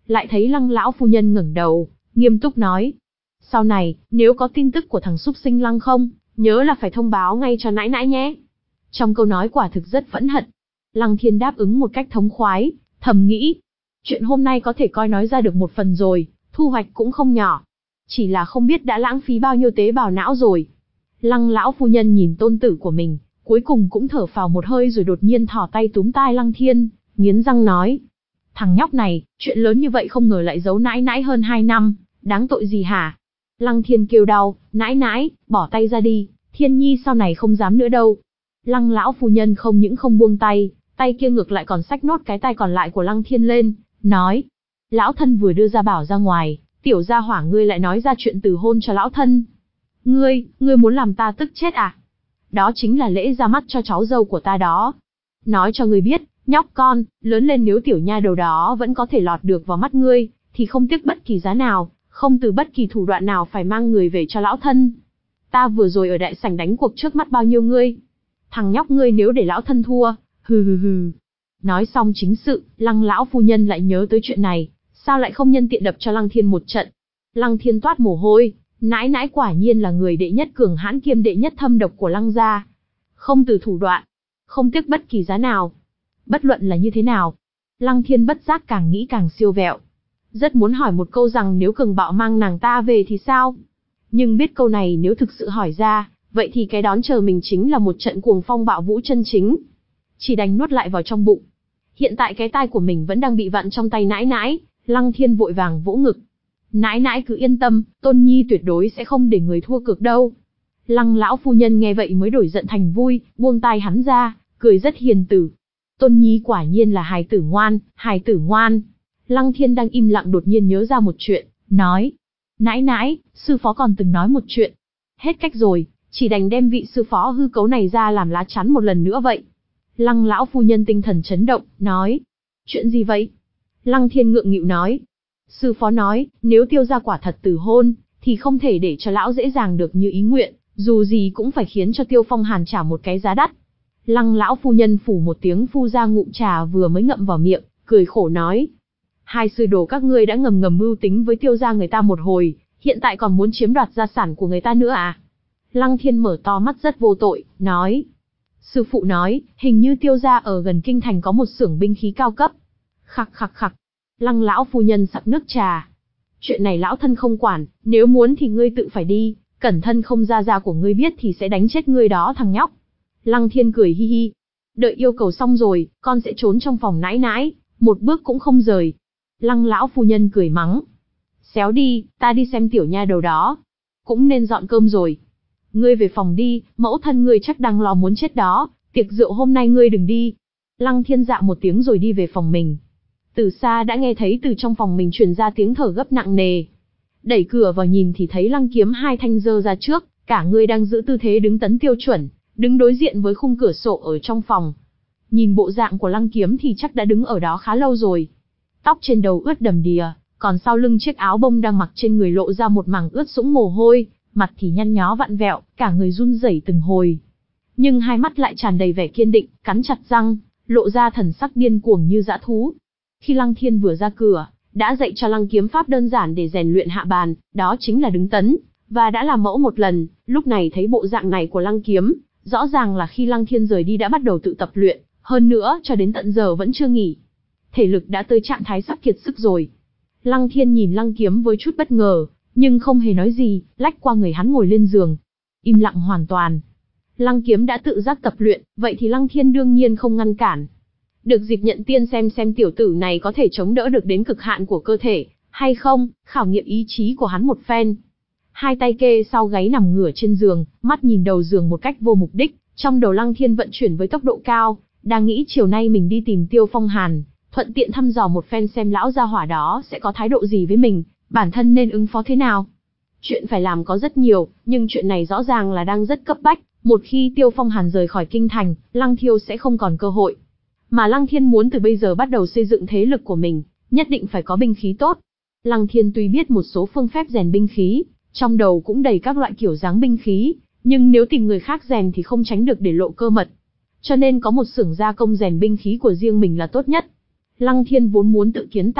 lại thấy Lăng lão phu nhân ngẩng đầu, nghiêm túc nói: "Sau này, nếu có tin tức của thằng súc sinh Lăng không, nhớ là phải thông báo ngay cho nãi nãi nhé." Trong câu nói quả thực rất phẫn hận. Lăng Thiên đáp ứng một cách thống khoái, thầm nghĩ, chuyện hôm nay có thể coi nói ra được một phần rồi, thu hoạch cũng không nhỏ. Chỉ là không biết đã lãng phí bao nhiêu tế bào não rồi. Lăng lão phu nhân nhìn tôn tử của mình, cuối cùng cũng thở phào một hơi rồi đột nhiên thò tay túm tai Lăng Thiên, nghiến răng nói: "Thằng nhóc này, chuyện lớn như vậy không ngờ lại giấu nãi nãi hơn hai năm, đáng tội gì hả?" Lăng Thiên kêu đau: "Nãi nãi, bỏ tay ra đi, Thiên Nhi sau này không dám nữa đâu." Lăng lão phu nhân không những không buông tay, tay kia ngược lại còn xách nốt cái tay còn lại của Lăng Thiên lên, nói: "Lão thân vừa đưa gia bảo ra ngoài, tiểu gia hỏa ngươi lại nói ra chuyện từ hôn cho lão thân. Ngươi, ngươi muốn làm ta tức chết à? Đó chính là lễ ra mắt cho cháu dâu của ta đó. Nói cho ngươi biết, nhóc con, lớn lên nếu tiểu nha đầu đó vẫn có thể lọt được vào mắt ngươi, thì không tiếc bất kỳ giá nào, không từ bất kỳ thủ đoạn nào phải mang người về cho lão thân. Ta vừa rồi ở đại sảnh đánh cuộc trước mắt bao nhiêu ngươi. Thằng nhóc ngươi nếu để lão thân thua, hừ hừ hừ." Nói xong chính sự, Lăng lão phu nhân lại nhớ tới chuyện này, sao lại không nhân tiện đập cho Lăng Thiên một trận. Lăng Thiên toát mồ hôi, nãi nãi quả nhiên là người đệ nhất cường hãn kiêm đệ nhất thâm độc của Lăng gia. Không từ thủ đoạn, không tiếc bất kỳ giá nào. Bất luận là như thế nào, Lăng Thiên bất giác càng nghĩ càng siêu vẹo. Rất muốn hỏi một câu rằng nếu cường bạo mang nàng ta về thì sao? Nhưng biết câu này nếu thực sự hỏi ra, vậy thì cái đón chờ mình chính là một trận cuồng phong bạo vũ chân chính. Chỉ đành nuốt lại vào trong bụng. Hiện tại cái tai của mình vẫn đang bị vặn trong tay nãi nãi, Lăng Thiên vội vàng vỗ ngực. "Nãi nãi cứ yên tâm, Tôn Nhi tuyệt đối sẽ không để người thua cược đâu." Lăng lão phu nhân nghe vậy mới đổi giận thành vui, buông tai hắn ra, cười rất hiền tử. Tôn Nhi quả nhiên là hài tử ngoan, hài tử ngoan. Lăng Thiên đang im lặng đột nhiên nhớ ra một chuyện, nói: "Nãi nãi, sư phó còn từng nói một chuyện. Hết cách rồi, chỉ đành đem vị sư phó hư cấu này ra làm lá chắn một lần nữa vậy." Lăng lão phu nhân tinh thần chấn động, nói: "Chuyện gì vậy?" Lăng Thiên ngượng nghịu nói: "Sư phó nói, nếu Tiêu gia quả thật từ hôn, thì không thể để cho lão dễ dàng được như ý nguyện, dù gì cũng phải khiến cho Tiêu Phong Hàn trả một cái giá đắt." Lăng lão phu nhân phủ một tiếng phu ra ngụm trà vừa mới ngậm vào miệng, cười khổ nói: "Hai sư đồ các ngươi đã ngầm ngầm mưu tính với Tiêu gia người ta một hồi, hiện tại còn muốn chiếm đoạt gia sản của người ta nữa à?" Lăng Thiên mở to mắt rất vô tội, nói: "Sư phụ nói, hình như Tiêu gia ở gần kinh thành có một xưởng binh khí cao cấp." Khặc khặc khặc. Lăng lão phu nhân sặc nước trà. "Chuyện này lão thân không quản, nếu muốn thì ngươi tự phải đi, cẩn thân không gia gia của ngươi biết thì sẽ đánh chết ngươi đó thằng nhóc." Lăng Thiên cười hi hi. "Đợi yêu cầu xong rồi, con sẽ trốn trong phòng nãi nãi, một bước cũng không rời." Lăng lão phu nhân cười mắng: "Xéo đi, ta đi xem tiểu nha đầu đó. Cũng nên dọn cơm rồi. Ngươi về phòng đi, mẫu thân ngươi chắc đang lo muốn chết đó, tiệc rượu hôm nay ngươi đừng đi." Lăng Thiên dạ một tiếng rồi đi về phòng mình. Từ xa đã nghe thấy từ trong phòng mình truyền ra tiếng thở gấp nặng nề. Đẩy cửa vào nhìn thì thấy Lăng Kiếm hai thanh giơ ra trước, cả người đang giữ tư thế đứng tấn tiêu chuẩn, đứng đối diện với khung cửa sổ ở trong phòng. Nhìn bộ dạng của Lăng Kiếm thì chắc đã đứng ở đó khá lâu rồi. Tóc trên đầu ướt đầm đìa, còn sau lưng chiếc áo bông đang mặc trên người lộ ra một mảng ướt sũng mồ hôi, mặt thì nhăn nhó vặn vẹo, cả người run rẩy từng hồi. Nhưng hai mắt lại tràn đầy vẻ kiên định, cắn chặt răng, lộ ra thần sắc điên cuồng như dã thú. Khi Lăng Thiên vừa ra cửa, đã dạy cho Lăng Kiếm pháp đơn giản để rèn luyện hạ bàn, đó chính là đứng tấn, và đã làm mẫu một lần. Lúc này thấy bộ dạng này của Lăng Kiếm, rõ ràng là khi Lăng Thiên rời đi đã bắt đầu tự tập luyện, hơn nữa cho đến tận giờ vẫn chưa nghỉ. Thể lực đã tới trạng thái sắp kiệt sức rồi. Lăng Thiên nhìn Lăng Kiếm với chút bất ngờ, nhưng không hề nói gì, lách qua người hắn ngồi lên giường. Im lặng hoàn toàn. Lăng Kiếm đã tự giác tập luyện, vậy thì Lăng Thiên đương nhiên không ngăn cản. Được dịp nhận tiên xem xem tiểu tử này có thể chống đỡ được đến cực hạn của cơ thể, hay không, khảo nghiệm ý chí của hắn một phen. Hai tay kê sau gáy nằm ngửa trên giường, mắt nhìn đầu giường một cách vô mục đích, trong đầu Lăng Thiên vận chuyển với tốc độ cao, đang nghĩ chiều nay mình đi tìm Tiêu Phong Hàn, thuận tiện thăm dò một phen xem lão gia hỏa đó sẽ có thái độ gì với mình, bản thân nên ứng phó thế nào. Chuyện phải làm có rất nhiều, nhưng chuyện này rõ ràng là đang rất cấp bách, một khi Tiêu Phong Hàn rời khỏi kinh thành, Lăng Thiêu sẽ không còn cơ hội. Mà Lăng Thiên muốn từ bây giờ bắt đầu xây dựng thế lực của mình, nhất định phải có binh khí tốt. Lăng Thiên tuy biết một số phương phép rèn binh khí, trong đầu cũng đầy các loại kiểu dáng binh khí, nhưng nếu tìm người khác rèn thì không tránh được để lộ cơ mật. Cho nên có một xưởng gia công rèn binh khí của riêng mình là tốt nhất. Lăng Thiên vốn muốn tự kiến tạo,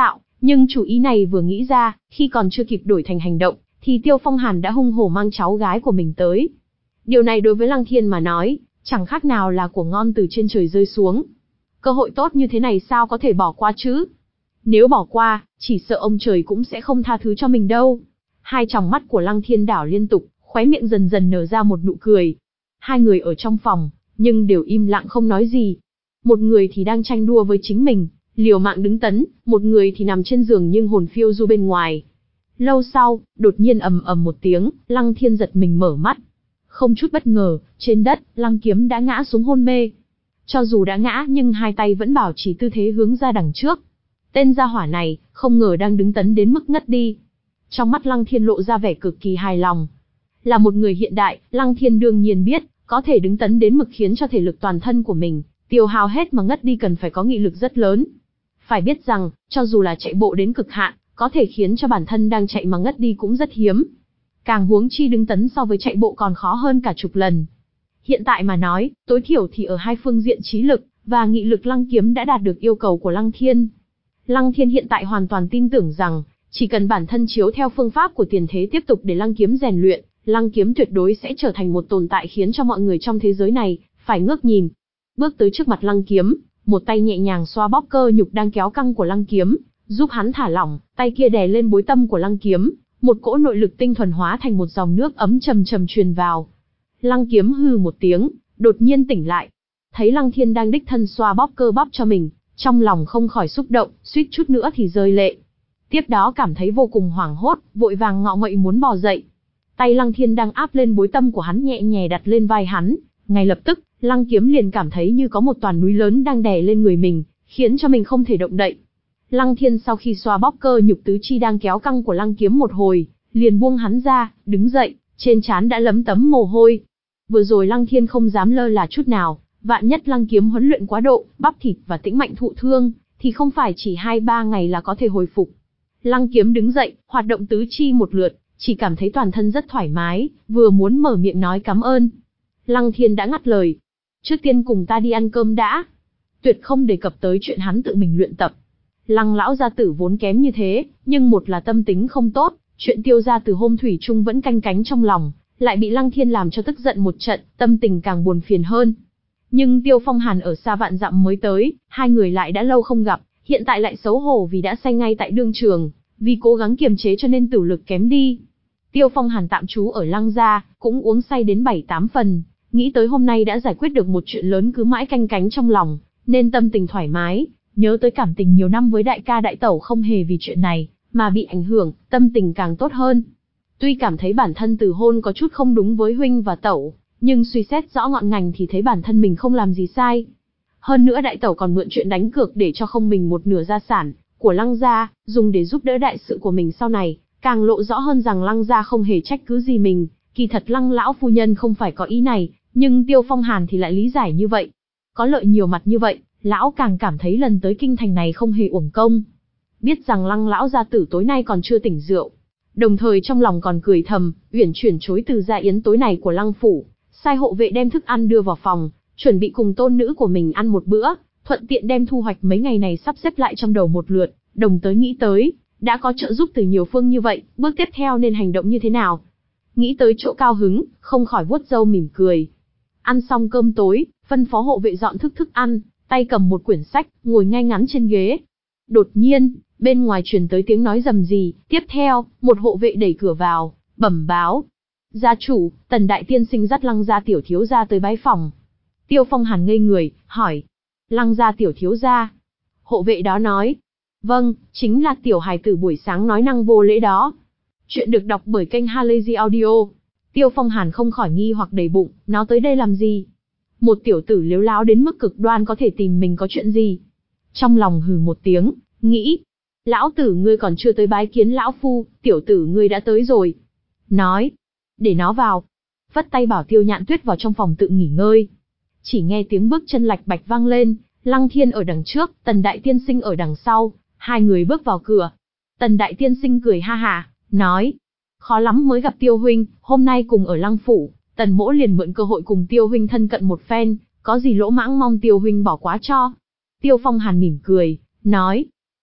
Nhưng chủ ý này vừa nghĩ ra, khi còn chưa kịp đổi thành hành động, thì Tiêu Phong Hàn đã hung hổ mang cháu gái của mình tới. Điều này đối với Lăng Thiên mà nói, chẳng khác nào là của ngon từ trên trời rơi xuống. Cơ hội tốt như thế này sao có thể bỏ qua chứ? Nếu bỏ qua, chỉ sợ ông trời cũng sẽ không tha thứ cho mình đâu. Hai tròng mắt của Lăng Thiên đảo liên tục, khóe miệng dần dần nở ra một nụ cười. Hai người ở trong phòng, nhưng đều im lặng không nói gì. Một người thì đang tranh đua với chính mình, liều mạng đứng tấn, một người thì nằm trên giường nhưng hồn phiêu du bên ngoài. Lâu sau, đột nhiên ầm ầm một tiếng, Lăng Thiên giật mình mở mắt. Không chút bất ngờ, trên đất, Lăng Kiếm đã ngã xuống hôn mê. Cho dù đã ngã nhưng hai tay vẫn bảo trì tư thế hướng ra đằng trước. Tên gia hỏa này, không ngờ đang đứng tấn đến mức ngất đi. Trong mắt Lăng Thiên lộ ra vẻ cực kỳ hài lòng. Là một người hiện đại, Lăng Thiên đương nhiên biết, có thể đứng tấn đến mực khiến cho thể lực toàn thân của mình tiêu hao hết mà ngất đi cần phải có nghị lực rất lớn. Phải biết rằng, cho dù là chạy bộ đến cực hạn, có thể khiến cho bản thân đang chạy mà ngất đi cũng rất hiếm. Càng huống chi đứng tấn so với chạy bộ còn khó hơn cả chục lần. Hiện tại mà nói, tối thiểu thì ở hai phương diện trí lực và nghị lực Lăng Kiếm đã đạt được yêu cầu của Lăng Thiên. Lăng Thiên hiện tại hoàn toàn tin tưởng rằng, chỉ cần bản thân chiếu theo phương pháp của tiền thế tiếp tục để Lăng Kiếm rèn luyện, Lăng Kiếm tuyệt đối sẽ trở thành một tồn tại khiến cho mọi người trong thế giới này phải ngước nhìn. Bước tới trước mặt Lăng Kiếm, một tay nhẹ nhàng xoa bóp cơ nhục đang kéo căng của Lăng Kiếm, giúp hắn thả lỏng, tay kia đè lên bối tâm của Lăng Kiếm, một cỗ nội lực tinh thuần hóa thành một dòng nước ấm trầm trầm truyền vào. Lăng Kiếm hừ một tiếng, đột nhiên tỉnh lại. Thấy Lăng Thiên đang đích thân xoa bóp cơ bắp cho mình, trong lòng không khỏi xúc động, suýt chút nữa thì rơi lệ. Tiếp đó cảm thấy vô cùng hoảng hốt, vội vàng ngọ nguậy muốn bò dậy. Tay Lăng Thiên đang áp lên bối tâm của hắn nhẹ nhẹ đặt lên vai hắn, ngay lập tức, Lăng Kiếm liền cảm thấy như có một toàn núi lớn đang đè lên người mình, khiến cho mình không thể động đậy. Lăng Thiên sau khi xoa bóp cơ nhục tứ chi đang kéo căng của Lăng Kiếm một hồi, liền buông hắn ra, đứng dậy, trên trán đã lấm tấm mồ hôi. Vừa rồi Lăng Thiên không dám lơ là chút nào, vạn nhất Lăng Kiếm huấn luyện quá độ, bắp thịt và tĩnh mạnh thụ thương, thì không phải chỉ hai ba ngày là có thể hồi phục. Lăng Kiếm đứng dậy, hoạt động tứ chi một lượt, chỉ cảm thấy toàn thân rất thoải mái, vừa muốn mở miệng nói cảm ơn. Lăng Thiên đã ngắt lời. Trước tiên cùng ta đi ăn cơm đã. Tuyệt không đề cập tới chuyện hắn tự mình luyện tập. Lăng lão gia tử vốn kém như thế, nhưng một là tâm tính không tốt, chuyện Tiêu gia từ hôm thủy chung vẫn canh cánh trong lòng, lại bị Lăng Thiên làm cho tức giận một trận, tâm tình càng buồn phiền hơn. Nhưng Tiêu Phong Hàn ở xa vạn dặm mới tới, hai người lại đã lâu không gặp, hiện tại lại xấu hổ vì đã say ngay tại đương trường, vì cố gắng kiềm chế cho nên tử lực kém đi. Tiêu Phong Hàn tạm trú ở Lăng gia, cũng uống say đến bảy tám phần, nghĩ tới hôm nay đã giải quyết được một chuyện lớn cứ mãi canh cánh trong lòng, nên tâm tình thoải mái, nhớ tới cảm tình nhiều năm với đại ca đại tẩu không hề vì chuyện này mà bị ảnh hưởng, tâm tình càng tốt hơn. Tuy cảm thấy bản thân từ hôn có chút không đúng với huynh và tẩu, nhưng suy xét rõ ngọn ngành thì thấy bản thân mình không làm gì sai. Hơn nữa đại tẩu còn mượn chuyện đánh cược để cho không mình một nửa gia sản của Lăng gia, dùng để giúp đỡ đại sự của mình sau này, càng lộ rõ hơn rằng Lăng gia không hề trách cứ gì mình, kỳ thật Lăng lão phu nhân không phải có ý này, nhưng Tiêu Phong Hàn thì lại lý giải như vậy. Có lợi nhiều mặt như vậy, lão càng cảm thấy lần tới kinh thành này không hề uổng công. Biết rằng Lăng lão gia tử tối nay còn chưa tỉnh rượu, đồng thời trong lòng còn cười thầm, uyển chuyển chối từ gia yến tối này của Lăng phủ, sai hộ vệ đem thức ăn đưa vào phòng, chuẩn bị cùng tôn nữ của mình ăn một bữa, thuận tiện đem thu hoạch mấy ngày này sắp xếp lại trong đầu một lượt, đồng tới nghĩ tới, đã có trợ giúp từ nhiều phương như vậy, bước tiếp theo nên hành động như thế nào. Nghĩ tới chỗ cao hứng, không khỏi vuốt râu mỉm cười. Ăn xong cơm tối, phân phó hộ vệ dọn thức thức ăn, tay cầm một quyển sách, ngồi ngay ngắn trên ghế. Đột nhiên, bên ngoài truyền tới tiếng nói rầm rì, tiếp theo, một hộ vệ đẩy cửa vào, bẩm báo. Gia chủ, Tần đại tiên sinh dắt Lăng gia tiểu thiếu gia tới bái phòng. Tiêu Phong Hàn ngây người, hỏi. Lăng gia tiểu thiếu gia. Hộ vệ đó nói. Vâng, chính là tiểu hài tử buổi sáng nói năng vô lễ đó. Chuyện được đọc bởi kênh Halazy Audio. Tiêu Phong Hàn không khỏi nghi hoặc đầy bụng, nó tới đây làm gì? Một tiểu tử liếu láo đến mức cực đoan có thể tìm mình có chuyện gì? Trong lòng hừ một tiếng, nghĩ. Lão tử ngươi còn chưa tới bái kiến lão phu, tiểu tử ngươi đã tới rồi. Nói. Để nó vào. Vất tay bảo Tiêu Nhạn Tuyết vào trong phòng tự nghỉ ngơi. Chỉ nghe tiếng bước chân lạch bạch vang lên, Lăng Thiên ở đằng trước, Tần đại tiên sinh ở đằng sau, hai người bước vào cửa. Tần đại tiên sinh cười ha hả, nói. Khó lắm mới gặp Tiêu huynh, hôm nay cùng ở Lăng phủ, Tần mỗ liền mượn cơ hội cùng Tiêu huynh thân cận một phen, có gì lỗ mãng mong Tiêu huynh bỏ quá cho. Tiêu Phong Hàn mỉm cười, nói.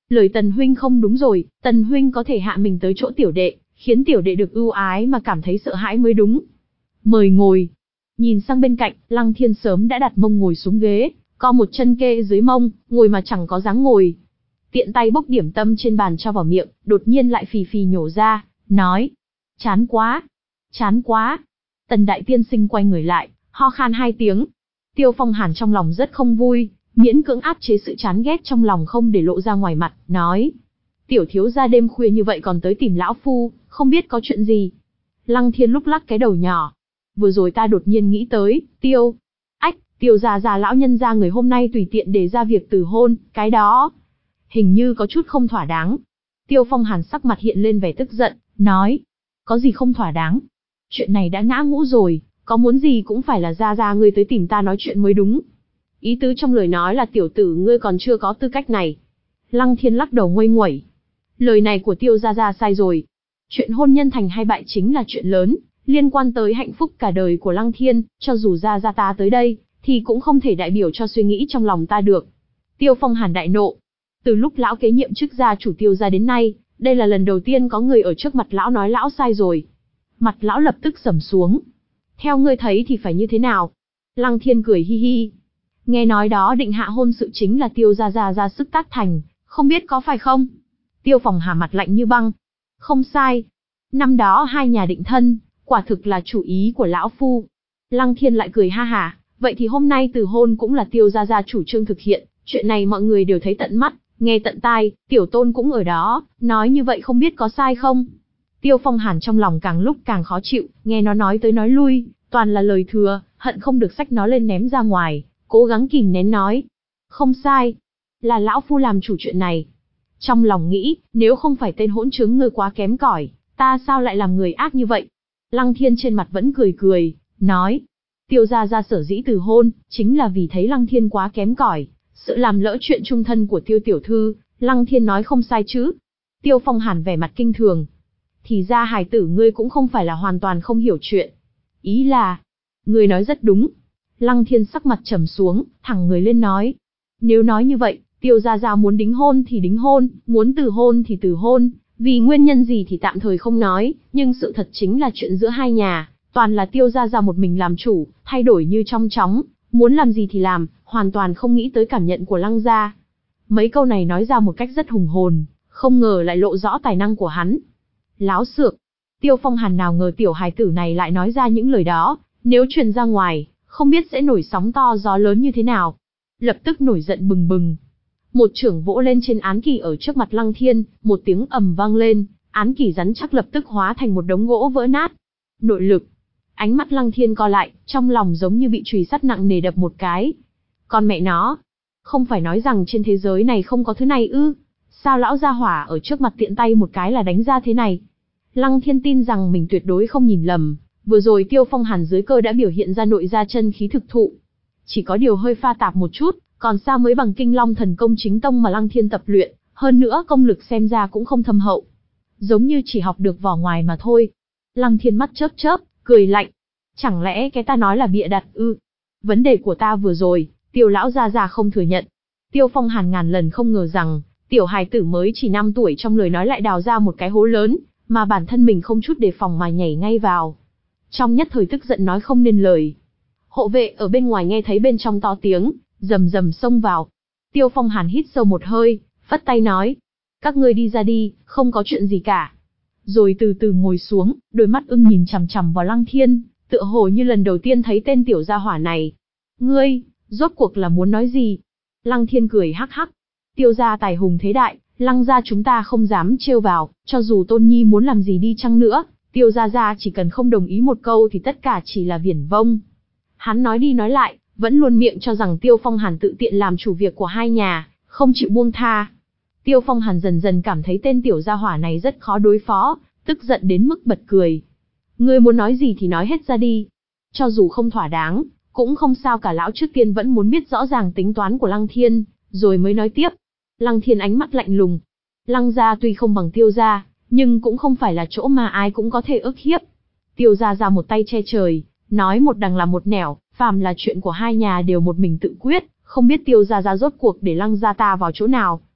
Lời Tần huynh không đúng rồi, Tần huynh có thể hạ mình tới chỗ tiểu đệ, khiến tiểu đệ được ưu ái mà cảm thấy sợ hãi mới đúng. Mời ngồi. Nhìn sang bên cạnh, Lăng Thiên sớm đã đặt mông ngồi xuống ghế, co một chân kê dưới mông, ngồi mà chẳng có dáng ngồi. Tiện tay bốc điểm tâm trên bàn cho vào miệng, đột nhiên lại phì phì nhổ ra, nói. Chán quá, chán quá. Tần đại tiên sinh quay người lại, ho khan hai tiếng. Tiêu Phong Hàn trong lòng rất không vui, miễn cưỡng áp chế sự chán ghét trong lòng không để lộ ra ngoài mặt, nói. Tiểu thiếu gia đêm khuya như vậy còn tới tìm lão phu, không biết có chuyện gì. Lăng Thiên lúc lắc cái đầu nhỏ. Vừa rồi ta đột nhiên nghĩ tới, tiêu. Ách, tiêu gia gia lão nhân gia người hôm nay tùy tiện đề ra việc từ hôn, cái đó. Hình như có chút không thỏa đáng. Tiêu Phong Hàn sắc mặt hiện lên vẻ tức giận, nói. Có gì không thỏa đáng? Chuyện này đã ngã ngũ rồi, có muốn gì cũng phải là gia gia ngươi tới tìm ta nói chuyện mới đúng. Ý tứ trong lời nói là tiểu tử ngươi còn chưa có tư cách này. Lăng Thiên lắc đầu nguây nguẩy. Lời này của tiêu gia gia sai rồi. Chuyện hôn nhân thành hay bại chính là chuyện lớn, liên quan tới hạnh phúc cả đời của Lăng Thiên, cho dù gia gia ta tới đây, thì cũng không thể đại biểu cho suy nghĩ trong lòng ta được. Tiêu Phong Hàn đại nộ. Từ lúc lão kế nhiệm chức gia chủ tiêu gia đến nay, đây là lần đầu tiên có người ở trước mặt lão nói lão sai rồi. Mặt lão lập tức sầm xuống. Theo ngươi thấy thì phải như thế nào? Lăng Thiên cười hi hi. Nghe nói đó định hạ hôn sự chính là tiêu gia gia ra sức tác thành, không biết có phải không? Tiêu Phong Hà mặt lạnh như băng. Không sai. Năm đó hai nhà định thân, quả thực là chủ ý của lão phu. Lăng Thiên lại cười ha hả. Vậy thì hôm nay từ hôn cũng là tiêu gia gia chủ trương thực hiện, chuyện này mọi người đều thấy tận mắt, nghe tận tai, tiểu tôn cũng ở đó, nói như vậy không biết có sai không? Tiêu Phong Hàn trong lòng càng lúc càng khó chịu, nghe nó nói tới nói lui, toàn là lời thừa, hận không được xách nó lên ném ra ngoài, cố gắng kìm nén nói. Không sai, là lão phu làm chủ chuyện này. Trong lòng nghĩ, nếu không phải tên hỗn trứng ngươi quá kém cỏi, ta sao lại làm người ác như vậy? Lăng Thiên trên mặt vẫn cười cười, nói. Tiêu gia gia sở dĩ từ hôn, chính là vì thấy Lăng Thiên quá kém cỏi, sự làm lỡ chuyện trung thân của Tiêu tiểu thư, Lăng Thiên nói không sai chứ? Tiêu Phong Hàn vẻ mặt kinh thường. Thì ra hài tử ngươi cũng không phải là hoàn toàn không hiểu chuyện. Ý là, ngươi nói rất đúng. Lăng Thiên sắc mặt trầm xuống, thẳng người lên nói. Nếu nói như vậy, Tiêu gia gia muốn đính hôn thì đính hôn, muốn từ hôn thì từ hôn, vì nguyên nhân gì thì tạm thời không nói, nhưng sự thật chính là chuyện giữa hai nhà, toàn là Tiêu gia gia một mình làm chủ, thay đổi như trong chóng, muốn làm gì thì làm, hoàn toàn không nghĩ tới cảm nhận của Lăng gia. Mấy câu này nói ra một cách rất hùng hồn, không ngờ lại lộ rõ tài năng của hắn. Láo xược. Tiêu Phong Hàn nào ngờ tiểu hài tử này lại nói ra những lời đó, nếu truyền ra ngoài, không biết sẽ nổi sóng to gió lớn như thế nào. Lập tức nổi giận bừng bừng. Một chưởng vỗ lên trên án kỳ ở trước mặt Lăng Thiên, một tiếng ầm vang lên, án kỳ rắn chắc lập tức hóa thành một đống gỗ vỡ nát. Nội lực. Ánh mắt Lăng Thiên co lại, trong lòng giống như bị chùy sắt nặng nề đập một cái. Con mẹ nó. Không phải nói rằng trên thế giới này không có thứ này ư? Sao lão gia hỏa ở trước mặt tiện tay một cái là đánh ra thế này? Lăng Thiên tin rằng mình tuyệt đối không nhìn lầm, vừa rồi Tiêu Phong Hàn dưới cơ đã biểu hiện ra nội gia chân khí thực thụ. Chỉ có điều hơi pha tạp một chút, còn sao mới bằng Kinh Long thần công chính tông mà Lăng Thiên tập luyện, hơn nữa công lực xem ra cũng không thâm hậu. Giống như chỉ học được vỏ ngoài mà thôi. Lăng Thiên mắt chớp chớp, cười lạnh. Chẳng lẽ cái ta nói là bịa đặt ư? Vấn đề của ta vừa rồi, Tiêu lão gia già không thừa nhận. Tiêu Phong Hàn ngàn lần không ngờ rằng, tiểu hài tử mới chỉ năm tuổi trong lời nói lại đào ra một cái hố lớn, mà bản thân mình không chút đề phòng mà nhảy ngay vào. Trong nhất thời tức giận nói không nên lời. Hộ vệ ở bên ngoài nghe thấy bên trong to tiếng, rầm rầm xông vào. Tiêu Phong Hàn hít sâu một hơi, phất tay nói. Các ngươi đi ra đi, không có chuyện gì cả. Rồi từ từ ngồi xuống, đôi mắt ưng nhìn chằm chằm vào Lăng Thiên, tựa hồ như lần đầu tiên thấy tên tiểu gia hỏa này. Ngươi, rốt cuộc là muốn nói gì? Lăng Thiên cười hắc hắc. Tiêu gia tài hùng thế đại, Lăng gia chúng ta không dám trêu vào, cho dù Tôn Nhi muốn làm gì đi chăng nữa, Tiêu gia gia chỉ cần không đồng ý một câu thì tất cả chỉ là viển vông. Hắn nói đi nói lại, vẫn luôn miệng cho rằng Tiêu Phong Hàn tự tiện làm chủ việc của hai nhà, không chịu buông tha. Tiêu Phong Hàn dần dần cảm thấy tên tiểu gia hỏa này rất khó đối phó, tức giận đến mức bật cười. Ngươi muốn nói gì thì nói hết ra đi. Cho dù không thỏa đáng, cũng không sao cả, lão trước tiên vẫn muốn biết rõ ràng tính toán của Lăng Thiên, rồi mới nói tiếp. Lăng Thiên ánh mắt lạnh lùng. Lăng gia tuy không bằng Tiêu gia, nhưng cũng không phải là chỗ mà ai cũng có thể ức hiếp. Tiêu gia ra một tay che trời, nói một đằng là một nẻo, phàm là chuyện của hai nhà đều một mình tự quyết, không biết Tiêu gia ra rốt cuộc để Lăng gia ta vào chỗ nào.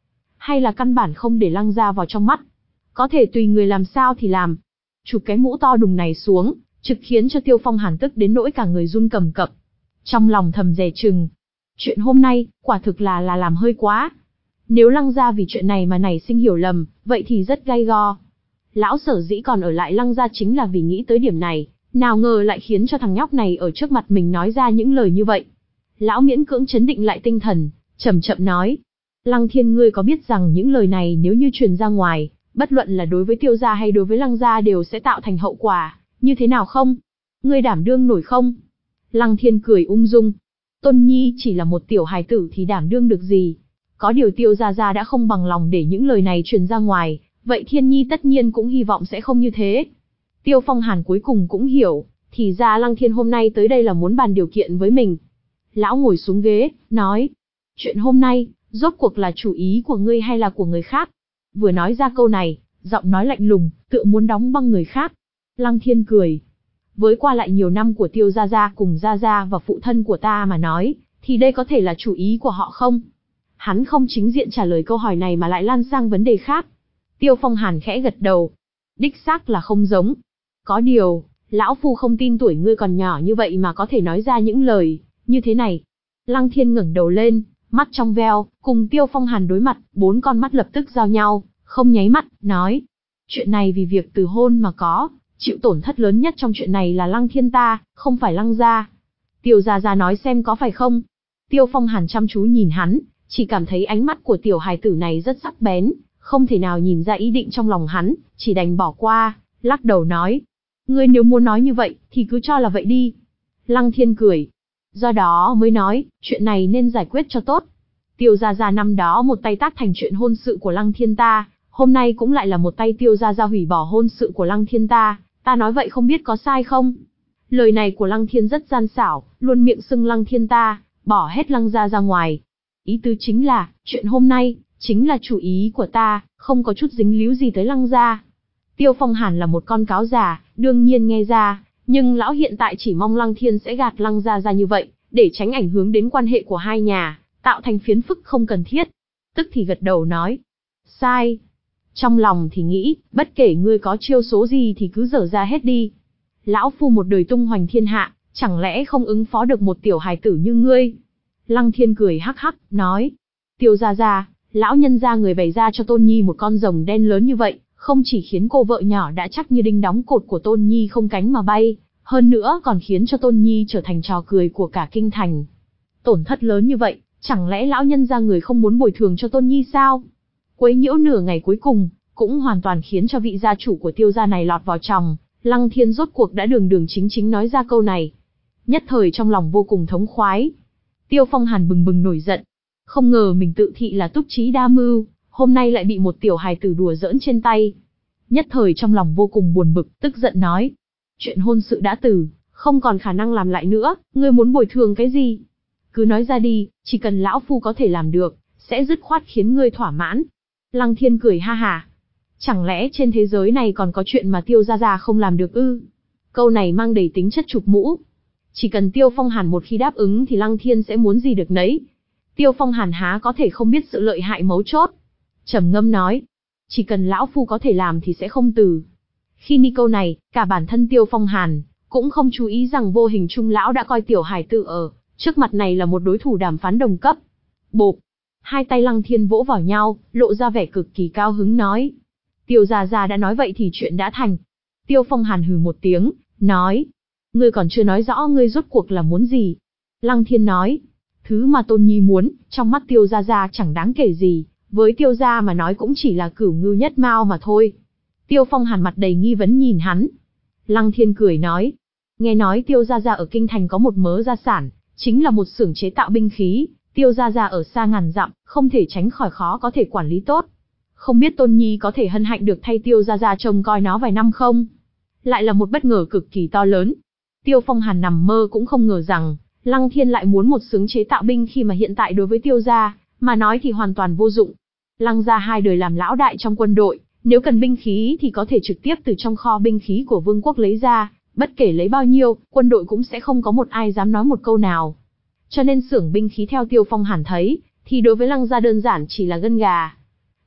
hay là căn bản không để Lăng gia vào trong mắt. Có thể tùy người làm sao thì làm. Chụp cái mũ to đùng này xuống, trực khiến cho Tiêu Phong Hàn tức đến nỗi cả người run cầm cập. Trong lòng thầm dè chừng. Chuyện hôm nay, quả thực là là làm hơi quá. Nếu Lăng gia vì chuyện này mà nảy sinh hiểu lầm, vậy thì rất gay go. Lão sở dĩ còn ở lại Lăng gia chính là vì nghĩ tới điểm này, nào ngờ lại khiến cho thằng nhóc này ở trước mặt mình nói ra những lời như vậy. Lão miễn cưỡng trấn định lại tinh thần, chậm chậm nói. Lăng Thiên, ngươi có biết rằng những lời này nếu như truyền ra ngoài, bất luận là đối với Tiêu gia hay đối với Lăng gia đều sẽ tạo thành hậu quả, như thế nào không? Ngươi đảm đương nổi không? Lăng Thiên cười ung dung. Tôn Nhi chỉ là một tiểu hài tử thì đảm đương được gì? Có điều Tiêu gia gia đã không bằng lòng để những lời này truyền ra ngoài, vậy Thiên Nhi tất nhiên cũng hy vọng sẽ không như thế. Tiêu Phong Hàn cuối cùng cũng hiểu, thì ra Lăng Thiên hôm nay tới đây là muốn bàn điều kiện với mình. Lão ngồi xuống ghế, nói. Chuyện hôm nay, rốt cuộc là chủ ý của ngươi hay là của người khác? Vừa nói ra câu này, giọng nói lạnh lùng, tựa muốn đóng băng người khác. Lăng Thiên cười. Với qua lại nhiều năm của Tiêu gia gia cùng gia gia và phụ thân của ta mà nói, thì đây có thể là chủ ý của họ không? Hắn không chính diện trả lời câu hỏi này mà lại lan sang vấn đề khác. Tiêu Phong Hàn khẽ gật đầu. Đích xác là không giống. Có điều, lão phu không tin tuổi ngươi còn nhỏ như vậy mà có thể nói ra những lời như thế này. Lăng Thiên ngẩng đầu lên, mắt trong veo, cùng Tiêu Phong Hàn đối mặt, bốn con mắt lập tức giao nhau, không nháy mắt, nói. Chuyện này vì việc từ hôn mà có, chịu tổn thất lớn nhất trong chuyện này là Lăng Thiên ta, không phải Lăng gia. Tiêu gia gia nói xem có phải không? Tiêu Phong Hàn chăm chú nhìn hắn, chỉ cảm thấy ánh mắt của tiểu hài tử này rất sắc bén, không thể nào nhìn ra ý định trong lòng hắn, chỉ đành bỏ qua, lắc đầu nói. Ngươi nếu muốn nói như vậy, thì cứ cho là vậy đi. Lăng Thiên cười. Do đó mới nói, chuyện này nên giải quyết cho tốt. Tiêu gia gia năm đó một tay tác thành chuyện hôn sự của Lăng Thiên ta, hôm nay cũng lại là một tay Tiêu gia gia hủy bỏ hôn sự của Lăng Thiên ta, ta nói vậy không biết có sai không? Lời này của Lăng Thiên rất gian xảo, luôn miệng xưng Lăng Thiên ta, bỏ hết Lăng gia ra ngoài. Ý tứ chính là, chuyện hôm nay, chính là chủ ý của ta, không có chút dính líu gì tới Lăng gia. Tiêu Phong Hàn là một con cáo già, đương nhiên nghe ra, nhưng lão hiện tại chỉ mong Lăng Thiên sẽ gạt Lăng gia ra như vậy, để tránh ảnh hưởng đến quan hệ của hai nhà, tạo thành phiền phức không cần thiết. Tức thì gật đầu nói. Sai. Trong lòng thì nghĩ, bất kể ngươi có chiêu số gì thì cứ dở ra hết đi. Lão phu một đời tung hoành thiên hạ, chẳng lẽ không ứng phó được một tiểu hài tử như ngươi? Lăng Thiên cười hắc hắc, nói. Tiêu gia gia, lão nhân gia người bày ra cho Tôn Nhi một con rồng đen lớn như vậy, không chỉ khiến cô vợ nhỏ đã chắc như đinh đóng cột của Tôn Nhi không cánh mà bay, hơn nữa còn khiến cho Tôn Nhi trở thành trò cười của cả kinh thành. Tổn thất lớn như vậy, chẳng lẽ lão nhân gia người không muốn bồi thường cho Tôn Nhi sao? Quấy nhiễu nửa ngày cuối cùng, cũng hoàn toàn khiến cho vị gia chủ của Tiêu gia này lọt vào chòng. Lăng Thiên rốt cuộc đã đường đường chính chính nói ra câu này. Nhất thời trong lòng vô cùng thống khoái. Tiêu Phong Hàn bừng bừng nổi giận. Không ngờ mình tự thị là túc trí đa mưu, hôm nay lại bị một tiểu hài tử đùa giỡn trên tay. Nhất thời trong lòng vô cùng buồn bực, tức giận nói. Chuyện hôn sự đã từ, không còn khả năng làm lại nữa, ngươi muốn bồi thường cái gì? Cứ nói ra đi, chỉ cần lão phu có thể làm được, sẽ dứt khoát khiến ngươi thỏa mãn. Lăng Thiên cười ha hả. Chẳng lẽ trên thế giới này còn có chuyện mà Tiêu gia gia không làm được ư? Câu này mang đầy tính chất chụp mũ. Chỉ cần Tiêu Phong Hàn một khi đáp ứng thì Lăng Thiên sẽ muốn gì được nấy. Tiêu Phong Hàn há có thể không biết sự lợi hại mấu chốt. Trầm ngâm nói. Chỉ cần lão phu có thể làm thì sẽ không từ. Khi ni câu này, cả bản thân Tiêu Phong Hàn cũng không chú ý rằng vô hình trung lão đã coi tiểu hải tử ở trước mặt này là một đối thủ đàm phán đồng cấp. Bộp. Hai tay Lăng Thiên vỗ vào nhau, lộ ra vẻ cực kỳ cao hứng nói. Tiêu gia gia đã nói vậy thì chuyện đã thành. Tiêu Phong Hàn hừ một tiếng, nói. Ngươi còn chưa nói rõ ngươi rốt cuộc là muốn gì. Lăng Thiên nói. Thứ mà Tôn Nhi muốn, trong mắt Tiêu gia gia chẳng đáng kể gì, với Tiêu gia mà nói cũng chỉ là cửu ngưu nhất mao mà thôi. Tiêu Phong Hàn mặt đầy nghi vấn nhìn hắn. Lăng Thiên cười nói. Nghe nói Tiêu gia gia ở kinh thành có một mớ gia sản, chính là một xưởng chế tạo binh khí. Tiêu gia gia ở xa ngàn dặm, không thể tránh khỏi khó có thể quản lý tốt. Không biết Tôn Nhi có thể hân hạnh được thay Tiêu gia gia trông coi nó vài năm không? Lại là một bất ngờ cực kỳ to lớn. Tiêu Phong Hàn nằm mơ cũng không ngờ rằng, Lăng Thiên lại muốn một xưởng chế tạo binh khi mà hiện tại đối với Tiêu gia, mà nói thì hoàn toàn vô dụng. Lăng gia hai đời làm lão đại trong quân đội, nếu cần binh khí thì có thể trực tiếp từ trong kho binh khí của vương quốc lấy ra, bất kể lấy bao nhiêu, quân đội cũng sẽ không có một ai dám nói một câu nào. Cho nên xưởng binh khí theo Tiêu Phong Hàn thấy, thì đối với Lăng gia đơn giản chỉ là gân gà.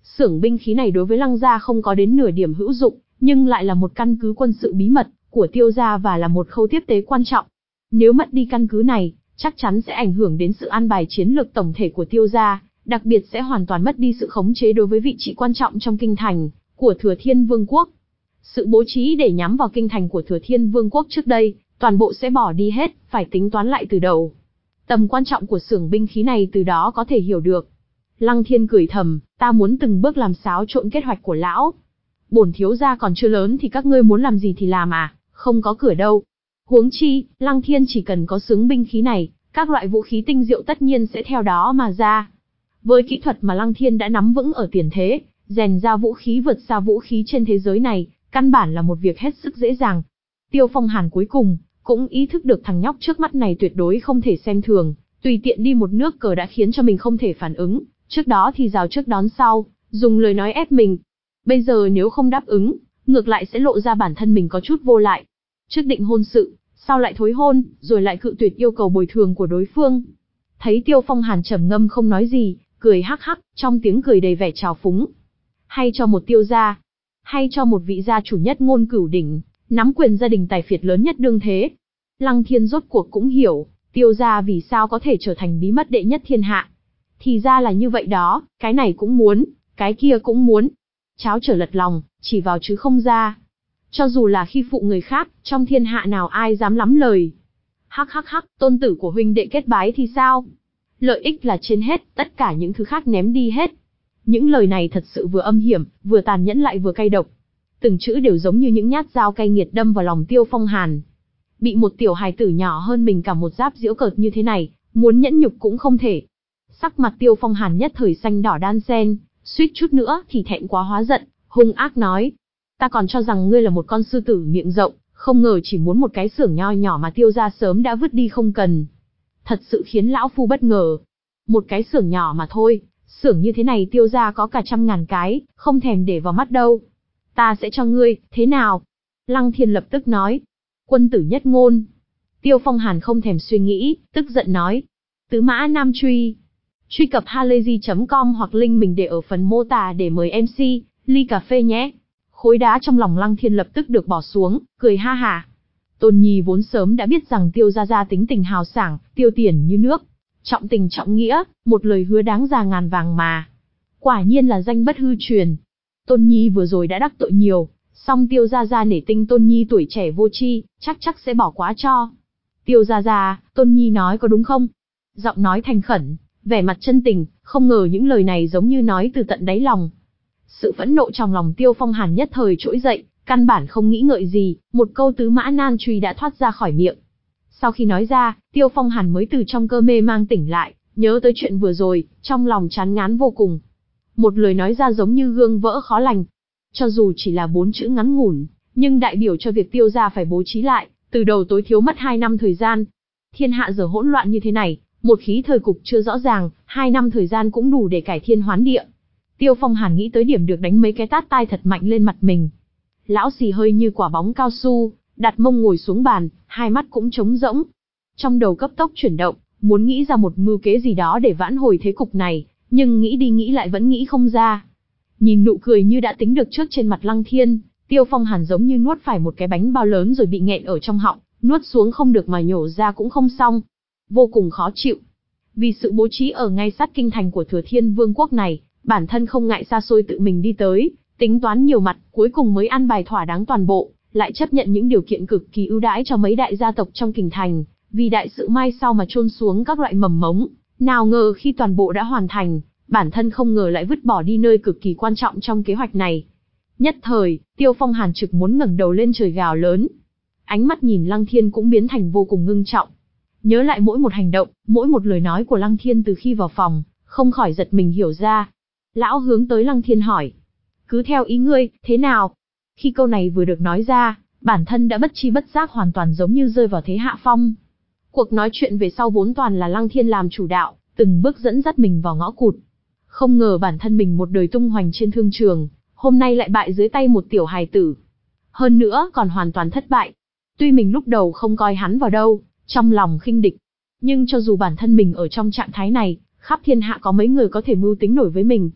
Xưởng binh khí này đối với Lăng gia không có đến nửa điểm hữu dụng, nhưng lại là một căn cứ quân sự bí mật của Tiêu gia và là một khâu tiếp tế quan trọng. Nếu mất đi căn cứ này, chắc chắn sẽ ảnh hưởng đến sự an bài chiến lược tổng thể của Tiêu gia, đặc biệt sẽ hoàn toàn mất đi sự khống chế đối với vị trí quan trọng trong kinh thành của Thừa Thiên Vương quốc. Sự bố trí để nhắm vào kinh thành của Thừa Thiên Vương quốc trước đây, toàn bộ sẽ bỏ đi hết, phải tính toán lại từ đầu. Tầm quan trọng của xưởng binh khí này từ đó có thể hiểu được. Lăng Thiên cười thầm, ta muốn từng bước làm xáo trộn kế hoạch của lão. Bổn thiếu gia còn chưa lớn thì các ngươi muốn làm gì thì làm à, không có cửa đâu. Huống chi, Lăng Thiên chỉ cần có xứng binh khí này, các loại vũ khí tinh diệu tất nhiên sẽ theo đó mà ra. Với kỹ thuật mà Lăng Thiên đã nắm vững ở tiền thế, rèn ra vũ khí vượt xa vũ khí trên thế giới này, căn bản là một việc hết sức dễ dàng. Tiêu Phong Hàn cuối cùng cũng ý thức được thằng nhóc trước mắt này tuyệt đối không thể xem thường, tùy tiện đi một nước cờ đã khiến cho mình không thể phản ứng, trước đó thì rào trước đón sau, dùng lời nói ép mình. Bây giờ nếu không đáp ứng, ngược lại sẽ lộ ra bản thân mình có chút vô lại. Trước định hôn sự, sau lại thối hôn, rồi lại cự tuyệt yêu cầu bồi thường của đối phương. Thấy Tiêu Phong Hàn trầm ngâm không nói gì, cười hắc hắc, trong tiếng cười đầy vẻ trào phúng. Hay cho một Tiêu gia, hay cho một vị gia chủ nhất ngôn cửu đỉnh, nắm quyền gia đình tài phiệt lớn nhất đương thế. Lăng Thiên rốt cuộc cũng hiểu, Tiêu gia vì sao có thể trở thành bí mật đệ nhất thiên hạ. Thì ra là như vậy đó, cái này cũng muốn, cái kia cũng muốn. Cháo trở lật lòng, chỉ vào chứ không ra. Cho dù là khi phụ người khác, trong thiên hạ nào ai dám lắm lời. Hắc hắc hắc, tôn tử của huynh đệ kết bái thì sao? Lợi ích là trên hết, tất cả những thứ khác ném đi hết. Những lời này thật sự vừa âm hiểm, vừa tàn nhẫn lại vừa cay độc. Từng chữ đều giống như những nhát dao cay nghiệt đâm vào lòng Tiêu Phong Hàn. Bị một tiểu hài tử nhỏ hơn mình cả một giáp giễu cợt như thế này, muốn nhẫn nhục cũng không thể. Sắc mặt Tiêu Phong Hàn nhất thời xanh đỏ đan xen, suýt chút nữa thì thẹn quá hóa giận, hung ác nói: ta còn cho rằng ngươi là một con sư tử miệng rộng, không ngờ chỉ muốn một cái xưởng nho nhỏ mà Tiêu gia sớm đã vứt đi không cần. Thật sự khiến lão phu bất ngờ. Một cái xưởng nhỏ mà thôi, xưởng như thế này Tiêu gia có cả trăm ngàn cái, không thèm để vào mắt đâu. Ta sẽ cho ngươi, thế nào? Lăng Thiên lập tức nói. Quân tử nhất ngôn. Tiêu Phong Hàn không thèm suy nghĩ, tức giận nói: Tứ mã nam truy. Truy cập halayzi chấm com hoặc link mình để ở phần mô tả để mời em xê, ly cà phê nhé. Khối đá trong lòng Lăng Thiên lập tức được bỏ xuống, cười ha hả. Tôn Nhi vốn sớm đã biết rằng Tiêu gia gia tính tình hào sảng, tiêu tiền như nước, trọng tình trọng nghĩa, một lời hứa đáng giá ngàn vàng mà. Quả nhiên là danh bất hư truyền. Tôn Nhi vừa rồi đã đắc tội nhiều, song Tiêu gia gia nể tinh Tôn Nhi tuổi trẻ vô tri, chắc chắc sẽ bỏ quá cho. Tiêu gia gia, Tôn Nhi nói có đúng không? Giọng nói thành khẩn, vẻ mặt chân tình, không ngờ những lời này giống như nói từ tận đáy lòng. Sự phẫn nộ trong lòng Tiêu Phong Hàn nhất thời trỗi dậy, căn bản không nghĩ ngợi gì, một câu tứ mã nan truy đã thoát ra khỏi miệng. Sau khi nói ra, Tiêu Phong Hàn mới từ trong cơ mê mang tỉnh lại, nhớ tới chuyện vừa rồi, trong lòng chán ngán vô cùng. Một lời nói ra giống như gương vỡ khó lành. Cho dù chỉ là bốn chữ ngắn ngủn, nhưng đại biểu cho việc Tiêu gia phải bố trí lại, từ đầu tối thiếu mất hai năm thời gian. Thiên hạ giờ hỗn loạn như thế này, một khí thời cục chưa rõ ràng, hai năm thời gian cũng đủ để cải thiên hoán địa. Tiêu Phong Hàn nghĩ tới điểm được đánh mấy cái tát tai thật mạnh lên mặt mình. Lão xì hơi như quả bóng cao su, đặt mông ngồi xuống bàn, hai mắt cũng trống rỗng. Trong đầu cấp tốc chuyển động, muốn nghĩ ra một mưu kế gì đó để vãn hồi thế cục này, nhưng nghĩ đi nghĩ lại vẫn nghĩ không ra. Nhìn nụ cười như đã tính được trước trên mặt Lăng Thiên, Tiêu Phong Hàn giống như nuốt phải một cái bánh bao lớn rồi bị nghẹn ở trong họng, nuốt xuống không được mà nhổ ra cũng không xong. Vô cùng khó chịu. Vì sự bố trí ở ngay sát kinh thành của Thừa Thiên Vương quốc này, bản thân không ngại xa xôi tự mình đi tới, tính toán nhiều mặt, cuối cùng mới ăn bài thỏa đáng toàn bộ, lại chấp nhận những điều kiện cực kỳ ưu đãi cho mấy đại gia tộc trong kinh thành, vì đại sự mai sau mà chôn xuống các loại mầm mống. Nào ngờ khi toàn bộ đã hoàn thành, bản thân không ngờ lại vứt bỏ đi nơi cực kỳ quan trọng trong kế hoạch này. Nhất thời, Tiêu Phong Hàn trực muốn ngẩng đầu lên trời gào lớn. Ánh mắt nhìn Lăng Thiên cũng biến thành vô cùng ngưng trọng. Nhớ lại mỗi một hành động, mỗi một lời nói của Lăng Thiên từ khi vào phòng, không khỏi giật mình hiểu ra. Lão hướng tới Lăng Thiên hỏi: cứ theo ý ngươi, thế nào? Khi câu này vừa được nói ra, bản thân đã bất chi bất giác hoàn toàn giống như rơi vào thế hạ phong. Cuộc nói chuyện về sau vốn toàn là Lăng Thiên làm chủ đạo, từng bước dẫn dắt mình vào ngõ cụt. Không ngờ bản thân mình một đời tung hoành trên thương trường, hôm nay lại bại dưới tay một tiểu hài tử. Hơn nữa còn hoàn toàn thất bại. Tuy mình lúc đầu không coi hắn vào đâu, trong lòng khinh địch, nhưng cho dù bản thân mình ở trong trạng thái này, khắp thiên hạ có mấy người có thể mưu tính nổi với mình.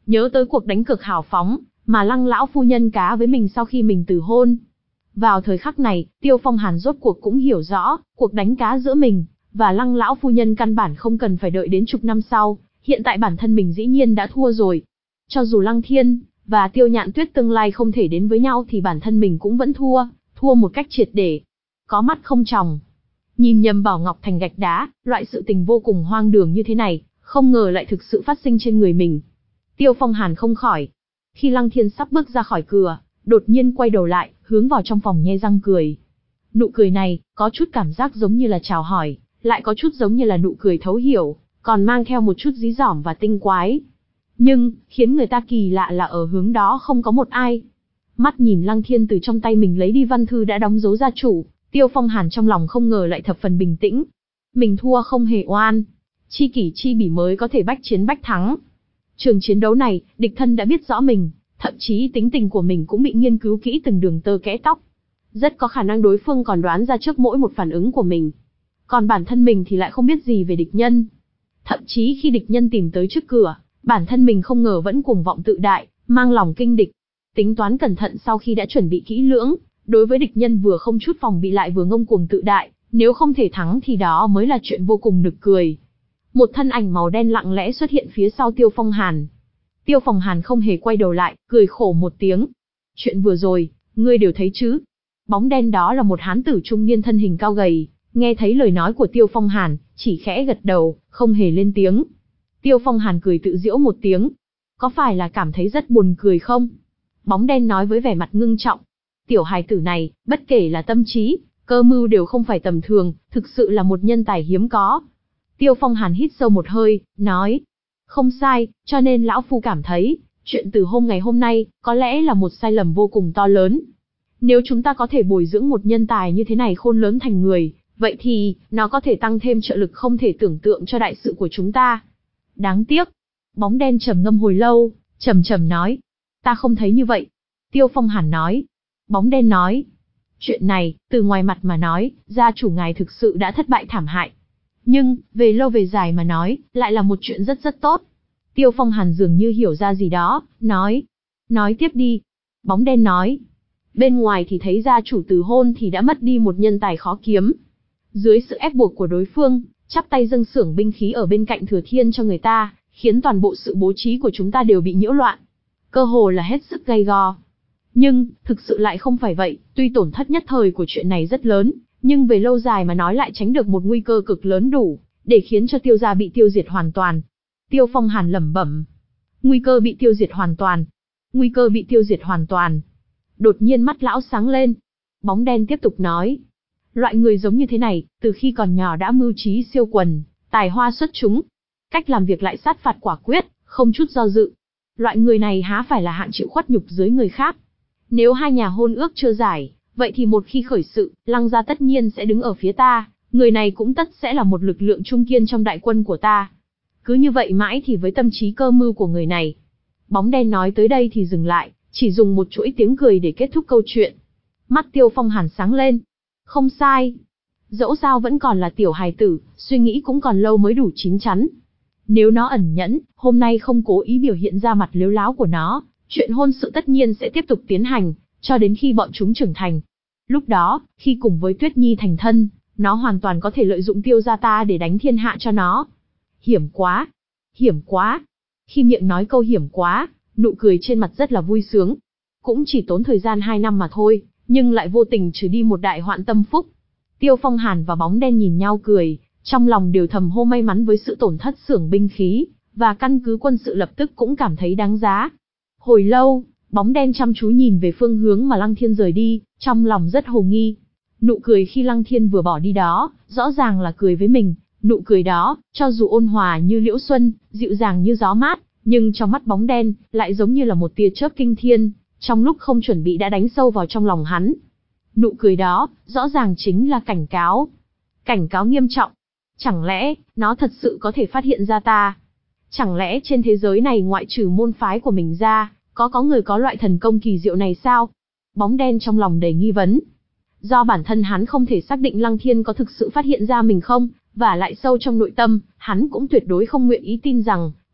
nhớ tới cuộc đánh cược hào phóng, mà Lăng lão phu nhân cá với mình sau khi mình từ hôn. Vào thời khắc này, Tiêu Phong Hàn rốt cuộc cũng hiểu rõ, cuộc đánh cá giữa mình và Lăng lão phu nhân căn bản không cần phải đợi đến chục năm sau, hiện tại bản thân mình dĩ nhiên đã thua rồi. Cho dù Lăng Thiên và Tiêu Nhạn Tuyết tương lai không thể đến với nhau thì bản thân mình cũng vẫn thua, thua một cách triệt để. Có mắt không tròng. Nhìn Nhâm Bảo Ngọc thành gạch đá, loại sự tình vô cùng hoang đường như thế này, không ngờ lại thực sự phát sinh trên người mình. Tiêu Phong Hàn không khỏi. Khi Lăng Thiên sắp bước ra khỏi cửa, đột nhiên quay đầu lại, hướng vào trong phòng nhe răng cười. Nụ cười này, có chút cảm giác giống như là chào hỏi, lại có chút giống như là nụ cười thấu hiểu, còn mang theo một chút dí dỏm và tinh quái. Nhưng, khiến người ta kỳ lạ là ở hướng đó không có một ai. Mắt nhìn Lăng Thiên từ trong tay mình lấy đi văn thư đã đóng dấu gia chủ, Tiêu Phong Hàn trong lòng không ngờ lại thập phần bình tĩnh. Mình thua không hề oan. Chi kỷ chi bỉ mới có thể bách chiến bách thắng. Trường chiến đấu này, địch thân đã biết rõ mình, thậm chí tính tình của mình cũng bị nghiên cứu kỹ từng đường tơ kẽ tóc. Rất có khả năng đối phương còn đoán ra trước mỗi một phản ứng của mình. Còn bản thân mình thì lại không biết gì về địch nhân. Thậm chí khi địch nhân tìm tới trước cửa, bản thân mình không ngờ vẫn cuồng vọng tự đại, mang lòng kinh địch. Tính toán cẩn thận sau khi đã chuẩn bị kỹ lưỡng, đối với địch nhân vừa không chút phòng bị lại vừa ngông cuồng tự đại, nếu không thể thắng thì đó mới là chuyện vô cùng nực cười. Một thân ảnh màu đen lặng lẽ xuất hiện phía sau Tiêu Phong Hàn. Tiêu Phong Hàn không hề quay đầu lại, cười khổ một tiếng. Chuyện vừa rồi, ngươi đều thấy chứ? Bóng đen đó là một hán tử trung niên thân hình cao gầy, nghe thấy lời nói của Tiêu Phong Hàn, chỉ khẽ gật đầu, không hề lên tiếng. Tiêu Phong Hàn cười tự giễu một tiếng. Có phải là cảm thấy rất buồn cười không? Bóng đen nói với vẻ mặt ngưng trọng. Tiểu hài tử này, bất kể là tâm trí, cơ mưu đều không phải tầm thường, thực sự là một nhân tài hiếm có. Tiêu Phong Hàn hít sâu một hơi, nói. Không sai, cho nên lão phu cảm thấy, chuyện từ hôm ngày hôm nay, có lẽ là một sai lầm vô cùng to lớn. Nếu chúng ta có thể bồi dưỡng một nhân tài như thế này khôn lớn thành người, vậy thì, nó có thể tăng thêm trợ lực không thể tưởng tượng cho đại sự của chúng ta. Đáng tiếc. Bóng đen trầm ngâm hồi lâu, trầm trầm nói. Ta không thấy như vậy. Tiêu Phong Hàn nói. Bóng đen nói. Chuyện này, từ ngoài mặt mà nói, gia chủ ngài thực sự đã thất bại thảm hại. Nhưng, về lâu về dài mà nói, lại là một chuyện rất rất tốt. Tiêu Phong Hàn dường như hiểu ra gì đó, nói. Nói tiếp đi. Bóng đen nói. Bên ngoài thì thấy gia chủ từ hôn thì đã mất đi một nhân tài khó kiếm. Dưới sự ép buộc của đối phương, chắp tay dâng xưởng binh khí ở bên cạnh Thừa Thiên cho người ta, khiến toàn bộ sự bố trí của chúng ta đều bị nhiễu loạn. Cơ hồ là hết sức gay go. Nhưng, thực sự lại không phải vậy, tuy tổn thất nhất thời của chuyện này rất lớn, nhưng về lâu dài mà nói lại tránh được một nguy cơ cực lớn đủ, để khiến cho Tiêu gia bị tiêu diệt hoàn toàn. Tiêu Phong Hàn lẩm bẩm. Nguy cơ bị tiêu diệt hoàn toàn. Nguy cơ bị tiêu diệt hoàn toàn. Đột nhiên mắt lão sáng lên. Bóng đen tiếp tục nói. Loại người giống như thế này, từ khi còn nhỏ đã mưu trí siêu quần, tài hoa xuất chúng. Cách làm việc lại sát phạt quả quyết, không chút do dự. Loại người này há phải là hạng chịu khuất nhục dưới người khác. Nếu hai nhà hôn ước chưa giải, vậy thì một khi khởi sự, Lăng gia tất nhiên sẽ đứng ở phía ta, người này cũng tất sẽ là một lực lượng trung kiên trong đại quân của ta. Cứ như vậy mãi thì với tâm trí cơ mưu của người này. Bóng đen nói tới đây thì dừng lại, chỉ dùng một chuỗi tiếng cười để kết thúc câu chuyện. Mắt Tiêu Phong Hàn sáng lên. Không sai. Dẫu sao vẫn còn là tiểu hài tử, suy nghĩ cũng còn lâu mới đủ chín chắn. Nếu nó ẩn nhẫn, hôm nay không cố ý biểu hiện ra mặt lếu láo của nó, chuyện hôn sự tất nhiên sẽ tiếp tục tiến hành, cho đến khi bọn chúng trưởng thành. Lúc đó, khi cùng với Tuyết Nhi thành thân, nó hoàn toàn có thể lợi dụng Tiêu gia ta để đánh thiên hạ cho nó. Hiểm quá! Hiểm quá! Khi miệng nói câu hiểm quá, nụ cười trên mặt rất là vui sướng. Cũng chỉ tốn thời gian hai năm mà thôi, nhưng lại vô tình trừ đi một đại hoạn tâm phúc. Tiêu Phong Hàn và bóng đen nhìn nhau cười, trong lòng đều thầm hô may mắn với sự tổn thất xưởng binh khí, và căn cứ quân sự lập tức cũng cảm thấy đáng giá. Hồi lâu, bóng đen chăm chú nhìn về phương hướng mà Lăng Thiên rời đi, trong lòng rất hồ nghi. Nụ cười khi Lăng Thiên vừa bỏ đi đó, rõ ràng là cười với mình, nụ cười đó, cho dù ôn hòa như liễu xuân, dịu dàng như gió mát, nhưng trong mắt bóng đen, lại giống như là một tia chớp kinh thiên, trong lúc không chuẩn bị đã đánh sâu vào trong lòng hắn. Nụ cười đó, rõ ràng chính là cảnh cáo. Cảnh cáo nghiêm trọng. Chẳng lẽ, nó thật sự có thể phát hiện ra ta? Chẳng lẽ trên thế giới này ngoại trừ môn phái của mình ra, có có người có loại thần công kỳ diệu này sao? Bóng đen trong lòng đầy nghi vấn. Do bản thân hắn không thể xác định Lăng Thiên có thực sự phát hiện ra mình không, và lại sâu trong nội tâm, hắn cũng tuyệt đối không nguyện ý tin rằng,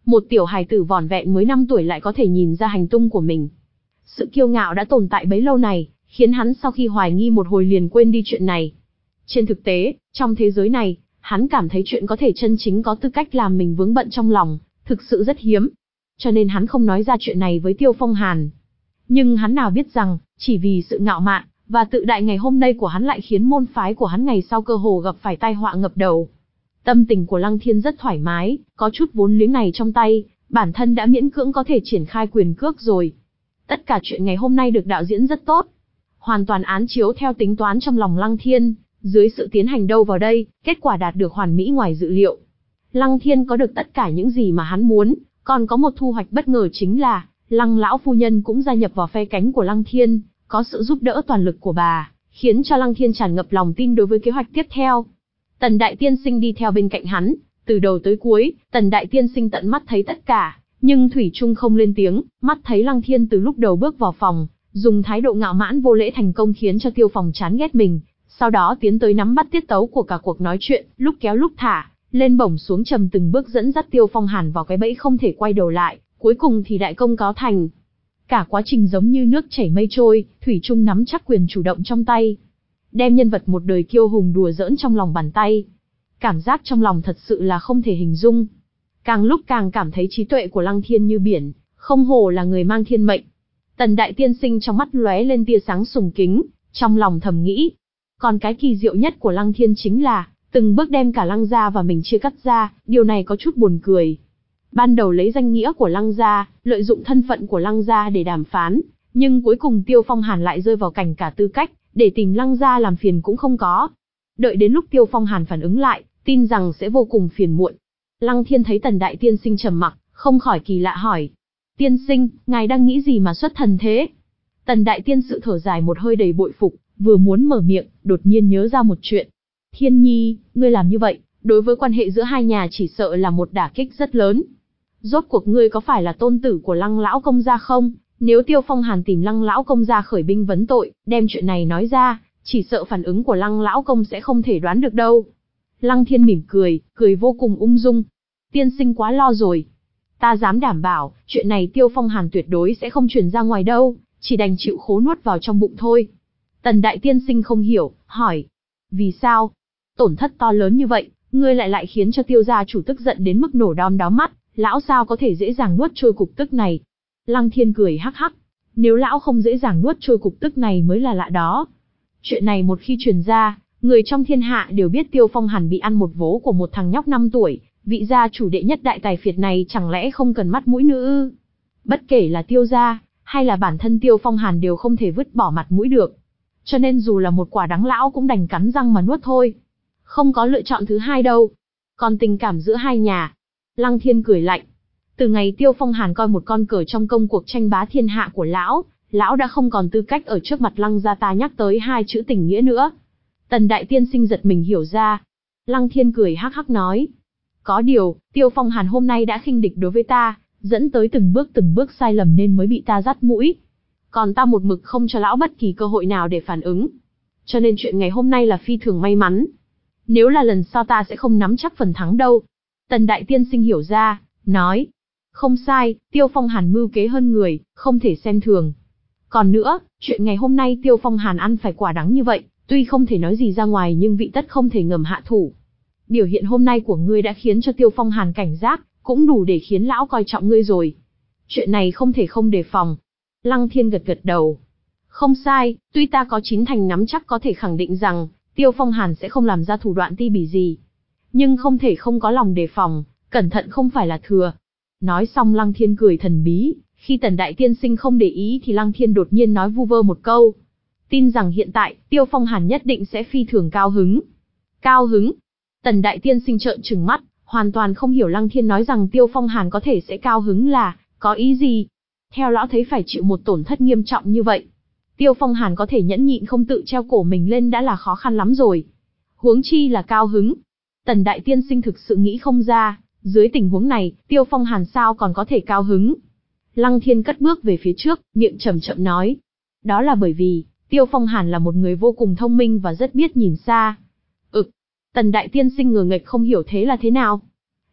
Một tiểu hài tử vỏn vẹn mới năm tuổi lại có thể nhìn ra hành tung của mình. Sự kiêu ngạo đã tồn tại bấy lâu này, khiến hắn sau khi hoài nghi một hồi liền quên đi chuyện này. Trên thực tế, trong thế giới này, hắn cảm thấy chuyện có thể chân chính có tư cách làm mình vướng bận trong lòng, thực sự rất hiếm. Cho nên hắn không nói ra chuyện này với Tiêu Phong Hàn. Nhưng hắn nào biết rằng, chỉ vì sự ngạo mạn và tự đại ngày hôm nay của hắn lại khiến môn phái của hắn ngày sau cơ hồ gặp phải tai họa ngập đầu. Tâm tình của Lăng Thiên rất thoải mái, có chút vốn liếng này trong tay, bản thân đã miễn cưỡng có thể triển khai quyền cước rồi. Tất cả chuyện ngày hôm nay được đạo diễn rất tốt, hoàn toàn án chiếu theo tính toán trong lòng Lăng Thiên, dưới sự tiến hành đâu vào đây, kết quả đạt được hoàn mỹ ngoài dự liệu. Lăng Thiên có được tất cả những gì mà hắn muốn, còn có một thu hoạch bất ngờ chính là, Lăng lão phu nhân cũng gia nhập vào phe cánh của Lăng Thiên, có sự giúp đỡ toàn lực của bà, khiến cho Lăng Thiên tràn ngập lòng tin đối với kế hoạch tiếp theo. Tần Đại Tiên Sinh đi theo bên cạnh hắn, từ đầu tới cuối, Tần Đại Tiên Sinh tận mắt thấy tất cả, nhưng thủy chung không lên tiếng, mắt thấy Lăng Thiên từ lúc đầu bước vào phòng, dùng thái độ ngạo mãn vô lễ thành công khiến cho Tiêu Phong chán ghét mình, sau đó tiến tới nắm bắt tiết tấu của cả cuộc nói chuyện, lúc kéo lúc thả, lên bổng xuống trầm từng bước dẫn dắt Tiêu Phong Hàn vào cái bẫy không thể quay đầu lại, cuối cùng thì đại công cáo thành. Cả quá trình giống như nước chảy mây trôi, thủy chung nắm chắc quyền chủ động trong tay, đem nhân vật một đời kiêu hùng đùa giỡn trong lòng bàn tay. Cảm giác trong lòng thật sự là không thể hình dung. Càng lúc càng cảm thấy trí tuệ của Lăng Thiên như biển, không hổ là người mang thiên mệnh. Tần Đại Tiên Sinh trong mắt lóe lên tia sáng sùng kính, trong lòng thầm nghĩ. Còn cái kỳ diệu nhất của Lăng Thiên chính là, từng bước đem cả Lăng gia và mình chia cắt ra, điều này có chút buồn cười. Ban đầu lấy danh nghĩa của Lăng gia, lợi dụng thân phận của Lăng gia để đàm phán, nhưng cuối cùng Tiêu Phong Hàn lại rơi vào cảnh cả tư cách, để tìm Lăng gia làm phiền cũng không có. Đợi đến lúc Tiêu Phong Hàn phản ứng lại, tin rằng sẽ vô cùng phiền muộn. Lăng Thiên thấy Tần Đại Tiên Sinh trầm mặc, không khỏi kỳ lạ hỏi. Tiên Sinh, ngài đang nghĩ gì mà xuất thần thế? Tần Đại Tiên sự thở dài một hơi đầy bội phục, vừa muốn mở miệng, đột nhiên nhớ ra một chuyện. Thiên Nhi, ngươi làm như vậy, đối với quan hệ giữa hai nhà chỉ sợ là một đả kích rất lớn. Rốt cuộc ngươi có phải là tôn tử của Lăng lão công gia không? Nếu Tiêu Phong Hàn tìm Lăng lão công gia khởi binh vấn tội, đem chuyện này nói ra, chỉ sợ phản ứng của Lăng lão công sẽ không thể đoán được đâu. Lăng Thiên mỉm cười, cười vô cùng ung dung. Tiên sinh quá lo rồi. Ta dám đảm bảo, chuyện này Tiêu Phong Hàn tuyệt đối sẽ không truyền ra ngoài đâu, chỉ đành chịu khổ nuốt vào trong bụng thôi. Tần Đại Tiên Sinh không hiểu, hỏi. Vì sao? Tổn thất to lớn như vậy, ngươi lại lại khiến cho Tiêu gia chủ tức giận đến mức nổ đom đóm mắt, lão sao có thể dễ dàng nuốt trôi cục tức này? Lăng Thiên cười hắc hắc. Nếu lão không dễ dàng nuốt trôi cục tức này mới là lạ đó. Chuyện này một khi truyền ra, người trong thiên hạ đều biết Tiêu Phong Hàn bị ăn một vố của một thằng nhóc năm tuổi, vị gia chủ đệ nhất đại tài phiệt này chẳng lẽ không cần mắt mũi nữa ư? Bất kể là Tiêu gia, hay là bản thân Tiêu Phong Hàn đều không thể vứt bỏ mặt mũi được. Cho nên dù là một quả đắng lão cũng đành cắn răng mà nuốt thôi. Không có lựa chọn thứ hai đâu. Còn tình cảm giữa hai nhà. Lăng Thiên cười lạnh. Từ ngày Tiêu Phong Hàn coi một con cờ trong công cuộc tranh bá thiên hạ của lão, lão đã không còn tư cách ở trước mặt Lăng gia ta nhắc tới hai chữ tình nghĩa nữa. Tần Đại Tiên Sinh giật mình hiểu ra. Lăng Thiên cười hắc hắc nói. Có điều, Tiêu Phong Hàn hôm nay đã khinh địch đối với ta, dẫn tới từng bước từng bước sai lầm nên mới bị ta dắt mũi. Còn ta một mực không cho lão bất kỳ cơ hội nào để phản ứng. Cho nên chuyện ngày hôm nay là phi thường may mắn. Nếu là lần sau ta sẽ không nắm chắc phần thắng đâu. Tần Đại Tiên Sinh hiểu ra, nói. Không sai, Tiêu Phong Hàn mưu kế hơn người, không thể xem thường. Còn nữa, chuyện ngày hôm nay Tiêu Phong Hàn ăn phải quả đắng như vậy, tuy không thể nói gì ra ngoài nhưng vị tất không thể ngầm hạ thủ. Biểu hiện hôm nay của ngươi đã khiến cho Tiêu Phong Hàn cảnh giác, cũng đủ để khiến lão coi trọng ngươi rồi. Chuyện này không thể không đề phòng. Lăng Thiên gật gật đầu. Không sai, tuy ta có chín thành nắm chắc có thể khẳng định rằng, Tiêu Phong Hàn sẽ không làm ra thủ đoạn ti bỉ gì. Nhưng không thể không có lòng đề phòng, cẩn thận không phải là thừa. Nói xong Lăng Thiên cười thần bí, khi Tần Đại Tiên Sinh không để ý thì Lăng Thiên đột nhiên nói vu vơ một câu. Tin rằng hiện tại, Tiêu Phong Hàn nhất định sẽ phi thường cao hứng. Cao hứng? Tần Đại Tiên Sinh trợn trừng mắt, hoàn toàn không hiểu Lăng Thiên nói rằng Tiêu Phong Hàn có thể sẽ cao hứng là, có ý gì? Theo lão thấy phải chịu một tổn thất nghiêm trọng như vậy. Tiêu Phong Hàn có thể nhẫn nhịn không tự treo cổ mình lên đã là khó khăn lắm rồi. Huống chi là cao hứng. Tần Đại Tiên Sinh thực sự nghĩ không ra, dưới tình huống này, Tiêu Phong Hàn sao còn có thể cao hứng. Lăng Thiên cất bước về phía trước, miệng chậm chậm nói. Đó là bởi vì, Tiêu Phong Hàn là một người vô cùng thông minh và rất biết nhìn xa. Ực. Tần Đại Tiên Sinh ngờ nghệch không hiểu thế là thế nào.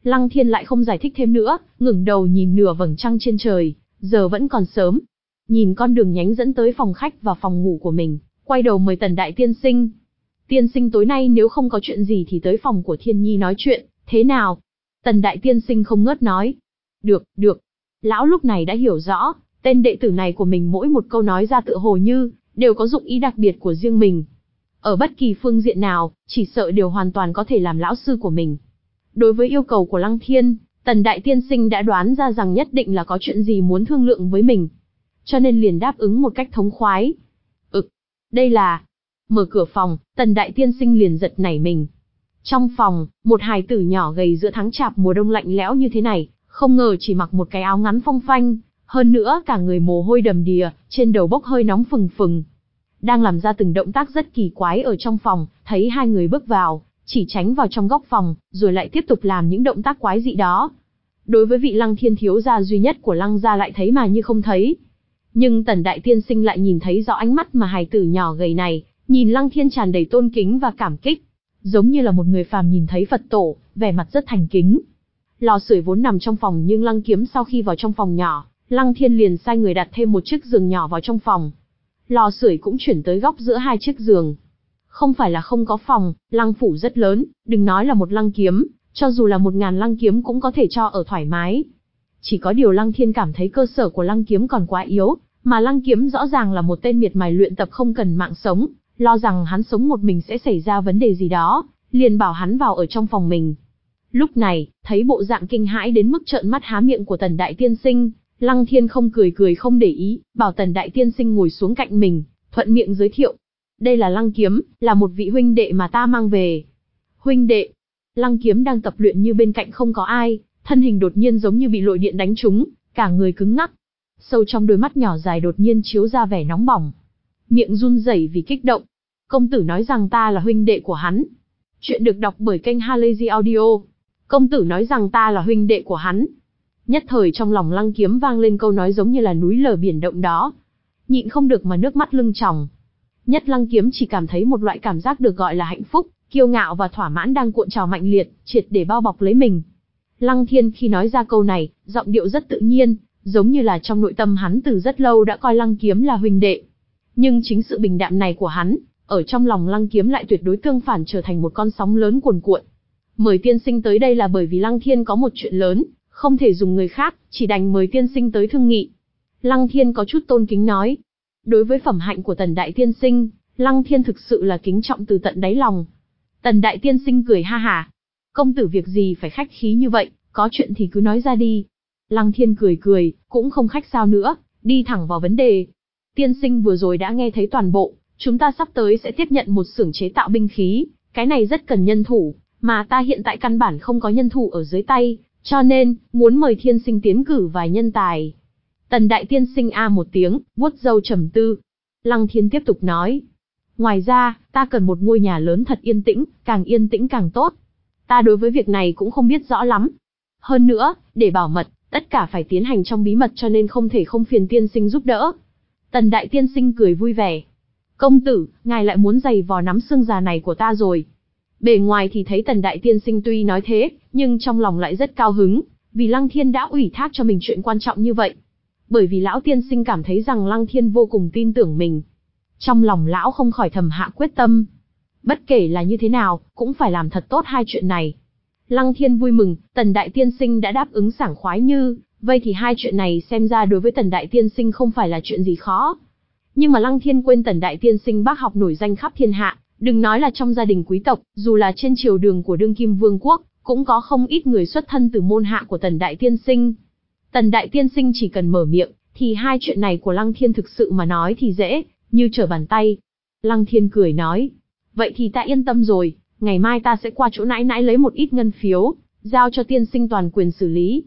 Lăng Thiên lại không giải thích thêm nữa, ngẩng đầu nhìn nửa vầng trăng trên trời, giờ vẫn còn sớm. Nhìn con đường nhánh dẫn tới phòng khách và phòng ngủ của mình, quay đầu mời Tần Đại Tiên Sinh. Tiên Sinh tối nay nếu không có chuyện gì thì tới phòng của Thiên Nhi nói chuyện, thế nào? Tần Đại Tiên Sinh không ngớt nói. Được, được. Lão lúc này đã hiểu rõ, tên đệ tử này của mình mỗi một câu nói ra tựa hồ như, đều có dụng ý đặc biệt của riêng mình. Ở bất kỳ phương diện nào, chỉ sợ đều hoàn toàn có thể làm lão sư của mình. Đối với yêu cầu của Lăng Thiên, Tần Đại Tiên Sinh đã đoán ra rằng nhất định là có chuyện gì muốn thương lượng với mình. Cho nên liền đáp ứng một cách thống khoái. Ực, đây là... Mở cửa phòng, Tần Đại Tiên Sinh liền giật nảy mình. Trong phòng, một hài tử nhỏ gầy giữa tháng chạp mùa đông lạnh lẽo như thế này, không ngờ chỉ mặc một cái áo ngắn phông phanh, hơn nữa cả người mồ hôi đầm đìa, trên đầu bốc hơi nóng phừng phừng. Đang làm ra từng động tác rất kỳ quái ở trong phòng, thấy hai người bước vào, chỉ tránh vào trong góc phòng, rồi lại tiếp tục làm những động tác quái dị đó. Đối với vị Lăng Thiên thiếu gia duy nhất của Lăng gia lại thấy mà như không thấy. Nhưng Tần Đại Tiên Sinh lại nhìn thấy rõ ánh mắt mà hài tử nhỏ gầy này, nhìn Lăng Thiên tràn đầy tôn kính và cảm kích, giống như là một người phàm nhìn thấy Phật tổ, vẻ mặt rất thành kính. Lò sưởi vốn nằm trong phòng nhưng Lăng Kiếm sau khi vào trong phòng nhỏ, Lăng Thiên liền sai người đặt thêm một chiếc giường nhỏ vào trong phòng. Lò sưởi cũng chuyển tới góc giữa hai chiếc giường. Không phải là không có phòng, Lăng phủ rất lớn, đừng nói là một Lăng Kiếm, cho dù là một ngàn Lăng Kiếm cũng có thể cho ở thoải mái. Chỉ có điều Lăng Thiên cảm thấy cơ sở của Lăng Kiếm còn quá yếu, mà Lăng Kiếm rõ ràng là một tên miệt mài luyện tập không cần mạng sống, lo rằng hắn sống một mình sẽ xảy ra vấn đề gì đó, liền bảo hắn vào ở trong phòng mình. Lúc này, thấy bộ dạng kinh hãi đến mức trợn mắt há miệng của Tần Đại Tiên Sinh, Lăng Thiên không cười cười không để ý, bảo Tần Đại Tiên Sinh ngồi xuống cạnh mình, thuận miệng giới thiệu. Đây là Lăng Kiếm, là một vị huynh đệ mà ta mang về. Huynh đệ? Lăng Kiếm đang tập luyện như bên cạnh không có ai, thân hình đột nhiên giống như bị lội điện đánh trúng, cả người cứng ngắc. Sâu trong đôi mắt nhỏ dài đột nhiên chiếu ra vẻ nóng bỏng. Miệng run rẩy vì kích động. Công tử nói rằng ta là huynh đệ của hắn. Chuyện được đọc bởi kênh Halazy Audio. Công tử nói rằng ta là huynh đệ của hắn. Nhất thời trong lòng Lăng Kiếm vang lên câu nói giống như là núi lở biển động đó. Nhịn không được mà nước mắt lưng tròng. Nhất Lăng Kiếm chỉ cảm thấy một loại cảm giác được gọi là hạnh phúc, kiêu ngạo và thỏa mãn đang cuộn trào mạnh liệt, triệt để bao bọc lấy mình. Lăng Thiên khi nói ra câu này, giọng điệu rất tự nhiên, giống như là trong nội tâm hắn từ rất lâu đã coi Lăng Kiếm là huynh đệ. Nhưng chính sự bình đạm này của hắn, ở trong lòng Lăng Kiếm lại tuyệt đối tương phản trở thành một con sóng lớn cuồn cuộn. Mời tiên sinh tới đây là bởi vì Lăng Thiên có một chuyện lớn, không thể dùng người khác, chỉ đành mời tiên sinh tới thương nghị. Lăng Thiên có chút tôn kính nói. Đối với phẩm hạnh của Tần Đại Tiên Sinh, Lăng Thiên thực sự là kính trọng từ tận đáy lòng. Tần Đại Tiên Sinh cười ha hả. Công tử việc gì phải khách khí như vậy, có chuyện thì cứ nói ra đi. Lăng Thiên cười cười, cũng không khách sao nữa, đi thẳng vào vấn đề. Tiên sinh vừa rồi đã nghe thấy toàn bộ, chúng ta sắp tới sẽ tiếp nhận một xưởng chế tạo binh khí, cái này rất cần nhân thủ, mà ta hiện tại căn bản không có nhân thủ ở dưới tay, cho nên, muốn mời tiên sinh tiến cử vài nhân tài. Tần Đại Tiên Sinh a một tiếng, vuốt râu trầm tư. Lăng Thiên tiếp tục nói. Ngoài ra, ta cần một ngôi nhà lớn thật yên tĩnh, càng yên tĩnh càng tốt. Ta đối với việc này cũng không biết rõ lắm. Hơn nữa, để bảo mật, tất cả phải tiến hành trong bí mật cho nên không thể không phiền tiên sinh giúp đỡ. Tần Đại Tiên Sinh cười vui vẻ. Công tử, ngài lại muốn giày vò nắm xương già này của ta rồi. Bề ngoài thì thấy Tần Đại Tiên Sinh tuy nói thế, nhưng trong lòng lại rất cao hứng, vì Lăng Thiên đã ủy thác cho mình chuyện quan trọng như vậy. Bởi vì lão tiên sinh cảm thấy rằng Lăng Thiên vô cùng tin tưởng mình. Trong lòng lão không khỏi thầm hạ quyết tâm. Bất kể là như thế nào, cũng phải làm thật tốt hai chuyện này. Lăng Thiên vui mừng, Tần Đại Tiên Sinh đã đáp ứng sảng khoái như, vậy thì hai chuyện này xem ra đối với Tần Đại Tiên Sinh không phải là chuyện gì khó. Nhưng mà Lăng Thiên quên Tần Đại Tiên Sinh bác học nổi danh khắp thiên hạ, đừng nói là trong gia đình quý tộc, dù là trên triều đường của đương kim vương quốc, cũng có không ít người xuất thân từ môn hạ của Tần Đại Tiên Sinh. Tần Đại Tiên Sinh chỉ cần mở miệng, thì hai chuyện này của Lăng Thiên thực sự mà nói thì dễ, như trở bàn tay. Lăng Thiên cười nói, vậy thì ta yên tâm rồi, ngày mai ta sẽ qua chỗ nãi nãi lấy một ít ngân phiếu, giao cho tiên sinh toàn quyền xử lý.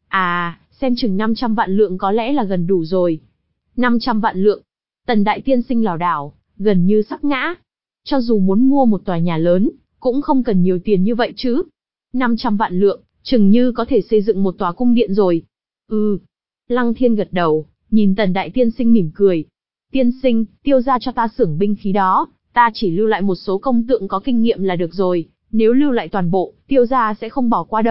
À, xem chừng năm trăm vạn lượng có lẽ là gần đủ rồi. năm trăm vạn lượng. Tần Đại Tiên Sinh lảo đảo, gần như sắp ngã. Cho dù muốn mua một tòa nhà lớn, cũng không cần nhiều tiền như vậy chứ. năm trăm vạn lượng, chừng như có thể xây dựng một tòa cung điện rồi. Ừ. Lăng Thiên gật đầu, nhìn Tần Đại Tiên Sinh mỉm cười. Tiên sinh, tiêu ra cho ta xưởng binh khí đó, ta chỉ lưu lại một số công tượng có kinh nghiệm là được rồi, nếu lưu lại toàn bộ, tiêu ra sẽ không bỏ qua đâu,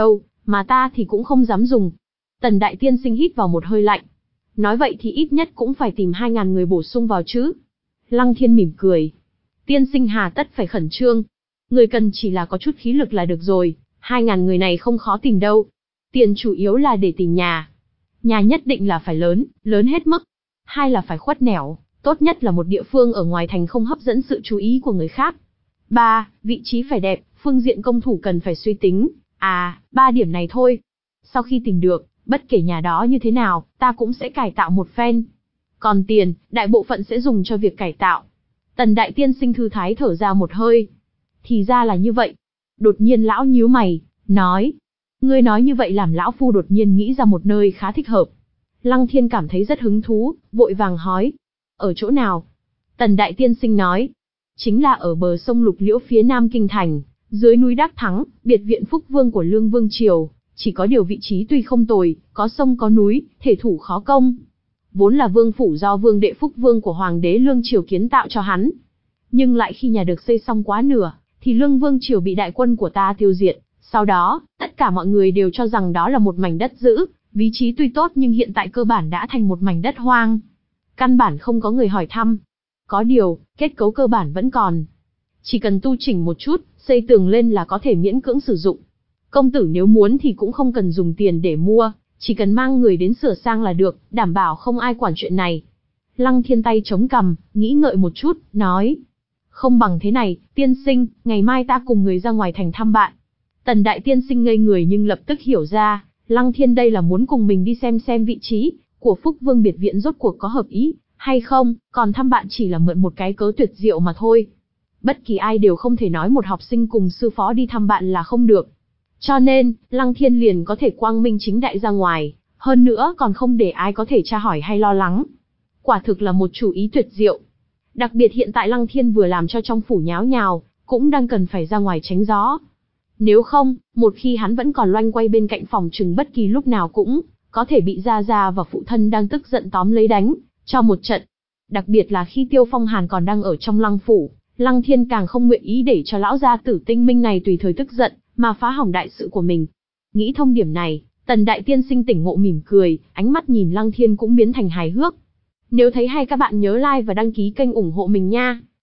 mà ta thì cũng không dám dùng. Tần đại tiên sinh hít vào một hơi lạnh. Nói vậy thì ít nhất cũng phải tìm hai ngàn người bổ sung vào chứ. Lăng Thiên mỉm cười. Tiên sinh hà tất phải khẩn trương. Người cần chỉ là có chút khí lực là được rồi, hai ngàn người này không khó tìm đâu. Tiền chủ yếu là để tìm nhà. Nhà nhất định là phải lớn, lớn hết mức. Hai là phải khuất nẻo, tốt nhất là một địa phương ở ngoài thành không hấp dẫn sự chú ý của người khác. Ba, vị trí phải đẹp, phương diện công thủ cần phải suy tính. À, ba điểm này thôi. Sau khi tìm được, bất kể nhà đó như thế nào, ta cũng sẽ cải tạo một phen. Còn tiền, đại bộ phận sẽ dùng cho việc cải tạo. Tần đại tiên sinh thư thái thở ra một hơi. Thì ra là như vậy. Đột nhiên lão nhíu mày, nói. Ngươi nói như vậy làm lão phu đột nhiên nghĩ ra một nơi khá thích hợp. Lăng Thiên cảm thấy rất hứng thú, vội vàng hỏi. Ở chỗ nào? Tần đại tiên sinh nói. Chính là ở bờ sông Lục Liễu phía nam kinh thành, dưới núi Đắc Thắng, biệt viện Phúc Vương của Lương Vương Triều. Chỉ có điều vị trí tuy không tồi, có sông có núi, thể thủ khó công. Vốn là vương phủ do vương đệ Phúc Vương của Hoàng đế Lương Triều kiến tạo cho hắn. Nhưng lại khi nhà được xây xong quá nửa, thì Lương Vương Triều bị đại quân của ta tiêu diệt. Sau đó, tất cả mọi người đều cho rằng đó là một mảnh đất giữ, vị trí tuy tốt nhưng hiện tại cơ bản đã thành một mảnh đất hoang. Căn bản không có người hỏi thăm. Có điều, kết cấu cơ bản vẫn còn. Chỉ cần tu chỉnh một chút, xây tường lên là có thể miễn cưỡng sử dụng. Công tử nếu muốn thì cũng không cần dùng tiền để mua, chỉ cần mang người đến sửa sang là được, đảm bảo không ai quản chuyện này. Lăng Thiên tay chống cằm, nghĩ ngợi một chút, nói. Không bằng thế này, tiên sinh, ngày mai ta cùng người ra ngoài thành thăm bạn. Tần đại tiên sinh ngây người nhưng lập tức hiểu ra, Lăng Thiên đây là muốn cùng mình đi xem xem vị trí của Phúc Vương biệt viện rốt cuộc có hợp ý hay không, còn thăm bạn chỉ là mượn một cái cớ tuyệt diệu mà thôi. Bất kỳ ai đều không thể nói một học sinh cùng sư phó đi thăm bạn là không được. Cho nên, Lăng Thiên liền có thể quang minh chính đại ra ngoài, hơn nữa còn không để ai có thể tra hỏi hay lo lắng. Quả thực là một chủ ý tuyệt diệu. Đặc biệt hiện tại Lăng Thiên vừa làm cho trong phủ nháo nhào, cũng đang cần phải ra ngoài tránh gió. Nếu không, một khi hắn vẫn còn loanh quay bên cạnh phòng trừng bất kỳ lúc nào cũng có thể bị Gia Gia và phụ thân đang tức giận tóm lấy đánh cho một trận. Đặc biệt là khi Tiêu Phong Hàn còn đang ở trong Lăng phủ, Lăng Thiên càng không nguyện ý để cho lão gia tử tinh minh này tùy thời tức giận mà phá hỏng đại sự của mình. Nghĩ thông điểm này, Tần đại tiên sinh tỉnh ngộ mỉm cười, ánh mắt nhìn Lăng Thiên cũng biến thành hài hước. Nếu thấy hay các bạn nhớ like và đăng ký kênh ủng hộ mình nha.